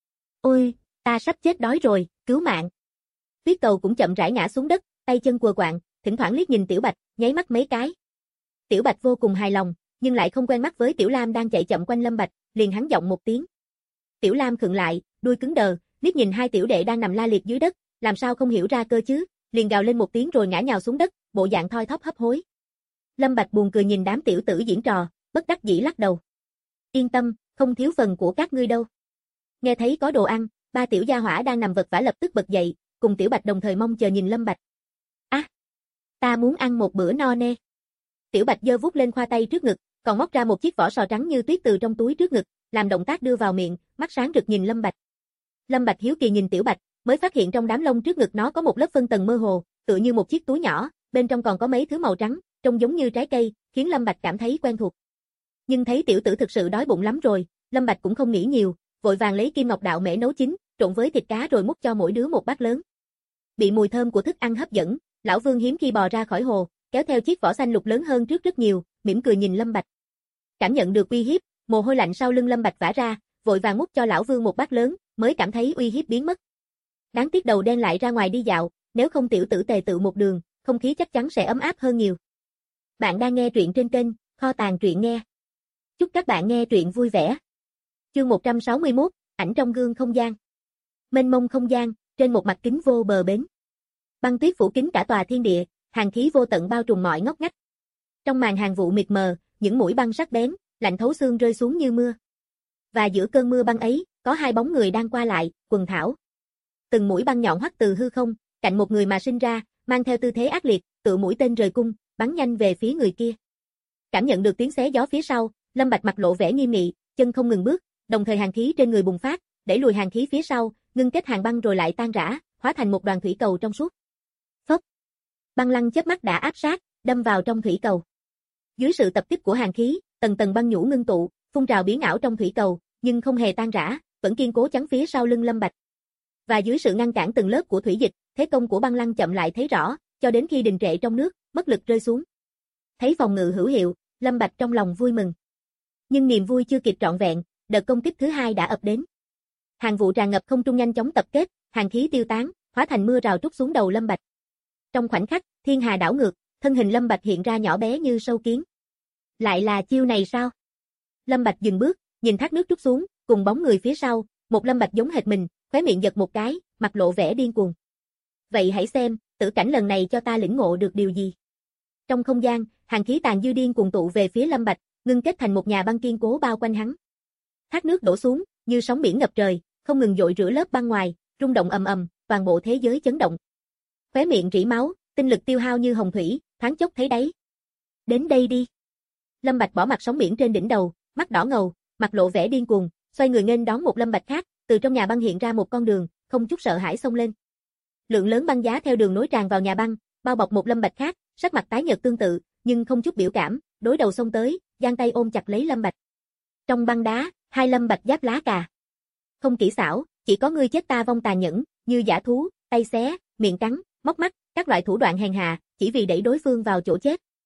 Ôi, ta sắp chết đói rồi, cứu mạng. Tuyết cầu cũng chậm rãi ngã xuống đất, tay chân quờ quạng, thỉnh thoảng liếc nhìn Tiểu Bạch, nháy mắt mấy cái. Tiểu Bạch vô cùng hài lòng, nhưng lại không quen mắt với Tiểu Lam đang chạy chậm quanh Lâm Bạch, liền hắn giọng một tiếng. Tiểu Lam khựng lại, đuôi cứng đờ, liếc nhìn hai tiểu đệ đang nằm la liệt dưới đất, làm sao không hiểu ra cơ chứ, liền gào lên một tiếng rồi ngã nhào xuống đất, bộ dạng thoi thóp hấp hối. Lâm Bạch buồn cười nhìn đám tiểu tử diễn trò, bất đắc dĩ lắc đầu. Yên tâm, không thiếu phần của các ngươi đâu. Nghe thấy có đồ ăn, ba tiểu gia hỏa đang nằm vật vã lập tức bật dậy, cùng Tiểu Bạch đồng thời mong chờ nhìn Lâm Bạch. À, ta muốn ăn một bữa no nê. Tiểu Bạch giơ vút lên khoa tay trước ngực, còn móc ra một chiếc vỏ sò trắng như tuyết từ trong túi trước ngực, làm động tác đưa vào miệng, mắt sáng rực nhìn Lâm Bạch. Lâm Bạch hiếu kỳ nhìn Tiểu Bạch, mới phát hiện trong đám lông trước ngực nó có một lớp phân tầng mơ hồ, tựa như một chiếc túi nhỏ, bên trong còn có mấy thứ màu trắng, trông giống như trái cây, khiến Lâm Bạch cảm thấy quen thuộc. Nhưng thấy tiểu tử thực sự đói bụng lắm rồi, Lâm Bạch cũng không nghĩ nhiều, vội vàng lấy kim ngọc đạo mễ nấu chín, trộn với thịt cá rồi múc cho mỗi đứa một bát lớn. Bị mùi thơm của thức ăn hấp dẫn, lão Vương hiếm khi bò ra khỏi hồ, kéo theo chiếc vỏ xanh lục lớn hơn trước rất nhiều, mỉm cười nhìn Lâm Bạch. Cảm nhận được uy hiếp, mồ hôi lạnh sau lưng Lâm Bạch vã ra, vội vàng múc cho lão Vương một bát lớn, mới cảm thấy uy hiếp biến mất. Đáng tiếc đầu đen lại ra ngoài đi dạo, nếu không tiểu tử tề tự một đường, không khí chắc chắn sẽ ấm áp hơn nhiều. Bạn đang nghe truyện trên kênh Kho tàng truyện nghe. Chúc các bạn nghe truyện vui vẻ. Chương 161, ảnh trong gương không gian. Mênh mông không gian, trên một mặt kính vô bờ bến. Băng tuyết phủ kín cả tòa thiên địa, hàn khí vô tận bao trùm mọi ngóc ngách. Trong màn hàn vụ mịt mờ, những mũi băng sắc bén, lạnh thấu xương rơi xuống như mưa. Và giữa cơn mưa băng ấy, có hai bóng người đang qua lại, quần thảo. Từng mũi băng nhọn hoắt từ hư không, cạnh một người mà sinh ra, mang theo tư thế ác liệt, tựa mũi tên rời cung, bắn nhanh về phía người kia. Cảm nhận được tiếng xé gió phía sau, Lâm Bạch mặt lộ vẻ nghiêm nghị, chân không ngừng bước, đồng thời hàn khí trên người bùng phát, đẩy lùi hàn khí phía sau, ngưng kết hàng băng rồi lại tan rã, hóa thành một đoàn thủy cầu trong suốt. Phốc. Băng lăng chớp mắt đã áp sát, đâm vào trong thủy cầu. Dưới sự tập kích của hàn khí, tầng tầng băng nhũ ngưng tụ, phun trào biến ảo trong thủy cầu, nhưng không hề tan rã, vẫn kiên cố chắn phía sau lưng Lâm Bạch. Và dưới sự ngăn cản từng lớp của thủy dịch, thế công của băng lăng chậm lại thấy rõ, cho đến khi đình trệ trong nước, bất lực rơi xuống. Thấy phòng ngự hữu hiệu, Lâm Bạch trong lòng vui mừng. Nhưng niềm vui chưa kịp trọn vẹn, đợt công kích thứ hai đã ập đến. Hàn vụ tràn ngập không trung nhanh chóng tập kết, hàn khí tiêu tán, hóa thành mưa rào trút xuống đầu Lâm Bạch. Trong khoảnh khắc, thiên hà đảo ngược, thân hình Lâm Bạch hiện ra nhỏ bé như sâu kiến. Lại là chiêu này sao? Lâm Bạch dừng bước, nhìn thác nước trút xuống, cùng bóng người phía sau, một Lâm Bạch giống hệt mình, khóe miệng giật một cái, mặt lộ vẻ điên cuồng. Vậy hãy xem, tử cảnh lần này cho ta lĩnh ngộ được điều gì? Trong không gian, hàn khí tàn dư điên cuồng tụ về phía Lâm Bạch, ngưng kết thành một nhà băng kiên cố bao quanh hắn. Thác nước đổ xuống, như sóng biển ngập trời, không ngừng dội rửa lớp băng ngoài, rung động ầm ầm, toàn bộ thế giới chấn động. Khóe miệng rỉ máu, tinh lực tiêu hao như hồng thủy, thoáng chốc thấy đáy. Đến đây đi. Lâm Bạch bỏ mặt sóng biển trên đỉnh đầu, mắt đỏ ngầu, mặt lộ vẻ điên cuồng, xoay người nghênh đón một Lâm Bạch khác, từ trong nhà băng hiện ra một con đường, không chút sợ hãi xông lên. Lượng lớn băng giá theo đường nối tràn vào nhà băng, bao bọc một Lâm Bạch khác, sắc mặt tái nhợt tương tự, nhưng không chút biểu cảm, đối đầu xông tới, giang tay ôm chặt lấy Lâm Bạch. Trong băng đá, hai Lâm Bạch giáp lá cà. Không kỹ xảo, chỉ có ngươi chết ta vong tàn nhẫn, như dã thú, tay xé, miệng cắn, móc mắt, các loại thủ đoạn hèn hạ, chỉ vì đẩy đối phương vào chỗ chết.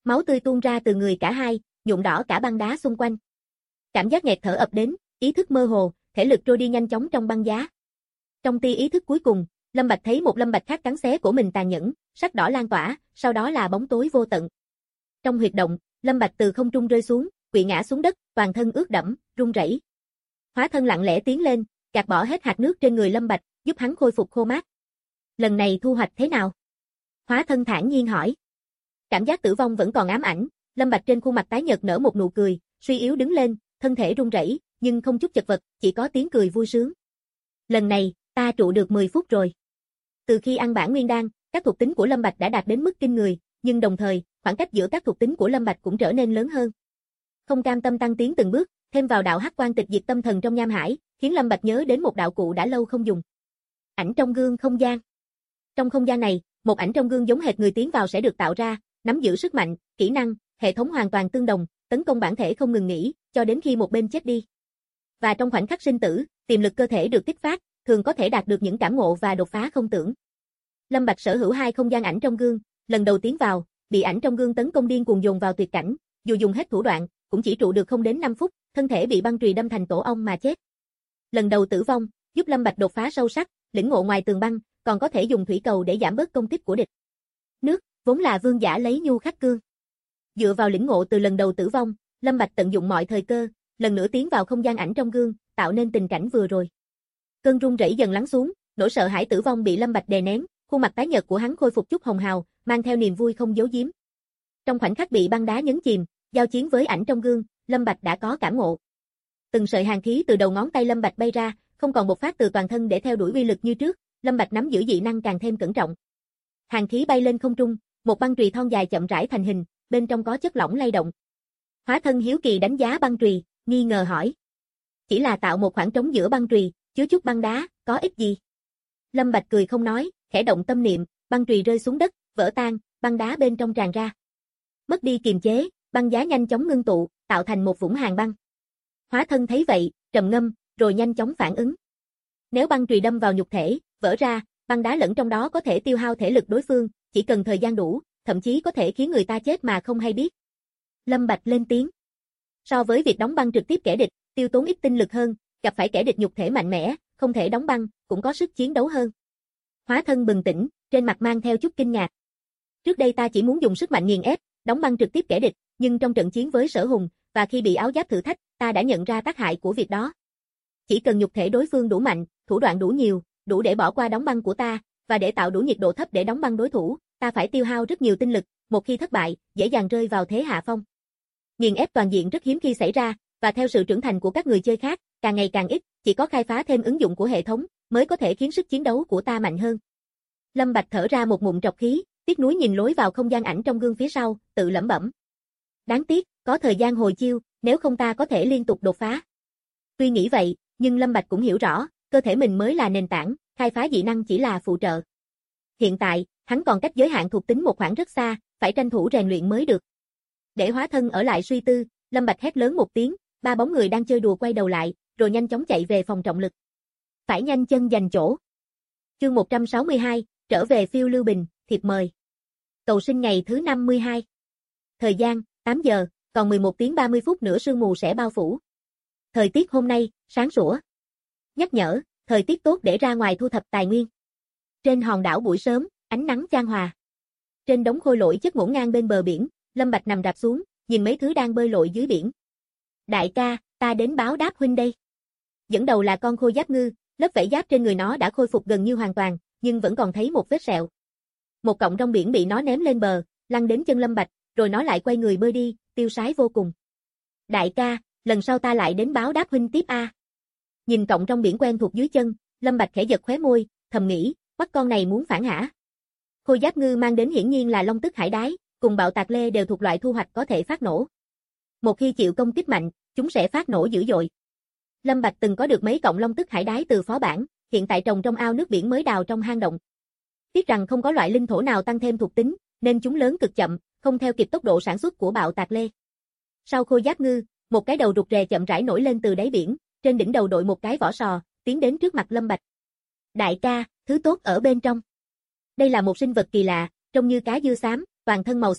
Máu tươi tuôn ra từ người cả hai, nhuộm đỏ cả băng đá xung quanh. Cảm giác nghẹt thở ập đến, ý thức mơ hồ, thể lực trôi đi nhanh chóng trong băng giá. Trong tia ý thức cuối cùng, Lâm Bạch thấy một Lâm Bạch khác cắn xé của mình tàn nhẫn, sắc đỏ lan tỏa, sau đó là bóng tối vô tận. Trong huyệt động, Lâm Bạch từ không trung rơi xuống, quỵ ngã xuống đất, toàn thân ướt đẫm, run rẩy. Hóa thân lặng lẽ tiến lên, gạt bỏ hết hạt nước trên người Lâm Bạch, giúp hắn khôi phục khô mát. Lần này thu hoạch thế nào? Hóa thân thản nhiên hỏi. Cảm giác tử vong vẫn còn ám ảnh, Lâm Bạch trên khuôn mặt tái nhợt nở một nụ cười, suy yếu đứng lên, thân thể run rẩy, nhưng không chút chật vật, chỉ có tiếng cười vui sướng. Lần này, ta trụ được 10 phút rồi. Từ khi ăn bản nguyên đan, các thuộc tính của Lâm Bạch đã đạt đến mức kinh người, nhưng đồng thời, khoảng cách giữa các thuộc tính của Lâm Bạch cũng trở nên lớn hơn. Không cam tâm tăng tiến từng bước, thêm vào đạo hắc quan tịch diệt tâm thần trong nham hải, khiến Lâm Bạch nhớ đến một đạo cụ đã lâu không dùng. Ảnh trong gương không gian. Trong không gian này, một ảnh trong gương giống hệt người tiến vào sẽ được tạo ra, nắm giữ sức mạnh, kỹ năng, hệ thống hoàn toàn tương đồng, tấn công bản thể không ngừng nghỉ, cho đến khi một bên chết đi. Và trong khoảnh khắc sinh tử, tiềm lực cơ thể được kích phát, thường có thể đạt được những cảm ngộ và đột phá không tưởng. Lâm Bạch sở hữu 2 không gian ảnh trong gương, lần đầu tiến vào, bị ảnh trong gương tấn công điên cuồng dồn vào tuyệt cảnh, dù dùng hết thủ đoạn, cũng chỉ trụ được không đến 5 phút, thân thể bị băng chùy đâm thành tổ ong mà chết. Lần đầu tử vong, giúp Lâm Bạch đột phá sâu sắc, lĩnh ngộ ngoài tường băng, còn có thể dùng thủy cầu để giảm bớt công kích của địch. Nước, vốn là vương giả lấy nhu khắc cương. Dựa vào lĩnh ngộ từ lần đầu tử vong, Lâm Bạch tận dụng mọi thời cơ, lần nữa tiến vào không gian ảnh trong gương, tạo nên tình cảnh vừa rồi. Cơn run rẩy dần lắng xuống, nỗi sợ hãi tử vong bị Lâm Bạch đè nén, khuôn mặt tái nhợt của hắn khôi phục chút hồng hào, mang theo niềm vui không giấu giếm. Trong khoảnh khắc bị băng đá nhấn chìm, giao chiến với ảnh trong gương, Lâm Bạch đã có cảm ngộ. Từng sợi hàn khí từ đầu ngón tay Lâm Bạch bay ra, không còn bộc phát từ toàn thân để theo đuổi uy lực như trước, Lâm Bạch nắm giữ dị năng càng thêm cẩn trọng. Hàn khí bay lên không trung, một băng chùy thon dài chậm rãi thành hình, bên trong có chất lỏng lay động. Hóa thân hiếu kỳ đánh giá băng chùy, nghi ngờ hỏi: "Chỉ là tạo một khoảng trống giữa băng chùy, chứa chút băng đá, có ích gì?" Lâm Bạch cười không nói, khẽ động tâm niệm, băng chùy rơi xuống đất, vỡ tan, băng đá bên trong tràn ra. Mất đi kiềm chế, băng giá nhanh chóng ngưng tụ, tạo thành một vũng hàn băng. Hóa thân thấy vậy, trầm ngâm, rồi nhanh chóng phản ứng. Nếu băng chùy đâm vào nhục thể, vỡ ra, băng đá lẫn trong đó có thể tiêu hao thể lực đối phương, chỉ cần thời gian đủ, thậm chí có thể khiến người ta chết mà không hay biết. Lâm Bạch lên tiếng. So với việc đóng băng trực tiếp kẻ địch, tiêu tốn ít tinh lực hơn, gặp phải kẻ địch nhục thể mạnh mẽ, không thể đóng băng, cũng có sức chiến đấu hơn. Hóa thân bừng tỉnh, trên mặt mang theo chút kinh ngạc. Trước đây ta chỉ muốn dùng sức mạnh nghiền ép, đóng băng trực tiếp kẻ địch, nhưng trong trận chiến với Sở Hùng, và khi bị áo giáp thử thách, ta đã nhận ra tác hại của việc đó. Chỉ cần nhục thể đối phương đủ mạnh, thủ đoạn đủ nhiều, đủ để bỏ qua đóng băng của ta, và để tạo đủ nhiệt độ thấp để đóng băng đối thủ, ta phải tiêu hao rất nhiều tinh lực, một khi thất bại, dễ dàng rơi vào thế hạ phong. Nghiền ép toàn diện rất hiếm khi xảy ra, và theo sự trưởng thành của các người chơi khác, càng ngày càng ít, chỉ có khai phá thêm ứng dụng của hệ thống, mới có thể khiến sức chiến đấu của ta mạnh hơn. Lâm Bạch thở ra một ngụm trọc khí, tiếc nuối nhìn lối vào không gian ảnh trong gương phía sau, tự lẩm bẩm. Đáng tiếc, có thời gian hồi chiêu, nếu không ta có thể liên tục đột phá. Tuy nghĩ vậy, nhưng Lâm Bạch cũng hiểu rõ, cơ thể mình mới là nền tảng, khai phá dị năng chỉ là phụ trợ. Hiện tại, hắn còn cách giới hạn thuộc tính một khoảng rất xa, phải tranh thủ rèn luyện mới được. Để hóa thân ở lại suy tư, Lâm Bạch hét lớn một tiếng, 3 bóng người đang chơi đùa quay đầu lại, rồi nhanh chóng chạy về phòng trọng lực. Phải nhanh chân giành chỗ. Chương 162, trở về phiêu lưu bình, thiệp mời. Cầu sinh ngày thứ 52. Thời gian, 8 giờ, còn 11 tiếng 30 phút nữa sương mù sẽ bao phủ. Thời tiết hôm nay, sáng sủa. Nhắc nhở, thời tiết tốt để ra ngoài thu thập tài nguyên. Trên hòn đảo buổi sớm, ánh nắng chan hòa. Trên đống khôi lỗi chất ngổn ngang bên bờ biển, Lâm Bạch nằm rạp xuống, nhìn mấy thứ đang bơi lội dưới biển. Đại ca, ta đến báo đáp huynh đây. Dẫn đầu là con khôi giáp ngư, lớp vảy giáp trên người nó đã khôi phục gần như hoàn toàn, nhưng vẫn còn thấy một vết sẹo. Một cọng rong biển bị nó ném lên bờ, lăn đến chân Lâm Bạch, rồi nó lại quay người bơi đi, tiêu sái vô cùng. Đại ca, lần sau ta lại đến báo đáp huynh tiếp a. Nhìn cọng rong biển quen thuộc dưới chân, Lâm Bạch khẽ giật khóe môi, thầm nghĩ, bắt con này muốn phản hả? Khôi giáp ngư mang đến hiển nhiên là long tức hải đái, cùng bạo tạc lê đều thuộc loại thu hoạch có thể phát nổ. Một khi chịu công kích mạnh, chúng sẽ phát nổ dữ dội. Lâm Bạch từng có được mấy cọng long tức hải đái từ phó bản, hiện tại trồng trong ao nước biển mới đào trong hang động. Tiếc rằng không có loại linh thổ nào tăng thêm thuộc tính, nên chúng lớn cực chậm, không theo kịp tốc độ sản xuất của bạo tạc lê. Sau khôi giáp ngư, một cái đầu rụt rè chậm rãi nổi lên từ đáy biển, trên đỉnh đầu đội một cái vỏ sò, tiến đến trước mặt Lâm Bạch. Đại ca, thứ tốt ở bên trong. Đây là một sinh vật kỳ lạ, trông như cá dưa xám, toàn thân màu xám,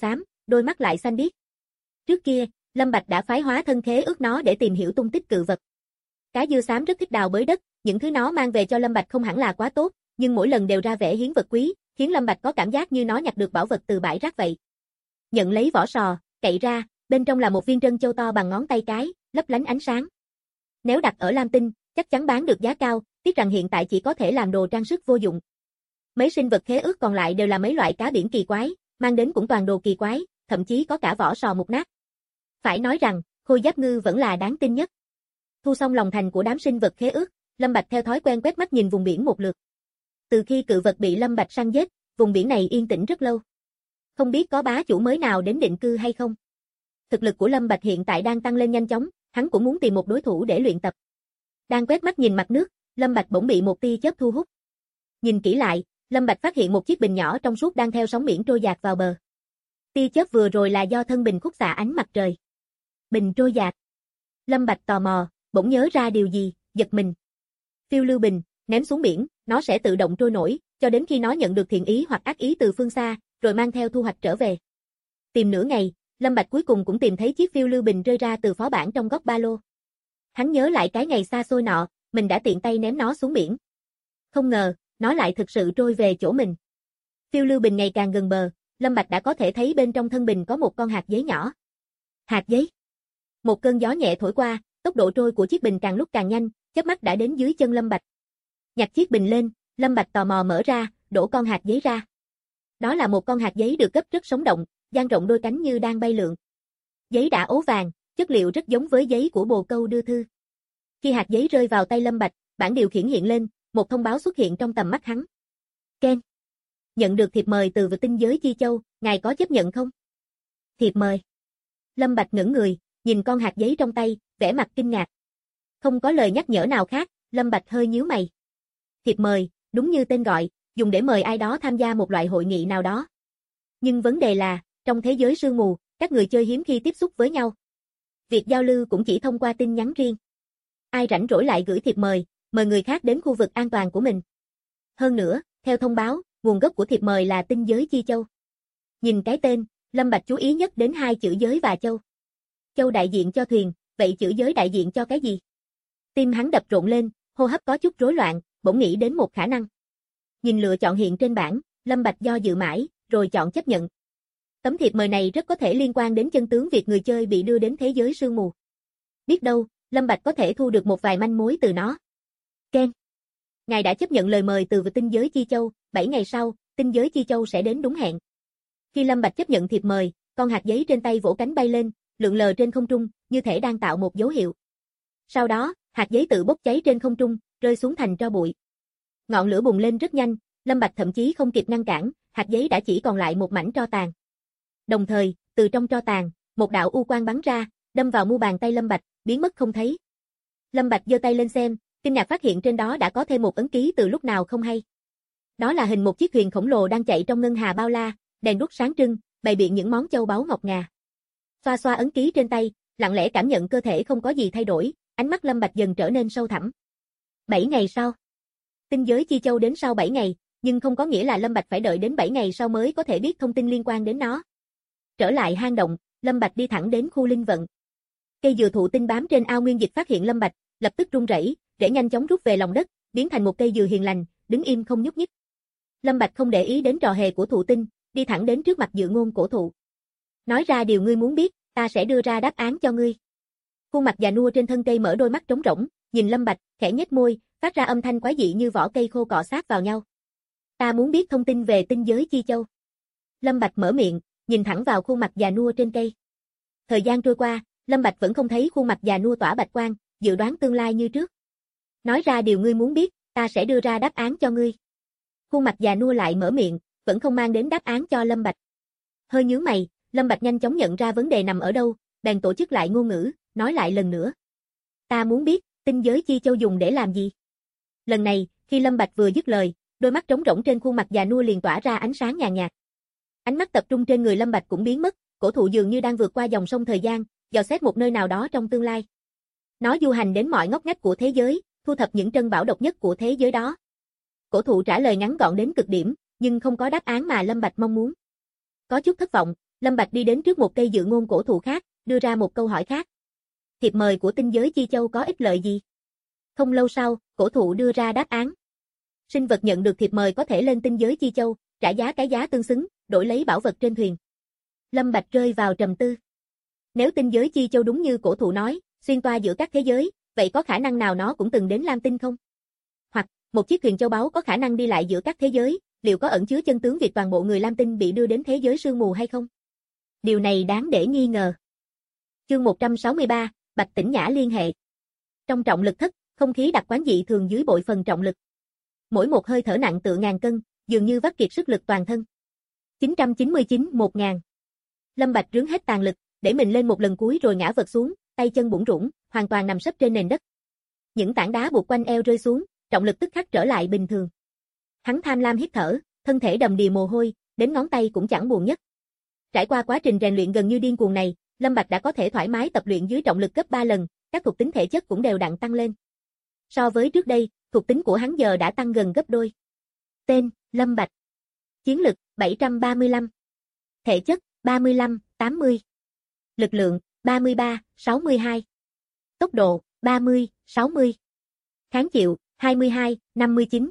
đôi mắt lại xanh biếc. Trước kia, Lâm Bạch đã phái hóa thân khế ước nó để tìm hiểu tung tích cự vật. Cá dưa xám rất thích đào bới đất, những thứ nó mang về cho Lâm Bạch không hẳn là quá tốt, nhưng mỗi lần đều ra vẻ hiến vật quý, khiến Lâm Bạch có cảm giác như nó nhặt được bảo vật từ bãi rác vậy. Nhận lấy vỏ sò, cậy ra, bên trong là một viên trân châu to bằng ngón tay cái, lấp lánh ánh sáng. Nếu đặt ở Lam Tinh, chắc chắn bán được giá cao, tiếc rằng hiện tại chỉ có thể làm đồ trang sức vô dụng. Mấy sinh vật khế ước còn lại đều là mấy loại cá biển kỳ quái, mang đến cũng toàn đồ kỳ quái, thậm chí có cả vỏ sò mục nát. Phải nói rằng, Khôi Giáp Ngư vẫn là đáng tin nhất. Thu xong lòng thành của đám sinh vật khế ước, Lâm Bạch theo thói quen quét mắt nhìn vùng biển một lượt. Từ khi cự vật bị Lâm Bạch săn giết, vùng biển này yên tĩnh rất lâu. Không biết có bá chủ mới nào đến định cư hay không. Thực lực của Lâm Bạch hiện tại đang tăng lên nhanh chóng, hắn cũng muốn tìm một đối thủ để luyện tập. Đang quét mắt nhìn mặt nước, Lâm Bạch bỗng bị một tia chớp thu hút. Nhìn kỹ lại, Lâm Bạch phát hiện một chiếc bình nhỏ trong suốt đang theo sóng biển trôi dạt vào bờ. Tia chớp vừa rồi là do thân bình khúc xạ ánh mặt trời. Bình trôi dạt. Lâm Bạch tò mò, bỗng nhớ ra điều gì, giật mình. Phiêu lưu bình, ném xuống biển, nó sẽ tự động trôi nổi, cho đến khi nó nhận được thiện ý hoặc ác ý từ phương xa, rồi mang theo thu hoạch trở về. Tìm nửa ngày, Lâm Bạch cuối cùng cũng tìm thấy chiếc phiêu lưu bình rơi ra từ phó bản trong góc ba lô. Hắn nhớ lại cái ngày xa xôi nọ, mình đã tiện tay ném nó xuống biển. Không ngờ, nó lại thực sự trôi về chỗ mình. Phiêu lưu bình ngày càng gần bờ, Lâm Bạch đã có thể thấy bên trong thân bình có một con hạt giấy nhỏ. Hạt giấy. Một cơn gió nhẹ thổi qua, tốc độ trôi của chiếc bình càng lúc càng nhanh, chớp mắt đã đến dưới chân Lâm Bạch. Nhặt chiếc bình lên, Lâm Bạch tò mò mở ra, đổ con hạt giấy ra. Đó là một con hạt giấy được gấp rất sống động, dang rộng đôi cánh như đang bay lượn. Giấy đã ố vàng, chất liệu rất giống với giấy của bồ câu đưa thư. Khi hạt giấy rơi vào tay Lâm Bạch, bảng điều khiển hiện lên, một thông báo xuất hiện trong tầm mắt hắn. Ken. Nhận được thiệp mời từ vực tinh giới Chi Châu, ngài có chấp nhận không? Thiệp mời. Lâm Bạch ngẩng người, nhìn con hạt giấy trong tay, vẻ mặt kinh ngạc. Không có lời nhắc nhở nào khác, Lâm Bạch hơi nhíu mày. Thiệp mời, đúng như tên gọi, dùng để mời ai đó tham gia một loại hội nghị nào đó. Nhưng vấn đề là, trong thế giới sương mù, các người chơi hiếm khi tiếp xúc với nhau. Việc giao lưu cũng chỉ thông qua tin nhắn riêng. Ai rảnh rỗi lại gửi thiệp mời người khác đến khu vực an toàn của mình. Hơn nữa, theo thông báo, nguồn gốc của thiệp mời là tinh giới Chi Châu. Nhìn cái tên, Lâm Bạch chú ý nhất đến hai chữ giới và châu. Châu đại diện cho thuyền, vậy chữ giới đại diện cho cái gì? Tim hắn đập rộn lên, hô hấp có chút rối loạn, bỗng nghĩ đến một khả năng. Nhìn lựa chọn hiện trên bảng, Lâm Bạch do dự mãi, rồi chọn chấp nhận. Tấm thiệp mời này rất có thể liên quan đến chân tướng việc người chơi bị đưa đến thế giới sương mù. Biết đâu, Lâm Bạch có thể thu được một vài manh mối từ nó. Ken. Ngài đã chấp nhận lời mời từ tinh giới Chi Châu, 7 ngày sau, tinh giới Chi Châu sẽ đến đúng hẹn. Khi Lâm Bạch chấp nhận thiệp mời, con hạt giấy trên tay vỗ cánh bay lên, lượn lờ trên không trung, như thể đang tạo một dấu hiệu. Sau đó, hạt giấy tự bốc cháy trên không trung, rơi xuống thành tro bụi. Ngọn lửa bùng lên rất nhanh, Lâm Bạch thậm chí không kịp ngăn cản, hạt giấy đã chỉ còn lại một mảnh tro tàn. Đồng thời, từ trong tro tàn, một đạo u quang bắn ra, đâm vào mu bàn tay Lâm Bạch, biến mất không thấy. Lâm Bạch giơ tay lên xem, kinh ngạc phát hiện trên đó đã có thêm một ấn ký từ lúc nào không hay. Đó là hình một chiếc thuyền khổng lồ đang chạy trong ngân hà bao la, đèn đuốc sáng trưng, bày biện những món châu báu ngọc ngà. Xoa xoa ấn ký trên tay, lặng lẽ cảm nhận cơ thể không có gì thay đổi, ánh mắt Lâm Bạch dần trở nên sâu thẳm. 7 ngày sau. Tinh giới Chi Châu đến sau 7 ngày, nhưng không có nghĩa là Lâm Bạch phải đợi đến 7 ngày sau mới có thể biết thông tin liên quan đến nó. Trở lại hang động, Lâm Bạch đi thẳng đến khu linh vận. Cây dừa thụ tinh bám trên ao nguyên dịch phát hiện Lâm Bạch, lập tức run rẩy, rễ nhanh chóng rút về lòng đất, biến thành một cây dừa hiền lành, đứng im không nhúc nhích. Lâm Bạch không để ý đến trò hề của thụ tinh, đi thẳng đến trước mặt Dựa Ngôn cổ thụ. Nói ra điều ngươi muốn biết, ta sẽ đưa ra đáp án cho ngươi. Khuôn mặt già nua trên thân cây mở đôi mắt trống rỗng, nhìn Lâm Bạch, khẽ nhếch môi, phát ra âm thanh quái dị như vỏ cây khô cọ sát vào nhau. Ta muốn biết thông tin về tinh giới Chi Châu. Lâm Bạch mở miệng, nhìn thẳng vào khuôn mặt già nua trên cây. Thời gian trôi qua, Lâm Bạch vẫn không thấy khuôn mặt già nua tỏa bạch quang, dự đoán tương lai như trước. Nói ra điều ngươi muốn biết, ta sẽ đưa ra đáp án cho ngươi. Khuôn mặt già nua lại mở miệng, vẫn không mang đến đáp án cho Lâm Bạch. Hơi nhướng mày, Lâm Bạch nhanh chóng nhận ra vấn đề nằm ở đâu, bèn tổ chức lại ngôn ngữ, nói lại lần nữa. Ta muốn biết, tinh giới Chi Châu dùng để làm gì? Lần này, khi Lâm Bạch vừa dứt lời, đôi mắt trống rỗng trên khuôn mặt già nua liền tỏa ra ánh sáng nhàn nhạt. Ánh mắt tập trung trên người Lâm Bạch cũng biến mất, cổ thụ dường như đang vượt qua dòng sông thời gian, dò xét một nơi nào đó trong tương lai. Nó du hành đến mọi ngóc ngách của thế giới, thu thập những trân bảo độc nhất của thế giới đó. Cổ thụ trả lời ngắn gọn đến cực điểm, nhưng không có đáp án mà Lâm Bạch mong muốn. Có chút thất vọng, Lâm Bạch đi đến trước một cây dự ngôn cổ thụ khác, đưa ra một câu hỏi khác. Thiệp mời của tinh giới Chi Châu có ích lợi gì? Không lâu sau, cổ thụ đưa ra đáp án. Sinh vật nhận được thiệp mời có thể lên tinh giới Chi Châu, trả giá cái giá tương xứng, đổi lấy bảo vật trên thuyền. Lâm Bạch rơi vào trầm tư. Nếu tinh giới Chi Châu đúng như cổ thụ nói, xuyên toa giữa các thế giới, vậy có khả năng nào nó cũng từng đến Lam Tinh không? Hoặc, một chiếc thuyền châu báu có khả năng đi lại giữa các thế giới, liệu có ẩn chứa chân tướng việc toàn bộ người Lam Tinh bị đưa đến thế giới sương mù hay không? Điều này đáng để nghi ngờ. Chương 163, Bạch Tĩnh Nhã liên hệ. Trong trọng lực thất, không khí đặc quán dị thường dưới bội phần trọng lực. Mỗi một hơi thở nặng tựa ngàn cân, dường như vắt kiệt sức lực toàn thân. 999-1000. Lâm Bạch rướn hết tàn lực, để mình lên một lần cuối rồi ngã vật xuống, tay chân bủn rủn, hoàn toàn nằm sấp trên nền đất. Những tảng đá buộc quanh eo rơi xuống, trọng lực tức khắc trở lại bình thường. Hắn tham lam hít thở, thân thể đầm đìa mồ hôi, đến ngón tay cũng chẳng buồn nhất. Trải qua quá trình rèn luyện gần như điên cuồng này, Lâm Bạch đã có thể thoải mái tập luyện dưới trọng lực gấp 3 lần, các thuộc tính thể chất cũng đều đặn tăng lên. So với trước đây, thuộc tính của hắn giờ đã tăng gần gấp đôi. Tên: Lâm Bạch. Chiến lực: 735. Thể chất: 35, 80. Lực lượng: 33, 62. Tốc độ: 30, 60. Kháng chịu: 22, 59.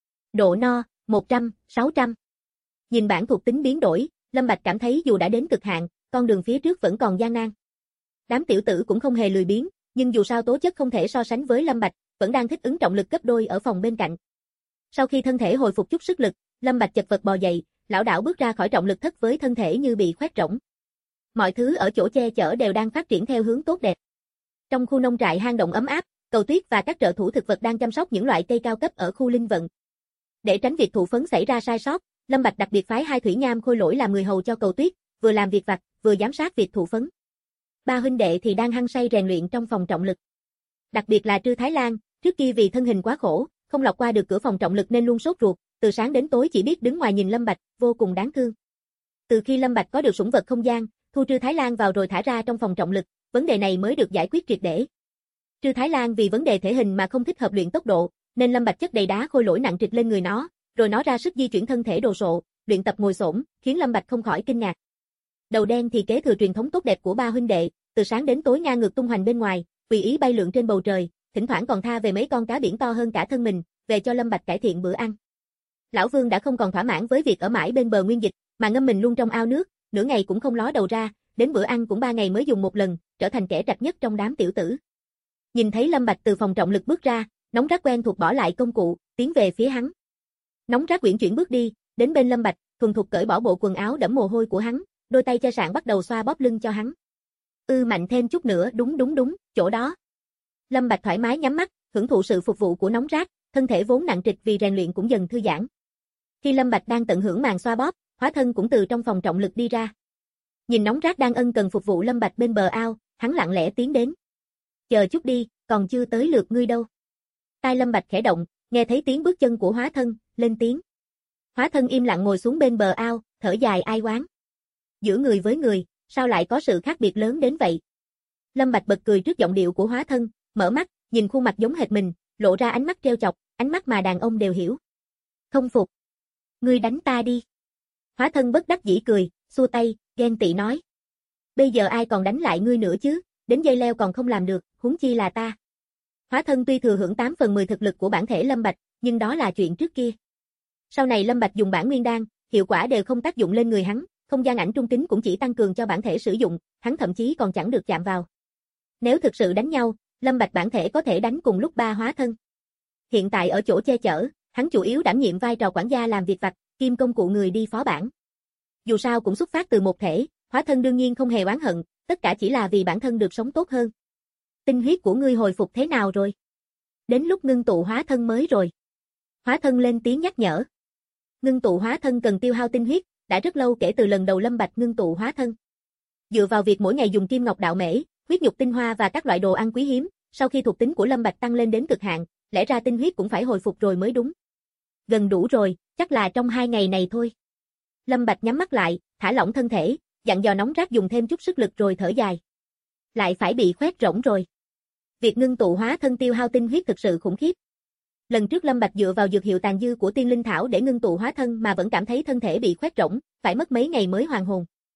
Độ no: 100, 600. Nhìn bảng thuộc tính biến đổi, Lâm Bạch cảm thấy dù đã đến cực hạn, con đường phía trước vẫn còn gian nan. Đám tiểu tử cũng không hề lười biếng, nhưng dù sao tố chất không thể so sánh với Lâm Bạch, vẫn đang thích ứng trọng lực gấp đôi ở phòng bên cạnh. Sau khi thân thể hồi phục chút sức lực, Lâm Bạch chật vật bò dậy, lảo đảo bước ra khỏi trọng lực thất với thân thể như bị khoét rỗng. Mọi thứ ở chỗ che chở đều đang phát triển theo hướng tốt đẹp. Trong khu nông trại hang động ấm áp, Cầu Tuyết và các trợ thủ thực vật đang chăm sóc những loại cây cao cấp ở khu linh vận. Để tránh việc thụ phấn xảy ra sai sót, Lâm Bạch đặc biệt phái 2 thủy nham khôi lỗi làm người hầu cho Cầu Tuyết, vừa làm việc vặt, vừa giám sát việc thụ phấn. 3 huynh đệ thì đang hăng say rèn luyện trong phòng trọng lực. Đặc biệt là Trư Thái Lan, trước kia vì thân hình quá khổ, không lọt qua được cửa phòng trọng lực nên luôn sốt ruột, từ sáng đến tối chỉ biết đứng ngoài nhìn Lâm Bạch, vô cùng đáng thương. Từ khi Lâm Bạch có được sủng vật không gian, thu Trư Thái Lan vào rồi thả ra trong phòng trọng lực, vấn đề này mới được giải quyết triệt để. Trư Thái Lan vì vấn đề thể hình mà không thích hợp luyện tốc độ, nên Lâm Bạch chất đầy đá khôi lỗi nặng trịch lên người nó, rồi nó ra sức di chuyển thân thể đồ sộ, luyện tập ngồi xổm, khiến Lâm Bạch không khỏi kinh ngạc. Đầu đen thì kế thừa truyền thống tốt đẹp của 3 huynh đệ, từ sáng đến tối ngang ngược tung hoành bên ngoài, tùy ý bay lượn trên bầu trời, thỉnh thoảng còn tha về mấy con cá biển to hơn cả thân mình, về cho Lâm Bạch cải thiện bữa ăn. Lão Vương đã không còn thỏa mãn với việc ở mãi bên bờ nguyên dịch, mà ngâm mình luôn trong ao nước, nửa ngày cũng không ló đầu ra, đến bữa ăn cũng 3 ngày mới dùng một lần, trở thành kẻ trạch nhất trong đám tiểu tử. Nhìn thấy Lâm Bạch từ phòng trọng lực bước ra, Nóng Rác quen thuộc bỏ lại công cụ, tiến về phía hắn. Nóng Rác uyển chuyển bước đi, đến bên Lâm Bạch, thuần thục cởi bỏ bộ quần áo đẫm mồ hôi của hắn, đôi tay chai sạn bắt đầu xoa bóp lưng cho hắn. Mạnh thêm chút nữa, đúng, chỗ đó. Lâm Bạch thoải mái nhắm mắt, hưởng thụ sự phục vụ của Nóng Rác, thân thể vốn nặng trịch vì rèn luyện cũng dần thư giãn. Khi Lâm Bạch đang tận hưởng màn xoa bóp, hóa thân cũng từ trong phòng trọng lực đi ra. Nhìn Nóng Rác đang ân cần phục vụ Lâm Bạch bên bờ ao, hắn lặng lẽ tiến đến. Chờ chút đi, còn chưa tới lượt ngươi đâu. Tai Lâm Bạch khẽ động, nghe thấy tiếng bước chân của hóa thân, lên tiếng. Hóa thân im lặng ngồi xuống bên bờ ao, thở dài ai oán. Giữa người với người, sao lại có sự khác biệt lớn đến vậy? Lâm Bạch bật cười trước giọng điệu của hóa thân, mở mắt, nhìn khuôn mặt giống hệt mình, lộ ra ánh mắt trêu chọc, ánh mắt mà đàn ông đều hiểu. Không phục. Ngươi đánh ta đi. Hóa thân bất đắc dĩ cười, xua tay, ghen tị nói. Bây giờ ai còn đánh lại ngươi nữa chứ, đến dây leo còn không làm được, huống chi là ta. Hóa thân tuy thừa hưởng 8 phần 10 thực lực của bản thể Lâm Bạch, nhưng đó là chuyện trước kia. Sau này Lâm Bạch dùng bản nguyên đan, hiệu quả đều không tác dụng lên người hắn, không gian ảnh trung tính cũng chỉ tăng cường cho bản thể sử dụng, hắn thậm chí còn chẳng được chạm vào. Nếu thực sự đánh nhau, Lâm Bạch bản thể có thể đánh cùng lúc 3 hóa thân. Hiện tại ở chỗ che chở, hắn chủ yếu đảm nhiệm vai trò quản gia làm việc vặt, kim công cụ người đi phó bản. Dù sao cũng xuất phát từ một thể, hóa thân đương nhiên không hề oán hận, tất cả chỉ là vì bản thân được sống tốt hơn. Tinh huyết của ngươi hồi phục thế nào rồi? Đến lúc ngưng tụ hóa thân mới rồi. Hóa thân lên tiếng nhắc nhở. Ngưng tụ hóa thân cần tiêu hao tinh huyết, đã rất lâu kể từ lần đầu Lâm Bạch ngưng tụ hóa thân. Dựa vào việc mỗi ngày dùng kim ngọc đạo mễ, huyết nhục tinh hoa và các loại đồ ăn quý hiếm, sau khi thuộc tính của Lâm Bạch tăng lên đến cực hạn, lẽ ra tinh huyết cũng phải hồi phục rồi mới đúng. Gần đủ rồi, chắc là trong 2 ngày này thôi. Lâm Bạch nhắm mắt lại, thả lỏng thân thể, dặn dò Nóng Rác dùng thêm chút sức lực rồi thở dài. Lại phải bị khoét rỗng rồi. Việc ngưng tụ hóa thân tiêu hao tinh huyết thực sự khủng khiếp. Lần trước Lâm Bạch dựa vào dược hiệu tàn dư của tiên linh thảo để ngưng tụ hóa thân mà vẫn cảm thấy thân thể bị khoét rỗng, phải mất mấy ngày mới hoàn hồn.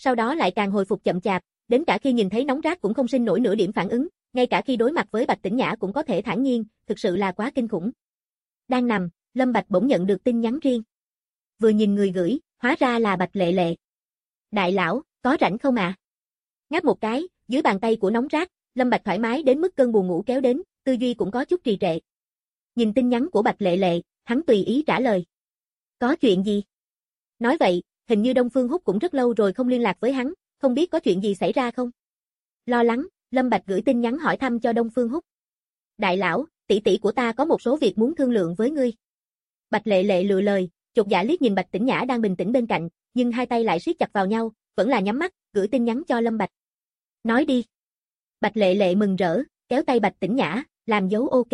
sau đó lại càng hồi phục chậm chạp, đến cả khi nhìn thấy nóng rát cũng không sinh nổi nửa điểm phản ứng, ngay cả khi đối mặt với Bạch Tĩnh Nhã cũng có thể thản nhiên, thực sự là quá kinh khủng. Đang nằm, Lâm Bạch bỗng nhận được tin nhắn riêng. Vừa nhìn người gửi, hóa ra là Bạch Lệ Lệ. Đại lão, có rảnh không à? Ngáp một cái, dưới bàn tay của nóng rát, Lâm Bạch thoải mái đến mức cơn buồn ngủ kéo đến, tư duy cũng có chút trì trệ. Nhìn tin nhắn của Bạch Lệ Lệ, hắn tùy ý trả lời. Có chuyện gì? Nói vậy, hình như Đông Phương Húc cũng rất lâu rồi không liên lạc với hắn, không biết có chuyện gì xảy ra không? Lo lắng, Lâm Bạch gửi tin nhắn hỏi thăm cho Đông Phương Húc. Đại lão, tỷ tỷ của ta có một số việc muốn thương lượng với ngươi. Bạch Lệ Lệ lựa lời, chột dạ liếc nhìn Bạch Tĩnh Nhã đang bình tĩnh bên cạnh, nhưng hai tay lại siết chặt vào nhau, vẫn là nhắm mắt, gửi tin nhắn cho Lâm Bạch. Nói đi. Bạch Lệ Lệ mừng rỡ, kéo tay Bạch Tĩnh Nhã, làm dấu ok.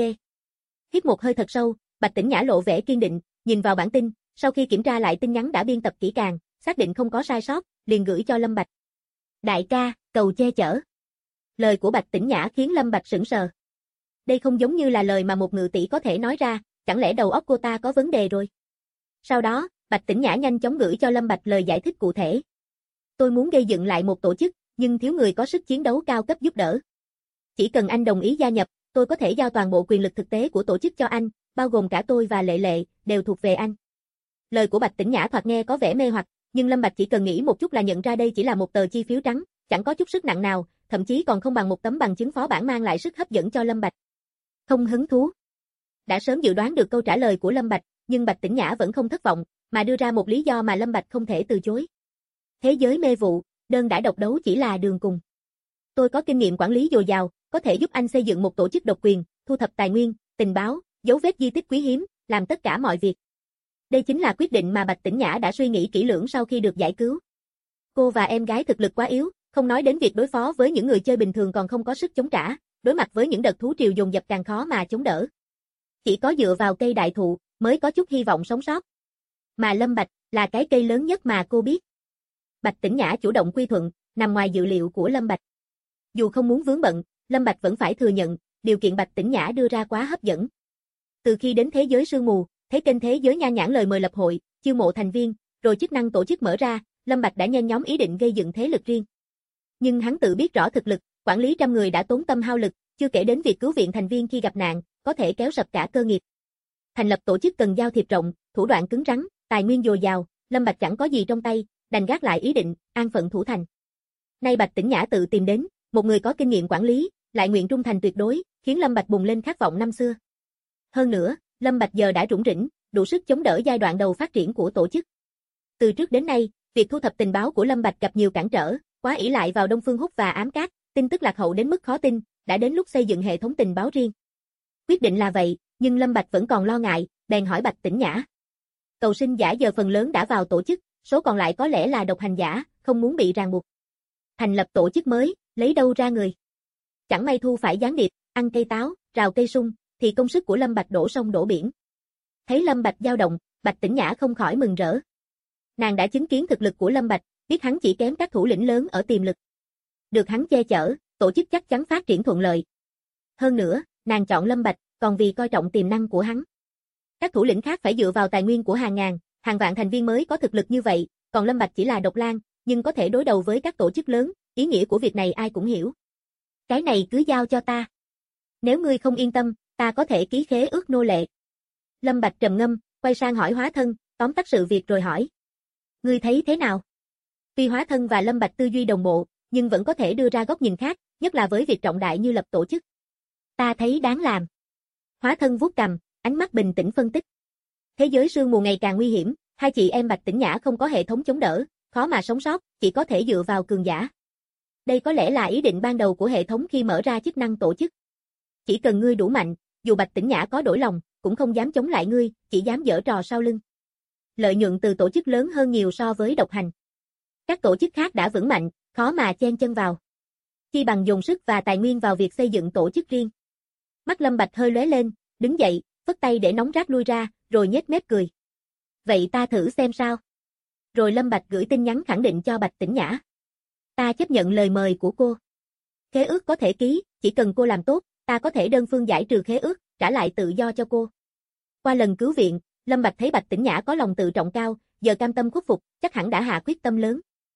Hít một hơi thật sâu, Bạch Tĩnh Nhã lộ vẻ kiên định, nhìn vào bản tin, sau khi kiểm tra lại tin nhắn đã biên tập kỹ càng, xác định không có sai sót, liền gửi cho Lâm Bạch. Đại ca, cầu che chở. Lời của Bạch Tĩnh Nhã khiến Lâm Bạch sững sờ. Đây không giống như là lời mà một ngự tỷ có thể nói ra, chẳng lẽ đầu óc cô ta có vấn đề rồi? Sau đó, Bạch Tĩnh Nhã nhanh chóng gửi cho Lâm Bạch lời giải thích cụ thể. Tôi muốn gây dựng lại một tổ chức, nhưng thiếu người có sức chiến đấu cao cấp giúp đỡ. Chỉ cần anh đồng ý gia nhập, tôi có thể giao toàn bộ quyền lực thực tế của tổ chức cho anh, bao gồm cả tôi và Lệ Lệ, đều thuộc về anh. Lời của Bạch Tĩnh Nhã thoạt nghe có vẻ mê hoặc, nhưng Lâm Bạch chỉ cần nghĩ một chút là nhận ra đây chỉ là một tờ chi phiếu trắng, chẳng có chút sức nặng nào, thậm chí còn không bằng một tấm bằng chứng phó bản mang lại sức hấp dẫn cho Lâm Bạch. Không hứng thú. Đã sớm dự đoán được câu trả lời của Lâm Bạch, nhưng Bạch Tĩnh Nhã vẫn không thất vọng, mà đưa ra một lý do mà Lâm Bạch không thể từ chối. Thế giới mê vụ, đơn đả độc đấu chỉ là đường cùng. Tôi có kinh nghiệm quản lý dồi dào, có thể giúp anh xây dựng một tổ chức độc quyền, thu thập tài nguyên, tình báo, dấu vết di tích quý hiếm, làm tất cả mọi việc. Đây chính là quyết định mà Bạch Tĩnh Nhã đã suy nghĩ kỹ lưỡng sau khi được giải cứu. Cô và em gái thực lực quá yếu, không nói đến việc đối phó với những người chơi bình thường còn không có sức chống trả, đối mặt với những đợt thú triều dồn dập càng khó mà chống đỡ. Chỉ có dựa vào cây đại thụ mới có chút hy vọng sống sót. Mà Lâm Bạch là cái cây lớn nhất mà cô biết. Bạch Tĩnh Nhã chủ động quy thuận, nằm ngoài dự liệu của Lâm Bạch. Dù không muốn vướng bận, Lâm Bạch vẫn phải thừa nhận, điều kiện Bạch Tĩnh Nhã đưa ra quá hấp dẫn. Từ khi đến thế giới sương mù, thấy kênh thế giới nha nhãn lời mời lập hội, chiêu mộ thành viên, rồi chức năng tổ chức mở ra, Lâm Bạch đã nhen nhóm ý định gây dựng thế lực riêng. Nhưng hắn tự biết rõ thực lực, quản lý trăm người đã tốn tâm hao lực, chưa kể đến việc cứu viện thành viên khi gặp nạn, có thể kéo sập cả cơ nghiệp. Thành lập tổ chức cần giao thiệp rộng, thủ đoạn cứng rắn, tài nguyên dồi dào, Lâm Bạch chẳng có gì trong tay, đành gác lại ý định, an phận thủ thành. Nay Bạch Tĩnh Nhã tự tìm đến, một người có kinh nghiệm quản lý, lại nguyện trung thành tuyệt đối, khiến Lâm Bạch bùng lên khát vọng năm xưa. Hơn nữa, Lâm Bạch giờ đã rủng rỉnh, đủ sức chống đỡ giai đoạn đầu phát triển của tổ chức. Từ trước đến nay, việc thu thập tình báo của Lâm Bạch gặp nhiều cản trở, quá ỷ lại vào Đông Phương Húc và Ám Cát, tin tức lạc hậu đến mức khó tin, đã đến lúc xây dựng hệ thống tình báo riêng. Quyết định là vậy, nhưng Lâm Bạch vẫn còn lo ngại, bèn hỏi Bạch Tĩnh Nhã. Cầu sinh giả giờ phần lớn đã vào tổ chức, số còn lại có lẽ là độc hành giả, không muốn bị ràng buộc. Thành lập tổ chức mới, lấy đâu ra người? Chẳng may thu phải gián điệp, ăn cây táo, rào cây sung, thì công sức của Lâm Bạch đổ sông đổ biển. Thấy Lâm Bạch dao động, Bạch Tĩnh Nhã không khỏi mừng rỡ. Nàng đã chứng kiến thực lực của Lâm Bạch, biết hắn chỉ kém các thủ lĩnh lớn ở tiềm lực. Được hắn che chở, tổ chức chắc chắn phát triển thuận lợi. Hơn nữa, nàng chọn Lâm Bạch, còn vì coi trọng tiềm năng của hắn. Các thủ lĩnh khác phải dựa vào tài nguyên của hàng ngàn, hàng vạn thành viên mới có thực lực như vậy, còn Lâm Bạch chỉ là độc lang, nhưng có thể đối đầu với các tổ chức lớn, ý nghĩa của việc này ai cũng hiểu. Cái này cứ giao cho ta. Nếu ngươi không yên tâm, ta có thể ký khế ước nô lệ. Lâm Bạch trầm ngâm, quay sang hỏi Hóa Thân, tóm tắt sự việc rồi hỏi. Ngươi thấy thế nào? Tuy Hóa Thân và Lâm Bạch tư duy đồng bộ, nhưng vẫn có thể đưa ra góc nhìn khác, nhất là với việc trọng đại như lập tổ chức. Ta thấy đáng làm. Hóa Thân vuốt cằm, ánh mắt bình tĩnh phân tích. Thế giới sương mù ngày càng nguy hiểm, hai chị em Bạch Tĩnh Nhã không có hệ thống chống đỡ, khó mà sống sót, chỉ có thể dựa vào cường giả. Đây có lẽ là ý định ban đầu của hệ thống khi mở ra chức năng tổ chức. Chỉ cần ngươi đủ mạnh, dù Bạch Tĩnh Nhã có đổi lòng, cũng không dám chống lại ngươi, chỉ dám giở trò sau lưng. Lợi nhuận từ tổ chức lớn hơn nhiều so với độc hành. Các tổ chức khác đã vững mạnh, khó mà chen chân vào. Chi bằng dồn sức và tài nguyên vào việc xây dựng tổ chức riêng. Mắt Lâm Bạch hơi lóe lên, đứng dậy, phất tay để nóng rát lui ra, rồi nhếch mép cười. Vậy ta thử xem sao. Rồi Lâm Bạch gửi tin nhắn khẳng định cho Bạch Tĩnh Nhã. Ta chấp nhận lời mời của cô. Khế ước có thể ký, chỉ cần cô làm tốt, ta có thể đơn phương giải trừ khế ước, trả lại tự do cho cô. Qua lần cứu viện, Lâm Bạch thấy Bạch Tĩnh Nhã có lòng tự trọng cao, giờ cam tâm khuất phục, chắc hẳn đã hạ quyết tâm lớn.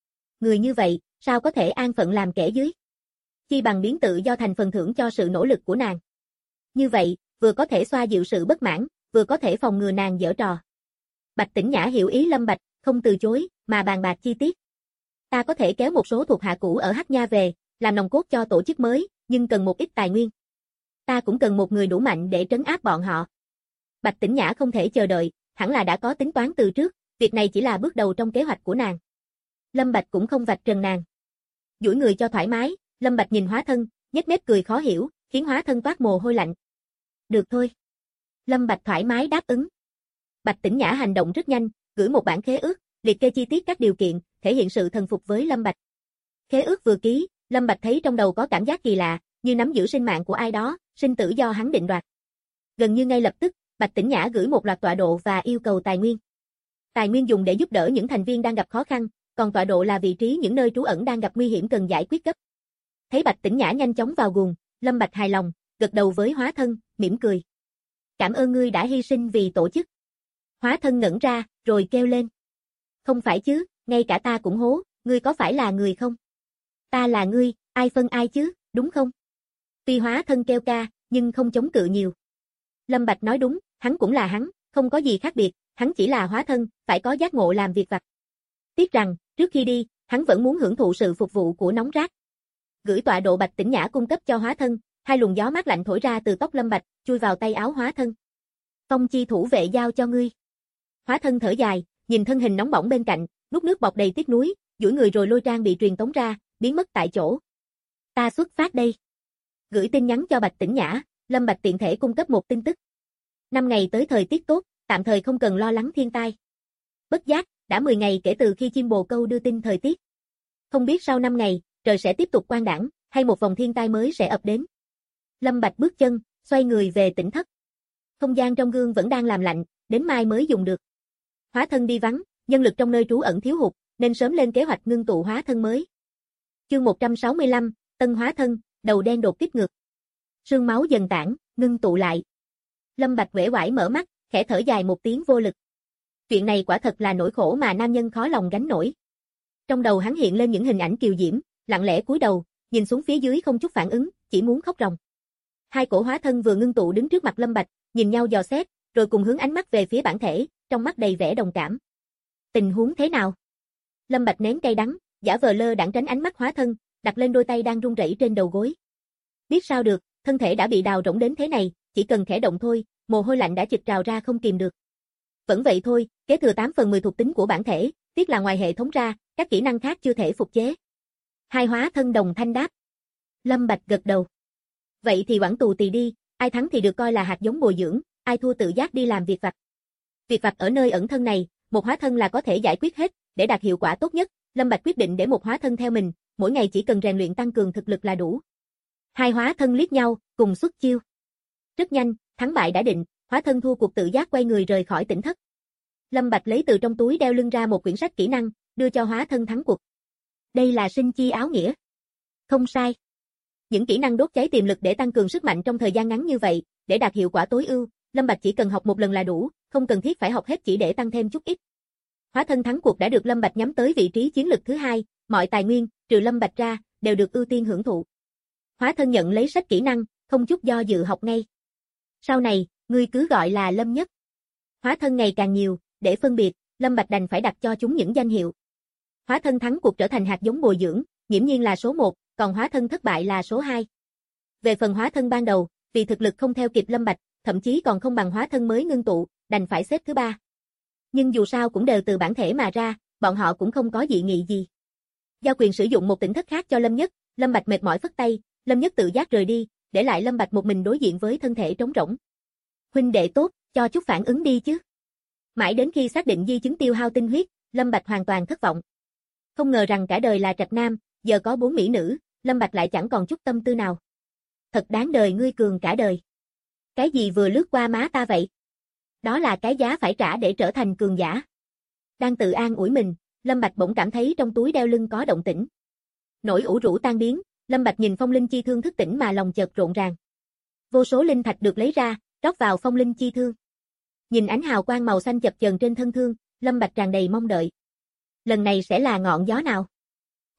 người như vậy, sao có thể an phận làm kẻ dưới? Chi bằng biến tự do thành phần thưởng cho sự nỗ lực của nàng. Như vậy, vừa có thể xoa dịu sự bất mãn, vừa có thể phòng ngừa nàng giở trò. Bạch Tĩnh Nhã hiểu ý Lâm Bạch, không từ chối, mà bàn bạc chi tiết. Ta có thể kéo một số thuộc hạ cũ ở Hắc Nha về, làm nòng cốt cho tổ chức mới, nhưng cần một ít tài nguyên. Ta cũng cần một người đủ mạnh để trấn áp bọn họ. Bạch Tĩnh Nhã không thể chờ đợi, hẳn là đã có tính toán từ trước, việc này chỉ là bước đầu trong kế hoạch của nàng. Lâm Bạch cũng không vạch trần nàng. Duỗi người cho thoải mái, Lâm Bạch nhìn Hóa Thân, nhếch mép cười khó hiểu, khiến Hóa Thân toát mồ hôi lạnh. Được thôi. Lâm Bạch thoải mái đáp ứng. Bạch Tĩnh Nhã hành động rất nhanh, gửi một bản khế ước, liệt kê chi tiết các điều kiện, thể hiện sự thần phục với Lâm Bạch. Khế ước vừa ký, Lâm Bạch thấy trong đầu có cảm giác kỳ lạ, như nắm giữ sinh mạng của ai đó, sinh tử do hắn định đoạt. Gần như ngay lập tức, Bạch Tĩnh Nhã gửi một loạt tọa độ và yêu cầu tài nguyên. Tài nguyên dùng để giúp đỡ những thành viên đang gặp khó khăn, còn tọa độ là vị trí những nơi trú ẩn đang gặp nguy hiểm cần giải quyết gấp. Thấy Bạch Tĩnh Nhã nhanh chóng vào guồng, Lâm Bạch hài lòng, gật đầu với Hóa Thân, mỉm cười. Cảm ơn ngươi đã hy sinh vì tổ chức. Hóa Thân ngẩn ra, rồi kêu lên. Không phải chứ, ngay cả ta cũng hố, ngươi có phải là người không? Ta là ngươi, ai phân ai chứ, đúng không? Tuy Hóa Thân kêu ca, nhưng không chống cự nhiều. Lâm Bạch nói đúng, hắn cũng là hắn, không có gì khác biệt, hắn chỉ là Hóa Thân, phải có giác ngộ làm việc vặt. Tiếc rằng, trước khi đi, hắn vẫn muốn hưởng thụ sự phục vụ của nóng rát. Gửi tọa độ Bạch Tĩnh Nhã cung cấp cho Hóa Thân, hai luồng gió mát lạnh thổi ra từ tóc Lâm Bạch, chui vào tay áo Hóa Thân. Phong chi thủ vệ giao cho ngươi. Hóa Thân thở dài, nhìn thân hình nóng bỏng bên cạnh, nuốt nước bọt đầy tiếc nuối, duỗi người rồi lôi trang bị truyền tống ra, biến mất tại chỗ. Ta xuất phát đây. Gửi tin nhắn cho Bạch Tĩnh Nhã, Lâm Bạch tiện thể cung cấp một tin tức. 5 ngày tới thời tiết tốt, tạm thời không cần lo lắng thiên tai. Bất giác, đã 10 ngày kể từ khi chim bồ câu đưa tin thời tiết. Không biết sau 5 ngày, trời sẽ tiếp tục quang đãng, hay một vòng thiên tai mới sẽ ập đến. Lâm Bạch bước chân, xoay người về tỉnh thất. Không gian trong gương vẫn đang làm lạnh, đến mai mới dùng được. Hóa Thân đi vắng, nhân lực trong nơi trú ẩn thiếu hụt, nên sớm lên kế hoạch ngưng tụ Hóa Thân mới. Chương 165, Tân Hóa Thân, đầu đen đột kích ngược. Sương máu dần tản, ngưng tụ lại. Lâm Bạch uể oải mở mắt, khẽ thở dài một tiếng vô lực. Chuyện này quả thật là nỗi khổ mà nam nhân khó lòng gánh nổi. Trong đầu hắn hiện lên những hình ảnh kiều diễm, lặng lẽ cúi đầu, nhìn xuống phía dưới không chút phản ứng, chỉ muốn khóc ròng. Hai cổ Hóa Thân vừa ngưng tụ đứng trước mặt Lâm Bạch, nhìn nhau dò xét, rồi cùng hướng ánh mắt về phía bản thể, trong mắt đầy vẻ đồng cảm. Tình huống thế nào? Lâm Bạch nén cay đắng, giả vờ lơ đãng tránh ánh mắt Hóa Thân, đặt lên đôi tay đang run rẩy trên đầu gối. Biết sao được, thân thể đã bị đào rỗng đến thế này, chỉ cần khẽ động thôi, mồ hôi lạnh đã trịch trào ra không kìm được. Vẫn vậy thôi, kế thừa 8/10 thuộc tính của bản thể, tiếc là ngoài hệ thống ra, các kỹ năng khác chưa thể phục chế. Hai Hóa Thân đồng thanh đáp. Lâm Bạch gật đầu. Vậy thì oản tù tì đi, ai thắng thì được coi là hạt giống bồi dưỡng, ai thua tự giác đi làm việc vặt. Việc vặt ở nơi ẩn thân này, một Hóa Thân là có thể giải quyết hết, để đạt hiệu quả tốt nhất, Lâm Bạch quyết định để một Hóa Thân theo mình, mỗi ngày chỉ cần rèn luyện tăng cường thực lực là đủ. Hai Hóa Thân liếc nhau, cùng xuất chiêu. Rất nhanh, thắng bại đã định, Hóa Thân thua cuộc tự giác quay người rời khỏi tỉnh thất. Lâm Bạch lấy từ trong túi đeo lưng ra một quyển sách kỹ năng, đưa cho Hóa Thân thắng cuộc. Đây là sinh chi áo nghĩa. Không sai. Những kỹ năng đốt cháy tiềm lực để tăng cường sức mạnh trong thời gian ngắn như vậy, để đạt hiệu quả tối ưu, Lâm Bạch chỉ cần học một lần là đủ, không cần thiết phải học hết chỉ để tăng thêm chút ít. Hóa Thân thắng cuộc đã được Lâm Bạch nhắm tới vị trí chiến lực thứ hai, mọi tài nguyên, trừ Lâm Bạch ra, đều được ưu tiên hưởng thụ. Hóa Thân nhận lấy sách kỹ năng, không chút do dự học ngay. Sau này, ngươi cứ gọi là Lâm Nhất. Hóa Thân ngày càng nhiều, để phân biệt, Lâm Bạch đành phải đặt cho chúng những danh hiệu. Hóa Thân thắng cuộc trở thành hạt giống bồi dưỡng, nghiễm nhiên là số 1, còn Hóa Thân thất bại là số 2. Về phần Hóa Thân ban đầu, vì thực lực không theo kịp Lâm Bạch, thậm chí còn không bằng Hóa Thân mới ngưng tụ, đành phải xếp thứ 3. Nhưng dù sao cũng đều từ bản thể mà ra, bọn họ cũng không có dị nghị gì. Giao quyền sử dụng một tỉnh thất khác cho Lâm Nhất, Lâm Bạch mệt mỏi phất tay, Lâm Nhất tự giác rời đi, để lại Lâm Bạch một mình đối diện với thân thể trống rỗng. Huynh đệ tốt, cho chút phản ứng đi chứ. Mãi đến khi xác định di chứng tiêu hao tinh huyết, Lâm Bạch hoàn toàn thất vọng. Không ngờ rằng cả đời là trạch nam, giờ có 4 mỹ nữ, Lâm Bạch lại chẳng còn chút tâm tư nào. Thật đáng đời ngươi cường cả đời. Cái gì vừa lướt qua má ta vậy? Đó là cái giá phải trả để trở thành cường giả. Đang tự an ủi mình, Lâm Bạch bỗng cảm thấy trong túi đeo lưng có động tĩnh. Nỗi ủ rũ tan biến, Lâm Bạch nhìn phong linh chi thương thức tỉnh mà lòng chợt rộn ràng. Vô số linh thạch được lấy ra, rót vào phong linh chi thương. Nhìn ánh hào quang màu xanh chập chờn trên thân thương, Lâm Bạch tràn đầy mong đợi. Lần này sẽ là ngọn gió nào?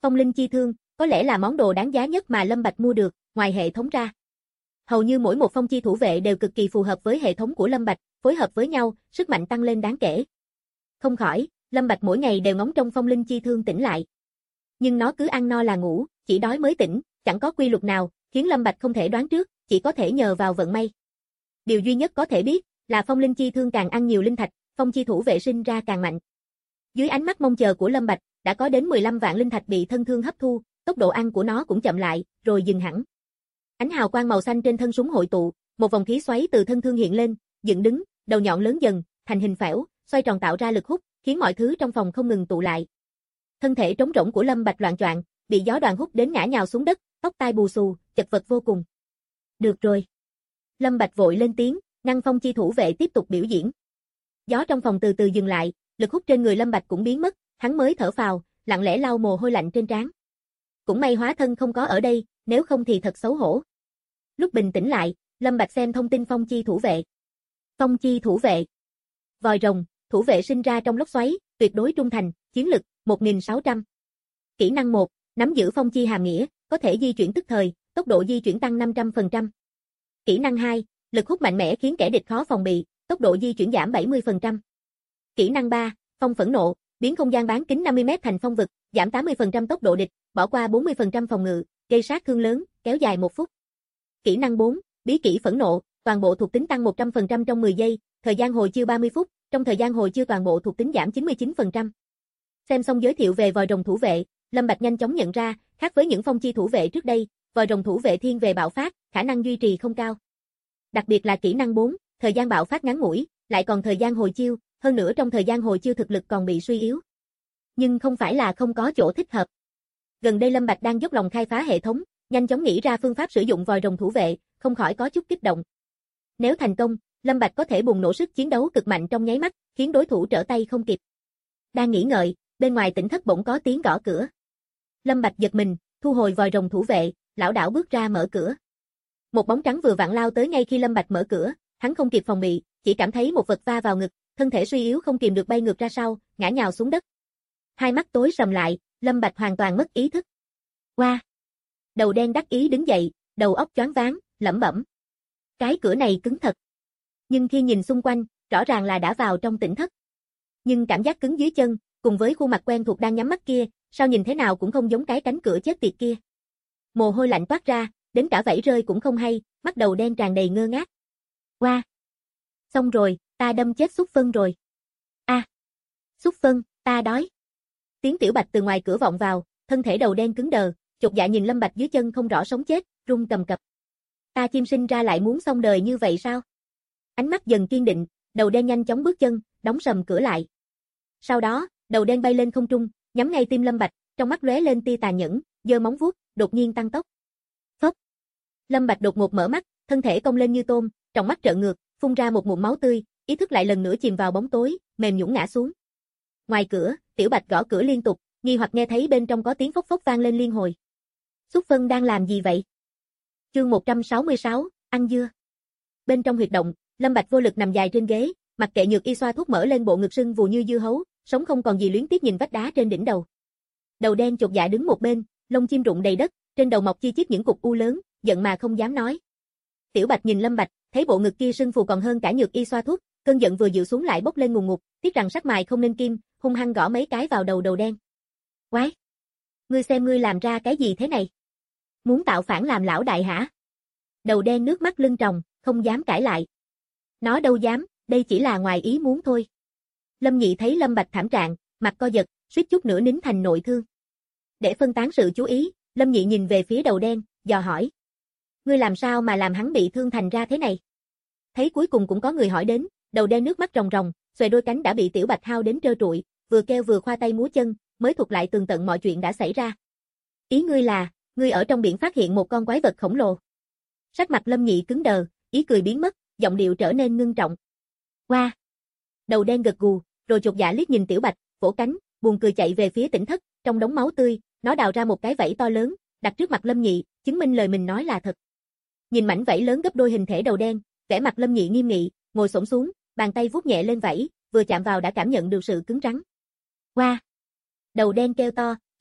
Phong linh chi thương, có lẽ là món đồ đáng giá nhất mà Lâm Bạch mua được, ngoài hệ thống ra. Hầu như mỗi một phong chi thủ vệ đều cực kỳ phù hợp với hệ thống của Lâm Bạch, phối hợp với nhau, sức mạnh tăng lên đáng kể. Không khỏi, Lâm Bạch mỗi ngày đều ngóng trông phong linh chi thương tỉnh lại. Nhưng nó cứ ăn no là ngủ, chỉ đói mới tỉnh, chẳng có quy luật nào, khiến Lâm Bạch không thể đoán trước, chỉ có thể nhờ vào vận may. Điều duy nhất có thể biết là phong linh chi thương càng ăn nhiều linh thạch, phong chi thủ vệ sinh ra càng mạnh. Dưới ánh mắt mong chờ của Lâm Bạch, đã có đến 15 vạn linh thạch bị thân thương hấp thu, tốc độ ăn của nó cũng chậm lại, rồi dừng hẳn. Ánh hào quang màu xanh trên thân súng hội tụ, một vòng khí xoáy từ thân thương hiện lên, dựng đứng, đầu nhọn lớn dần, thành hình phễu, xoay tròn tạo ra lực hút, khiến mọi thứ trong phòng không ngừng tụ lại. Thân thể trống rỗng của Lâm Bạch loạng choạng, bị gió đoàn hút đến ngã nhào xuống đất, tóc tai bù xù, chật vật vô cùng. Được rồi. Lâm Bạch vội lên tiếng, ngăn phong chi thủ vệ tiếp tục biểu diễn. Gió trong phòng từ từ dừng lại, lực hút trên người Lâm Bạch cũng biến mất, hắn mới thở phào, lặng lẽ lau mồ hôi lạnh trên trán. Cũng may hóa thân không có ở đây, nếu không thì thật xấu hổ. Lúc bình tĩnh lại, Lâm Bạch xem thông tin phong chi thủ vệ. Phong chi thủ vệ. Vòi rồng, thủ vệ sinh ra trong lốc xoáy, tuyệt đối trung thành, chiến lực 1600. Kỹ năng 1, nắm giữ phong chi hàm nghĩa, có thể di chuyển tức thời, tốc độ di chuyển tăng 500%. Kỹ năng 2, lực hút mạnh mẽ khiến kẻ địch khó phòng bị, tốc độ di chuyển giảm 70%. Kỹ năng 3, phong phẫn nộ, biến không gian bán kính 50m thành phong vực, giảm 80% tốc độ địch, bỏ qua 40% phòng ngự, gây sát thương lớn, kéo dài 1 phút. Kỹ năng 4, bí kỹ phẫn nộ, toàn bộ thuộc tính tăng 100% trong 10 giây, thời gian hồi chiêu 30 phút, trong thời gian hồi chiêu toàn bộ thuộc tính giảm 99%. Xem xong giới thiệu về vòi rồng thủ vệ, Lâm Bạch nhanh chóng nhận ra, khác với những phong chi thủ vệ trước đây, vòi rồng thủ vệ thiên về bạo phát, khả năng duy trì không cao. Đặc biệt là kỹ năng 4, thời gian bạo phát ngắn ngủi, lại còn thời gian hồi chiêu, hơn nữa trong thời gian hồi chiêu thực lực còn bị suy yếu. Nhưng không phải là không có chỗ thích hợp. Gần đây Lâm Bạch đang dốc lòng khai phá hệ thống, nhanh chóng nghĩ ra phương pháp sử dụng vòi rồng thủ vệ, không khỏi có chút kích động. Nếu thành công, Lâm Bạch có thể bùng nổ sức chiến đấu cực mạnh trong nháy mắt, khiến đối thủ trở tay không kịp. Đang nghĩ ngợi, bên ngoài tỉnh thất bỗng có tiếng gõ cửa. Lâm Bạch giật mình, thu hồi vòi rồng thủ vệ, lảo đảo bước ra mở cửa. Một bóng trắng vừa vặn lao tới ngay khi Lâm Bạch mở cửa, hắn không kịp phòng bị, chỉ cảm thấy một vật va vào ngực, thân thể suy yếu không kìm được bay ngược ra sau, ngã nhào xuống đất. Hai mắt tối sầm lại, Lâm Bạch hoàn toàn mất ý thức. Qua. Đầu đen đắc ý đứng dậy, đầu óc choáng váng, lẩm bẩm. Cái cửa này cứng thật. Nhưng khi nhìn xung quanh, rõ ràng là đã vào trong tỉnh thất. Nhưng cảm giác cứng dưới chân, cùng với khuôn mặt quen thuộc đang nhắm mắt kia, sao nhìn thế nào cũng không giống cái cánh cửa chết tiệt kia. Mồ hôi lạnh toát ra, đến cả vẫy rơi cũng không hay, mắt đầu đen tràn đầy ngơ ngác. Qua. Xong rồi, ta đâm chết xúc phân rồi. A. Xúc phân, ta đói. Tiếng Tiểu Bạch từ ngoài cửa vọng vào, thân thể đầu đen cứng đờ, chột dạ nhìn Lâm Bạch dưới chân không rõ sống chết, run cầm cập. Ta chim sinh ra lại muốn xong đời như vậy sao? Ánh mắt dần kiên định, đầu đen nhanh chóng bước chân, đóng sầm cửa lại. Sau đó, đầu đen bay lên không trung, nhắm ngay tim Lâm Bạch, trong mắt lóe lên tia tà nhẫn, giơ móng vuốt, đột nhiên tăng tốc. Phốc. Lâm Bạch đột ngột mở mắt, thân thể cong lên như tôm, trong mắt trợn ngược, phun ra một ngụm máu tươi, ý thức lại lần nữa chìm vào bóng tối, mềm nhũn ngã xuống. Ngoài cửa, Tiểu Bạch gõ cửa liên tục, nghi hoặc nghe thấy bên trong có tiếng phốc phốc vang lên liên hồi. Xúc Phân đang làm gì vậy? Chương 166, ăn dưa. Bên trong huyệt động, Lâm Bạch vô lực nằm dài trên ghế, mặc kệ Nhược Y xoa thuốc mỡ lên bộ ngực sưng vù như dưa hấu, sống không còn gì luyến tiếc nhìn vách đá trên đỉnh đầu. Đầu đen chột dạ đứng một bên, lông chim rụng đầy đất, trên đầu mọc chi chít những cục u lớn, giận mà không dám nói. Tiểu Bạch nhìn Lâm Bạch, thấy bộ ngực kia sưng phù còn hơn cả Nhược Y xoa thuốc, cơn giận vừa dịu xuống lại bốc lên ngùn ngụt, tiếc rằng sắc mài không nên kim, hung hăng gõ mấy cái vào đầu đầu đen. Quái! Ngươi xem ngươi làm ra cái gì thế này? Muốn tạo phản làm lão đại hả? Đầu đen nước mắt lưng tròng, không dám cãi lại. Nó đâu dám, đây chỉ là ngoài ý muốn thôi. Lâm Nhị thấy Lâm Bạch thảm trạng, mặt co giật, suýt chút nữa nín thành nội thương. Để phân tán sự chú ý, Lâm Nhị nhìn về phía đầu đen, dò hỏi. Ngươi làm sao mà làm hắn bị thương thành ra thế này? Thấy cuối cùng cũng có người hỏi đến, đầu đen nước mắt ròng ròng, xòe đôi cánh đã bị Tiểu Bạch hao đến trơ trụi, vừa kêu vừa khoa tay múa chân, mới thuật lại tường tận mọi chuyện đã xảy ra. Ý ngươi là, ngươi ở trong biển phát hiện một con quái vật khổng lồ. Sắc mặt Lâm Nhị cứng đờ, ý cười biến mất, giọng điệu trở nên ngưng trọng. Qua. Đầu đen gật gù, rồi chột dạ liếc nhìn Tiểu Bạch, vỗ cánh, buồn cười chạy về phía tỉnh thất, trong đống máu tươi, nó đào ra một cái vảy to lớn, đặt trước mặt Lâm Nhị, chứng minh lời mình nói là thật. Nhìn mảnh vảy lớn gấp đôi hình thể đầu đen, vẻ mặt Lâm Nhị nghiêm nghị, ngồi xổm xuống, bàn tay vuốt nhẹ lên vảy, vừa chạm vào đã cảm nhận được sự cứng rắn. Qua. Đầu đen kêu to,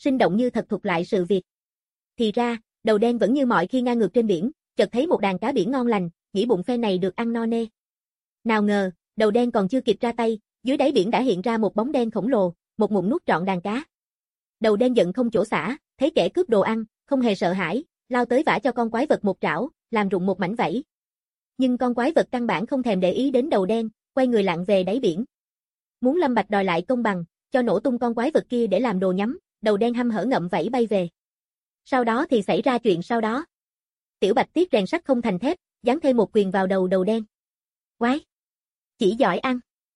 sinh động như thật thuật lại sự việc. Thì ra, Đầu Đen vẫn như mọi khi ngang ngược trên biển, chợt thấy một đàn cá biển ngon lành, nghĩ bụng phe này được ăn no nê. Nào ngờ, Đầu Đen còn chưa kịp ra tay, dưới đáy biển đã hiện ra một bóng đen khổng lồ, một ngụm nuốt trọn đàn cá. Đầu Đen giận không chỗ xả, thấy kẻ cướp đồ ăn, không hề sợ hãi, lao tới vả cho con quái vật một trảo, làm rụng một mảnh vảy. Nhưng con quái vật căn bản không thèm để ý đến Đầu Đen, quay người lặn về đáy biển. Muốn Lâm Bạch đòi lại công bằng, cho nổ tung con quái vật kia để làm đồ nhắm, Đầu Đen hăm hở ngậm vảy bay về. Sau đó thì xảy ra chuyện sau đó. Tiểu Bạch tiếc rèn sắt không thành thép, giáng thêm một quyền vào đầu Đầu Đen. Quái! Chỉ giỏi ăn.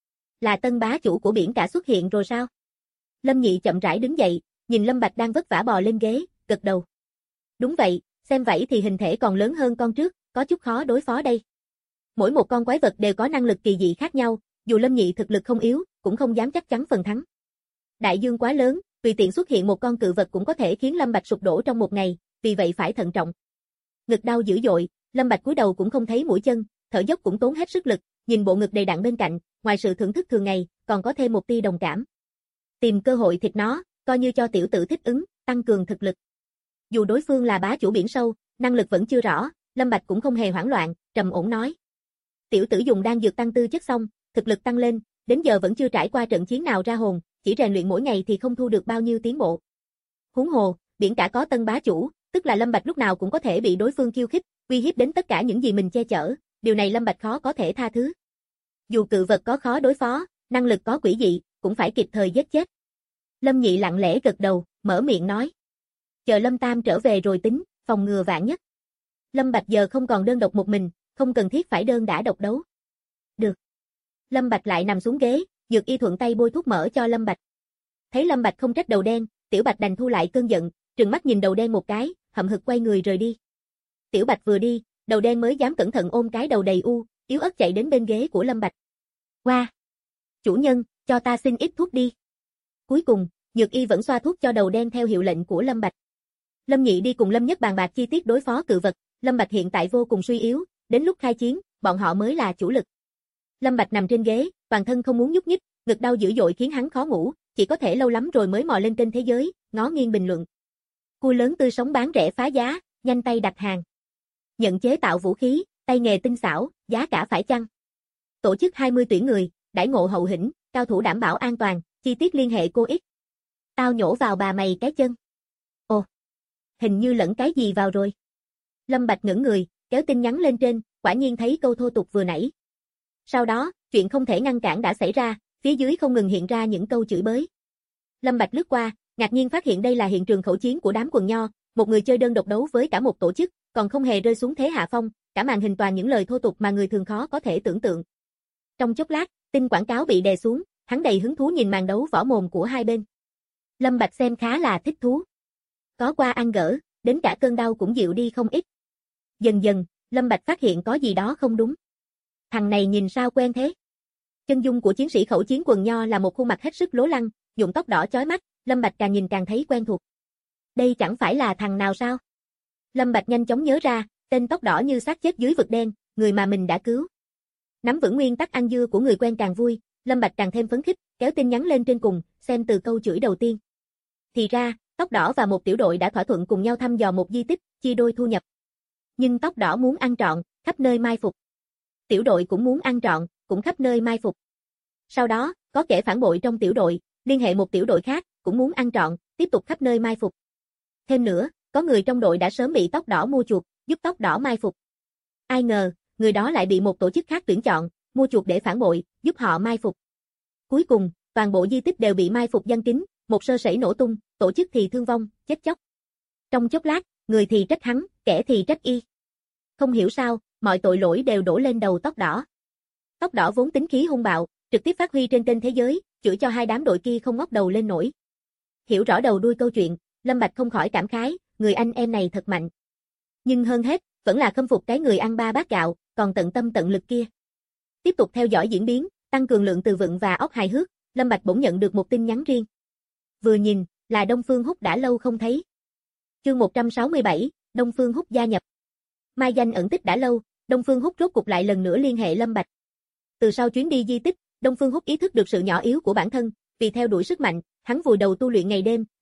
Là tân bá chủ của biển cả xuất hiện rồi sao? Lâm Nhị chậm rãi đứng dậy, nhìn Lâm Bạch đang vất vả bò lên ghế, gật đầu. Đúng vậy, xem vảy thì hình thể còn lớn hơn con trước, có chút khó đối phó đây. Mỗi một con quái vật đều có năng lực kỳ dị khác nhau, dù Lâm Nhị thực lực không yếu, cũng không dám chắc chắn phần thắng. Đại dương quá lớn, tùy tiện xuất hiện một con cự vật cũng có thể khiến Lâm Bạch sụp đổ trong một ngày, vì vậy phải thận trọng. Ngực đau dữ dội, Lâm Bạch cúi đầu cũng không thấy mũi chân, thở dốc cũng tốn hết sức lực, nhìn bộ ngực đầy đặn bên cạnh, ngoài sự thưởng thức thường ngày, còn có thêm một tia đồng cảm. Tìm cơ hội thịt nó, coi như cho tiểu tử thích ứng, tăng cường thực lực. Dù đối phương là bá chủ biển sâu, năng lực vẫn chưa rõ, Lâm Bạch cũng không hề hoảng loạn, trầm ổn nói. Tiểu tử dùng đan dược tăng tư chất xong, thực lực tăng lên, đến giờ vẫn chưa trải qua trận chiến nào ra hồn, chỉ rèn luyện mỗi ngày thì không thu được bao nhiêu tiến bộ. Huống hồ, biển cả có tân bá chủ, tức là Lâm Bạch lúc nào cũng có thể bị đối phương khiêu khích, uy hiếp đến tất cả những gì mình che chở, điều này Lâm Bạch khó có thể tha thứ. Dù cự vật có khó đối phó, năng lực có quỷ dị, cũng phải kịp thời giết chết. Lâm Nhị lặng lẽ gật đầu, mở miệng nói. Chờ Lâm Tam trở về rồi tính, phòng ngừa vạn nhất. Lâm Bạch giờ không còn đơn độc một mình, không cần thiết phải đơn đả độc đấu. Được. Lâm Bạch lại nằm xuống ghế, Dược Y thuận tay bôi thuốc mỡ cho Lâm Bạch. Thấy Lâm Bạch không trách Đầu Đen, Tiểu Bạch đành thu lại cơn giận, trừng mắt nhìn Đầu Đen một cái, hậm hực quay người rời đi. Tiểu Bạch vừa đi, Đầu Đen mới dám cẩn thận ôm cái đầu đầy u, yếu ớt chạy đến bên ghế của Lâm Bạch. Qua! Chủ nhân, cho ta xin ít thuốc đi. Cuối cùng, Dược Y vẫn xoa thuốc cho Đầu Đen theo hiệu lệnh của Lâm Bạch. Lâm Nhị đi cùng Lâm Nhất bàn bạc chi tiết đối phó cự vật, Lâm Bạch hiện tại vô cùng suy yếu, đến lúc khai chiến, bọn họ mới là chủ lực. Lâm Bạch nằm trên ghế, toàn thân không muốn nhúc nhích, ngực đau dữ dội khiến hắn khó ngủ, chỉ có thể lâu lắm rồi mới mò lên kênh Thế Giới, ngó nghiêng bình luận. Cua lớn tươi sống bán rẻ phá giá, nhanh tay đặt hàng. Nhận chế tạo vũ khí, tay nghề tinh xảo, giá cả phải chăng? Tổ chức 20 tuyển người, đãi ngộ hậu hĩnh, cao thủ đảm bảo an toàn, chi tiết liên hệ cô X. Tao nhổ vào bà mày cái chân. Ồ, hình như lẫn cái gì vào rồi. Lâm Bạch ngẩng người, kéo tin nhắn lên trên, quả nhiên thấy câu thô tục vừa nãy. Sau đó, chuyện không thể ngăn cản đã xảy ra, phía dưới không ngừng hiện ra những câu chửi bới. Lâm Bạch lướt qua, ngạc nhiên phát hiện đây là hiện trường khẩu chiến của đám quần nho, một người chơi đơn độc đấu với cả một tổ chức, còn không hề rơi xuống thế hạ phong, cả màn hình toàn những lời thô tục mà người thường khó có thể tưởng tượng. Trong chốc lát, tin quảng cáo bị đè xuống, hắn đầy hứng thú nhìn màn đấu võ mồm của hai bên. Lâm Bạch xem khá là thích thú. Có qua ăn gỡ, đến cả cơn đau cũng dịu đi không ít. Dần dần, Lâm Bạch phát hiện có gì đó không đúng. Thằng này nhìn sao quen thế? Chân dung của chiến sĩ khẩu chiến quần nho là một khuôn mặt hết sức lố lăng, nhuộm tóc đỏ chói mắt, Lâm Bạch càng nhìn càng thấy quen thuộc. Đây chẳng phải là thằng nào sao? Lâm Bạch nhanh chóng nhớ ra, tên tóc đỏ như xác chết dưới vực đen, người mà mình đã cứu. Nắm vững nguyên tắc ăn dưa của người quen càng vui, Lâm Bạch càng thêm phấn khích, kéo tin nhắn lên trên cùng, xem từ câu chửi đầu tiên. Thì ra, tóc đỏ và một tiểu đội đã thỏa thuận cùng nhau thăm dò một di tích, chia đôi thu nhập. Nhưng tóc đỏ muốn ăn trọn, khắp nơi mai phục. Tiểu đội cũng muốn ăn trọn, cũng khắp nơi mai phục. Sau đó, có kẻ phản bội trong tiểu đội, liên hệ một tiểu đội khác, cũng muốn ăn trọn, tiếp tục khắp nơi mai phục. Thêm nữa, có người trong đội đã sớm bị tóc đỏ mua chuộc, giúp tóc đỏ mai phục. Ai ngờ, người đó lại bị một tổ chức khác tuyển chọn, mua chuộc để phản bội, giúp họ mai phục. Cuối cùng, toàn bộ di tích đều bị mai phục giăng kín, một sơ sẩy nổ tung, tổ chức thì thương vong, chết chóc. Trong chốc lát, người thì trách hắn, kẻ thì trách y. Không hiểu sao, mọi tội lỗi đều đổ lên đầu tóc đỏ. Tóc đỏ vốn tính khí hung bạo, trực tiếp phát huy trên kênh Thế Giới, chửi cho hai đám đội kia không ngóc đầu lên nổi. Hiểu rõ đầu đuôi câu chuyện, Lâm Bạch không khỏi cảm khái, người anh em này thật mạnh. Nhưng hơn hết, vẫn là khâm phục cái người ăn ba bát gạo, còn tận tâm tận lực kia. Tiếp tục theo dõi diễn biến, tăng cường lượng từ vựng và óc hài hước, Lâm Bạch bỗng nhận được một tin nhắn riêng. Vừa nhìn, là Đông Phương Húc đã lâu không thấy. Chương 167, Đông Phương Húc gia nhập. Mai danh ẩn tích đã lâu, Đông Phương Húc rốt cục lại lần nữa liên hệ Lâm Bạch. Từ sau chuyến đi di tích, Đông Phương Húc ý thức được sự nhỏ yếu của bản thân, vì theo đuổi sức mạnh, hắn vùi đầu tu luyện ngày đêm,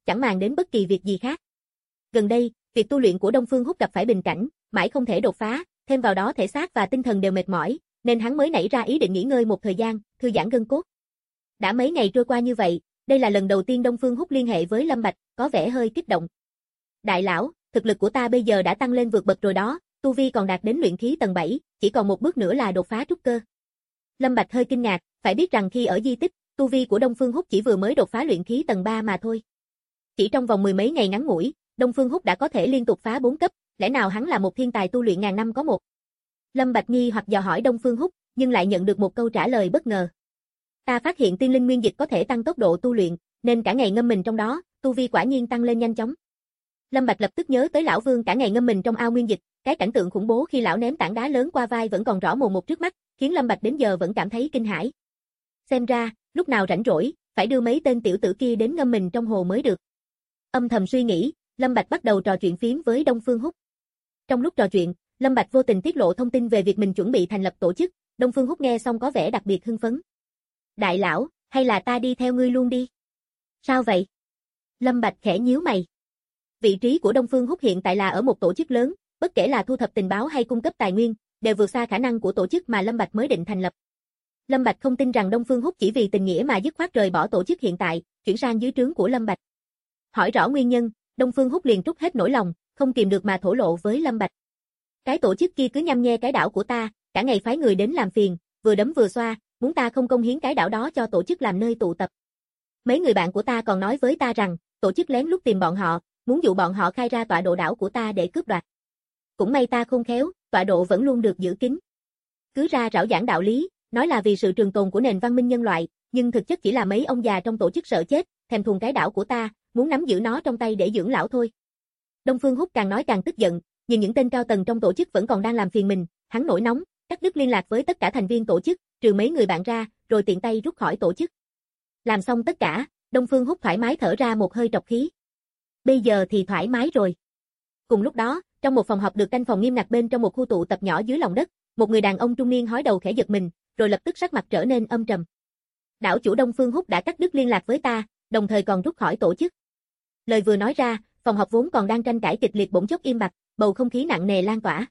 chẳng màng đến bất kỳ việc gì khác. Gần đây, việc tu luyện của Đông Phương Húc gặp phải bình cảnh, mãi không thể đột phá, thêm vào đó thể xác và tinh thần đều mệt mỏi, nên hắn mới nảy ra ý định nghỉ ngơi một thời gian, thư giãn gân cốt. Đã mấy ngày trôi qua như vậy, đây là lần đầu tiên Đông Phương Húc liên hệ với Lâm Bạch, có vẻ hơi kích động. Đại lão, thực lực của ta bây giờ đã tăng lên vượt bậc rồi đó, tu vi còn đạt đến luyện khí tầng 7, chỉ còn một bước nữa là đột phá trúc cơ. Lâm Bạch hơi kinh ngạc, phải biết rằng khi ở di tích, tu vi của Đông Phương Húc chỉ vừa mới đột phá luyện khí tầng 3 mà thôi. Chỉ trong vòng mười mấy ngày ngắn ngủi, Đông Phương Húc đã có thể liên tục phá 4 cấp, lẽ nào hắn là một thiên tài tu luyện ngàn năm có một? Lâm Bạch nghi hoặc dò hỏi Đông Phương Húc, nhưng lại nhận được một câu trả lời bất ngờ. Ta phát hiện tiên linh nguyên dịch có thể tăng tốc độ tu luyện, nên cả ngày ngâm mình trong đó, tu vi quả nhiên tăng lên nhanh chóng. Lâm Bạch lập tức nhớ tới lão Vương cả ngày ngâm mình trong ao nguyên dịch, cái cảnh tượng khủng bố khi lão ném tảng đá lớn qua vai vẫn còn rõ mồn một trước mắt, khiến Lâm Bạch đến giờ vẫn cảm thấy kinh hãi. Xem ra, lúc nào rảnh rỗi, phải đưa mấy tên tiểu tử kia đến ngâm mình trong hồ mới được. Âm thầm suy nghĩ, Lâm Bạch bắt đầu trò chuyện phiếm với Đông Phương Húc. Trong lúc trò chuyện, Lâm Bạch vô tình tiết lộ thông tin về việc mình chuẩn bị thành lập tổ chức, Đông Phương Húc nghe xong có vẻ đặc biệt hưng phấn. Đại lão, hay là ta đi theo ngươi luôn đi? Sao vậy? Lâm Bạch khẽ nhíu mày. Vị trí của Đông Phương Húc hiện tại là ở một tổ chức lớn, bất kể là thu thập tình báo hay cung cấp tài nguyên, đều vượt xa khả năng của tổ chức mà Lâm Bạch mới định thành lập. Lâm Bạch không tin rằng Đông Phương Húc chỉ vì tình nghĩa mà dứt khoát rời bỏ tổ chức hiện tại, chuyển sang dưới trướng của Lâm Bạch. Hỏi rõ nguyên nhân, Đông Phương Húc liền trút hết nỗi lòng, không kìm được mà thổ lộ với Lâm Bạch. Cái tổ chức kia cứ nhăm nhe cái đảo của ta, cả ngày phái người đến làm phiền, vừa đấm vừa xoa, muốn ta không công hiến cái đảo đó cho tổ chức làm nơi tụ tập. Mấy người bạn của ta còn nói với ta rằng, tổ chức lén lút tìm bọn họ, muốn dụ bọn họ khai ra tọa độ đảo của ta để cướp đoạt. Cũng may ta khôn khéo, tọa độ vẫn luôn được giữ kín. Cứ ra rảo giảng đạo lý, nói là vì sự trường tồn của nền văn minh nhân loại, nhưng thực chất chỉ là mấy ông già trong tổ chức sợ chết, thèm thuồng cái đảo của ta, muốn nắm giữ nó trong tay để dưỡng lão thôi. Đông Phương Húc càng nói càng tức giận, nhìn những tên cao tầng trong tổ chức vẫn còn đang làm phiền mình, hắn nổi nóng, cắt đứt liên lạc với tất cả thành viên tổ chức, trừ mấy người bạn ra, rồi tiện tay rút khỏi tổ chức. Làm xong tất cả, Đông Phương Húc thoải mái thở ra một hơi trọc khí. Bây giờ thì thoải mái rồi. Cùng lúc đó, trong một phòng họp được canh phòng nghiêm ngặt bên trong một khu tụ tập nhỏ dưới lòng đất, một người đàn ông trung niên hói đầu khẽ giật mình, rồi lập tức sắc mặt trở nên âm trầm. Đảo chủ Đông Phương Húc đã cắt đứt liên lạc với ta, đồng thời còn rút khỏi tổ chức. Lời vừa nói ra, phòng họp vốn còn đang tranh cãi kịch liệt bỗng chốc im bặt, bầu không khí nặng nề lan tỏa.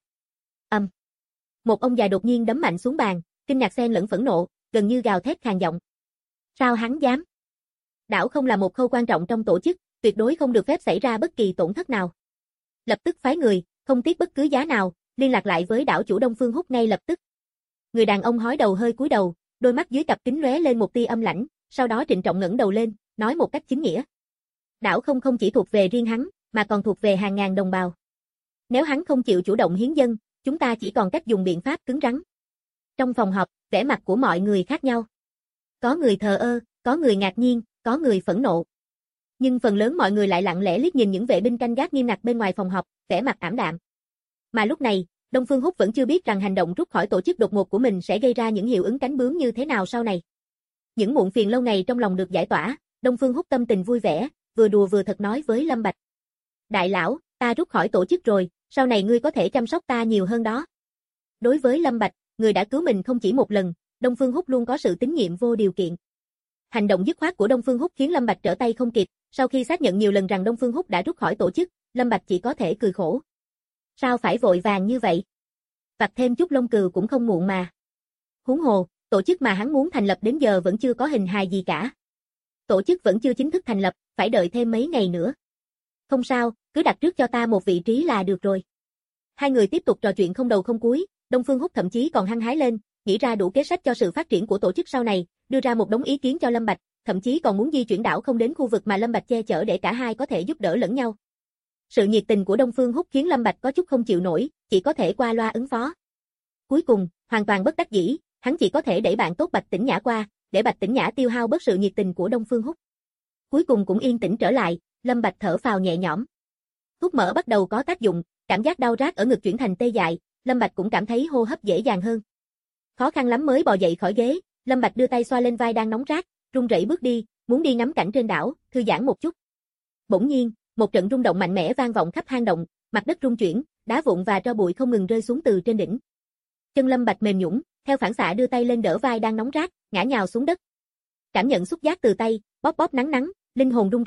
Một ông già đột nhiên đấm mạnh xuống bàn, kinh ngạc xen lẫn phẫn nộ, gần như gào thét khàn giọng. Sao hắn dám? Đảo không là một khâu quan trọng trong tổ chức, tuyệt đối không được phép xảy ra bất kỳ tổn thất nào. Lập tức phái người, không tiếc bất cứ giá nào, liên lạc lại với đảo chủ Đông Phương Húc ngay lập tức. Người đàn ông hói đầu hơi cúi đầu, đôi mắt dưới cặp kính lóe lên một tia âm lãnh, sau đó trịnh trọng ngẩng đầu lên, nói một cách chính nghĩa. Đảo không chỉ thuộc về riêng hắn, mà còn thuộc về hàng ngàn đồng bào. Nếu hắn không chịu chủ động hiến dân, chúng ta chỉ còn cách dùng biện pháp cứng rắn. Trong phòng họp, vẻ mặt của mọi người khác nhau. Có người thờ ơ, có người ngạc nhiên, có người phẫn nộ. Nhưng phần lớn mọi người lại lặng lẽ liếc nhìn những vệ binh canh gác nghiêm ngặt bên ngoài phòng họp, vẻ mặt ảm đạm. Mà lúc này, Đông Phương Húc vẫn chưa biết rằng hành động rút khỏi tổ chức đột ngột của mình sẽ gây ra những hiệu ứng cánh bướm như thế nào sau này. Những muộn phiền lâu ngày trong lòng được giải tỏa, Đông Phương Húc tâm tình vui vẻ, vừa đùa vừa thật nói với Lâm Bạch. Đại lão, ta rút khỏi tổ chức rồi, sau này ngươi có thể chăm sóc ta nhiều hơn đó. Đối với Lâm Bạch, người đã cứu mình không chỉ một lần, Đông Phương Húc luôn có sự tín nhiệm vô điều kiện. Hành động dứt khoát của Đông Phương Húc khiến Lâm Bạch trở tay không kịp, sau khi xác nhận nhiều lần rằng Đông Phương Húc đã rút khỏi tổ chức, Lâm Bạch chỉ có thể cười khổ. Sao phải vội vàng như vậy? Vặt thêm chút lông cừu cũng không muộn mà. Huống hồ, tổ chức mà hắn muốn thành lập đến giờ vẫn chưa có hình hài gì cả. Tổ chức vẫn chưa chính thức thành lập, phải đợi thêm mấy ngày nữa. Không sao, cứ đặt trước cho ta một vị trí là được rồi. Hai người tiếp tục trò chuyện không đầu không cuối, Đông Phương Húc thậm chí còn hăng hái lên, nghĩ ra đủ kế sách cho sự phát triển của tổ chức sau này, đưa ra một đống ý kiến cho Lâm Bạch, thậm chí còn muốn di chuyển đảo không đến khu vực mà Lâm Bạch che chở để cả hai có thể giúp đỡ lẫn nhau. Sự nhiệt tình của Đông Phương Húc khiến Lâm Bạch có chút không chịu nổi, chỉ có thể qua loa ứng phó. Cuối cùng, hoàn toàn bất đắc dĩ, hắn chỉ có thể đẩy bạn tốt Bạch Tĩnh Nhã qua, để Bạch Tĩnh Nhã tiêu hao bớt sự nhiệt tình của Đông Phương Húc. Cuối cùng cũng yên tĩnh trở lại, Lâm Bạch thở phào nhẹ nhõm. Thuốc mỡ bắt đầu có tác dụng, cảm giác đau rát ở ngực chuyển thành tê dại, Lâm Bạch cũng cảm thấy hô hấp dễ dàng hơn. Khó khăn lắm mới bò dậy khỏi ghế, Lâm Bạch đưa tay xoa lên vai đang nóng rát, run rẩy bước đi, muốn đi ngắm cảnh trên đảo, thư giãn một chút. Bỗng nhiên, một trận rung động mạnh mẽ vang vọng khắp hang động, mặt đất rung chuyển, đá vụn và tro bụi không ngừng rơi xuống từ trên đỉnh. Chân Lâm Bạch mềm nhũn, theo phản xạ đưa tay lên đỡ vai đang nóng rát, ngã nhào xuống đất. Cảm nhận xúc giác từ tay, bóp bóp nắng nắng, linh hồn run rẩy,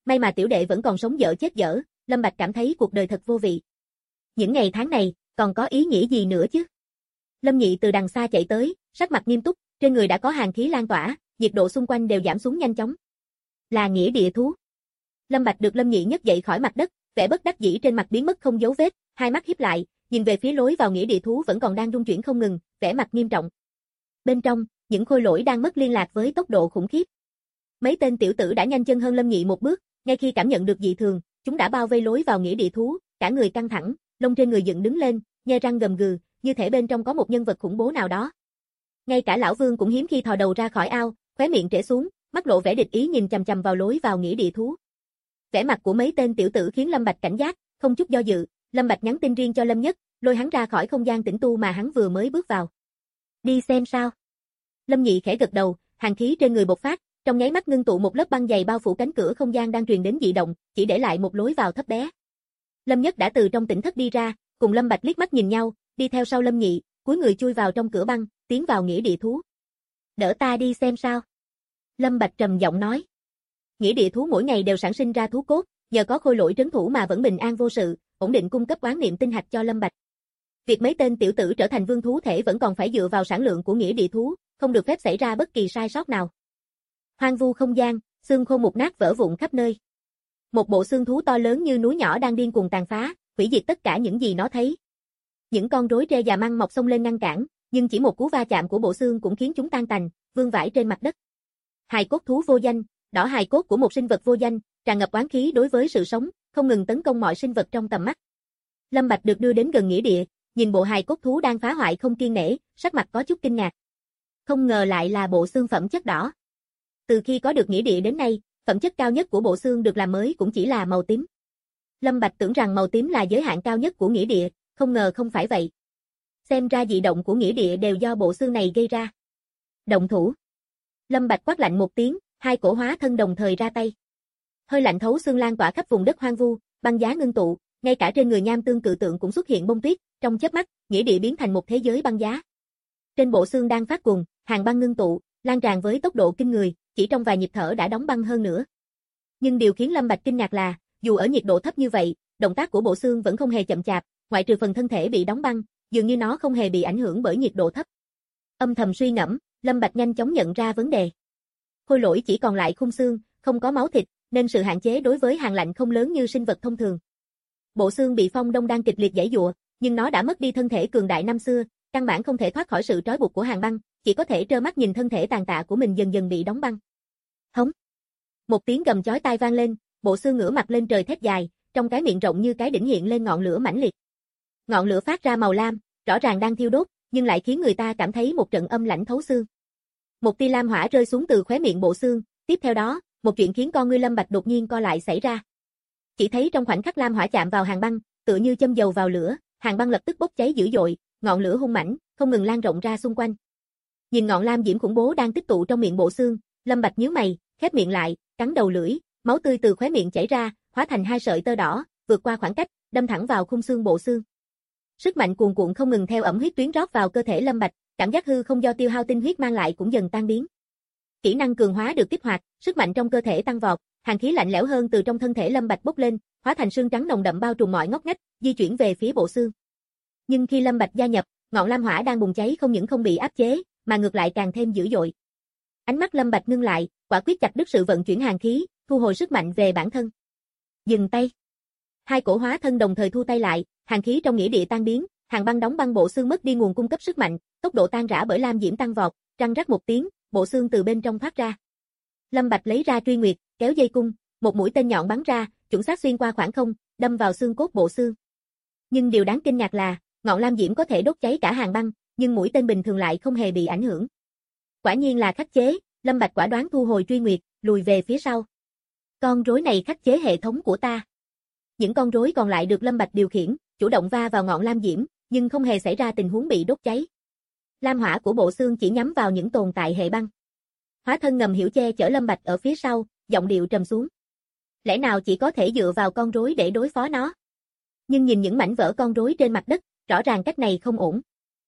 May mà tiểu đệ vẫn còn sống dở chết dở, Lâm Bạch cảm thấy cuộc đời thật vô vị. Những ngày tháng này, còn có ý nghĩa gì nữa chứ? Lâm Nhị từ đằng xa chạy tới, sắc mặt nghiêm túc, trên người đã có hàn khí lan tỏa, nhiệt độ xung quanh đều giảm xuống nhanh chóng. Là nghĩa địa thú. Lâm Bạch được Lâm Nhị nhấc dậy khỏi mặt đất, vẻ bất đắc dĩ trên mặt biến mất không dấu vết, hai mắt híp lại, nhìn về phía lối vào nghĩa địa thú vẫn còn đang rung chuyển không ngừng, vẻ mặt nghiêm trọng. Bên trong, những khôi lỗi đang mất liên lạc với tốc độ khủng khiếp. Mấy tên tiểu tử đã nhanh chân hơn Lâm Nhị một bước, ngay khi cảm nhận được dị thường, chúng đã bao vây lối vào nghĩa địa thú, cả người căng thẳng, lông trên người dựng đứng lên, nhe răng gầm gừ, như thể bên trong có một nhân vật khủng bố nào đó. Ngay cả lão Vương cũng hiếm khi thò đầu ra khỏi ao, khóe miệng trễ xuống, mắt lộ vẻ địch ý nhìn chằm chằm vào lối vào nghĩa địa thú. Vẻ mặt của mấy tên tiểu tử khiến Lâm Bạch cảnh giác, không chút do dự, Lâm Bạch nhắn tin riêng cho Lâm Nhất, lôi hắn ra khỏi không gian tĩnh tu mà hắn vừa mới bước vào. Đi xem sao? Lâm Nhị khẽ gật đầu, hàn khí trên người bộc phát, trong nháy mắt ngưng tụ một lớp băng dày bao phủ cánh cửa không gian đang truyền đến dị động, chỉ để lại một lối vào thấp bé. Lâm Nhất đã từ trong tỉnh thất đi ra, cùng Lâm Bạch liếc mắt nhìn nhau, đi theo sau Lâm Nhị, cúi người chui vào trong cửa băng, tiến vào nghĩa địa thú. Đỡ ta đi xem sao? Lâm Bạch trầm giọng nói. Nghĩa địa thú mỗi ngày đều sản sinh ra thú cốt, nhờ có khôi lỗi trấn thủ mà vẫn bình an vô sự, ổn định cung cấp oán niệm tinh hạch cho Lâm Bạch. Việc mấy tên tiểu tử trở thành vương thú thể vẫn còn phải dựa vào sản lượng của nghĩa địa thú, không được phép xảy ra bất kỳ sai sót nào. Hoang vu không gian, xương khô mục nát vỡ vụn khắp nơi. Một bộ xương thú to lớn như núi nhỏ đang điên cuồng tàn phá, hủy diệt tất cả những gì nó thấy. Những con rối tre già măng mọc xông lên ngăn cản, nhưng chỉ một cú va chạm của bộ xương cũng khiến chúng tan tành, vương vãi trên mặt đất. Hài cốt thú vô danh, đỏ hài cốt của một sinh vật vô danh, tràn ngập oán khí đối với sự sống, không ngừng tấn công mọi sinh vật trong tầm mắt. Lâm Bạch được đưa đến gần nghĩa địa, nhìn bộ hài cốt thú đang phá hoại không kiêng nể, sắc mặt có chút kinh ngạc. Không ngờ lại là bộ xương phẩm chất đỏ. Từ khi có được nghĩa địa đến nay, phẩm chất cao nhất của bộ xương được làm mới cũng chỉ là màu tím. Lâm Bạch tưởng rằng màu tím là giới hạn cao nhất của nghĩa địa, không ngờ không phải vậy. Xem ra dị động của nghĩa địa đều do bộ xương này gây ra. Động thủ. Lâm Bạch quát lạnh một tiếng, hai cổ hóa thân đồng thời ra tay. Hơi lạnh thấu xương lan tỏa khắp vùng đất hoang vu, băng giá ngưng tụ, ngay cả trên người nham tương cự tượng cũng xuất hiện bông tuyết, trong chớp mắt, nghĩa địa biến thành một thế giới băng giá. Trên bộ xương đang phát cuồng, hàng băng ngưng tụ, lan tràn với tốc độ kinh người, chỉ trong vài nhịp thở đã đóng băng hơn nữa. Nhưng điều khiến Lâm Bạch kinh ngạc là, dù ở nhiệt độ thấp như vậy, động tác của bộ xương vẫn không hề chậm chạp, ngoại trừ phần thân thể bị đóng băng, dường như nó không hề bị ảnh hưởng bởi nhiệt độ thấp. Âm thầm suy ngẫm, Lâm Bạch nhanh chóng nhận ra vấn đề. Khôi lỗi chỉ còn lại khung xương, không có máu thịt, nên sự hạn chế đối với hàng lạnh không lớn như sinh vật thông thường. Bộ xương bị phong đông đang kịch liệt giãy giụa, nhưng nó đã mất đi thân thể cường đại năm xưa, căn bản không thể thoát khỏi sự trói buộc của hàng băng, chỉ có thể trơ mắt nhìn thân thể tàn tạ của mình dần dần bị đóng băng. Hống. Một tiếng gầm chói tai vang lên, bộ xương ngửa mặt lên trời thét dài, trong cái miệng rộng như cái đỉnh hiện lên ngọn lửa mãnh liệt. Ngọn lửa phát ra màu lam, rõ ràng đang thiêu đốt, nhưng lại khiến người ta cảm thấy một trận âm lãnh thấu xương. Một tia lam hỏa rơi xuống từ khóe miệng bộ xương, tiếp theo đó, một chuyện khiến con ngươi Lâm Bạch đột nhiên co lại xảy ra. Chỉ thấy trong khoảnh khắc lam hỏa chạm vào hàng băng, tựa như châm dầu vào lửa, hàng băng lập tức bốc cháy dữ dội, ngọn lửa hung mãnh, không ngừng lan rộng ra xung quanh. Nhìn ngọn lam diễm khủng bố đang tích tụ trong miệng bộ xương, Lâm Bạch nhíu mày, khép miệng lại, cắn đầu lưỡi, máu tươi từ khóe miệng chảy ra, hóa thành hai sợi tơ đỏ, vượt qua khoảng cách, đâm thẳng vào khung xương bộ xương. Sức mạnh cuồn cuộn không ngừng theo ẩm huyết tuyến rót vào cơ thể Lâm Bạch, cảm giác hư không do tiêu hao tinh huyết mang lại cũng dần tan biến. Kỹ năng cường hóa được kích hoạt, sức mạnh trong cơ thể tăng vọt, hàn khí lạnh lẽo hơn từ trong thân thể Lâm Bạch bốc lên, hóa thành sương trắng nồng đậm bao trùm mọi ngóc ngách, di chuyển về phía bộ xương. Nhưng khi Lâm Bạch gia nhập, ngọn lam hỏa đang bùng cháy không những không bị áp chế, mà ngược lại càng thêm dữ dội. Ánh mắt Lâm Bạch ngưng lại, quả quyết chặt đứt sự vận chuyển hàn khí, thu hồi sức mạnh về bản thân. Dừng tay. Hai cổ hóa thân đồng thời thu tay lại, hàn khí trong nghĩa địa tan biến, hàng băng đóng băng bộ xương mất đi nguồn cung cấp sức mạnh, tốc độ tan rã bởi lam diễm tăng vọt, răng rắc một tiếng, bộ xương từ bên trong thoát ra. Lâm Bạch lấy ra truy nguyệt, kéo dây cung, một mũi tên nhọn bắn ra, chuẩn xác xuyên qua khoảng không, đâm vào xương cốt bộ xương. Nhưng điều đáng kinh ngạc là, ngọn lam diễm có thể đốt cháy cả hàng băng, nhưng mũi tên bình thường lại không hề bị ảnh hưởng. Quả nhiên là khắc chế, Lâm Bạch quả đoán thu hồi truy nguyệt, lùi về phía sau. Con rối này khắc chế hệ thống của ta. Những con rối còn lại được Lâm Bạch điều khiển, chủ động va vào ngọn lam diễm, nhưng không hề xảy ra tình huống bị đốt cháy. Lam hỏa của bộ xương chỉ nhắm vào những tồn tại hệ băng. Hóa thân ngầm hiểu che chở Lâm Bạch ở phía sau, giọng điệu trầm xuống. Lẽ nào chỉ có thể dựa vào con rối để đối phó nó? Nhưng nhìn những mảnh vỡ con rối trên mặt đất, rõ ràng cách này không ổn.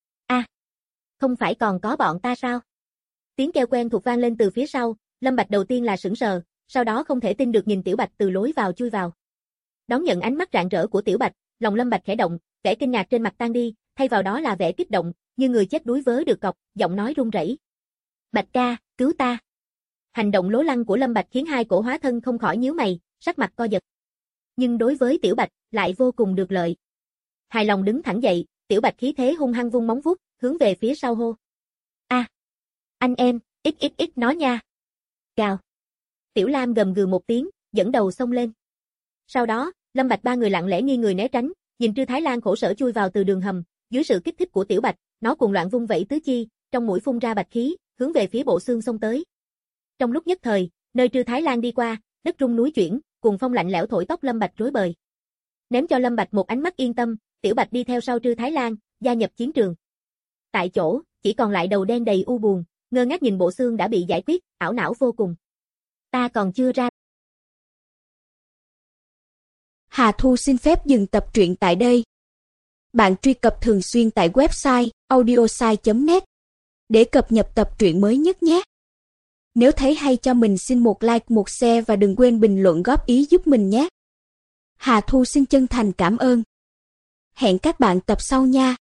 Không phải còn có bọn ta sao? Tiếng kêu quen thuộc vang lên từ phía sau, Lâm Bạch đầu tiên là sững sờ, sau đó không thể tin được nhìn Tiểu Bạch từ lối vào chui vào. Đón nhận ánh mắt rạng rỡ của Tiểu Bạch, lòng Lâm Bạch khẽ động, vẻ kinh ngạc trên mặt tan đi, thay vào đó là vẻ kích động, như người chết đuối vớ được cọc, giọng nói run rẩy. Bạch ca, cứu ta. Hành động lố lăng của Lâm Bạch khiến hai cổ hóa thân không khỏi nhíu mày, sắc mặt co giật. Nhưng đối với Tiểu Bạch, lại vô cùng được lợi. Hài lòng đứng thẳng dậy, Tiểu Bạch khí thế hung hăng vung móng vuốt, hướng về phía sau hô. Anh em, xxx nó nha. Gào. Tiểu Lam gầm gừ một tiếng, dẫn đầu xông lên. Sau đó, Lâm Bạch ba người lặng lẽ nghiêng người né tránh, nhìn Trư Thái Lan khổ sở chui vào từ đường hầm, dưới sự kích thích của Tiểu Bạch, nó cuồng loạn vung vẩy tứ chi, trong mũi phun ra bạch khí, hướng về phía bộ xương xông tới. Trong lúc nhất thời, nơi Trư Thái Lan đi qua, đất rung núi chuyển, cuồng phong lạnh lẽo thổi tóc Lâm Bạch rối bời. Ném cho Lâm Bạch một ánh mắt yên tâm, Tiểu Bạch đi theo sau Trư Thái Lan, gia nhập chiến trường. Tại chỗ, chỉ còn lại đầu đen đầy u buồn, ngơ ngác nhìn bộ xương đã bị giải quyết, ảo não vô cùng. Ta còn chưa ra. Hà Thu xin phép dừng tập truyện tại đây. Bạn truy cập thường xuyên tại website audiosai.net để cập nhật tập truyện mới nhất nhé. Nếu thấy hay cho mình xin một like, một share và đừng quên bình luận góp ý giúp mình nhé. Hà Thu xin chân thành cảm ơn. Hẹn các bạn tập sau nha.